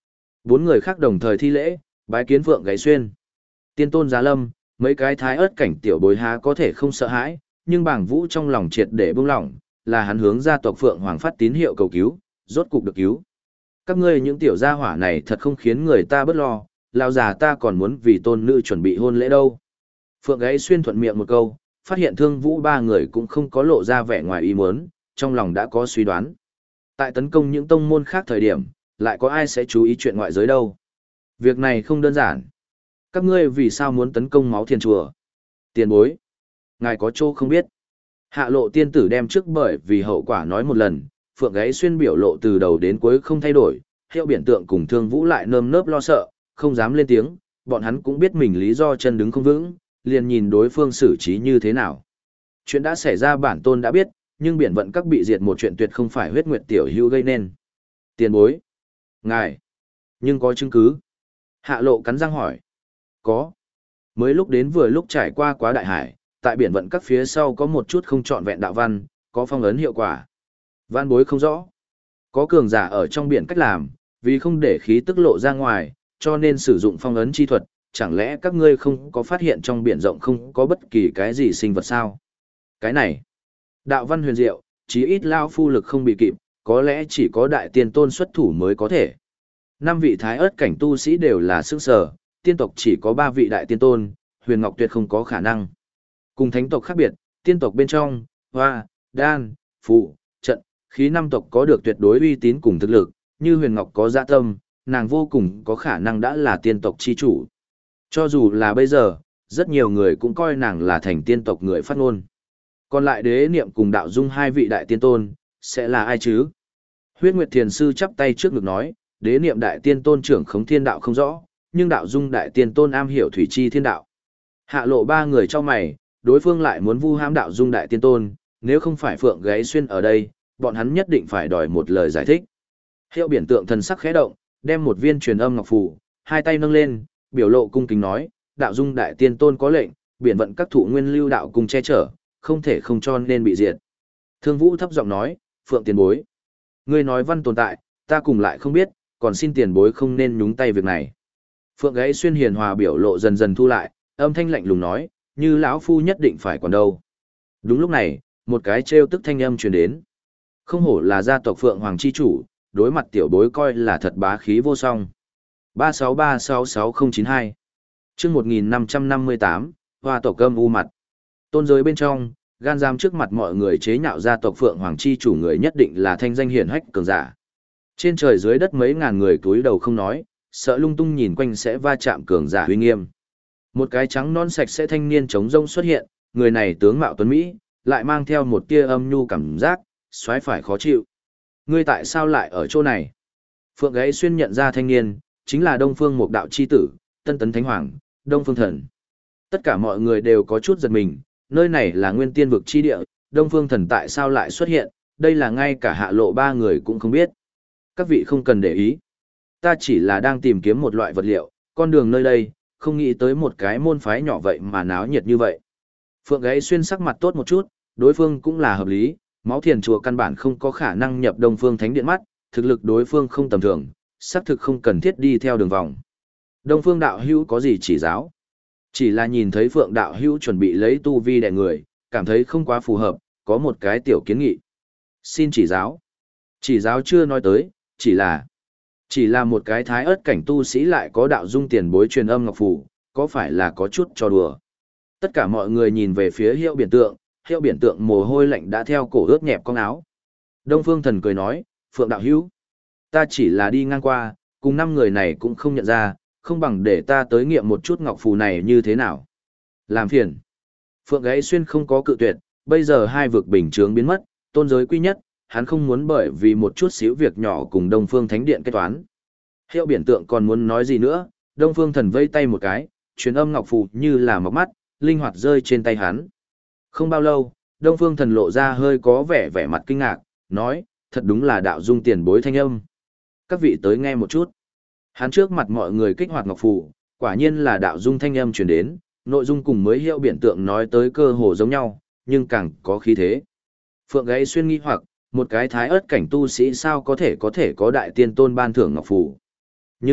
Bốn người khác đồng thời thi lễ, bái kiến Phượng Gáy Xuyên. Tiên tôn giá lâm, mấy cái thái ớt cảnh tiểu bối há có thể không sợ hãi, nhưng bảng vũ trong lòng triệt để buông lỏng, là hắn hướng gia tộc Phượng Hoàng phát tín hiệu cầu cứu, rốt cục được cứu. Các ngươi những tiểu gia hỏa này thật không khiến người ta bất lo, lão già ta còn muốn vì tôn nữ chuẩn bị hôn lễ đâu. Phượng Gáy Xuyên thuận miệng một câu, phát hiện Thương Vũ ba người cũng không có lộ ra vẻ ngoài ý muốn, trong lòng đã có suy đoán. Tại tấn công những tông môn khác thời điểm, lại có ai sẽ chú ý chuyện ngoại giới đâu. Việc này không đơn giản. Các ngươi vì sao muốn tấn công máu thiền chùa? Tiền bối. Ngài có chỗ không biết. Hạ lộ tiên tử đem trước bởi vì hậu quả nói một lần, Phượng Gáy Xuyên biểu lộ từ đầu đến cuối không thay đổi, Hiệu Biển Tượng cùng Thương Vũ lại nơm nớp lo sợ, không dám lên tiếng, bọn hắn cũng biết mình lý do chân đứng không vững, liền nhìn đối phương xử trí như thế nào. Chuyện đã xảy ra bản tôn đã biết, nhưng biển vận các bị diệt một chuyện tuyệt không phải huyết nguyệt tiểu hữu gây nên. Tiền bối. Ngài. Nhưng có chứng cứ. Hạ lộ cắn răng hỏi. Có. Mới lúc đến vừa lúc trải qua quá đại hải, tại biển vận các phía sau có một chút không trọn vẹn đạo văn, có phong ấn hiệu quả. Văn bối không rõ. Có cường giả ở trong biển cách làm, vì không để khí tức lộ ra ngoài, cho nên sử dụng phong ấn chi thuật, chẳng lẽ các ngươi không có phát hiện trong biển rộng không có bất kỳ cái gì sinh vật sao? Cái này, đạo văn huyền diệu, chí ít lao phu lực không bị kịp, có lẽ chỉ có đại tiên tôn xuất thủ mới có thể. Năm vị thái ớt cảnh tu sĩ đều là sức sở, tiên tộc chỉ có ba vị đại tiên tôn, huyền ngọc tuyệt không có khả năng. Cùng thánh tộc khác biệt, tiên tộc bên trong, hoa, đan, phụ, trận, khí năm tộc có được tuyệt đối uy tín cùng thực lực, như huyền ngọc có dạ tâm, nàng vô cùng có khả năng đã là tiên tộc chi chủ. Cho dù là bây giờ, rất nhiều người cũng coi nàng là thành tiên tộc người phát ngôn. Còn lại đế niệm cùng đạo dung hai vị đại tiên tôn, sẽ là ai chứ? Huyết Nguyệt Thiền Sư chắp tay trước ngực nói, đế niệm đại tiên tôn trưởng khống thiên đạo không rõ, nhưng đạo dung đại tiên tôn am hiểu thủy chi thiên đạo. Hạ lộ ba người cho mày, đối phương lại muốn vu hãm đạo dung đại tiên tôn, nếu không phải Phượng Gáy Xuyên ở đây, bọn hắn nhất định phải đòi một lời giải thích. Hiệu Biển Tượng thần sắc khẽ động, đem một viên truyền âm ngọc phù, hai tay nâng lên, biểu lộ cung kính nói, đạo dung đại tiên tôn có lệnh, biển vận các thụ nguyên lưu đạo cùng che chở, không thể không cho nên bị diệt. Thương Vũ thấp giọng nói, Phượng tiền bối. Ngươi nói văn tồn tại, ta cùng lại không biết, còn xin tiền bối không nên nhúng tay việc này. Phượng Gáy Xuyên hiền hòa biểu lộ dần dần thu lại, âm thanh lạnh lùng nói, như lão phu nhất định phải còn đâu. Đúng lúc này, một cái trêu tức thanh âm truyền đến. Không hổ là gia tộc Phượng Hoàng chi chủ, đối mặt tiểu bối coi là thật bá khí vô song. ba sáu ba sáu sáu không chín hai Chương một nghìn năm trăm năm mươi tám, Hoa tộc âm u mặt. Tôn giới bên trong, gan giam trước mặt mọi người chế nhạo gia tộc Phượng Hoàng chi chủ người nhất định là thanh danh hiển hách cường giả. Trên trời dưới đất mấy ngàn người túi đầu không nói, sợ lung tung nhìn quanh sẽ va chạm cường giả uy nghiêm. Một cái trắng non sạch sẽ thanh niên trống rông xuất hiện, người này tướng mạo tuấn mỹ, lại mang theo một tia âm nhu cảm giác, xoáy phải khó chịu. Ngươi tại sao lại ở chỗ này? Phượng Gáy Xuyên nhận ra thanh niên, chính là Đông Phương Mục Đạo chi tử, Tân Tấn Thánh Hoàng, Đông Phương Thần. Tất cả mọi người đều có chút giật mình, nơi này là nguyên tiên vực chi địa, Đông Phương Thần tại sao lại xuất hiện, đây là ngay cả hạ lộ ba người cũng không biết. Các vị không cần để ý. Ta chỉ là đang tìm kiếm một loại vật liệu, con đường nơi đây, không nghĩ tới một cái môn phái nhỏ vậy mà náo nhiệt như vậy. Phượng Gáy Xuyên sắc mặt tốt một chút, đối phương cũng là hợp lý, máu thiền chùa căn bản không có khả năng nhập Đông Phương Thánh Điện mắt, thực lực đối phương không tầm thường, xác thực không cần thiết đi theo đường vòng. Đông Phương đạo hữu có gì chỉ giáo? Chỉ là nhìn thấy Phượng đạo hữu chuẩn bị lấy tu vi đè người, cảm thấy không quá phù hợp, có một cái tiểu kiến nghị. Xin chỉ giáo. Chỉ giáo chưa nói tới, chỉ là chỉ là một cái thái ớt cảnh tu sĩ lại có đạo dung tiền bối truyền âm ngọc phù, có phải là có chút trò đùa? Tất cả mọi người nhìn về phía Hiệu Biển Tượng, Hiệu Biển Tượng mồ hôi lạnh đã theo cổ ướt nhẹp con áo. Đông Phương Thần cười nói, Phượng đạo hữu, ta chỉ là đi ngang qua, cùng năm người này cũng không nhận ra, không bằng để ta tới nghiệm một chút ngọc phù này như thế nào. Làm phiền. Phượng Gáy Xuyên không có cự tuyệt, bây giờ hai vực bình chướng biến mất, tôn giới quy nhất, hắn không muốn bởi vì một chút xíu việc nhỏ cùng Đông Phương Thánh Điện kết toán. Hiệu Biển Tượng còn muốn nói gì nữa, Đông Phương Thần vây tay một cái, truyền âm ngọc phù như là mọc mắt, linh hoạt rơi trên tay hắn. Không bao lâu, Đông Phương Thần lộ ra hơi có vẻ vẻ mặt kinh ngạc, nói, thật đúng là đạo dung tiền bối thanh âm. Các vị tới nghe một chút. Hắn trước mặt mọi người kích hoạt ngọc phù, quả nhiên là đạo dung thanh âm truyền đến, nội dung cùng mới Hiệu Biển Tượng nói tới cơ hồ giống nhau, nhưng càng có khí thế. Phượng Gáy Xuyên nghi hoặc, một cái thái ớt cảnh tu sĩ sao có thể có thể có đại tiên tôn ban thưởng ngọc phù. Nhưng,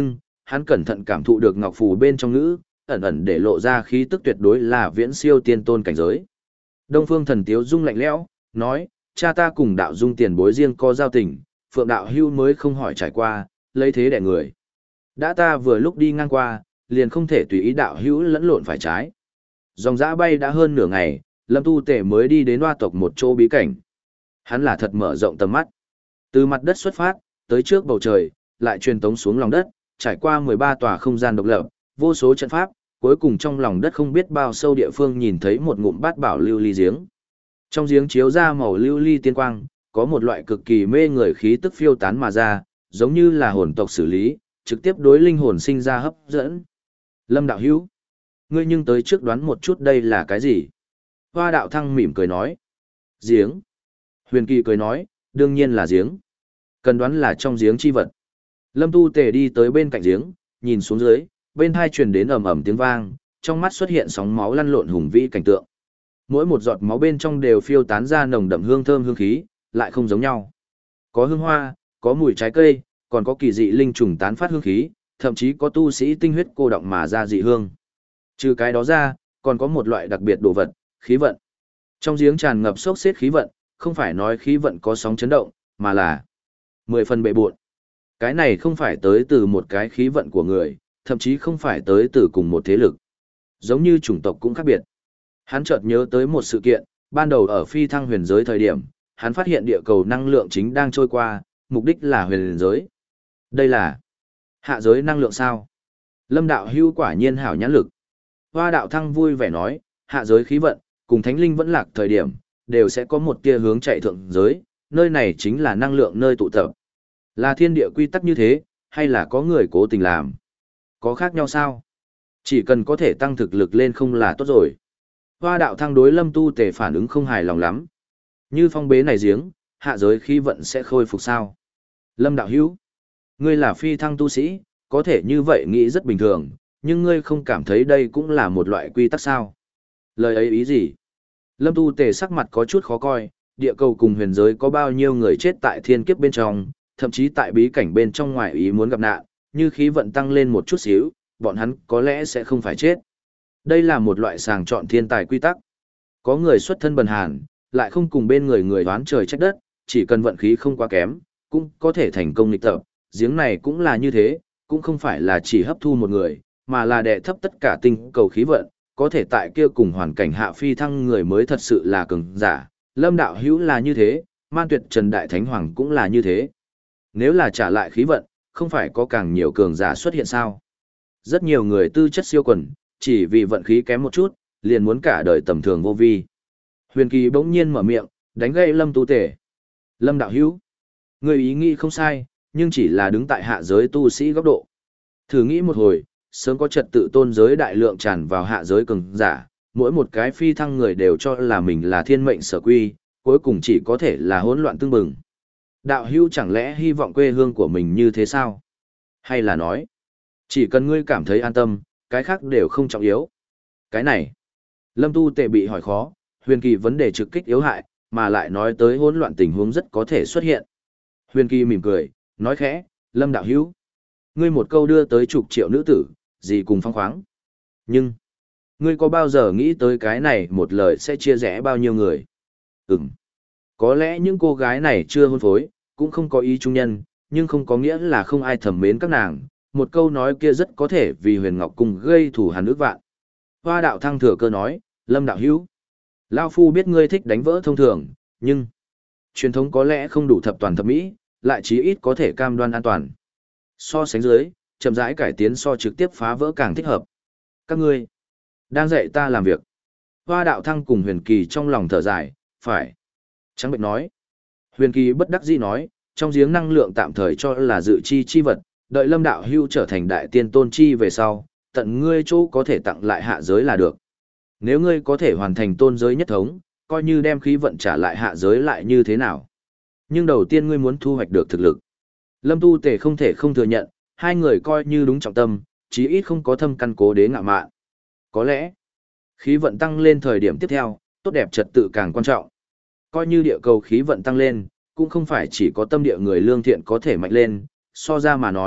hắn cẩn thận cảm thụ được ngọc phù bên trong ngữ, ẩn ẩn để lộ ra khí tức tuyệt đối là viễn siêu tiên tôn cảnh giới. Đông Phương Thần Tiếu Dung lạnh lẽo, nói, cha ta cùng đạo dung tiền bối riêng có giao tình, Phượng đạo hưu mới không hỏi trải qua, lấy thế đẻ người. Đã ta vừa lúc đi ngang qua, liền không thể tùy ý đạo hữu lẫn lộn phải trái. Dòng dã bay đã hơn nửa ngày, Lâm Tu Tể mới đi đến hoa tộc một chỗ bí cảnh. Hắn là thật mở rộng tầm mắt. Từ mặt đất xuất phát, tới trước bầu trời, lại truyền tống xuống lòng đất, trải qua mười ba tòa không gian độc lập, vô số trận pháp, cuối cùng trong lòng đất không biết bao sâu địa phương nhìn thấy một ngụm bát bảo lưu ly giếng. Trong giếng chiếu ra màu lưu ly tiên quang, có một loại cực kỳ mê người khí tức phiêu tán mà ra, giống như là hồn tộc xử lý, trực tiếp đối linh hồn sinh ra hấp dẫn. Lâm đạo hữu, ngươi nhưng tới trước đoán một chút đây là cái gì? Hoa đạo thăng mỉm cười nói. Giếng. Huyền Kỳ cười nói, đương nhiên là giếng. Cần đoán là trong giếng chi vật. Lâm Tu Tề đi tới bên cạnh giếng, nhìn xuống dưới, bên hai truyền đến ầm ầm tiếng vang, trong mắt xuất hiện sóng máu lăn lộn hùng vĩ cảnh tượng. Mỗi một giọt máu bên trong đều phiêu tán ra nồng đậm hương thơm hương khí, lại không giống nhau. Có hương hoa, có mùi trái cây, còn có kỳ dị linh trùng tán phát hương khí, thậm chí có tu sĩ tinh huyết cô động mà ra dị hương. Trừ cái đó ra, còn có một loại đặc biệt đồ vật, khí vận. Trong giếng tràn ngập xốc xếp khí vận, không phải nói khí vận có sóng chấn động, mà là mười phần bệ buộn. Cái này không phải tới từ một cái khí vận của người, thậm chí không phải tới từ cùng một thế lực. Giống như chủng tộc cũng khác biệt. Hắn chợt nhớ tới một sự kiện, ban đầu ở phi thăng huyền giới thời điểm, hắn phát hiện địa cầu năng lượng chính đang trôi qua, mục đích là huyền giới. Đây là hạ giới năng lượng sao? Lâm đạo hưu quả nhiên hảo nhãn lực. Hoa đạo thăng vui vẻ nói, hạ giới khí vận, cùng thánh linh vẫn lạc thời điểm, đều sẽ có một tia hướng chạy thượng giới, nơi này chính là năng lượng nơi tụ tập. Là thiên địa quy tắc như thế, hay là có người cố tình làm? Có khác nhau sao? Chỉ cần có thể tăng thực lực lên không là tốt rồi. Hoa đạo thăng đối Lâm Tu Tề phản ứng không hài lòng lắm. Như phong bế này giếng, hạ giới khí vận sẽ khôi phục sao? Lâm đạo hữu, ngươi là phi thăng tu sĩ, có thể như vậy nghĩ rất bình thường, nhưng ngươi không cảm thấy đây cũng là một loại quy tắc sao? Lời ấy ý gì? Lâm Tu Tề sắc mặt có chút khó coi, địa cầu cùng huyền giới có bao nhiêu người chết tại thiên kiếp bên trong, thậm chí tại bí cảnh bên trong ngoài ý muốn gặp nạn, như khí vận tăng lên một chút xíu, bọn hắn có lẽ sẽ không phải chết. Đây là một loại sàng chọn thiên tài quy tắc. Có người xuất thân bần hàn, lại không cùng bên người người đoán trời trách đất, chỉ cần vận khí không quá kém, cũng có thể thành công nghịch tập. Giếng này cũng là như thế, cũng không phải là chỉ hấp thu một người, mà là đè thấp tất cả tinh cầu khí vận, có thể tại kia cùng hoàn cảnh hạ phi thăng người mới thật sự là cường giả. Lâm đạo hữu là như thế, Man Tuyệt Trần Đại Thánh Hoàng cũng là như thế. Nếu là trả lại khí vận, không phải có càng nhiều cường giả xuất hiện sao? Rất nhiều người tư chất siêu quần, chỉ vì vận khí kém một chút, liền muốn cả đời tầm thường vô vi. Huyền Kỳ bỗng nhiên mở miệng, đánh gậy Lâm Tu Tề. Lâm đạo hữu, người ý nghĩ không sai, nhưng chỉ là đứng tại hạ giới tu sĩ góc độ. Thử nghĩ một hồi, sớm có trật tự tôn giới đại lượng tràn vào hạ giới cường giả, mỗi một cái phi thăng người đều cho là mình là thiên mệnh sở quy, cuối cùng chỉ có thể là hỗn loạn tương bừng. Đạo hữu chẳng lẽ hy vọng quê hương của mình như thế sao? Hay là nói, chỉ cần ngươi cảm thấy an tâm, cái khác đều không trọng yếu. Cái này, Lâm Tu Tề bị hỏi khó, Huyền Kỳ vấn đề trực kích yếu hại, mà lại nói tới hỗn loạn tình huống rất có thể xuất hiện. Huyền Kỳ mỉm cười, nói khẽ, Lâm đạo hữu, ngươi một câu đưa tới chục triệu nữ tử, gì cùng phong khoáng. Nhưng, ngươi có bao giờ nghĩ tới cái này một lời sẽ chia rẽ bao nhiêu người? Ừm. Có lẽ những cô gái này chưa hôn phối, cũng không có ý trung nhân, nhưng không có nghĩa là không ai thầm mến các nàng. Một câu nói kia rất có thể vì Huyền Ngọc Cung gây thù hằn ước vạn. Hoa đạo thăng thừa cơ nói, Lâm đạo hữu, Lao Phu biết ngươi thích đánh vỡ thông thường, nhưng truyền thống có lẽ không đủ thập toàn thập mỹ, lại chí ít có thể cam đoan an toàn. So sánh dưới, chậm rãi cải tiến so trực tiếp phá vỡ càng thích hợp. Các ngươi đang dạy ta làm việc. Hoa đạo thăng cùng Huyền Kỳ trong lòng thở dài, phải. Trắng Bệnh nói. Huyền Kỳ bất đắc dĩ nói, trong giếng năng lượng tạm thời cho là dự chi chi vật, đợi Lâm đạo hưu trở thành đại tiên tôn chi về sau, tận ngươi chỗ có thể tặng lại hạ giới là được. Nếu ngươi có thể hoàn thành tôn giới nhất thống, coi như đem khí vận trả lại hạ giới lại như thế nào. Nhưng đầu tiên ngươi muốn thu hoạch được thực lực. Lâm Tu Tề không thể không thừa nhận, hai người coi như đúng trọng tâm, chí ít không có thâm căn cố đế ngạo mạn. Có lẽ, khí vận tăng lên thời điểm tiếp theo, tốt đẹp trật tự càng quan trọng. Coi như địa cầu khí vận tăng lên, cũng không phải chỉ có tâm địa người lương thiện có thể mạnh lên, so ra mà nói,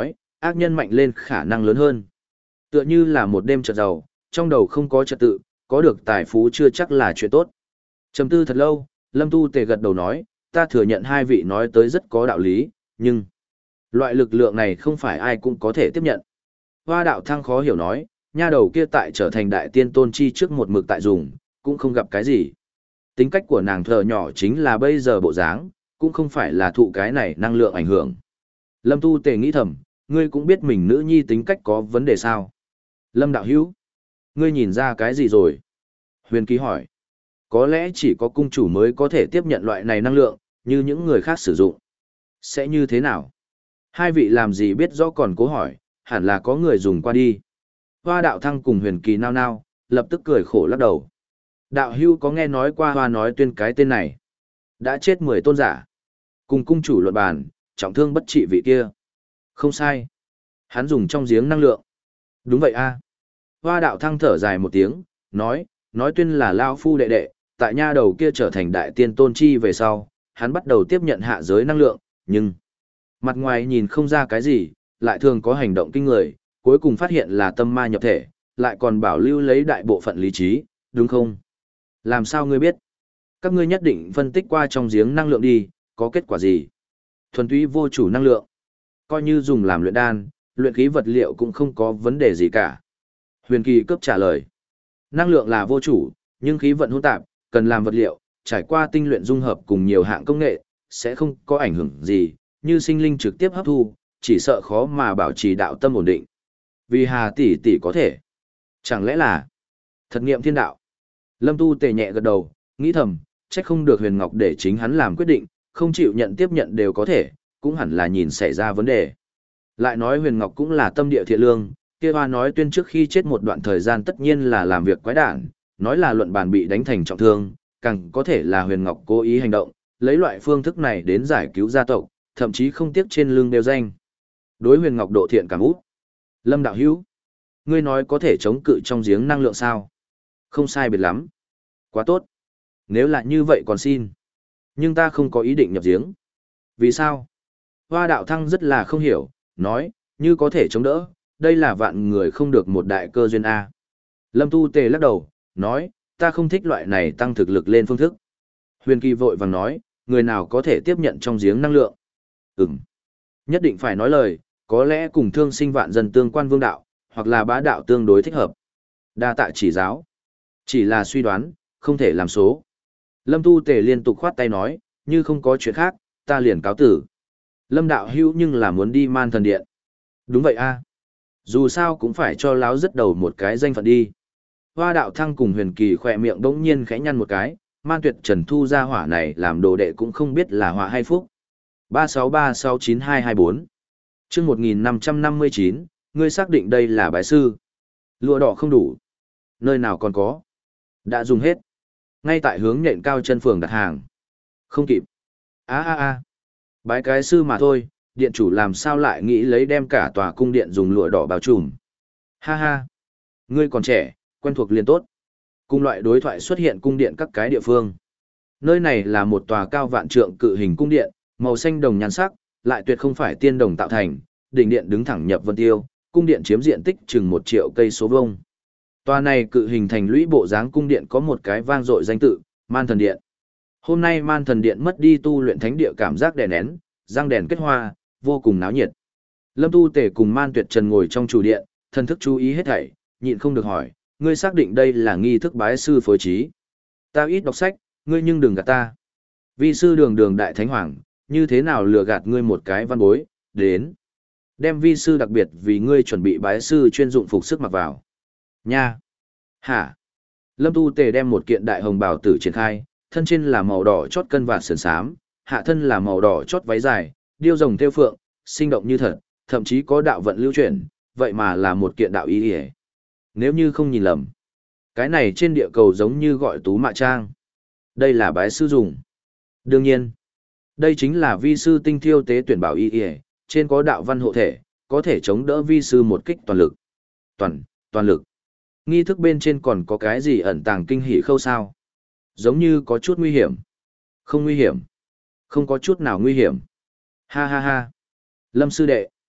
ác nhân mạnh lên khả năng lớn hơn. Tựa như là một đêm chợt giàu, trong đầu không có trật tự, có được tài phú chưa chắc là chuyện tốt. Trầm tư thật lâu, Lâm Tu Tề gật đầu nói, ta thừa nhận hai vị nói tới rất có đạo lý, nhưng loại lực lượng này không phải ai cũng có thể tiếp nhận. Hoa đạo thăng khó hiểu nói, nha đầu kia tại trở thành đại tiên tôn chi trước một mực tại dùng, cũng không gặp cái gì. Tính cách của nàng thờ nhỏ chính là bây giờ bộ dáng, cũng không phải là thụ cái này năng lượng ảnh hưởng. Lâm Tu Tề nghĩ thầm, ngươi cũng biết mình nữ nhi tính cách có vấn đề sao. Lâm đạo hữu, ngươi nhìn ra cái gì rồi? Huyền Ký hỏi. Có lẽ chỉ có cung chủ mới có thể tiếp nhận loại này năng lượng, như những người khác sử dụng. Sẽ như thế nào? Hai vị làm gì biết rõ còn cố hỏi, hẳn là có người dùng qua đi. Hoa đạo thăng cùng Huyền Kỳ nao nao, lập tức cười khổ lắc đầu. Đạo hưu có nghe nói qua hoa nói tuyên cái tên này? Đã chết mười tôn giả. Cùng cung chủ luận bàn, trọng thương bất trị vị kia. Không sai. Hắn dùng trong giếng năng lượng. Đúng vậy a. Hoa đạo thăng thở dài một tiếng, nói, nói tuyên là lao phu đệ đệ, tại nha đầu kia trở thành đại tiên tôn chi về sau, hắn bắt đầu tiếp nhận hạ giới năng lượng, nhưng mặt ngoài nhìn không ra cái gì, lại thường có hành động kinh người, cuối cùng phát hiện là tâm ma nhập thể, lại còn bảo lưu lấy đại bộ phận lý trí, đúng không? Làm sao ngươi biết? Các ngươi nhất định phân tích qua trong giếng năng lượng đi, có kết quả gì? Thuần túy vô chủ năng lượng. Coi như dùng làm luyện đan, luyện khí vật liệu cũng không có vấn đề gì cả. Huyền Kỳ cấp trả lời. Năng lượng là vô chủ, nhưng khí vận hỗn tạp, cần làm vật liệu, trải qua tinh luyện dung hợp cùng nhiều hạng công nghệ, sẽ không có ảnh hưởng gì, như sinh linh trực tiếp hấp thu, chỉ sợ khó mà bảo trì đạo tâm ổn định. Vì Hà tỷ tỷ có thể. Chẳng lẽ là thật nghiệm thiên đạo? Lâm Tu Tề nhẹ gật đầu, nghĩ thầm, trách không được Huyền Ngọc để chính hắn làm quyết định, không chịu nhận tiếp nhận đều có thể, cũng hẳn là nhìn xảy ra vấn đề. Lại nói Huyền Ngọc cũng là tâm địa thiện lương, kia hoa nói tuyên trước khi chết một đoạn thời gian tất nhiên là làm việc quái đản, nói là luận bàn bị đánh thành trọng thương, càng có thể là Huyền Ngọc cố ý hành động, lấy loại phương thức này đến giải cứu gia tộc, thậm chí không tiếc trên lưng đeo danh. Đối Huyền Ngọc độ thiện cảm út. Lâm đạo hữu, ngươi nói có thể chống cự trong giếng năng lượng sao? Không sai biệt lắm. Quá tốt. Nếu là như vậy còn xin. Nhưng ta không có ý định nhập giếng. Vì sao? Hoa đạo thăng rất là không hiểu, nói, như có thể chống đỡ, đây là vạn người không được một đại cơ duyên A. Lâm Tu Tề lắc đầu, nói, ta không thích loại này tăng thực lực lên phương thức. Huyền Kỳ vội vàng nói, người nào có thể tiếp nhận trong giếng năng lượng? Ừm. Nhất định phải nói lời, có lẽ cùng thương sinh vạn dân tương quan vương đạo, hoặc là bá đạo tương đối thích hợp. Đa tạ chỉ giáo. Chỉ là suy đoán, không thể làm số. Lâm Tu Tề liên tục khoát tay nói, như không có chuyện khác, ta liền cáo tử. Lâm đạo hữu nhưng là muốn đi Man Thần Điện. Đúng vậy a. Dù sao cũng phải cho láo rất đầu một cái danh phận đi. Hoa đạo thăng cùng Huyền Kỳ khỏe miệng đống nhiên khẽ nhăn một cái, Man Tuyệt Trần thu ra hỏa này làm đồ đệ cũng không biết là họa hay phúc. ba sáu ba sáu chín hai hai bốn chương một nghìn năm trăm năm mươi chín, ngươi xác định đây là bái sư. Lụa đỏ không đủ. Nơi nào còn có? Đã dùng hết. Ngay tại hướng nhện cao chân phường đặt hàng. Không kịp. a a a Bái cái sư mà thôi, điện chủ làm sao lại nghĩ lấy đem cả tòa cung điện dùng lụa đỏ bao trùm. Ha ha. Ngươi còn trẻ, quen thuộc liền tốt. Cùng loại đối thoại xuất hiện cung điện các cái địa phương. Nơi này là một tòa cao vạn trượng cự hình cung điện, màu xanh đồng nhan sắc, lại tuyệt không phải tiên đồng tạo thành, đỉnh điện đứng thẳng nhập vân tiêu, cung điện chiếm diện tích chừng một triệu cây số vuông. Tòa này cự hình thành lũy bộ dáng cung điện có một cái vang dội danh tự, Man Thần Điện. Hôm nay Man Thần Điện mất đi tu luyện thánh địa cảm giác đè nén, răng đèn kết hoa, vô cùng náo nhiệt. Lâm Tu Tề cùng Man Tuyệt Trần ngồi trong chủ điện, thần thức chú ý hết thảy, nhịn không được hỏi, ngươi xác định đây là nghi thức bái sư phối trí? Ta ít đọc sách, ngươi nhưng đừng gạt ta. Vi sư Đường Đường đại thánh hoàng, như thế nào lừa gạt ngươi một cái văn bối, đến. Đem vi sư đặc biệt vì ngươi chuẩn bị bái sư chuyên dụng phục sức mặc vào. Nha. Hả? Lâm Tu Tề đem một kiện đại hồng bào tử triển khai, thân trên là màu đỏ chót cân vạt sườn xám, hạ thân là màu đỏ chót váy dài, điêu rồng thêu phượng, sinh động như thật, thậm chí có đạo vận lưu chuyển, vậy mà là một kiện đạo ý hề. Nếu như không nhìn lầm, cái này trên địa cầu giống như gọi tú mạ trang. Đây là bái sư dùng. Đương nhiên, đây chính là vi sư tinh thiêu tế tuyển bảo y hề, trên có đạo văn hộ thể, có thể chống đỡ vi sư một kích toàn lực. Toàn, toàn lực. Nghi thức bên trên còn có cái gì ẩn tàng kinh hỉ khâu sao? Giống như có chút nguy hiểm. Không nguy hiểm. Không có chút nào nguy hiểm. Ha ha ha. Lâm sư đệ.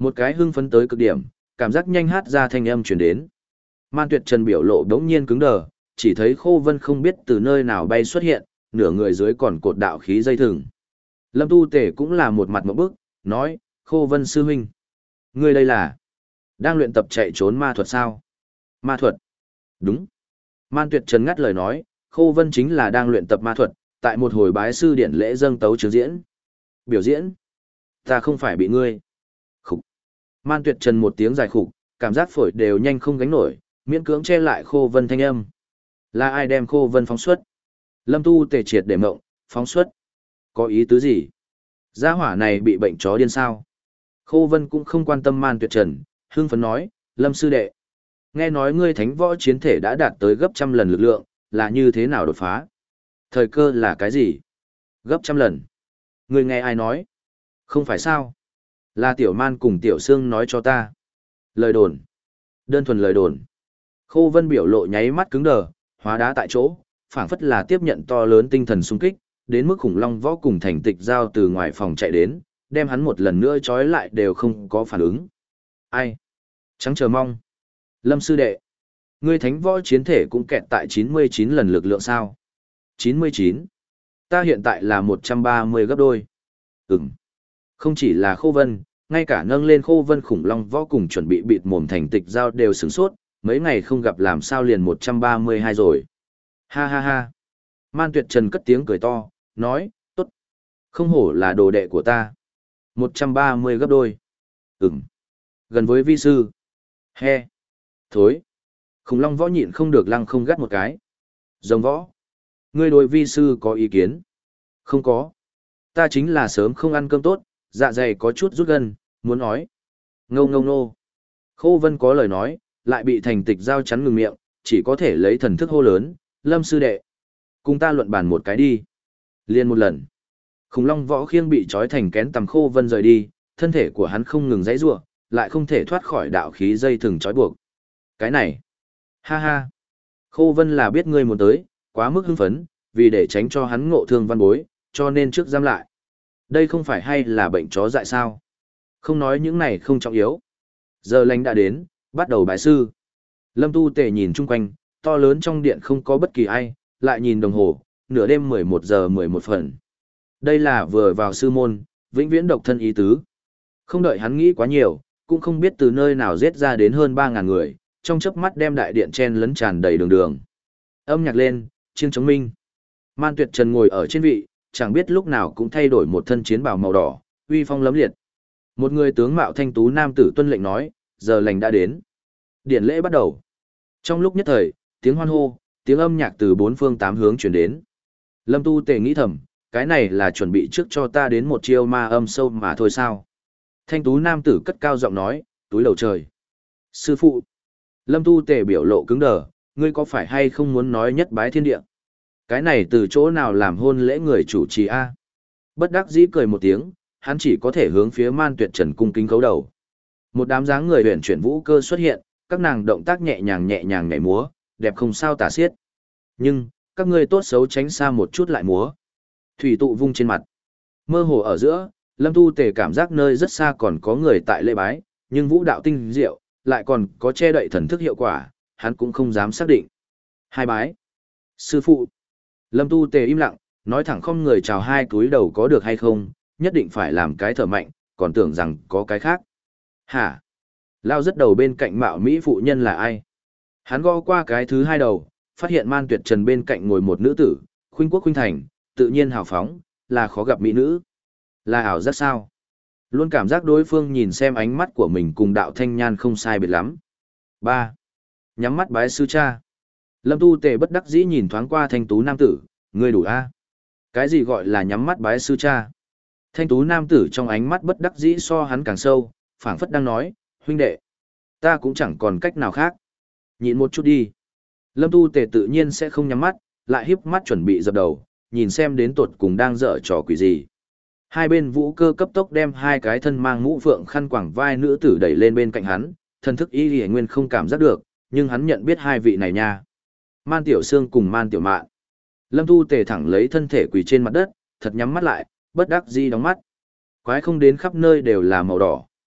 Một cái hưng phấn tới cực điểm, cảm giác nhanh hát ra thanh âm truyền đến. Man Tuyệt Trần biểu lộ đống nhiên cứng đờ, chỉ thấy Khô Vân không biết từ nơi nào bay xuất hiện, nửa người dưới còn cột đạo khí dây thừng. Lâm Tu Tể cũng là một mặt ngộp bức, nói, Khô Vân sư huynh. Ngươi đây là đang luyện tập chạy trốn ma thuật sao? Ma thuật? Đúng. Man Tuyệt Trần ngắt lời nói, Khô Vân chính là đang luyện tập ma thuật, tại một hồi bái sư điển lễ dâng tấu trường diễn. Biểu diễn? Ta không phải bị ngươi. Khục. Man Tuyệt Trần một tiếng dài khục, cảm giác phổi đều nhanh không gánh nổi, miễn cưỡng che lại Khô Vân thanh âm. Là ai đem Khô Vân phóng xuất? Lâm Tu Tề triệt để mộng, phóng xuất. Có ý tứ gì? Gia hỏa này bị bệnh chó điên sao? Khô Vân cũng không quan tâm Man Tuyệt Trần, hưng phấn nói, Lâm sư đệ. Nghe nói ngươi thánh võ chiến thể đã đạt tới gấp trăm lần lực lượng, là như thế nào đột phá? Thời cơ là cái gì? Gấp trăm lần. Ngươi nghe ai nói? Không phải sao? Là Tiểu Man cùng Tiểu Sương nói cho ta. Lời đồn. Đơn thuần lời đồn. Khô Vân biểu lộ nháy mắt cứng đờ, hóa đá tại chỗ, phảng phất là tiếp nhận to lớn tinh thần xung kích, đến mức khủng long võ cùng thành tịch giao từ ngoài phòng chạy đến, đem hắn một lần nữa trói lại đều không có phản ứng. Ai? Trắng chờ mong. Lâm sư đệ. Ngươi thánh võ chiến thể cũng kẹt tại chín mươi chín lần lực lượng sao? chín mươi chín. Ta hiện tại là một trăm ba mươi gấp đôi. Ừm. Không chỉ là Khô Vân, ngay cả nâng lên Khô Vân khủng long võ cùng chuẩn bị bịt mồm thành tịch giao đều sửng sốt, mấy ngày không gặp làm sao liền một trăm ba mươi hai rồi. Ha ha ha. Man Tuyệt Trần cất tiếng cười to, nói, tốt. Không hổ là đồ đệ của ta. một trăm ba mươi gấp đôi. Ừm. Gần với vi sư. He. Thối. Khủng long võ nhịn không được lăng không gắt một cái. Rồng võ. Ngươi đối vi sư có ý kiến? Không có. Ta chính là sớm không ăn cơm tốt, dạ dày có chút rút gân, muốn nói. Ngâu ngâu nô. Khô Vân có lời nói, lại bị thành tịch giao chắn ngừng miệng, chỉ có thể lấy thần thức hô lớn, Lâm sư đệ. Cùng ta luận bàn một cái đi. Liên một lần. Khủng long võ khiêng bị trói thành kén tầm Khô Vân rời đi, thân thể của hắn không ngừng giãy giụa, lại không thể thoát khỏi đạo khí dây thừng trói buộc. Cái này. Ha ha. Khô Vân là biết ngươi muốn tới, quá mức hưng phấn, vì để tránh cho hắn ngộ thương văn bối, cho nên trước giam lại. Đây không phải hay là bệnh chó dại sao? Không nói những này không trọng yếu. Giờ lành đã đến, bắt đầu bài sư. Lâm Tu Tề nhìn chung quanh, to lớn trong điện không có bất kỳ ai, lại nhìn đồng hồ, nửa đêm mười một giờ mười một phần. Đây là vừa vào sư môn, vĩnh viễn độc thân ý tứ. Không đợi hắn nghĩ quá nhiều, cũng không biết từ nơi nào giết ra đến hơn ba ngàn người, trong chớp mắt đem đại điện chen lấn tràn đầy đường đường. Âm nhạc lên, chiêng chống minh. Man Tuyệt Trần ngồi ở trên vị, chẳng biết lúc nào cũng thay đổi một thân chiến bào màu đỏ, uy phong lấm liệt. Một người tướng mạo thanh tú nam tử tuân lệnh nói, giờ lành đã đến. Điển lễ bắt đầu. Trong lúc nhất thời, tiếng hoan hô, tiếng âm nhạc từ bốn phương tám hướng chuyển đến. Lâm Tu Tề nghĩ thầm, cái này là chuẩn bị trước cho ta đến một chiêu ma âm sâu mà thôi sao. Thanh tú nam tử cất cao giọng nói, túi lầu trời. Sư phụ. Lâm Tu Tề biểu lộ cứng đờ, ngươi có phải hay không muốn nói nhất bái thiên địa? Cái này từ chỗ nào làm hôn lễ người chủ trì a? Bất đắc dĩ cười một tiếng, hắn chỉ có thể hướng phía Man Tuyệt Trần cung kính cấu đầu. Một đám dáng người huyền chuyển vũ cơ xuất hiện, các nàng động tác nhẹ nhàng nhẹ nhàng nhảy múa, đẹp không sao tả xiết. Nhưng, các ngươi tốt xấu tránh xa một chút lại múa. Thủy tụ vung trên mặt. Mơ hồ ở giữa, Lâm Tu Tề cảm giác nơi rất xa còn có người tại lễ bái, nhưng vũ đạo tinh diệu, lại còn có che đậy thần thức hiệu quả, hắn cũng không dám xác định. Hai bái. Sư phụ. Lâm Tu Tề im lặng, nói thẳng không người chào hai túi đầu có được hay không, nhất định phải làm cái thở mạnh, còn tưởng rằng có cái khác. Hả? Lao rất đầu bên cạnh mạo Mỹ phụ nhân là ai? Hắn gõ qua cái thứ hai đầu, phát hiện Man Tuyệt Trần bên cạnh ngồi một nữ tử, khuynh quốc khuynh thành, tự nhiên hào phóng, là khó gặp mỹ nữ. Là ảo giác sao? Luôn cảm giác đối phương nhìn xem ánh mắt của mình cùng đạo thanh nhan không sai biệt lắm. Ba. Nhắm mắt bái sư cha. Lâm Tu Tề bất đắc dĩ nhìn thoáng qua thanh tú nam tử, ngươi đủ a? Cái gì gọi là nhắm mắt bái sư cha? Thanh tú nam tử trong ánh mắt bất đắc dĩ so hắn càng sâu, phảng phất đang nói, huynh đệ, ta cũng chẳng còn cách nào khác. Nhịn một chút đi. Lâm Tu Tề tự nhiên sẽ không nhắm mắt, lại híp mắt chuẩn bị dập đầu, nhìn xem đến tột cùng đang dở trò quỷ gì. Hai bên vũ cơ cấp tốc đem hai cái thân mang mũ phượng khăn quàng vai nữ tử đẩy lên bên cạnh hắn, thần thức y lìa nguyên không cảm giác được, nhưng hắn nhận biết hai vị này nha. Man Tiểu Sương cùng Man Tiểu Mạn. Lâm Tu Tề thẳng lấy thân thể quỳ trên mặt đất, thật nhắm mắt lại, bất đắc dĩ đóng mắt. Quái không đến khắp nơi đều là màu đỏ.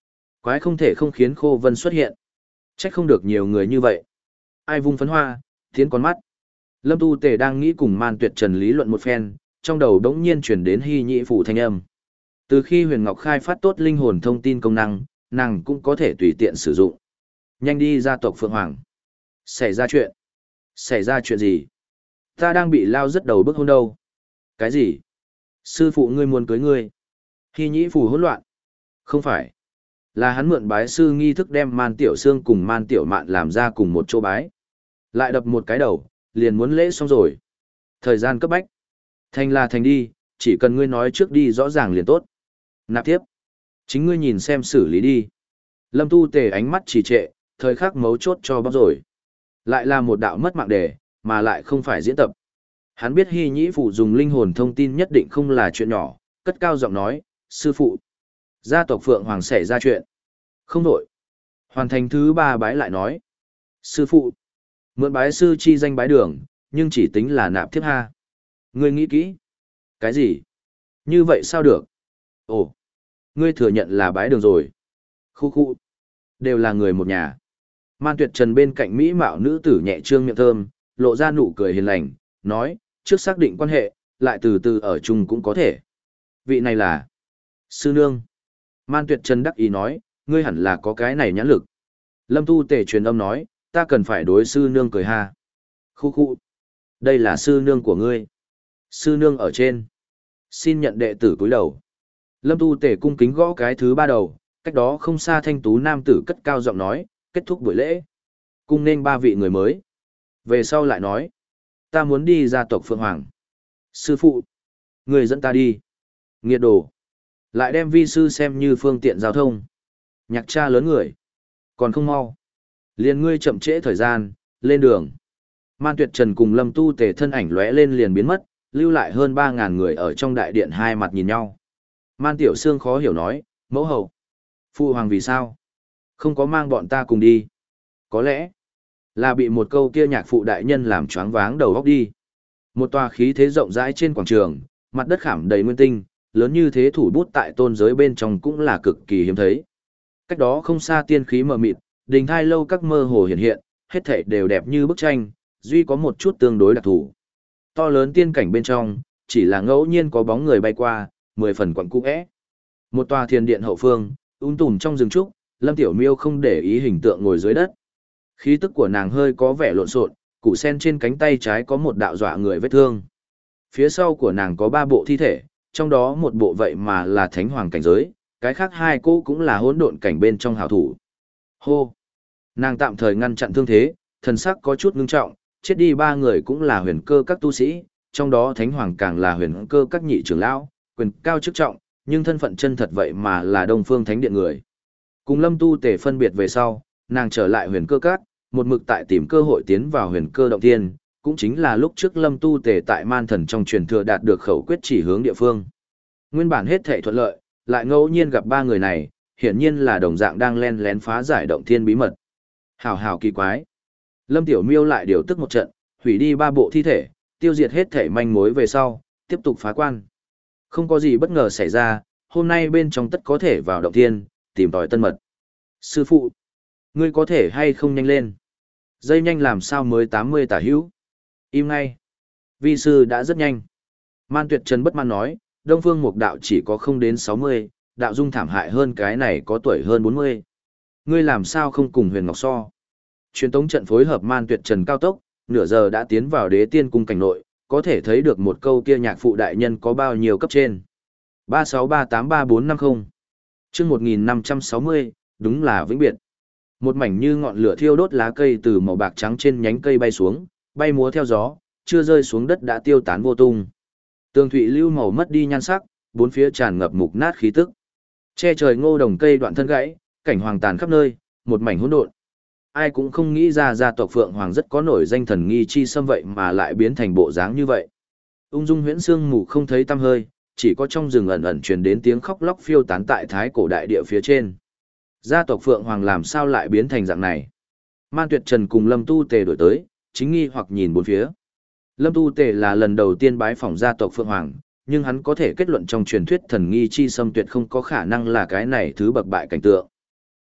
Quái không thể không khiến Khô Vân xuất hiện. Trách không được nhiều người như vậy. Ai vung phấn hoa, tiến con mắt. Lâm Tu Tề đang nghĩ cùng Man Tuyệt Trần lý luận một phen, trong đầu đống nhiên chuyển đến Hy Nhĩ Phủ thanh âm. Từ khi Huyền Ngọc khai phát tốt linh hồn thông tin công năng, nàng cũng có thể tùy tiện sử dụng. Nhanh đi gia tộc Phượng Hoàng. Xảy ra chuyện. Xảy ra chuyện gì? Ta đang bị lao rất đầu bức hôn đâu. Cái gì? Sư phụ ngươi muốn cưới ngươi. Hy Nhĩ Phủ hỗn loạn. Không phải. Là hắn mượn bái sư nghi thức đem Man Tiểu Sương cùng Man Tiểu Mạn làm ra cùng một chỗ bái. Lại đập một cái đầu, liền muốn lễ xong rồi. Thời gian cấp bách. Thành là thành đi, chỉ cần ngươi nói trước đi rõ ràng liền tốt. Nạp tiếp. Chính ngươi nhìn xem xử lý đi. Lâm Tu Tề ánh mắt trì trệ, thời khắc mấu chốt cho bóc rồi. Lại là một đạo mất mạng đề, mà lại không phải diễn tập. Hắn biết Hy Nhĩ Phụ dùng linh hồn thông tin nhất định không là chuyện nhỏ, cất cao giọng nói, sư phụ. Gia tộc Phượng Hoàng xảy ra chuyện. Không đổi. Hoàn thành thứ ba bái lại nói. Sư phụ. Mượn bái sư chi danh bái đường, nhưng chỉ tính là nạp thiếp ha. Ngươi nghĩ kỹ. Cái gì? Như vậy sao được? Ồ. Ngươi thừa nhận là bái đường rồi. Khu khu. Đều là người một nhà. Man Tuyệt Trần bên cạnh mỹ mạo nữ tử nhẹ trương miệng thơm, lộ ra nụ cười hiền lành, nói, trước xác định quan hệ, lại từ từ ở chung cũng có thể. Vị này là sư nương. Man Tuyệt Trần đắc ý nói, ngươi hẳn là có cái này nhãn lực. Lâm Tu Tề truyền âm nói, ta cần phải đối sư nương cười ha. Khu khu. Đây là sư nương của ngươi. Sư nương ở trên. Xin nhận đệ tử cúi đầu. Lâm Tu Tề cung kính gõ cái thứ ba đầu, cách đó không xa thanh tú nam tử cất cao giọng nói, kết thúc buổi lễ. Cung nên ba vị người mới. Về sau lại nói, ta muốn đi gia tộc Phượng Hoàng. Sư phụ. Người dẫn ta đi. Nghiệt đồ. Lại đem vi sư xem như phương tiện giao thông. Nhạc cha lớn người. Còn không mau. Liền ngươi chậm trễ thời gian, lên đường. Man Tuyệt Trần cùng Lâm Tu Tề thân ảnh lóe lên liền biến mất, lưu lại hơn ba ngàn người ở trong đại điện hai mặt nhìn nhau. Man Tiểu Sương khó hiểu nói, mẫu hậu. Phụ hoàng vì sao? Không có mang bọn ta cùng đi. Có lẽ là bị một câu kia nhạc phụ đại nhân làm choáng váng đầu óc đi. Một tòa khí thế rộng rãi trên quảng trường, mặt đất khảm đầy nguyên tinh, lớn như thế thủ bút tại tôn giới bên trong cũng là cực kỳ hiếm thấy. Cách đó không xa tiên khí mờ mịt, đình thai lâu các mơ hồ hiện hiện, hết thảy đều đẹp như bức tranh, duy có một chút tương đối đặc thù. To lớn tiên cảnh bên trong, chỉ là ngẫu nhiên có bóng người bay qua, mười phần quặng cũ é. Một tòa thiền điện hậu phương, ung tùm trong rừng trúc, Lâm Tiểu Miêu không để ý hình tượng ngồi dưới đất. Khí tức của nàng hơi có vẻ lộn xộn, củ sen trên cánh tay trái có một đạo dọa người vết thương. Phía sau của nàng có ba bộ thi thể, trong đó một bộ vậy mà là thánh hoàng cảnh giới, cái khác hai cô cũng là hỗn độn cảnh bên trong hảo thủ. Hô! Nàng tạm thời ngăn chặn thương thế, thần sắc có chút ngưng trọng, chết đi ba người cũng là huyền cơ các tu sĩ, trong đó thánh hoàng càng là huyền cơ các nhị trưởng lão, quyền cao chức trọng, nhưng thân phận chân thật vậy mà là Đông Phương Thánh Điện người. Cùng Lâm Tu Tề phân biệt về sau, nàng trở lại huyền cơ các, một mực tại tìm cơ hội tiến vào huyền cơ động thiên, cũng chính là lúc trước Lâm Tu Tề tại Man Thần trong truyền thừa đạt được khẩu quyết chỉ hướng địa phương. Nguyên bản hết thảy thuận lợi, lại ngẫu nhiên gặp ba người này, hiển nhiên là đồng dạng đang len lén phá giải động thiên bí mật. Hào hào kỳ quái. Lâm Tiểu Miêu lại điều tức một trận, hủy đi ba bộ thi thể, tiêu diệt hết thảy manh mối về sau, tiếp tục phá quan. Không có gì bất ngờ xảy ra, hôm nay bên trong tất có thể vào động thiên, tìm tòi tân mật. Sư phụ, ngươi có thể hay không nhanh lên? Dây nhanh làm sao mới tám mươi tả hữu? Im ngay. Vi sư đã rất nhanh. Man Tuyệt Trần bất mãn nói, Đông Phương Mục đạo chỉ có không đến sáu mươi, đạo dung thảm hại hơn cái này có tuổi hơn bốn mươi. Ngươi làm sao không cùng Huyền Ngọc so? Truyền tống trận phối hợp Man Tuyệt Trần cao tốc, nửa giờ đã tiến vào Đế Tiên cung cảnh nội, có thể thấy được một câu kia nhạc phụ đại nhân có bao nhiêu cấp trên. ba sáu ba tám ba bốn năm không. Chương một nghìn năm trăm sáu mươi, đúng là vĩnh biệt. Một mảnh như ngọn lửa thiêu đốt lá cây từ màu bạc trắng trên nhánh cây bay xuống, bay múa theo gió, chưa rơi xuống đất đã tiêu tán vô tung. Tường thụy lưu màu mất đi nhan sắc, bốn phía tràn ngập mục nát khí tức. Che trời ngô đồng cây đoạn thân gãy, cảnh hoàng tàn khắp nơi, một mảnh hỗn độn. Ai cũng không nghĩ ra gia tộc Phượng Hoàng rất có nổi danh thần nghi chi xâm vậy mà lại biến thành bộ dáng như vậy. Ung dung huyễn sương mù không thấy tăm hơi, chỉ có trong rừng ẩn ẩn truyền đến tiếng khóc lóc phiêu tán tại thái cổ đại địa phía trên. Gia tộc Phượng Hoàng làm sao lại biến thành dạng này? Man Tuyệt Trần cùng Lâm Tu Tề đổi tới, chính nghi hoặc nhìn bốn phía. Lâm Tu Tề là lần đầu tiên bái phỏng gia tộc Phượng Hoàng, nhưng hắn có thể kết luận trong truyền thuyết thần nghi chi xâm tuyệt không có khả năng là cái này thứ bậc bại cảnh tượng.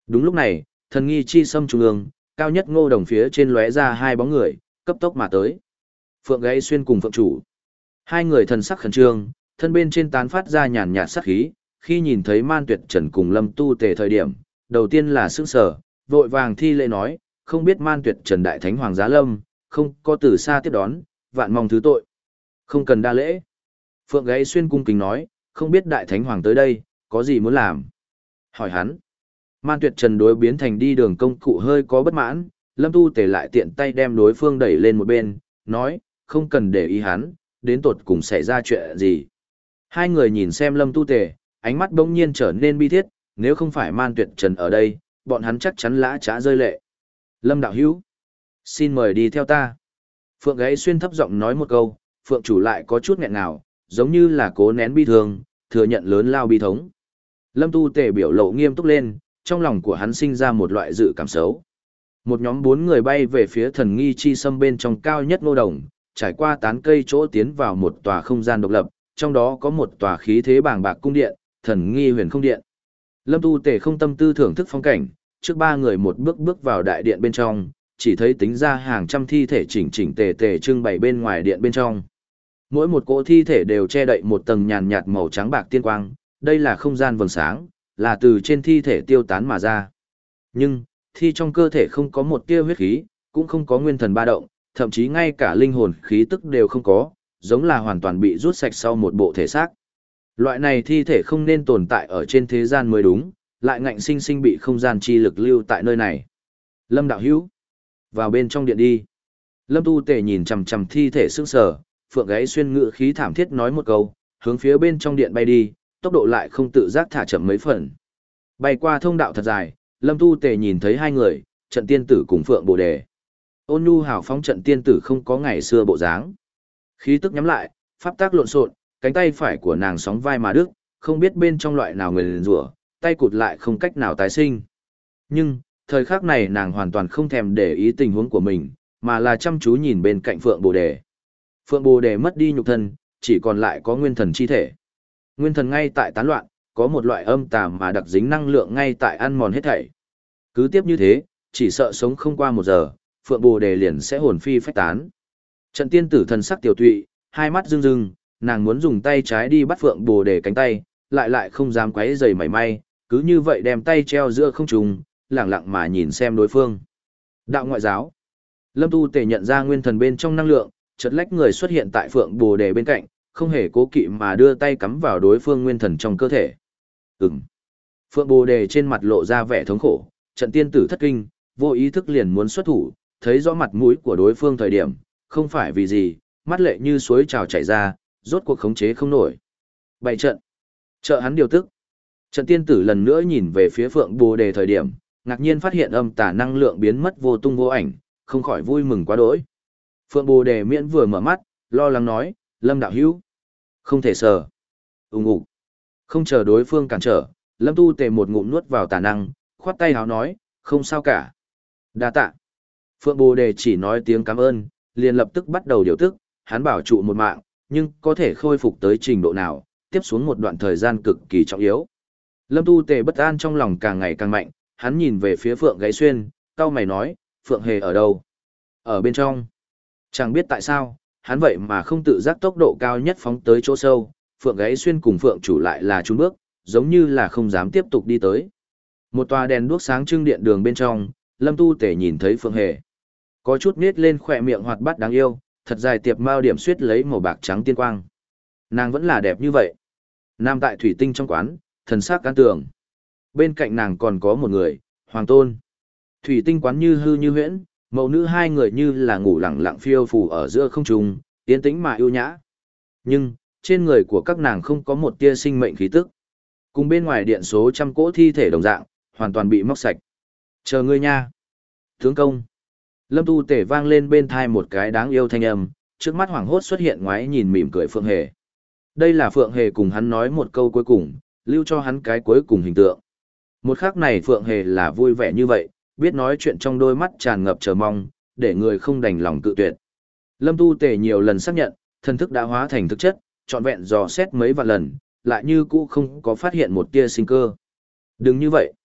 Đúng lúc này, thần nghi chi sâm trung ương, cao nhất ngô đồng phía trên lóe ra hai bóng người, cấp tốc mà tới. Phượng Gãy Xuyên cùng Phượng Chủ. Hai người thần sắc khẩn trương, thân bên trên tán phát ra nhàn nhạt sát khí, khi nhìn thấy Man Tuyệt Trần cùng Lâm Tu Tề thời điểm, đầu tiên là sững sờ, vội vàng thi lễ nói, không biết Man Tuyệt Trần đại thánh hoàng giá lâm, không có từ xa tiếp đón, vạn mong thứ tội. Không cần đa lễ. Phượng Gãy Xuyên cung kính nói, không biết đại thánh hoàng tới đây, có gì muốn làm? Hỏi hắn. Man Tuyệt Trần đối biến thành đi đường công cụ hơi có bất mãn, Lâm Tu Tề lại tiện tay đem đối phương đẩy lên một bên, nói, không cần để ý hắn, đến tột cùng xảy ra chuyện gì. Hai người nhìn xem Lâm Tu Tề, ánh mắt bỗng nhiên trở nên bi thiết, nếu không phải Man Tuyệt Trần ở đây, bọn hắn chắc chắn lã trá rơi lệ. Lâm đạo hữu, xin mời đi theo ta. Phượng Gãy Xuyên thấp giọng nói một câu, Phượng Chủ lại có chút nghẹn ngào, giống như là cố nén bi thương, thừa nhận lớn lao bi thống. Lâm Tu Tề biểu lộ nghiêm túc lên, trong lòng của hắn sinh ra một loại dự cảm xấu. Một nhóm bốn người bay về phía thần nghi chi sâm bên trong cao nhất ngô đồng, trải qua tán cây chỗ tiến vào một tòa không gian độc lập, trong đó có một tòa khí thế bàng bạc cung điện, thần nghi huyền không điện. Lâm Tu Tề không tâm tư thưởng thức phong cảnh, trước ba người một bước bước vào đại điện bên trong, chỉ thấy tính ra hàng trăm thi thể chỉnh chỉnh tề tề trưng bày bên ngoài điện bên trong. Mỗi một cỗ thi thể đều che đậy một tầng nhàn nhạt màu trắng bạc tiên quang, đây là không gian vầng sáng, là từ trên thi thể tiêu tán mà ra. Nhưng, thi trong cơ thể không có một tia huyết khí, cũng không có nguyên thần ba động, thậm chí ngay cả linh hồn khí tức đều không có, giống là hoàn toàn bị rút sạch sau một bộ thể xác. Loại này thi thể không nên tồn tại ở trên thế gian mới đúng, lại ngạnh sinh sinh bị không gian chi lực lưu tại nơi này. Lâm đạo hữu, vào bên trong điện đi. Lâm Tu Tề nhìn chằm chằm thi thể sững sờ, Phượng Gãy Xuyên ngự khí thảm thiết nói một câu, hướng phía bên trong điện bay đi, tốc độ lại không tự giác thả chậm mấy phần. Bay qua thông đạo thật dài, Lâm Tu Tề nhìn thấy hai người, Trận Tiên Tử cùng Phượng Bồ Đề. Ôn nhu hào phóng Trận Tiên Tử không có ngày xưa bộ dáng. Khí tức nhắm lại, pháp tác lộn xộn, cánh tay phải của nàng sóng vai mà đứt, không biết bên trong loại nào người liền rủa, tay cụt lại không cách nào tái sinh. Nhưng, thời khắc này nàng hoàn toàn không thèm để ý tình huống của mình, mà là chăm chú nhìn bên cạnh Phượng Bồ Đề. Phượng Bồ Đề mất đi nhục thân, chỉ còn lại có nguyên thần chi thể. Nguyên thần ngay tại tán loạn, có một loại âm tà mà đặc dính năng lượng ngay tại ăn mòn hết thảy. Cứ tiếp như thế, chỉ sợ sống không qua một giờ, Phượng Bồ Đề liền sẽ hồn phi phách tán. Trận Tiên Tử thần sắc tiểu tụy, hai mắt rưng rưng, nàng muốn dùng tay trái đi bắt Phượng Bồ Đề cánh tay, lại lại không dám quấy rầy mảy may, cứ như vậy đem tay treo giữa không trung, lẳng lặng mà nhìn xem đối phương. Đạo ngoại giáo. Lâm Tu Tề nhận ra nguyên thần bên trong năng lượng, chợt lách người xuất hiện tại Phượng Bồ Đề bên cạnh, không hề cố kỵ mà đưa tay cắm vào đối phương nguyên thần trong cơ thể. Ừm. Phượng Bồ Đề trên mặt lộ ra vẻ thống khổ, Trận Tiên Tử thất kinh, vô ý thức liền muốn xuất thủ, thấy rõ mặt mũi của đối phương thời điểm, không phải vì gì, mắt lệ như suối trào chảy ra, rốt cuộc khống chế không nổi. Bày trận. Trợ hắn điều tức. Trận Tiên Tử lần nữa nhìn về phía Phượng Bồ Đề thời điểm, ngạc nhiên phát hiện âm tà năng lượng biến mất vô tung vô ảnh, không khỏi vui mừng quá đỗi. Phượng Bồ Đề miễn vừa mở mắt, lo lắng nói, Lâm đạo hữu, không thể sờ. Ùng ục. Không chờ đối phương cản trở, Lâm Tu Tề một ngụm nuốt vào tà năng, khoát tay háo nói, không sao cả. Đa tạ. Phượng Bồ Đề chỉ nói tiếng cảm ơn, liền lập tức bắt đầu điều tức, hắn bảo trụ một mạng, nhưng có thể khôi phục tới trình độ nào, tiếp xuống một đoạn thời gian cực kỳ trọng yếu. Lâm Tu Tề bất an trong lòng càng ngày càng mạnh, hắn nhìn về phía Phượng Gãy Xuyên, cau mày nói, Phượng Hề ở đâu? Ở bên trong. Chẳng biết tại sao, hắn vậy mà không tự giác tốc độ cao nhất phóng tới chỗ sâu, Phượng Gãy Xuyên cùng Phượng Chủ lại là trốn bước, giống như là không dám tiếp tục đi tới. Một tòa đèn đuốc sáng trưng điện đường bên trong, Lâm Tu Tề nhìn thấy Phượng Hề. Có chút nết lên khỏe miệng hoạt bát đáng yêu, thật dài tiệp mao điểm xuyết lấy màu bạc trắng tiên quang. Nàng vẫn là đẹp như vậy. Nam tại thủy tinh trong quán, thần sắc can tường. Bên cạnh nàng còn có một người, Hoàng Tôn. Thủy tinh quán như hư như huyễn, mẫu nữ hai người như là ngủ lẳng lặng phiêu phù ở giữa không trung, yên tĩnh mà yêu nhã. Nhưng, trên người của các nàng không có một tia sinh mệnh khí tức. Cùng bên ngoài điện số trăm cỗ thi thể đồng dạng, hoàn toàn bị móc sạch. Chờ ngươi nha. Tướng công. Lâm Tu Tể vang lên bên thai một cái đáng yêu thanh âm, trước mắt hoảng hốt xuất hiện ngoái nhìn mỉm cười Phượng Hề. Đây là Phượng Hề cùng hắn nói một câu cuối cùng, lưu cho hắn cái cuối cùng hình tượng. Một khắc này Phượng Hề là vui vẻ như vậy, biết nói chuyện trong đôi mắt tràn ngập chờ mong, để người không đành lòng cự tuyệt. Lâm Tu Tể nhiều lần xác nhận, thân thức đã hóa thành thực chất, trọn vẹn dò xét mấy vạn lần, lại như cũ không có phát hiện một tia sinh cơ. Đừng như vậy.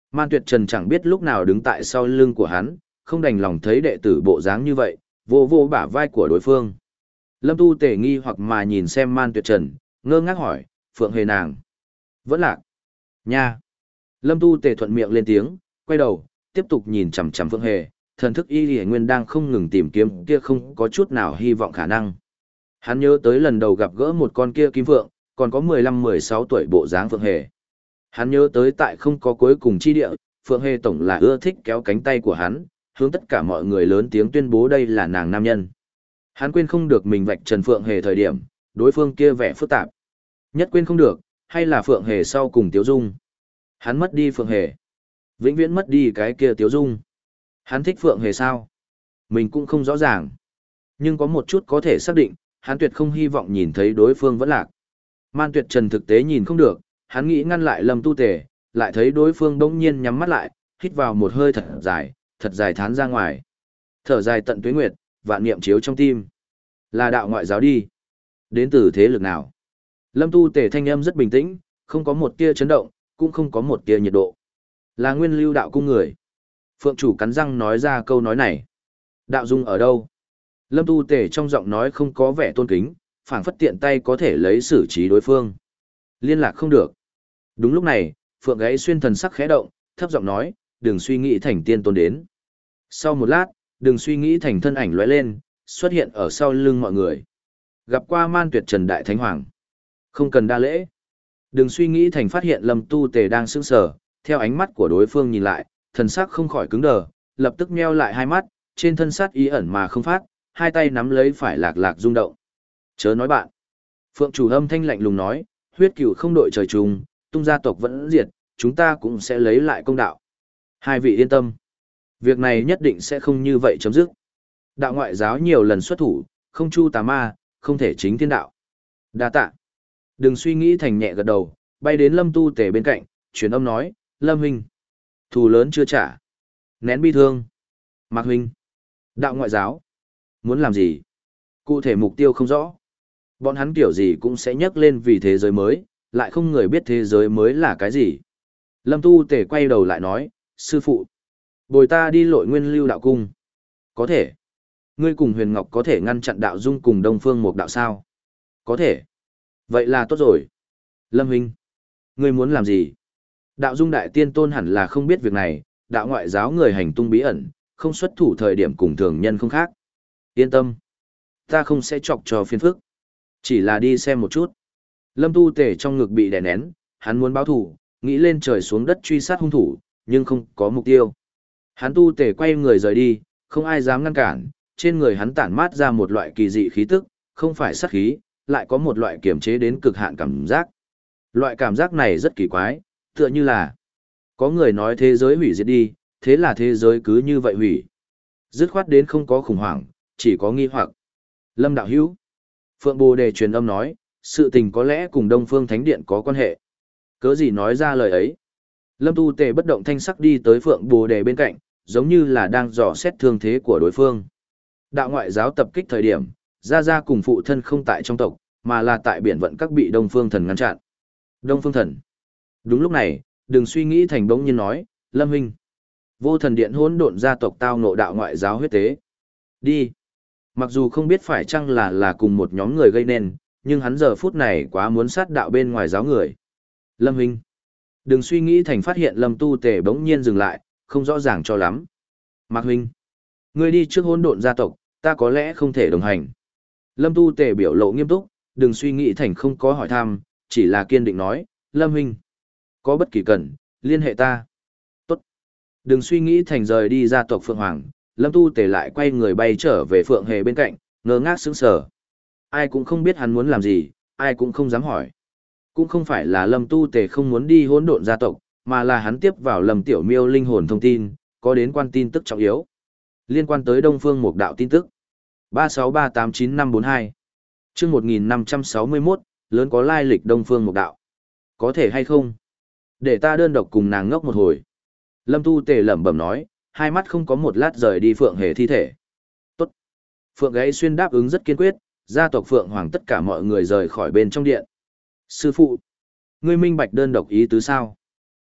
Man Tuyệt Trần chẳng biết lúc nào đứng tại sau lưng của hắn, không đành lòng thấy đệ tử bộ dáng như vậy, vô vô bả vai của đối phương. Lâm Tu Tề nghi hoặc mà nhìn xem Man Tuyệt Trần, ngơ ngác hỏi, Phượng Hề nàng. Vẫn lạc. Nha. Lâm Tu Tề thuận miệng lên tiếng, quay đầu, tiếp tục nhìn chằm chằm Phượng Hề, thần thức y lìa nguyên đang không ngừng tìm kiếm kia không có chút nào hy vọng khả năng. Hắn nhớ tới lần đầu gặp gỡ một con kia kim phượng, còn có mười lăm mười sáu tuổi bộ dáng Phượng Hề. Hắn nhớ tới tại không có cuối cùng chi địa, Phượng Hề tổng là ưa thích kéo cánh tay của hắn, hướng tất cả mọi người lớn tiếng tuyên bố đây là nàng nam nhân. Hắn quên không được mình vạch trần Phượng Hề thời điểm, đối phương kia vẻ phức tạp. Nhất quên không được, hay là Phượng Hề sau cùng Tiếu Dung. Hắn mất đi Phượng Hề. Vĩnh viễn mất đi cái kia Tiếu Dung. Hắn thích Phượng Hề sao? Mình cũng không rõ ràng. Nhưng có một chút có thể xác định, hắn tuyệt không hy vọng nhìn thấy đối phương vẫn lạc. Man Tuyệt Trần thực tế nhìn không được, hắn nghĩ ngăn lại Lâm Tu Tề, lại thấy đối phương bỗng nhiên nhắm mắt lại, hít vào một hơi thật dài, thật dài thán ra ngoài. Thở dài tận tuế nguyệt, vạn niệm chiếu trong tim. Là đạo ngoại giáo đi. Đến từ thế lực nào? Lâm Tu Tề thanh âm rất bình tĩnh, không có một tia chấn động, cũng không có một tia nhiệt độ. Là nguyên lưu đạo cung người. Phượng chủ cắn răng nói ra câu nói này. Đạo dung ở đâu? Lâm Tu Tề trong giọng nói không có vẻ tôn kính, phảng phất tiện tay có thể lấy xử trí đối phương. Liên lạc không được. Đúng lúc này, Phượng Gáy Xuyên thần sắc khẽ động, thấp giọng nói, đừng suy nghĩ thành tiên tôn đến. Sau một lát, đừng suy nghĩ thành thân ảnh lóe lên, xuất hiện ở sau lưng mọi người. Gặp qua Man Tuyệt Trần Đại Thánh Hoàng. Không cần đa lễ. Đừng suy nghĩ thành phát hiện Lâm Tu Tề đang sững sờ, theo ánh mắt của đối phương nhìn lại, thần sắc không khỏi cứng đờ, lập tức nheo lại hai mắt, trên thân sát ý ẩn mà không phát, hai tay nắm lấy phải lạc lạc rung động. Chớ nói bạn. Phượng chủ âm thanh lạnh lùng nói, huyết cửu không đội trời chung, tung gia tộc vẫn diệt, chúng ta cũng sẽ lấy lại công đạo. Hai vị yên tâm. Việc này nhất định sẽ không như vậy chấm dứt. Đạo ngoại giáo nhiều lần xuất thủ, không chu tà ma, không thể chính thiên đạo. Đa tạ. Đừng suy nghĩ thành nhẹ gật đầu, bay đến Lâm Tu Tề bên cạnh, truyền âm nói, Lâm huynh. Thù lớn chưa trả. Nén bi thương. Mạc huynh. Đạo ngoại giáo. Muốn làm gì? Cụ thể mục tiêu không rõ. Bọn hắn kiểu gì cũng sẽ nhắc lên vì thế giới mới, lại không người biết thế giới mới là cái gì. Lâm Tu Tề quay đầu lại nói, sư phụ. Bồi ta đi lội nguyên lưu đạo cung. Có thể. Ngươi cùng Huyền Ngọc có thể ngăn chặn đạo dung cùng Đông Phương một đạo sao? Có thể. Vậy là tốt rồi. Lâm huynh. Ngươi muốn làm gì? Đạo dung đại tiên tôn hẳn là không biết việc này, đạo ngoại giáo người hành tung bí ẩn, không xuất thủ thời điểm cùng thường nhân không khác. Yên tâm. Ta không sẽ chọc cho phiền phức. Chỉ là đi xem một chút. Lâm Tu Tề trong ngực bị đè nén, hắn muốn báo thủ, nghĩ lên trời xuống đất truy sát hung thủ, nhưng không có mục tiêu. Hắn Tu Tề quay người rời đi, không ai dám ngăn cản, trên người hắn tản mát ra một loại kỳ dị khí tức, không phải sát khí, lại có một loại kiềm chế đến cực hạn cảm giác. Loại cảm giác này rất kỳ quái, tựa như là có người nói thế giới hủy diệt đi, thế là thế giới cứ như vậy hủy. Dứt khoát đến không có khủng hoảng, chỉ có nghi hoặc. Lâm đạo hữu. Phượng Bồ Đề truyền âm nói, sự tình có lẽ cùng Đông Phương Thánh Điện có quan hệ. Cớ gì nói ra lời ấy. Lâm Tu Tề bất động thanh sắc đi tới Phượng Bồ Đề bên cạnh, giống như là đang dò xét thương thế của đối phương. Đạo ngoại giáo tập kích thời điểm, Gia Gia cùng phụ thân không tại trong tộc, mà là tại biển vận các bị Đông Phương Thần ngăn chặn. Đông Phương Thần. Đúng lúc này, đừng suy nghĩ thành bỗng nhiên nói, Lâm huynh. Vô Thần Điện hỗn độn gia tộc tao ngộ đạo ngoại giáo huyết tế. Đi. Mặc dù không biết phải chăng là là cùng một nhóm người gây nên, nhưng hắn giờ phút này quá muốn sát đạo bên ngoài giáo người. Lâm huynh. Đừng suy nghĩ thành phát hiện Lâm Tu Tề bỗng nhiên dừng lại, không rõ ràng cho lắm. Mạc huynh. Ngươi đi trước hỗn độn gia tộc, ta có lẽ không thể đồng hành. Lâm Tu Tề biểu lộ nghiêm túc, đừng suy nghĩ thành không có hỏi thăm, chỉ là kiên định nói, Lâm huynh. Có bất kỳ cần, liên hệ ta. Tốt. Đừng suy nghĩ thành rời đi gia tộc Phượng Hoàng, Lâm Tu Tề lại quay người bay trở về Phượng Hề bên cạnh, ngơ ngác sững sờ. Ai cũng không biết hắn muốn làm gì, ai cũng không dám hỏi. Cũng không phải là Lâm Tu Tề không muốn đi hỗn độn gia tộc, mà là hắn tiếp vào Lâm Tiểu Miêu linh hồn thông tin, có đến quan tin tức trọng yếu. Liên quan tới Đông Phương Mục Đạo tin tức. ba sáu ba tám chín năm bốn hai. Chương một nghìn năm trăm sáu mươi mốt, lớn có lai lịch Đông Phương Mục Đạo. Có thể hay không? Để ta đơn độc cùng nàng ngốc một hồi. Lâm Tu Tề lẩm bẩm nói, hai mắt không có một lát rời đi Phượng Hề thi thể. Tốt. Phượng Gáy Xuyên đáp ứng rất kiên quyết, gia tộc Phượng Hoàng tất cả mọi người rời khỏi bên trong điện. Sư phụ, ngươi minh bạch đơn độc ý tứ sao?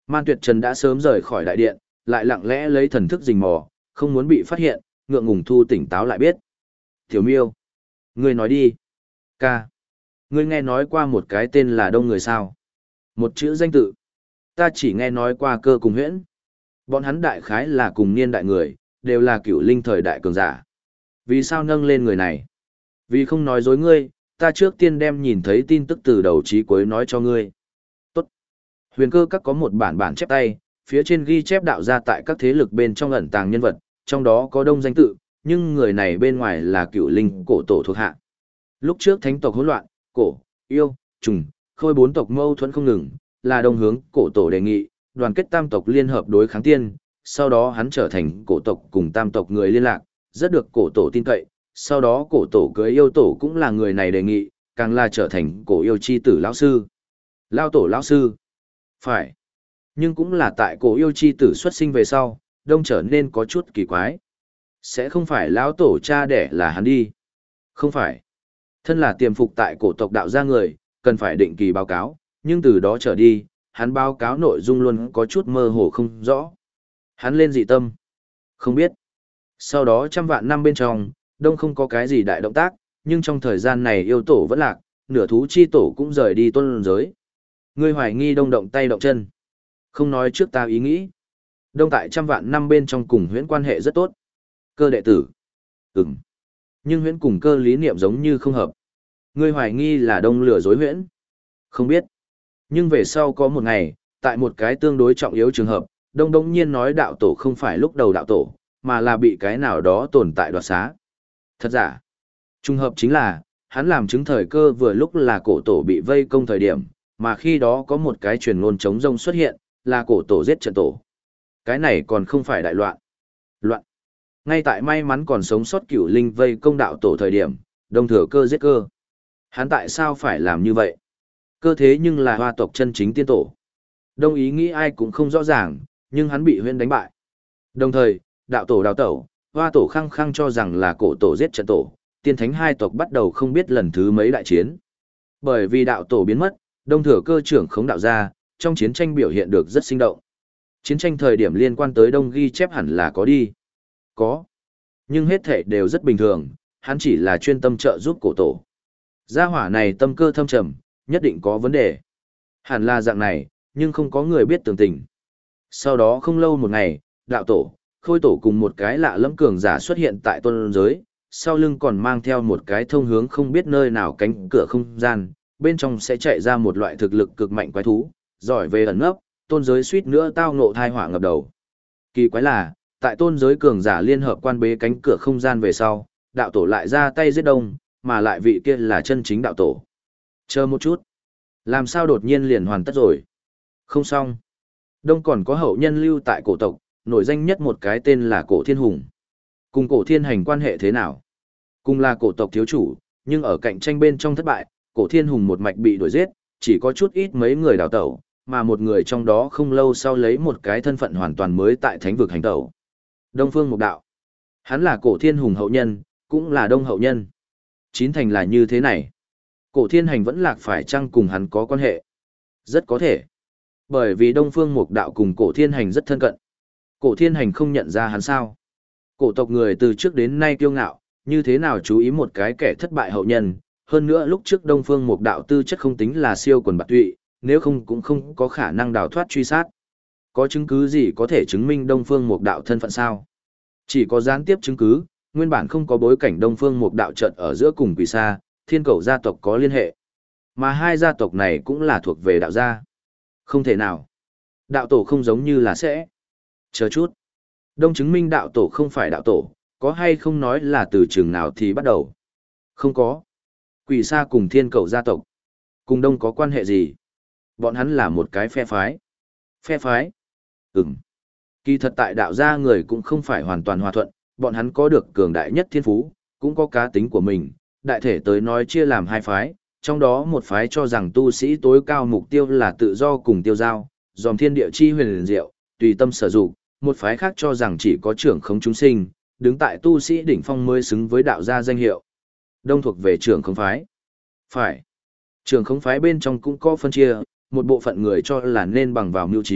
Man Tuyệt Trần đã sớm rời khỏi đại điện, lại lặng lẽ lấy thần thức rình mò, không muốn bị phát hiện, ngượng ngùng thu tỉnh táo lại biết. Tiểu Miêu, ngươi nói đi. Ca, ngươi nghe nói qua một cái tên là Đông người sao? Một chữ danh tự. Ta chỉ nghe nói qua Cơ cùng Huyễn. Bọn hắn đại khái là cùng niên đại người, đều là cựu linh thời đại cường giả. Vì sao nâng lên người này? Vì không nói dối ngươi, ta trước tiên đem nhìn thấy tin tức từ đầu chí cuối nói cho ngươi. Tốt. Huyền Cơ các có một bản bản chép tay, phía trên ghi chép đạo ra tại các thế lực bên trong ẩn tàng nhân vật, trong đó có Đông danh tự, nhưng người này bên ngoài là cựu linh cổ tổ thuộc hạ. Lúc trước thánh tộc hỗn loạn, cổ, yêu, trùng, khôi bốn tộc mâu thuẫn không ngừng, là Đông hướng cổ tổ đề nghị, đoàn kết tam tộc liên hợp đối kháng tiên, sau đó hắn trở thành cổ tộc cùng tam tộc người liên lạc, rất được cổ tổ tin cậy, sau đó cổ tổ cưới yêu tổ cũng là người này đề nghị, càng là trở thành cổ yêu chi tử lão sư. Lao tổ lão sư. Phải. Nhưng cũng là tại cổ yêu chi tử xuất sinh về sau, Đông trở nên có chút kỳ quái. Sẽ không phải lão tổ cha đẻ là hắn đi. Không phải. Thân là tiềm phục tại cổ tộc đạo gia người, cần phải định kỳ báo cáo, nhưng từ đó trở đi, hắn báo cáo nội dung luôn có chút mơ hồ không rõ. Hắn lên dị tâm. Không biết. Sau đó trăm vạn năm bên trong, Đông không có cái gì đại động tác, nhưng trong thời gian này yêu tổ vẫn lạc, nửa thú chi tổ cũng rời đi tôn giới. Ngươi hoài nghi Đông động tay động chân. Không nói trước ta ý nghĩ. Đông tại trăm vạn năm bên trong cùng huyễn quan hệ rất tốt. Cơ đệ tử. Ừm. Nhưng huyễn cùng cơ lý niệm giống như không hợp. Ngươi hoài nghi là Đông lừa dối huyễn. Không biết. Nhưng về sau có một ngày, tại một cái tương đối trọng yếu trường hợp, Đông đống nhiên nói đạo tổ không phải lúc đầu đạo tổ, mà là bị cái nào đó tồn tại đoạt xá. Thật giả. Trùng hợp chính là, hắn làm chứng thời cơ vừa lúc là cổ tổ bị vây công thời điểm, mà khi đó có một cái truyền ngôn chống rông xuất hiện, là cổ tổ giết trận tổ. Cái này còn không phải đại loạn. Loạn. Ngay tại may mắn còn sống sót cửu linh vây công đạo tổ thời điểm, Đông thừa cơ giết cơ. Hắn tại sao phải làm như vậy? Cơ thế nhưng là hoa tộc chân chính tiên tổ. Đông ý nghĩ ai cũng không rõ ràng, nhưng hắn bị huyễn đánh bại. Đồng thời, đạo tổ đào tẩu, hoa tổ khăng khăng cho rằng là cổ tổ giết trận tổ, tiên thánh hai tộc bắt đầu không biết lần thứ mấy đại chiến. Bởi vì đạo tổ biến mất, Đông thừa cơ trưởng khống đạo gia, trong chiến tranh biểu hiện được rất sinh động. Chiến tranh thời điểm liên quan tới Đông ghi chép hẳn là có đi. Có. Nhưng hết thể đều rất bình thường, hắn chỉ là chuyên tâm trợ giúp cổ tổ. Gia hỏa này tâm cơ thâm trầm, nhất định có vấn đề. Hẳn là dạng này, nhưng không có người biết tường tình. Sau đó không lâu một ngày, đạo tổ, khôi tổ cùng một cái lạ lẫm cường giả xuất hiện tại tôn giới, sau lưng còn mang theo một cái thông hướng không biết nơi nào cánh cửa không gian, bên trong sẽ chạy ra một loại thực lực cực mạnh quái thú, giỏi về ẩn nấp, tôn giới suýt nữa tao ngộ thai họa ngập đầu. Kỳ quái là, tại tôn giới cường giả liên hợp quan bế cánh cửa không gian về sau, đạo tổ lại ra tay giết Đông, mà lại vị kia là chân chính đạo tổ. Chờ một chút. Làm sao đột nhiên liền hoàn tất rồi? Không xong. Đông còn có hậu nhân lưu tại cổ tộc, nổi danh nhất một cái tên là Cổ Thiên Hùng. Cùng Cổ Thiên Hành quan hệ thế nào? Cùng là cổ tộc thiếu chủ, nhưng ở cạnh tranh bên trong thất bại, Cổ Thiên Hùng một mạch bị đuổi giết, chỉ có chút ít mấy người đào tẩu, mà một người trong đó không lâu sau lấy một cái thân phận hoàn toàn mới tại thánh vực hành tẩu. Đông Phương Mục Đạo. Hắn là Cổ Thiên Hùng hậu nhân, cũng là Đông hậu nhân. Chín thành là như thế này. Cổ Thiên Hành vẫn lạc phải chăng cùng hắn có quan hệ? Rất có thể. Bởi vì Đông Phương Mục Đạo cùng Cổ Thiên Hành rất thân cận. Cổ Thiên Hành không nhận ra hắn sao? Cổ tộc người từ trước đến nay kiêu ngạo, như thế nào chú ý một cái kẻ thất bại hậu nhân? Hơn nữa lúc trước Đông Phương Mục Đạo tư chất không tính là siêu quần bạt tụy, nếu không cũng không có khả năng đào thoát truy sát. Có chứng cứ gì có thể chứng minh Đông Phương Mục Đạo thân phận sao? Chỉ có gián tiếp chứng cứ, nguyên bản không có bối cảnh Đông Phương Mục Đạo trận ở giữa cùng Quỷ Sa, Thiên Cẩu gia tộc có liên hệ. Mà hai gia tộc này cũng là thuộc về đạo gia. Không thể nào. Đạo tổ không giống như là sẽ. Chờ chút. Đông chứng minh đạo tổ không phải đạo tổ, có hay không nói là từ trường nào thì bắt đầu? Không có. Quỷ Sa cùng Thiên Cẩu gia tộc. Cùng Đông có quan hệ gì? Bọn hắn là một cái phe phái. Phe phái? Ừm. Kỳ thật tại đạo gia người cũng không phải hoàn toàn hòa thuận, bọn hắn có được cường đại nhất thiên phú, cũng có cá tính của mình, đại thể tới nói chia làm hai phái, trong đó một phái cho rằng tu sĩ tối cao mục tiêu là tự do cùng tiêu giao, dòm thiên địa chi huyền diệu, tùy tâm sở dụng, một phái khác cho rằng chỉ có trưởng khống chúng sinh, đứng tại tu sĩ đỉnh phong mới xứng với đạo gia danh hiệu. Đông thuộc về trưởng khống phái. Phải. Trưởng khống phái bên trong cũng có phân chia, một bộ phận người cho là nên bằng vào mưu trí,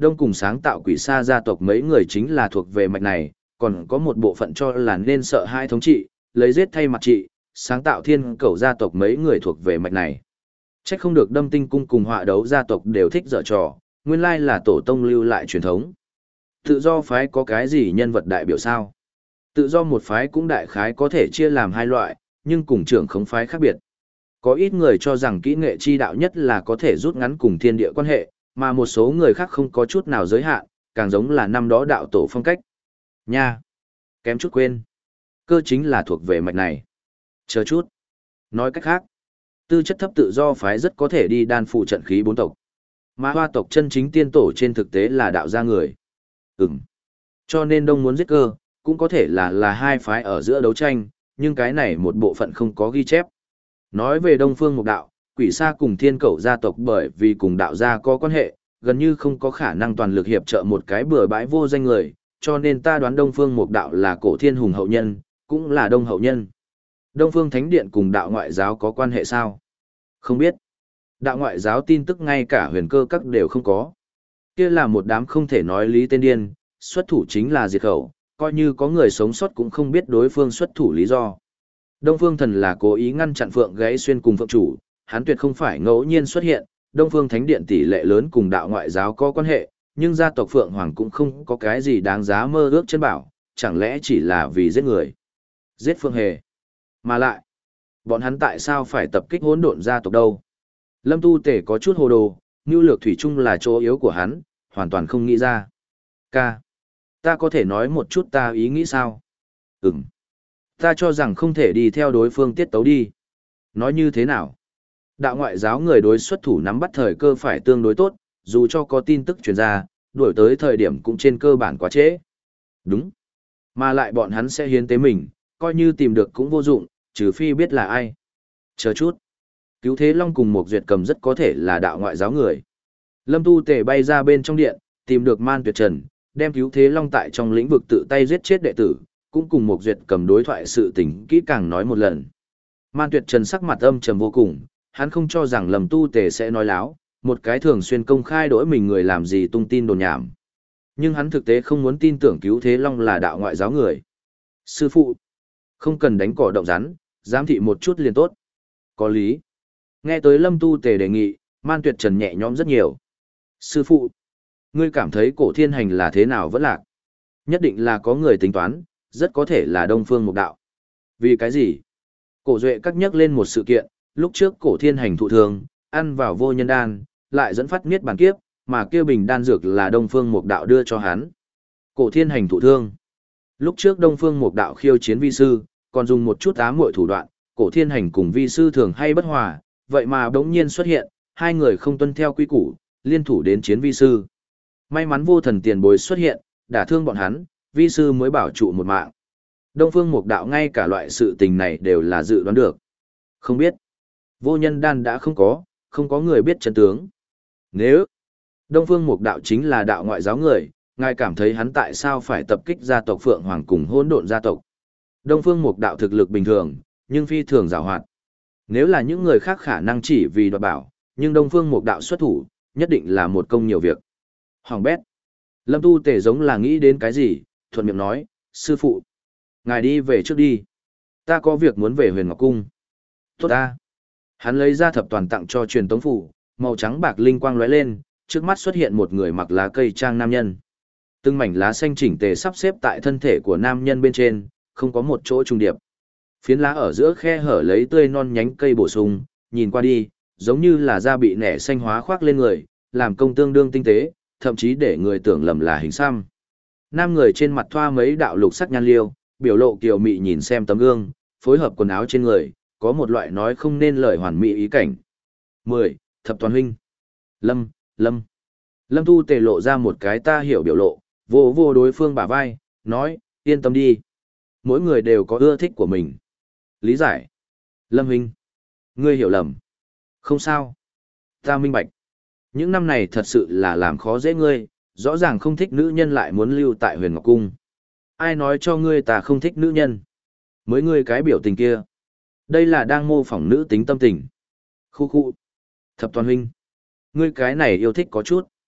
đông cùng sáng tạo quỷ sa gia tộc mấy người chính là thuộc về mạch này, còn có một bộ phận cho là nên sợ hai thống trị, lấy giết thay mặt trị, sáng tạo thiên cẩu gia tộc mấy người thuộc về mạch này. Chắc không được Đâm Tinh cung cùng Họa Đấu gia tộc đều thích dở trò, nguyên lai là tổ tông lưu lại truyền thống. Tự do phái có cái gì nhân vật đại biểu sao? Tự do một phái cũng đại khái có thể chia làm hai loại, nhưng cùng trưởng khống phái khác biệt. Có ít người cho rằng kỹ nghệ chi đạo nhất là có thể rút ngắn cùng thiên địa quan hệ, mà một số người khác không có chút nào giới hạn, càng giống là năm đó đạo tổ phong cách. Nha! Kém chút quên. Cơ chính là thuộc về mạch này. Chờ chút. Nói cách khác, tư chất thấp tự do phái rất có thể đi đan phụ trận khí bốn tộc. Mà hoa tộc chân chính tiên tổ trên thực tế là đạo gia người. Ừm. Cho nên đông muốn giết cơ, cũng có thể là là hai phái ở giữa đấu tranh, nhưng cái này một bộ phận không có ghi chép. Nói về Đông Phương Mục Đạo, Quỷ Sa cùng Thiên Cẩu gia tộc bởi vì cùng đạo gia có quan hệ, gần như không có khả năng toàn lực hiệp trợ một cái bừa bãi vô danh người, cho nên ta đoán Đông Phương Mục Đạo là cổ thiên hùng hậu nhân, cũng là đông hậu nhân. Đông Phương Thánh Điện cùng đạo ngoại giáo có quan hệ sao? Không biết. Đạo ngoại giáo tin tức ngay cả huyền cơ các đều không có. Kia là một đám không thể nói lý tên điên, xuất thủ chính là diệt khẩu, coi như có người sống sót cũng không biết đối phương xuất thủ lý do. Đông Phương Thần là cố ý ngăn chặn Phượng gãy xuyên cùng Phượng chủ, hắn tuyệt không phải ngẫu nhiên xuất hiện, Đông Phương Thánh Điện tỷ lệ lớn cùng đạo ngoại giáo có quan hệ, nhưng gia tộc Phượng Hoàng cũng không có cái gì đáng giá mơ ước chân bảo, chẳng lẽ chỉ là vì giết người. Giết Phương Hề. Mà lại, bọn hắn tại sao phải tập kích hỗn độn gia tộc đâu? Lâm Tu Tể có chút hồ đồ, nhu lược thủy chung là chỗ yếu của hắn, hoàn toàn không nghĩ ra. Ca. Ta có thể nói một chút ta ý nghĩ sao? Ừm. Ta cho rằng không thể đi theo đối phương tiết tấu đi. Nói như thế nào? Đạo ngoại giáo người đối xuất thủ nắm bắt thời cơ phải tương đối tốt, dù cho có tin tức truyền ra, đuổi tới thời điểm cũng trên cơ bản quá trễ. Đúng. Mà lại bọn hắn sẽ hiến tế mình, coi như tìm được cũng vô dụng, trừ phi biết là ai. Chờ chút. Cứu Thế Long cùng một Duyệt Cầm rất có thể là đạo ngoại giáo người. Lâm Tu Tề bay ra bên trong điện, tìm được Man Tuyệt Trần, đem Cứu Thế Long tại trong lĩnh vực tự tay giết chết đệ tử, cũng cùng một Duyệt Cầm đối thoại sự tình kỹ càng nói một lần. Man Tuyệt Trần sắc mặt âm trầm vô cùng, hắn không cho rằng Lâm Tu Tề sẽ nói láo, một cái thường xuyên công khai đổi mình người làm gì tung tin đồn nhảm. Nhưng hắn thực tế không muốn tin tưởng Cứu Thế Long là đạo ngoại giáo người. Sư phụ, không cần đánh cỏ động rắn, giám thị một chút liền tốt. Có lý. Nghe tới Lâm Tu Tề đề nghị, Man Tuyệt Trần nhẹ nhõm rất nhiều. Sư phụ, ngươi cảm thấy cổ thiên hành là thế nào vẫn lạc? Nhất định là có người tính toán, rất có thể là Đông Phương Mục Đạo. Vì cái gì? Cổ Duệ các nhắc lên một sự kiện, lúc trước cổ thiên hành thụ thương, ăn vào vô nhân đan, lại dẫn phát miết bản kiếp, mà kia bình đan dược là Đông Phương Mục Đạo đưa cho hắn. Cổ thiên hành thụ thương. Lúc trước Đông Phương Mục Đạo khiêu chiến vi sư, còn dùng một chút ám muội thủ đoạn, cổ thiên hành cùng vi sư thường hay bất hòa, vậy mà bỗng nhiên xuất hiện, hai người không tuân theo quy củ, liên thủ đến chiến vi sư. May mắn vô thần tiền bối xuất hiện, đả thương bọn hắn, vi sư mới bảo trụ một mạng. Đông Phương Mục Đạo ngay cả loại sự tình này đều là dự đoán được. Không biết. Vô nhân đan đã không có, không có người biết chân tướng. Nếu Đông Phương Mục Đạo chính là đạo ngoại giáo người, ngài cảm thấy hắn tại sao phải tập kích gia tộc Phượng Hoàng cùng hỗn độn gia tộc? Đông Phương Mục Đạo thực lực bình thường, nhưng phi thường giàu hoạt. Nếu là những người khác khả năng chỉ vì đoạt bảo, nhưng Đông Phương Mục Đạo xuất thủ, nhất định là một công nhiều việc. Hoàng bét. Lâm Tu Tề giống là nghĩ đến cái gì, thuận miệng nói, sư phụ. Ngài đi về trước đi. Ta có việc muốn về Huyền Ngọc Cung. Tốt ta. Hắn lấy ra thập toàn tặng cho truyền tống phủ, màu trắng bạc linh quang lóe lên, trước mắt xuất hiện một người mặc lá cây trang nam nhân. Từng mảnh lá xanh chỉnh tề sắp xếp tại thân thể của nam nhân bên trên, không có một chỗ trùng điệp. Phiến lá ở giữa khe hở lấy tươi non nhánh cây bổ sung, nhìn qua đi, giống như là da bị nẻ xanh hóa khoác lên người, làm công tương đương tinh tế, thậm chí để người tưởng lầm là hình xăm. Nam người trên mặt thoa mấy đạo lục sắc nhan liêu, biểu lộ kiều mị nhìn xem tấm gương, phối hợp quần áo trên người, có một loại nói không nên lời hoàn mỹ ý cảnh. mười. Thập toàn huynh. Lâm, Lâm. Lâm Tu Tề lộ ra một cái ta hiểu biểu lộ, vô vô đối phương bả vai, nói, yên tâm đi. Mỗi người đều có ưa thích của mình. Lý giải. Lâm huynh. Ngươi hiểu lầm. Không sao. Ta minh bạch. Những năm này thật sự là làm khó dễ ngươi, rõ ràng không thích nữ nhân lại muốn lưu tại Huyền Ngọc Cung. Ai nói cho ngươi ta không thích nữ nhân? Mới ngươi cái biểu tình kia. Đây là đang mô phỏng nữ tính tâm tình. Khu khu. Thập toàn huynh. Ngươi cái này yêu thích có chút.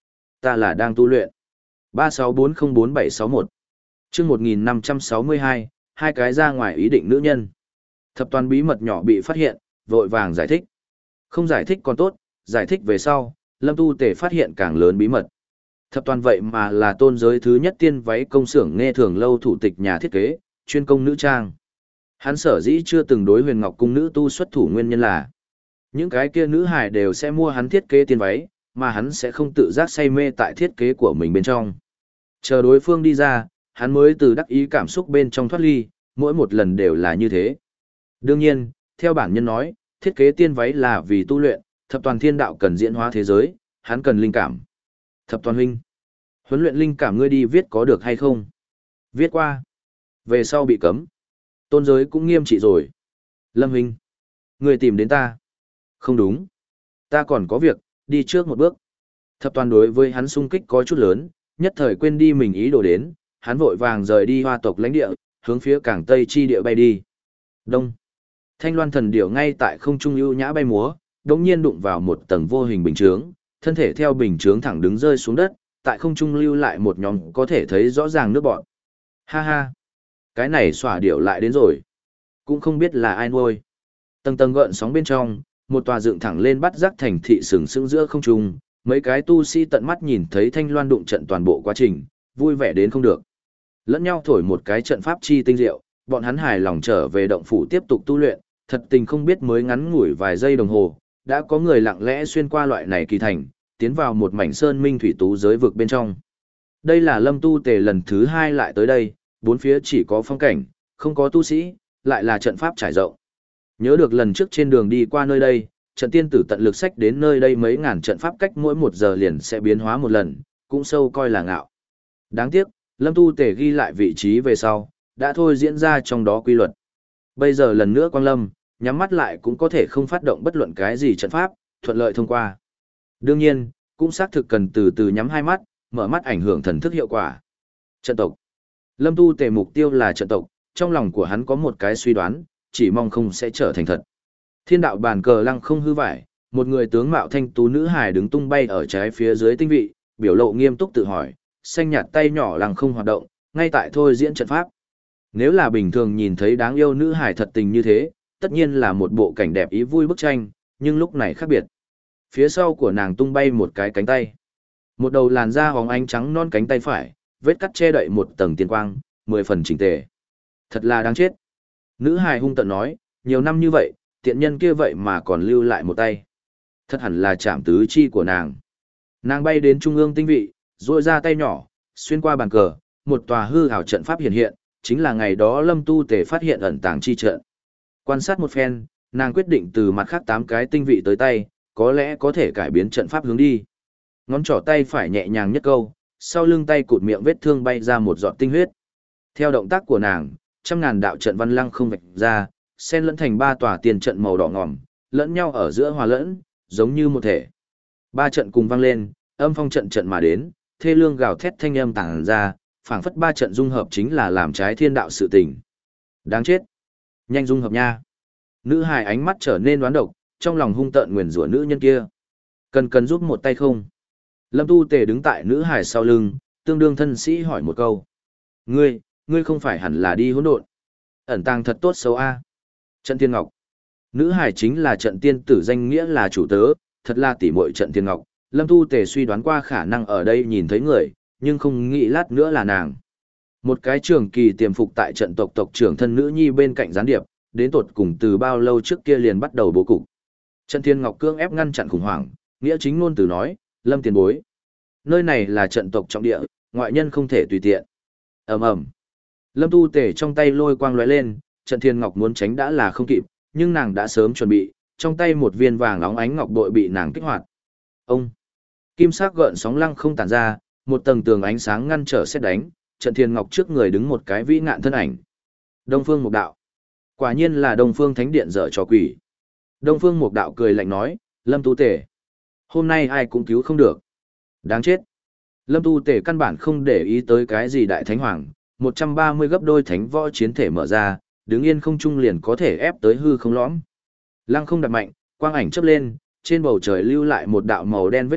Ta là đang tu luyện. ba sáu bốn không bốn bảy sáu một. Chương một nghìn năm trăm sáu mươi hai, hai cái ra ngoài ý định nữ nhân. Thập toàn bí mật nhỏ bị phát hiện, vội vàng giải thích. Không giải thích còn tốt, giải thích về sau, Lâm Tu Tề phát hiện càng lớn bí mật. Thập toàn vậy mà là tôn giới thứ nhất tiên váy công xưởng nghe thường lâu thủ tịch nhà thiết kế, chuyên công nữ trang. Hắn sở dĩ chưa từng đối Huyền Ngọc cung nữ tu xuất thủ nguyên nhân là những cái kia nữ hài đều sẽ mua hắn thiết kế tiên váy, mà hắn sẽ không tự giác say mê tại thiết kế của mình bên trong. Chờ đối phương đi ra, hắn mới từ đắc ý cảm xúc bên trong thoát ly, mỗi một lần đều là như thế. Đương nhiên, theo bản nhân nói, thiết kế tiên váy là vì tu luyện, thập toàn thiên đạo cần diễn hóa thế giới, hắn cần linh cảm. Thập toàn huynh, huấn luyện linh cảm ngươi đi viết có được hay không? Viết qua. Về sau bị cấm. Tôn giới cũng nghiêm trị rồi. Lâm huynh, ngươi tìm đến ta. Không đúng. Ta còn có việc, đi trước một bước. Thập toàn đối với hắn sung kích có chút lớn, nhất thời quên đi mình ý đồ đến, hắn vội vàng rời đi hoa tộc lãnh địa, hướng phía cảng tây chi địa bay đi. Đông. Thanh loan thần điểu ngay tại không trung ưu nhã bay múa, đống nhiên đụng vào một tầng vô hình bình chướng, thân thể theo bình chướng thẳng đứng rơi xuống đất, tại không trung lưu lại một nhóm có thể thấy rõ ràng nước bọn. Ha ha. Cái này xỏa điểu lại đến rồi. Cũng không biết là ai nuôi. Tầng tầng gợn sóng bên trong, một tòa dựng thẳng lên bắt rắc thành thị sừng sững giữa không trung, mấy cái tu sĩ tận mắt nhìn thấy Thanh Loan đụng trận toàn bộ quá trình, vui vẻ đến không được. Lẫn nhau thổi một cái trận pháp chi tinh diệu, bọn hắn hài lòng trở về động phủ tiếp tục tu luyện, thật tình không biết mới ngắn ngủi vài giây đồng hồ, đã có người lặng lẽ xuyên qua loại này kỳ thành, tiến vào một mảnh sơn minh thủy tú giới vực bên trong. Đây là Lâm Tu Tề lần thứ hai lại tới đây, bốn phía chỉ có phong cảnh, không có tu sĩ, lại là trận pháp trải rộng. Nhớ được lần trước trên đường đi qua nơi đây, trận tiên tử tận lực sách đến nơi đây mấy ngàn trận pháp cách mỗi một giờ liền sẽ biến hóa một lần, cũng sâu coi là ngạo. Đáng tiếc, Lâm Tu Tề ghi lại vị trí về sau, đã thôi diễn ra trong đó quy luật. Bây giờ lần nữa Quang Lâm, nhắm mắt lại cũng có thể không phát động bất luận cái gì trận pháp, thuận lợi thông qua. Đương nhiên, cũng xác thực cần từ từ nhắm hai mắt, mở mắt ảnh hưởng thần thức hiệu quả. Trận tộc. Lâm Tu Tề mục tiêu là trận tộc, trong lòng của hắn có một cái suy đoán, chỉ mong không sẽ trở thành thật. Thiên đạo bàn cờ lăng không hư vải, một người tướng mạo thanh tú nữ hài đứng tung bay ở trái phía dưới tinh vị, biểu lộ nghiêm túc tự hỏi, xanh nhạt tay nhỏ lăng không hoạt động, ngay tại thôi diễn trận pháp. Nếu là bình thường nhìn thấy đáng yêu nữ hài thật tình như thế, tất nhiên là một bộ cảnh đẹp ý vui bức tranh, nhưng lúc này khác biệt. Phía sau của nàng tung bay một cái cánh tay. Một đầu làn da hóng ánh trắng non cánh tay phải, vết cắt che đậy một tầng tiền quang, mười phần chỉnh tề. Thật là đáng chết. Nữ hài hung tợn nói, nhiều năm như vậy, tiện nhân kia vậy mà còn lưu lại một tay. Thật hẳn là chạm tứ chi của nàng. Nàng bay đến trung ương tinh vị, rôi ra tay nhỏ, xuyên qua bàn cờ, một tòa hư ảo trận pháp hiện hiện, chính là ngày đó Lâm Tu Tề phát hiện ẩn tàng chi trận. Quan sát một phen, nàng quyết định từ mặt khác tám cái tinh vị tới tay, có lẽ có thể cải biến trận pháp hướng đi. Ngón trỏ tay phải nhẹ nhàng nhất câu, sau lưng tay cụt miệng vết thương bay ra một giọt tinh huyết. Theo động tác của nàng, trăm ngàn đạo trận văn lăng không vạch ra, xen lẫn thành ba tòa tiền trận màu đỏ ngòm, lẫn nhau ở giữa hòa lẫn, giống như một thể. Ba trận cùng vang lên, âm phong trận trận mà đến, thê lương gào thét thanh âm tàng ra, phảng phất ba trận dung hợp chính là làm trái thiên đạo sự tình. Đáng chết. Nhanh dung hợp nha. Nữ hài ánh mắt trở nên đoán độc, trong lòng hung tợn nguyền rủa nữ nhân kia. Cần cần giúp một tay không? Lâm Tu Tề đứng tại nữ hài sau lưng, tương đương thân sĩ hỏi một câu. Ngươi, ngươi không phải hẳn là đi hỗn độn. Ẩn tàng thật tốt xấu a. Trận Thiên Ngọc. Nữ hài chính là trận tiên tử danh nghĩa là chủ tớ, thật là tỉ muội trận Thiên Ngọc. Lâm Tu Tề suy đoán qua khả năng ở đây nhìn thấy người, nhưng không nghĩ lát nữa là nàng. Một cái trường kỳ tiềm phục tại trận tộc tộc trưởng thân nữ nhi bên cạnh gián điệp, đến tột cùng từ bao lâu trước kia liền bắt đầu bố cục. Trận Thiên Ngọc cương ép ngăn chặn khủng hoảng, nghĩa chính ngôn từ nói, Lâm tiền bối. Nơi này là trận tộc trọng địa, ngoại nhân không thể tùy tiện. Ầm ầm. Lâm Tu Tề trong tay lôi quang lóe lên, Trận Thiên Ngọc muốn tránh đã là không kịp, nhưng nàng đã sớm chuẩn bị, trong tay một viên vàng óng ánh ngọc bội bị nàng kích hoạt. Ông. Kim sắc gợn sóng lăng không tản ra, một tầng tường ánh sáng ngăn trở sét đánh, Trận Thiên Ngọc trước người đứng một cái vĩ ngạn thân ảnh. Đông Phương Mục Đạo. Quả nhiên là Đông Phương Thánh Điện dở trò quỷ. Đông Phương Mục Đạo cười lạnh nói, Lâm Tu Tề, hôm nay ai cũng cứu không được. Đáng chết. Lâm Tu Tề căn bản không để ý tới cái gì đại thánh hoàng, một trăm ba mươi gấp đôi thánh võ chiến thể mở ra, đứng yên không trung liền có thể ép tới hư không lõm. Lăng không đặt mạnh, quang ảnh chớp lên, trên bầu trời lưu lại một đạo màu đen vết tích,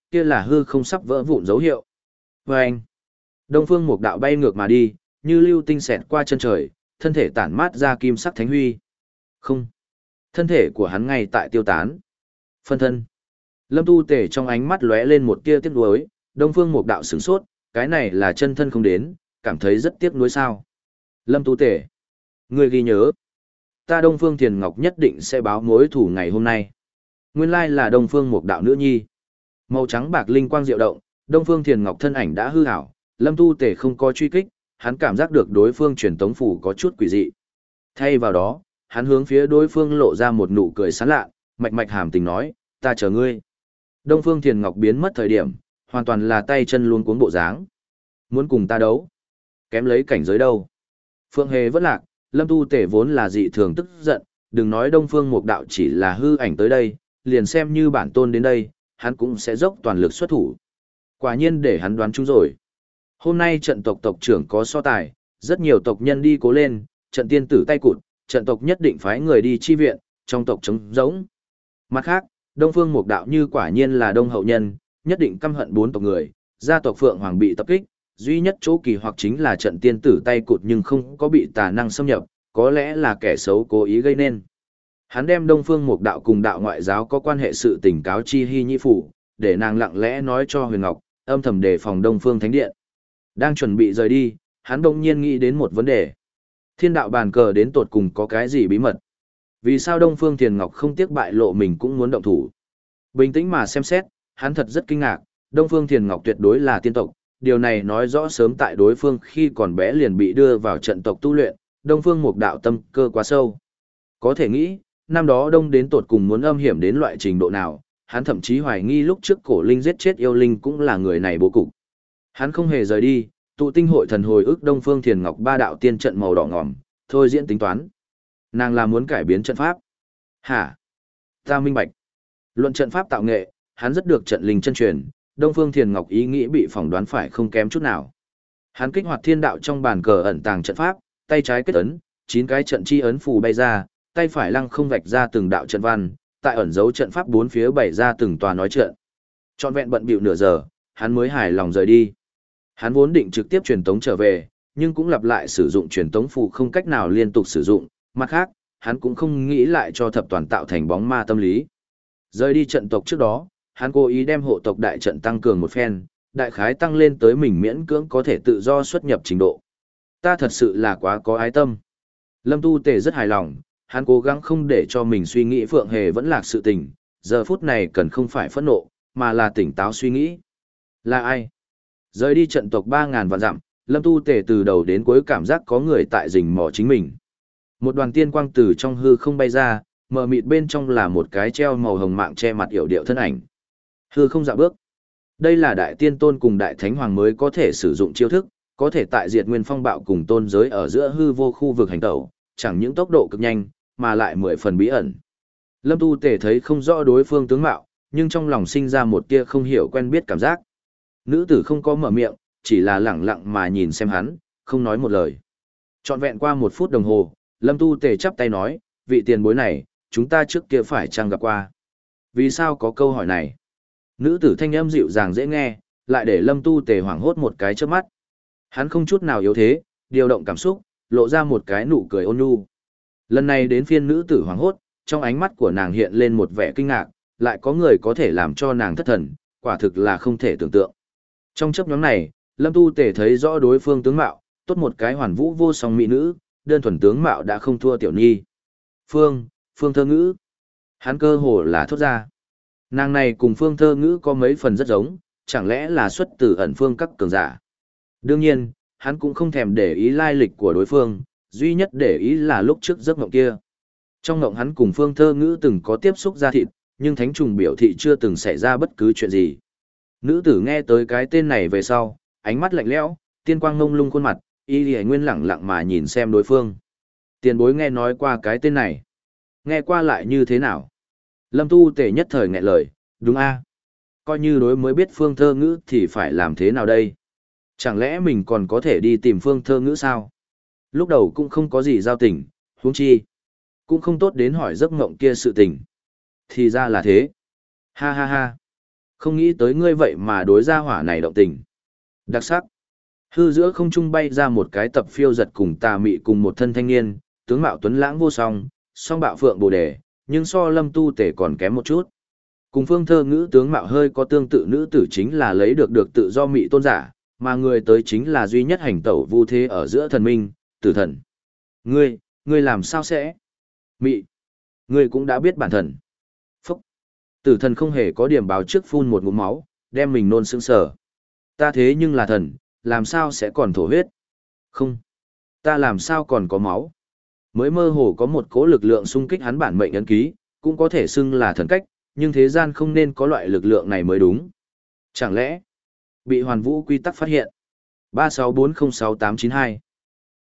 kia là hư không sắp vỡ vụn dấu hiệu. Và anh, Đông Phương Mục Đạo bay ngược mà đi, như lưu tinh xẹt qua chân trời, thân thể tản mát ra kim sắc thánh huy. Không, thân thể của hắn ngay tại tiêu tán. Phân thân. Lâm Tu Tể trong ánh mắt lóe lên một tia tiếc nuối, Đông Phương Mục Đạo sửng sốt, cái này là chân thân không đến, cảm thấy rất tiếc nuối sao? Lâm Tu Tể, ngươi ghi nhớ, ta Đông Phương Thiền Ngọc nhất định sẽ báo mối thù ngày hôm nay. Nguyên lai là Đông Phương Mục Đạo nữ nhi. Màu trắng bạc linh quang diệu động, Đông Phương Thiền Ngọc thân ảnh đã hư ảo, Lâm Tu Tể không có truy kích, hắn cảm giác được đối phương truyền tống phủ có chút quỷ dị. Thay vào đó, hắn hướng phía đối phương lộ ra một nụ cười sán lạ, mạch mạch hàm tình nói, ta chờ ngươi. Đông Phương Thiền Ngọc biến mất thời điểm, hoàn toàn là tay chân luôn cuống bộ dáng. Muốn cùng ta đấu? Kém lấy cảnh giới đâu? Phượng Hề vẫn lạc, Lâm Tu Tể vốn là dị thường tức giận, đừng nói Đông Phương Mục Đạo chỉ là hư ảnh tới đây, liền xem như bản tôn đến đây, hắn cũng sẽ dốc toàn lực xuất thủ. Quả nhiên để hắn đoán trúng rồi. Hôm nay trận tộc tộc trưởng có so tài, rất nhiều tộc nhân đi cố lên, trận tiên tử tay cụt, trận tộc nhất định phái người đi chi viện, trong tộc trống rỗng. Mặt khác, Đông Phương Mục Đạo như quả nhiên là đông hậu nhân, nhất định căm hận bốn tộc người, gia tộc Phượng Hoàng bị tập kích, duy nhất chỗ kỳ hoặc chính là trận tiên tử tay cụt nhưng không có bị tà năng xâm nhập, có lẽ là kẻ xấu cố ý gây nên. Hắn đem Đông Phương Mục Đạo cùng đạo ngoại giáo có quan hệ sự tình cáo chi Hy Nhĩ Phủ, để nàng lặng lẽ nói cho Huyền Ngọc, âm thầm đề phòng Đông Phương Thánh Điện. Đang chuẩn bị rời đi, hắn đông nhiên nghĩ đến một vấn đề. Thiên đạo bàn cờ đến tột cùng có cái gì bí mật? Vì sao Đông Phương Thiền Ngọc không tiếc bại lộ mình cũng muốn động thủ? Bình tĩnh mà xem xét, hắn thật rất kinh ngạc, Đông Phương Thiền Ngọc tuyệt đối là tiên tộc, điều này nói rõ sớm tại đối phương khi còn bé liền bị đưa vào trận tộc tu luyện, Đông Phương Mục Đạo tâm cơ quá sâu. Có thể nghĩ, năm đó Đông đến tột cùng muốn âm hiểm đến loại trình độ nào, hắn thậm chí hoài nghi lúc trước cổ linh giết chết yêu linh cũng là người này bố cục. Hắn không hề rời đi, tụ tinh hội thần hồi ức Đông Phương Thiền Ngọc ba đạo tiên trận màu đỏ ngòm, thôi diễn tính toán. Nàng là muốn cải biến trận pháp. Hả? Ta minh bạch. Luận trận pháp tạo nghệ, hắn rất được trận linh chân truyền, Đông Phương Thiền Ngọc ý nghĩ bị phỏng đoán phải không kém chút nào. Hắn kích hoạt thiên đạo trong bàn cờ ẩn tàng trận pháp, tay trái kết ấn, chín cái trận chi ấn phù bay ra, tay phải lăng không vạch ra từng đạo trận văn, tại ẩn dấu trận pháp bốn phía bày ra từng tòa nói trận. Trọn vẹn bận bịu nửa giờ, hắn mới hài lòng rời đi. Hắn vốn định trực tiếp truyền tống trở về, nhưng cũng lặp lại sử dụng truyền tống phù không cách nào liên tục sử dụng, mặt khác, hắn cũng không nghĩ lại cho thập toàn tạo thành bóng ma tâm lý. Rời đi trận tộc trước đó, hắn cố ý đem hộ tộc đại trận tăng cường một phen, đại khái tăng lên tới mình miễn cưỡng có thể tự do xuất nhập trình độ. Ta thật sự là quá có ái tâm. Lâm Tu Tề rất hài lòng, hắn cố gắng không để cho mình suy nghĩ Phượng Hề vẫn lạc sự tình, giờ phút này cần không phải phẫn nộ, mà là tỉnh táo suy nghĩ. Là ai? Rời đi trận tộc ba ngàn vạn dặm, Lâm Tu Tề từ đầu đến cuối cảm giác có người tại rình mò chính mình. Một đoàn tiên quang từ trong hư không bay ra, mờ mịt bên trong là một cái treo màu hồng mạng che mặt yểu điệu thân ảnh. Hư không dạo bước. Đây là đại tiên tôn cùng đại thánh hoàng mới có thể sử dụng chiêu thức, có thể tại diệt nguyên phong bạo cùng tôn giới ở giữa hư vô khu vực hành tẩu, chẳng những tốc độ cực nhanh, mà lại mười phần bí ẩn. Lâm Tu Tề thấy không rõ đối phương tướng mạo, nhưng trong lòng sinh ra một tia không hiểu quen biết cảm giác. Nữ tử không có mở miệng, chỉ là lẳng lặng mà nhìn xem hắn, không nói một lời. Trọn vẹn qua một phút đồng hồ, Lâm Tu Tề chắp tay nói, vị tiền bối này, chúng ta trước kia phải chăng gặp qua? Vì sao có câu hỏi này? Nữ tử thanh âm dịu dàng dễ nghe, lại để Lâm Tu Tề hoảng hốt một cái trước mắt. Hắn không chút nào yếu thế, điều động cảm xúc, lộ ra một cái nụ cười ôn nhu. Lần này đến phiên nữ tử hoảng hốt, trong ánh mắt của nàng hiện lên một vẻ kinh ngạc, lại có người có thể làm cho nàng thất thần, quả thực là không thể tưởng tượng. Trong chấp nhóm này, Lâm Tu Tề thấy rõ đối phương tướng mạo, tốt một cái hoàn vũ vô song mỹ nữ, đơn thuần tướng mạo đã không thua tiểu nhi. Phương, Phương Thơ Ngữ. Hắn cơ hồ là thốt ra. Nàng này cùng Phương Thơ Ngữ có mấy phần rất giống, chẳng lẽ là xuất từ ẩn phương các cường giả. Đương nhiên, hắn cũng không thèm để ý lai lịch của đối phương, duy nhất để ý là lúc trước giấc mộng kia. Trong mộng hắn cùng Phương Thơ Ngữ từng có tiếp xúc ra thịt, nhưng thánh trùng biểu thị chưa từng xảy ra bất cứ chuyện gì. Nữ tử nghe tới cái tên này về sau, ánh mắt lạnh lẽo, tiên quang ngông lung khuôn mặt, y lìa nguyên lẳng lặng mà nhìn xem đối phương. Tiền bối nghe nói qua cái tên này. Nghe qua lại như thế nào? Lâm Tu Tề nhất thời nghẹn lời, đúng a? Coi như đối mới biết Phương Thơ Ngữ thì phải làm thế nào đây? Chẳng lẽ mình còn có thể đi tìm Phương Thơ Ngữ sao? Lúc đầu cũng không có gì giao tình, huống chi. Cũng không tốt đến hỏi giấc mộng kia sự tình. Thì ra là thế. Ha ha ha. Không nghĩ tới ngươi vậy mà đối gia hỏa này động tình. Đặc sắc. Hư giữa không trung bay ra một cái tập phiêu giật cùng tà mị cùng một thân thanh niên, tướng mạo tuấn lãng vô song, song bạo phượng bồ đề, nhưng so lâm tu tể còn kém một chút. Cùng phương thơ ngữ tướng mạo hơi có tương tự nữ tử chính là lấy được được tự do mị tôn giả, mà người tới chính là duy nhất hành tẩu vu thế ở giữa thần minh, tử thần. Ngươi, ngươi làm sao sẽ? Mị, ngươi cũng đã biết bản thần. Phúc. Tử thần không hề có điểm báo trước phun một ngụm máu, đem mình nôn sững sờ. Ta thế nhưng là thần, làm sao sẽ còn thổ huyết? Không. Ta làm sao còn có máu? Mới mơ hồ có một cỗ lực lượng xung kích hắn bản mệnh ấn ký, cũng có thể xưng là thần cách, nhưng thế gian không nên có loại lực lượng này mới đúng. Chẳng lẽ bị hoàn vũ quy tắc phát hiện? ba sáu bốn không sáu tám chín hai